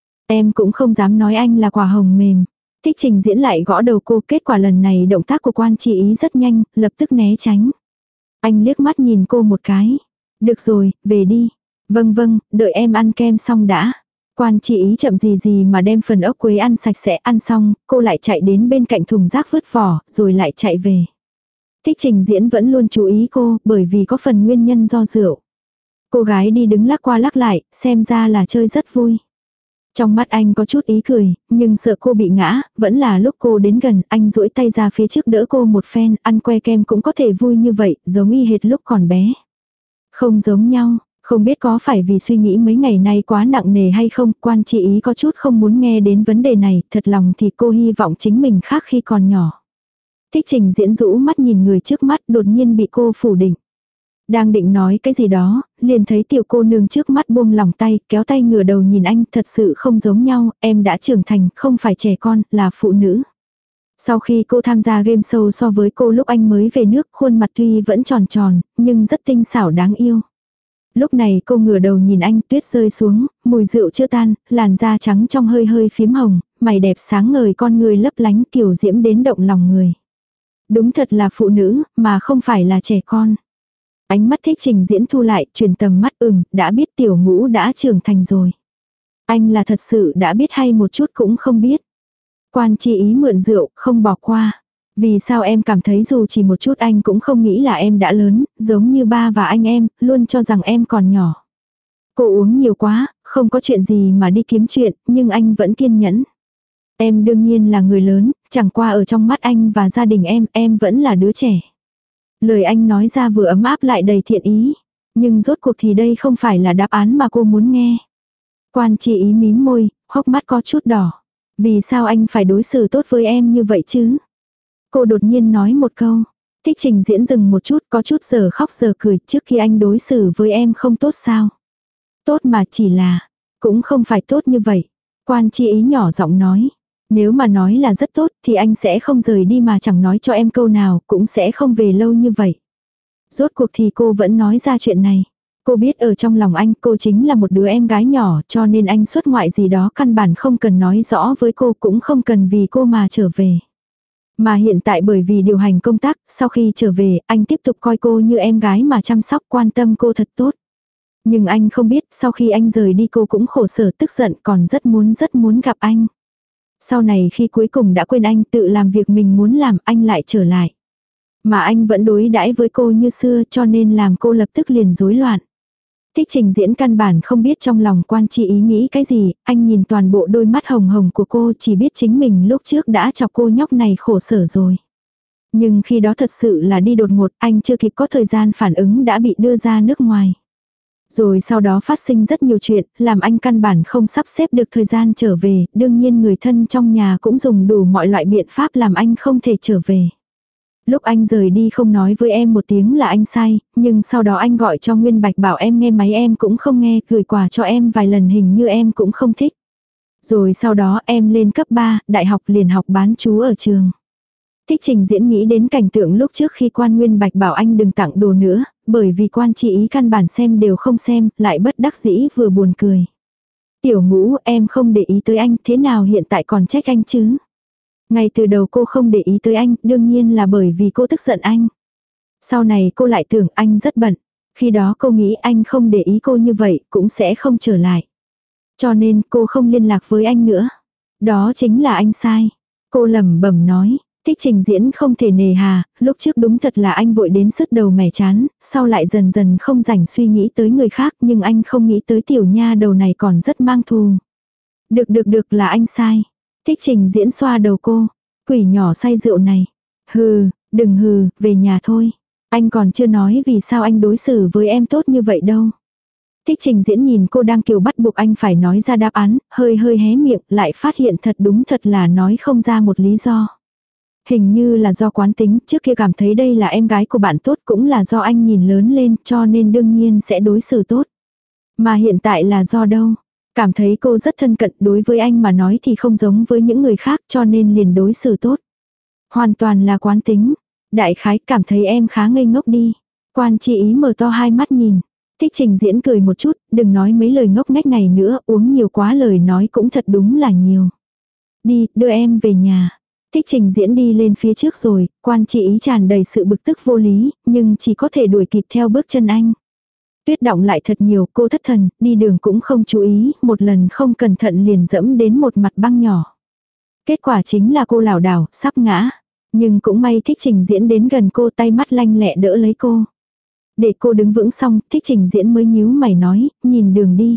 Em cũng không dám nói anh là quả hồng mềm. Thích Trình Diễn lại gõ đầu cô, kết quả lần này động tác của Quan Chi Ý rất nhanh, lập tức né tránh. Anh liếc mắt nhìn cô một cái. Được rồi, về đi. Vâng vâng, đợi em ăn kem xong đã. Quan Chi Ý chậm gì gì mà đem phần ốc quế ăn sạch sẽ, ăn xong, cô lại chạy đến bên cạnh thùng rác vứt vỏ, rồi lại chạy về. Thích Trình Diễn vẫn luôn chú ý cô, bởi vì có phần nguyên nhân do rượu. Cô gái đi đứng lắc qua lắc lại, xem ra là chơi rất vui. Trong mắt anh có chút ý cười, nhưng sợ cô bị ngã, vẫn là lúc cô đến gần, anh duỗi tay ra phía trước đỡ cô một phen, ăn que kem cũng có thể vui như vậy, giống y hệt lúc còn bé. Không giống nhau, không biết có phải vì suy nghĩ mấy ngày nay quá nặng nề hay không, Quan Chi Ý có chút không muốn nghe đến vấn đề này, thật lòng thì cô hy vọng chính mình khác khi còn nhỏ. Thích Trình Diễn rũ mắt nhìn người trước mắt đột nhiên bị cô phủ định. Đang định nói cái gì đó, liền thấy tiểu cô nương trước mắt buông lỏng tay, kéo tay ngửa đầu nhìn anh, thật sự không giống nhau, em đã trưởng thành, không phải trẻ con, là phụ nữ. Sau khi cô tham gia game show so với cô lúc anh mới về nước, khuôn mặt tuy vẫn tròn tròn, nhưng rất tinh xảo đáng yêu. Lúc này cô ngửa đầu nhìn anh, tuyết rơi xuống, mùi rượu chưa tan, làn da trắng trong hơi hơi phím hồng, mày đẹp sáng ngời, con người lấp lánh kiều diễm đến động lòng người. Đúng thật là phụ nữ, mà không phải là trẻ con. Ánh mắt Thích Trình Diễn thu lại, chuyển tầm mắt ừm, đã biết tiểu ngũ đã trưởng thành rồi. Anh là thật sự đã biết hay một chút cũng không biết. Quan Chi Ý mượn rượu, không bỏ qua. Vì sao em cảm thấy dù chỉ một chút anh cũng không nghĩ là em đã lớn, giống như ba và anh em, luôn cho rằng em còn nhỏ. Cô uống nhiều quá, không có chuyện gì mà đi kiếm chuyện, nhưng anh vẫn kiên nhẫn. Em đương nhiên là người lớn, chẳng qua ở trong mắt anh và gia đình em, em vẫn là đứa trẻ. Lời anh nói ra vừa ấm áp lại đầy thiện ý. Nhưng rốt cuộc thì đây không phải là đáp án mà cô muốn nghe. Quan Chi Ý mím môi, hốc mắt có chút đỏ. Vì sao anh phải đối xử tốt với em như vậy chứ? Cô đột nhiên nói một câu. Thích Trình Diễn dừng một chút, có chút giờ khóc giờ cười, trước khi anh đối xử với em không tốt sao? Tốt mà, chỉ là, cũng không phải tốt như vậy. Quan Chi Ý nhỏ giọng nói. Nếu mà nói là rất tốt thì anh sẽ không rời đi mà chẳng nói cho em câu nào, cũng sẽ không về lâu như vậy. Rốt cuộc thì cô vẫn nói ra chuyện này. Cô biết ở trong lòng anh cô chính là một đứa em gái nhỏ, cho nên anh xuất ngoại gì đó căn bản không cần nói rõ với cô, cũng không cần vì cô mà trở về. Mà hiện tại bởi vì điều hành công tác, sau khi trở về, anh tiếp tục coi cô như em gái mà chăm sóc quan tâm cô thật tốt. Nhưng anh không biết, sau khi anh rời đi cô cũng khổ sở tức giận, còn rất muốn rất muốn gặp anh. Sau này khi cuối cùng đã quên anh, tự làm việc mình muốn làm, anh lại trở lại. Mà anh vẫn đối đãi với cô như xưa, cho nên làm cô lập tức liền rối loạn. Thích Trình Diễn căn bản không biết trong lòng Quan Chi Ý nghĩ cái gì, anh nhìn toàn bộ đôi mắt hồng hồng của cô, chỉ biết chính mình lúc trước đã chọc cô nhóc này khổ sở rồi. Nhưng khi đó thật sự là đi đột ngột, anh chưa kịp có thời gian phản ứng đã bị đưa ra nước ngoài. Rồi sau đó phát sinh rất nhiều chuyện, làm anh căn bản không sắp xếp được thời gian trở về, đương nhiên người thân trong nhà cũng dùng đủ mọi loại biện pháp làm anh không thể trở về. Lúc anh rời đi không nói với em một tiếng là anh sai, nhưng sau đó anh gọi cho Nguyên Bạch bảo em nghe máy em cũng không nghe, gửi quà cho em vài lần hình như em cũng không thích. Rồi sau đó em lên cấp ba, đại học liền học bán trú ở trường. Thích Trình Diễn nghĩ đến cảnh tượng lúc trước khi quan Nguyên Bạch bảo anh đừng tặng đồ nữa, bởi vì quan chị ý căn bản xem đều không xem, lại bất đắc dĩ vừa buồn cười. Tiểu Ngũ, em không để ý tới anh, thế nào hiện tại còn trách anh chứ? Ngay từ đầu cô không để ý tới anh, đương nhiên là bởi vì cô tức giận anh. Sau này cô lại tưởng anh rất bận. Khi đó cô nghĩ anh không để ý cô như vậy, cũng sẽ không trở lại. Cho nên cô không liên lạc với anh nữa. Đó chính là anh sai. Cô lẩm bẩm nói. Thích Trình Diễn không thể nề hà, lúc trước đúng thật là anh vội đến sứt đầu mẻ chán, sau lại dần dần không rảnh suy nghĩ tới người khác, nhưng anh không nghĩ tới tiểu nha đầu này còn rất mang thù. Được được được là anh sai. Thích Trình Diễn xoa đầu cô. Quỷ nhỏ say rượu này. Hừ, đừng hừ, về nhà thôi. Anh còn chưa nói vì sao anh đối xử với em tốt như vậy đâu. Thích Trình Diễn nhìn cô đang kiểu bắt buộc anh phải nói ra đáp án, hơi hơi hé miệng, lại phát hiện thật đúng thật là nói không ra một lý do. Hình như là do quán tính, trước kia cảm thấy đây là em gái của bạn tốt, cũng là do anh nhìn lớn lên cho nên đương nhiên sẽ đối xử tốt. Mà hiện tại là do đâu? Cảm thấy cô rất thân cận, đối với anh mà nói thì không giống với những người khác cho nên liền đối xử tốt. Hoàn toàn là quán tính. Đại khái cảm thấy em khá ngây ngốc đi. Quan chi ý mở to hai mắt nhìn. Thích Trình Diễn cười một chút, đừng nói mấy lời ngốc nghếch này nữa, uống nhiều quá lời nói cũng thật đúng là nhiều. Đi, đưa em về nhà. Thích Trình Diễn đi lên phía trước rồi, quan chi ý tràn đầy sự bực tức vô lý, nhưng chỉ có thể đuổi kịp theo bước chân anh. Tuyết động lại thật nhiều, cô thất thần, đi đường cũng không chú ý, một lần không cẩn thận liền dẫm đến một mặt băng nhỏ. Kết quả chính là cô lảo đảo, sắp ngã. Nhưng cũng may Thích Trình Diễn đến gần cô, tay mắt lanh lẹ đỡ lấy cô. Để cô đứng vững xong, Thích Trình Diễn mới nhíu mày nói, nhìn đường đi.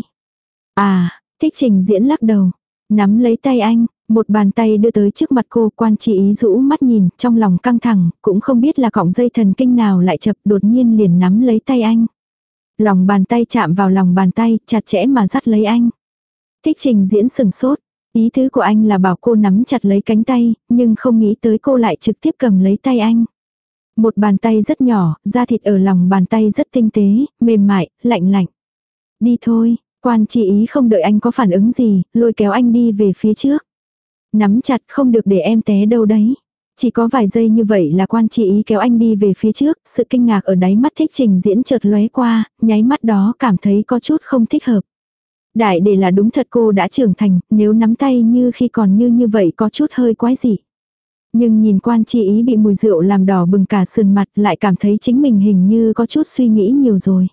À, Thích Trình Diễn lắc đầu, nắm lấy tay anh, một bàn tay đưa tới trước mặt cô, quan chỉ ý rũ mắt nhìn, trong lòng căng thẳng, cũng không biết là cọng dây thần kinh nào lại chập, đột nhiên liền nắm lấy tay anh. Lòng bàn tay chạm vào lòng bàn tay, chặt chẽ mà dắt lấy anh. Thích Trình Diễn sừng sốt, ý tứ của anh là bảo cô nắm chặt lấy cánh tay, nhưng không nghĩ tới cô lại trực tiếp cầm lấy tay anh. Một bàn tay rất nhỏ, da thịt ở lòng bàn tay rất tinh tế, mềm mại, lạnh lạnh. Đi thôi, quan chỉ ý không đợi anh có phản ứng gì, lôi kéo anh đi về phía trước. Nắm chặt không được để em té đâu đấy. Chỉ có vài giây như vậy là quan chỉ ý kéo anh đi về phía trước, sự kinh ngạc ở đáy mắt Thích Trình Diễn chợt lóe qua, nháy mắt đó cảm thấy có chút không thích hợp. Đại để là đúng thật cô đã trưởng thành, nếu nắm tay như khi còn như như vậy có chút hơi quái dị. Nhưng nhìn quan chi ý bị mùi rượu làm đỏ bừng cả sườn mặt lại cảm thấy chính mình hình như có chút suy nghĩ nhiều rồi.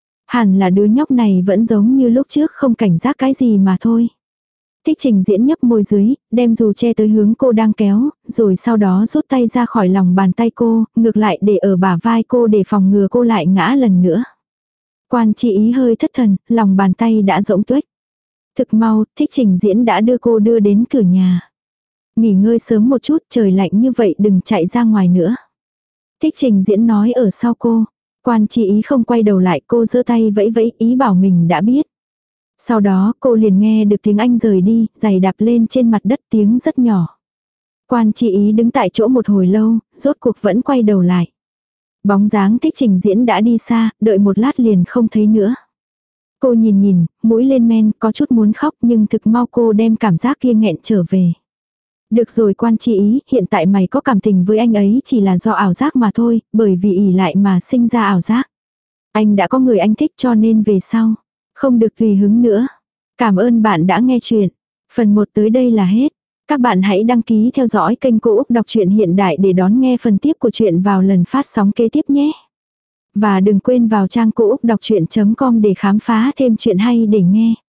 Hẳn là đứa nhóc này vẫn giống như lúc trước không cảnh giác cái gì mà thôi. Thích Trình Diễn nhấp môi dưới, đem dù che tới hướng cô đang kéo, rồi sau đó rút tay ra khỏi lòng bàn tay cô, ngược lại để ở bả vai cô để phòng ngừa cô lại ngã lần nữa. Quan chi ý hơi thất thần, lòng bàn tay đã rỗng tuếch. Thực mau, Thích Trình Diễn đã đưa cô đưa đến cửa nhà. Nghỉ ngơi sớm một chút, trời lạnh như vậy đừng chạy ra ngoài nữa. Thích Trình Diễn nói ở sau cô. Quan chi ý không quay đầu lại, cô giơ tay vẫy vẫy ý bảo mình đã biết. Sau đó cô liền nghe được tiếng anh rời đi, giày đạp lên trên mặt đất tiếng rất nhỏ. Quan chi ý đứng tại chỗ một hồi lâu, rốt cuộc vẫn quay đầu lại. Bóng dáng Thích Trình Diễn đã đi xa, đợi một lát liền không thấy nữa. Cô nhìn nhìn, mũi lên men, có chút muốn khóc nhưng thực mau cô đem cảm giác kia nghẹn trở về. Được rồi quan chi ý, hiện tại mày có cảm tình với anh ấy chỉ là do ảo giác mà thôi, bởi vì ỷ lại mà sinh ra ảo giác. Anh đã có người anh thích cho nên về sau. Không được tùy hứng nữa. Cảm ơn bạn đã nghe chuyện. Phần một tới đây là hết. Các bạn hãy đăng ký theo dõi kênh Cô Úc Đọc truyện Hiện Đại để đón nghe phần tiếp của chuyện vào lần phát sóng kế tiếp nhé. Và đừng quên vào trang cô úc đọc chuyện chấm com để khám phá thêm chuyện hay để nghe.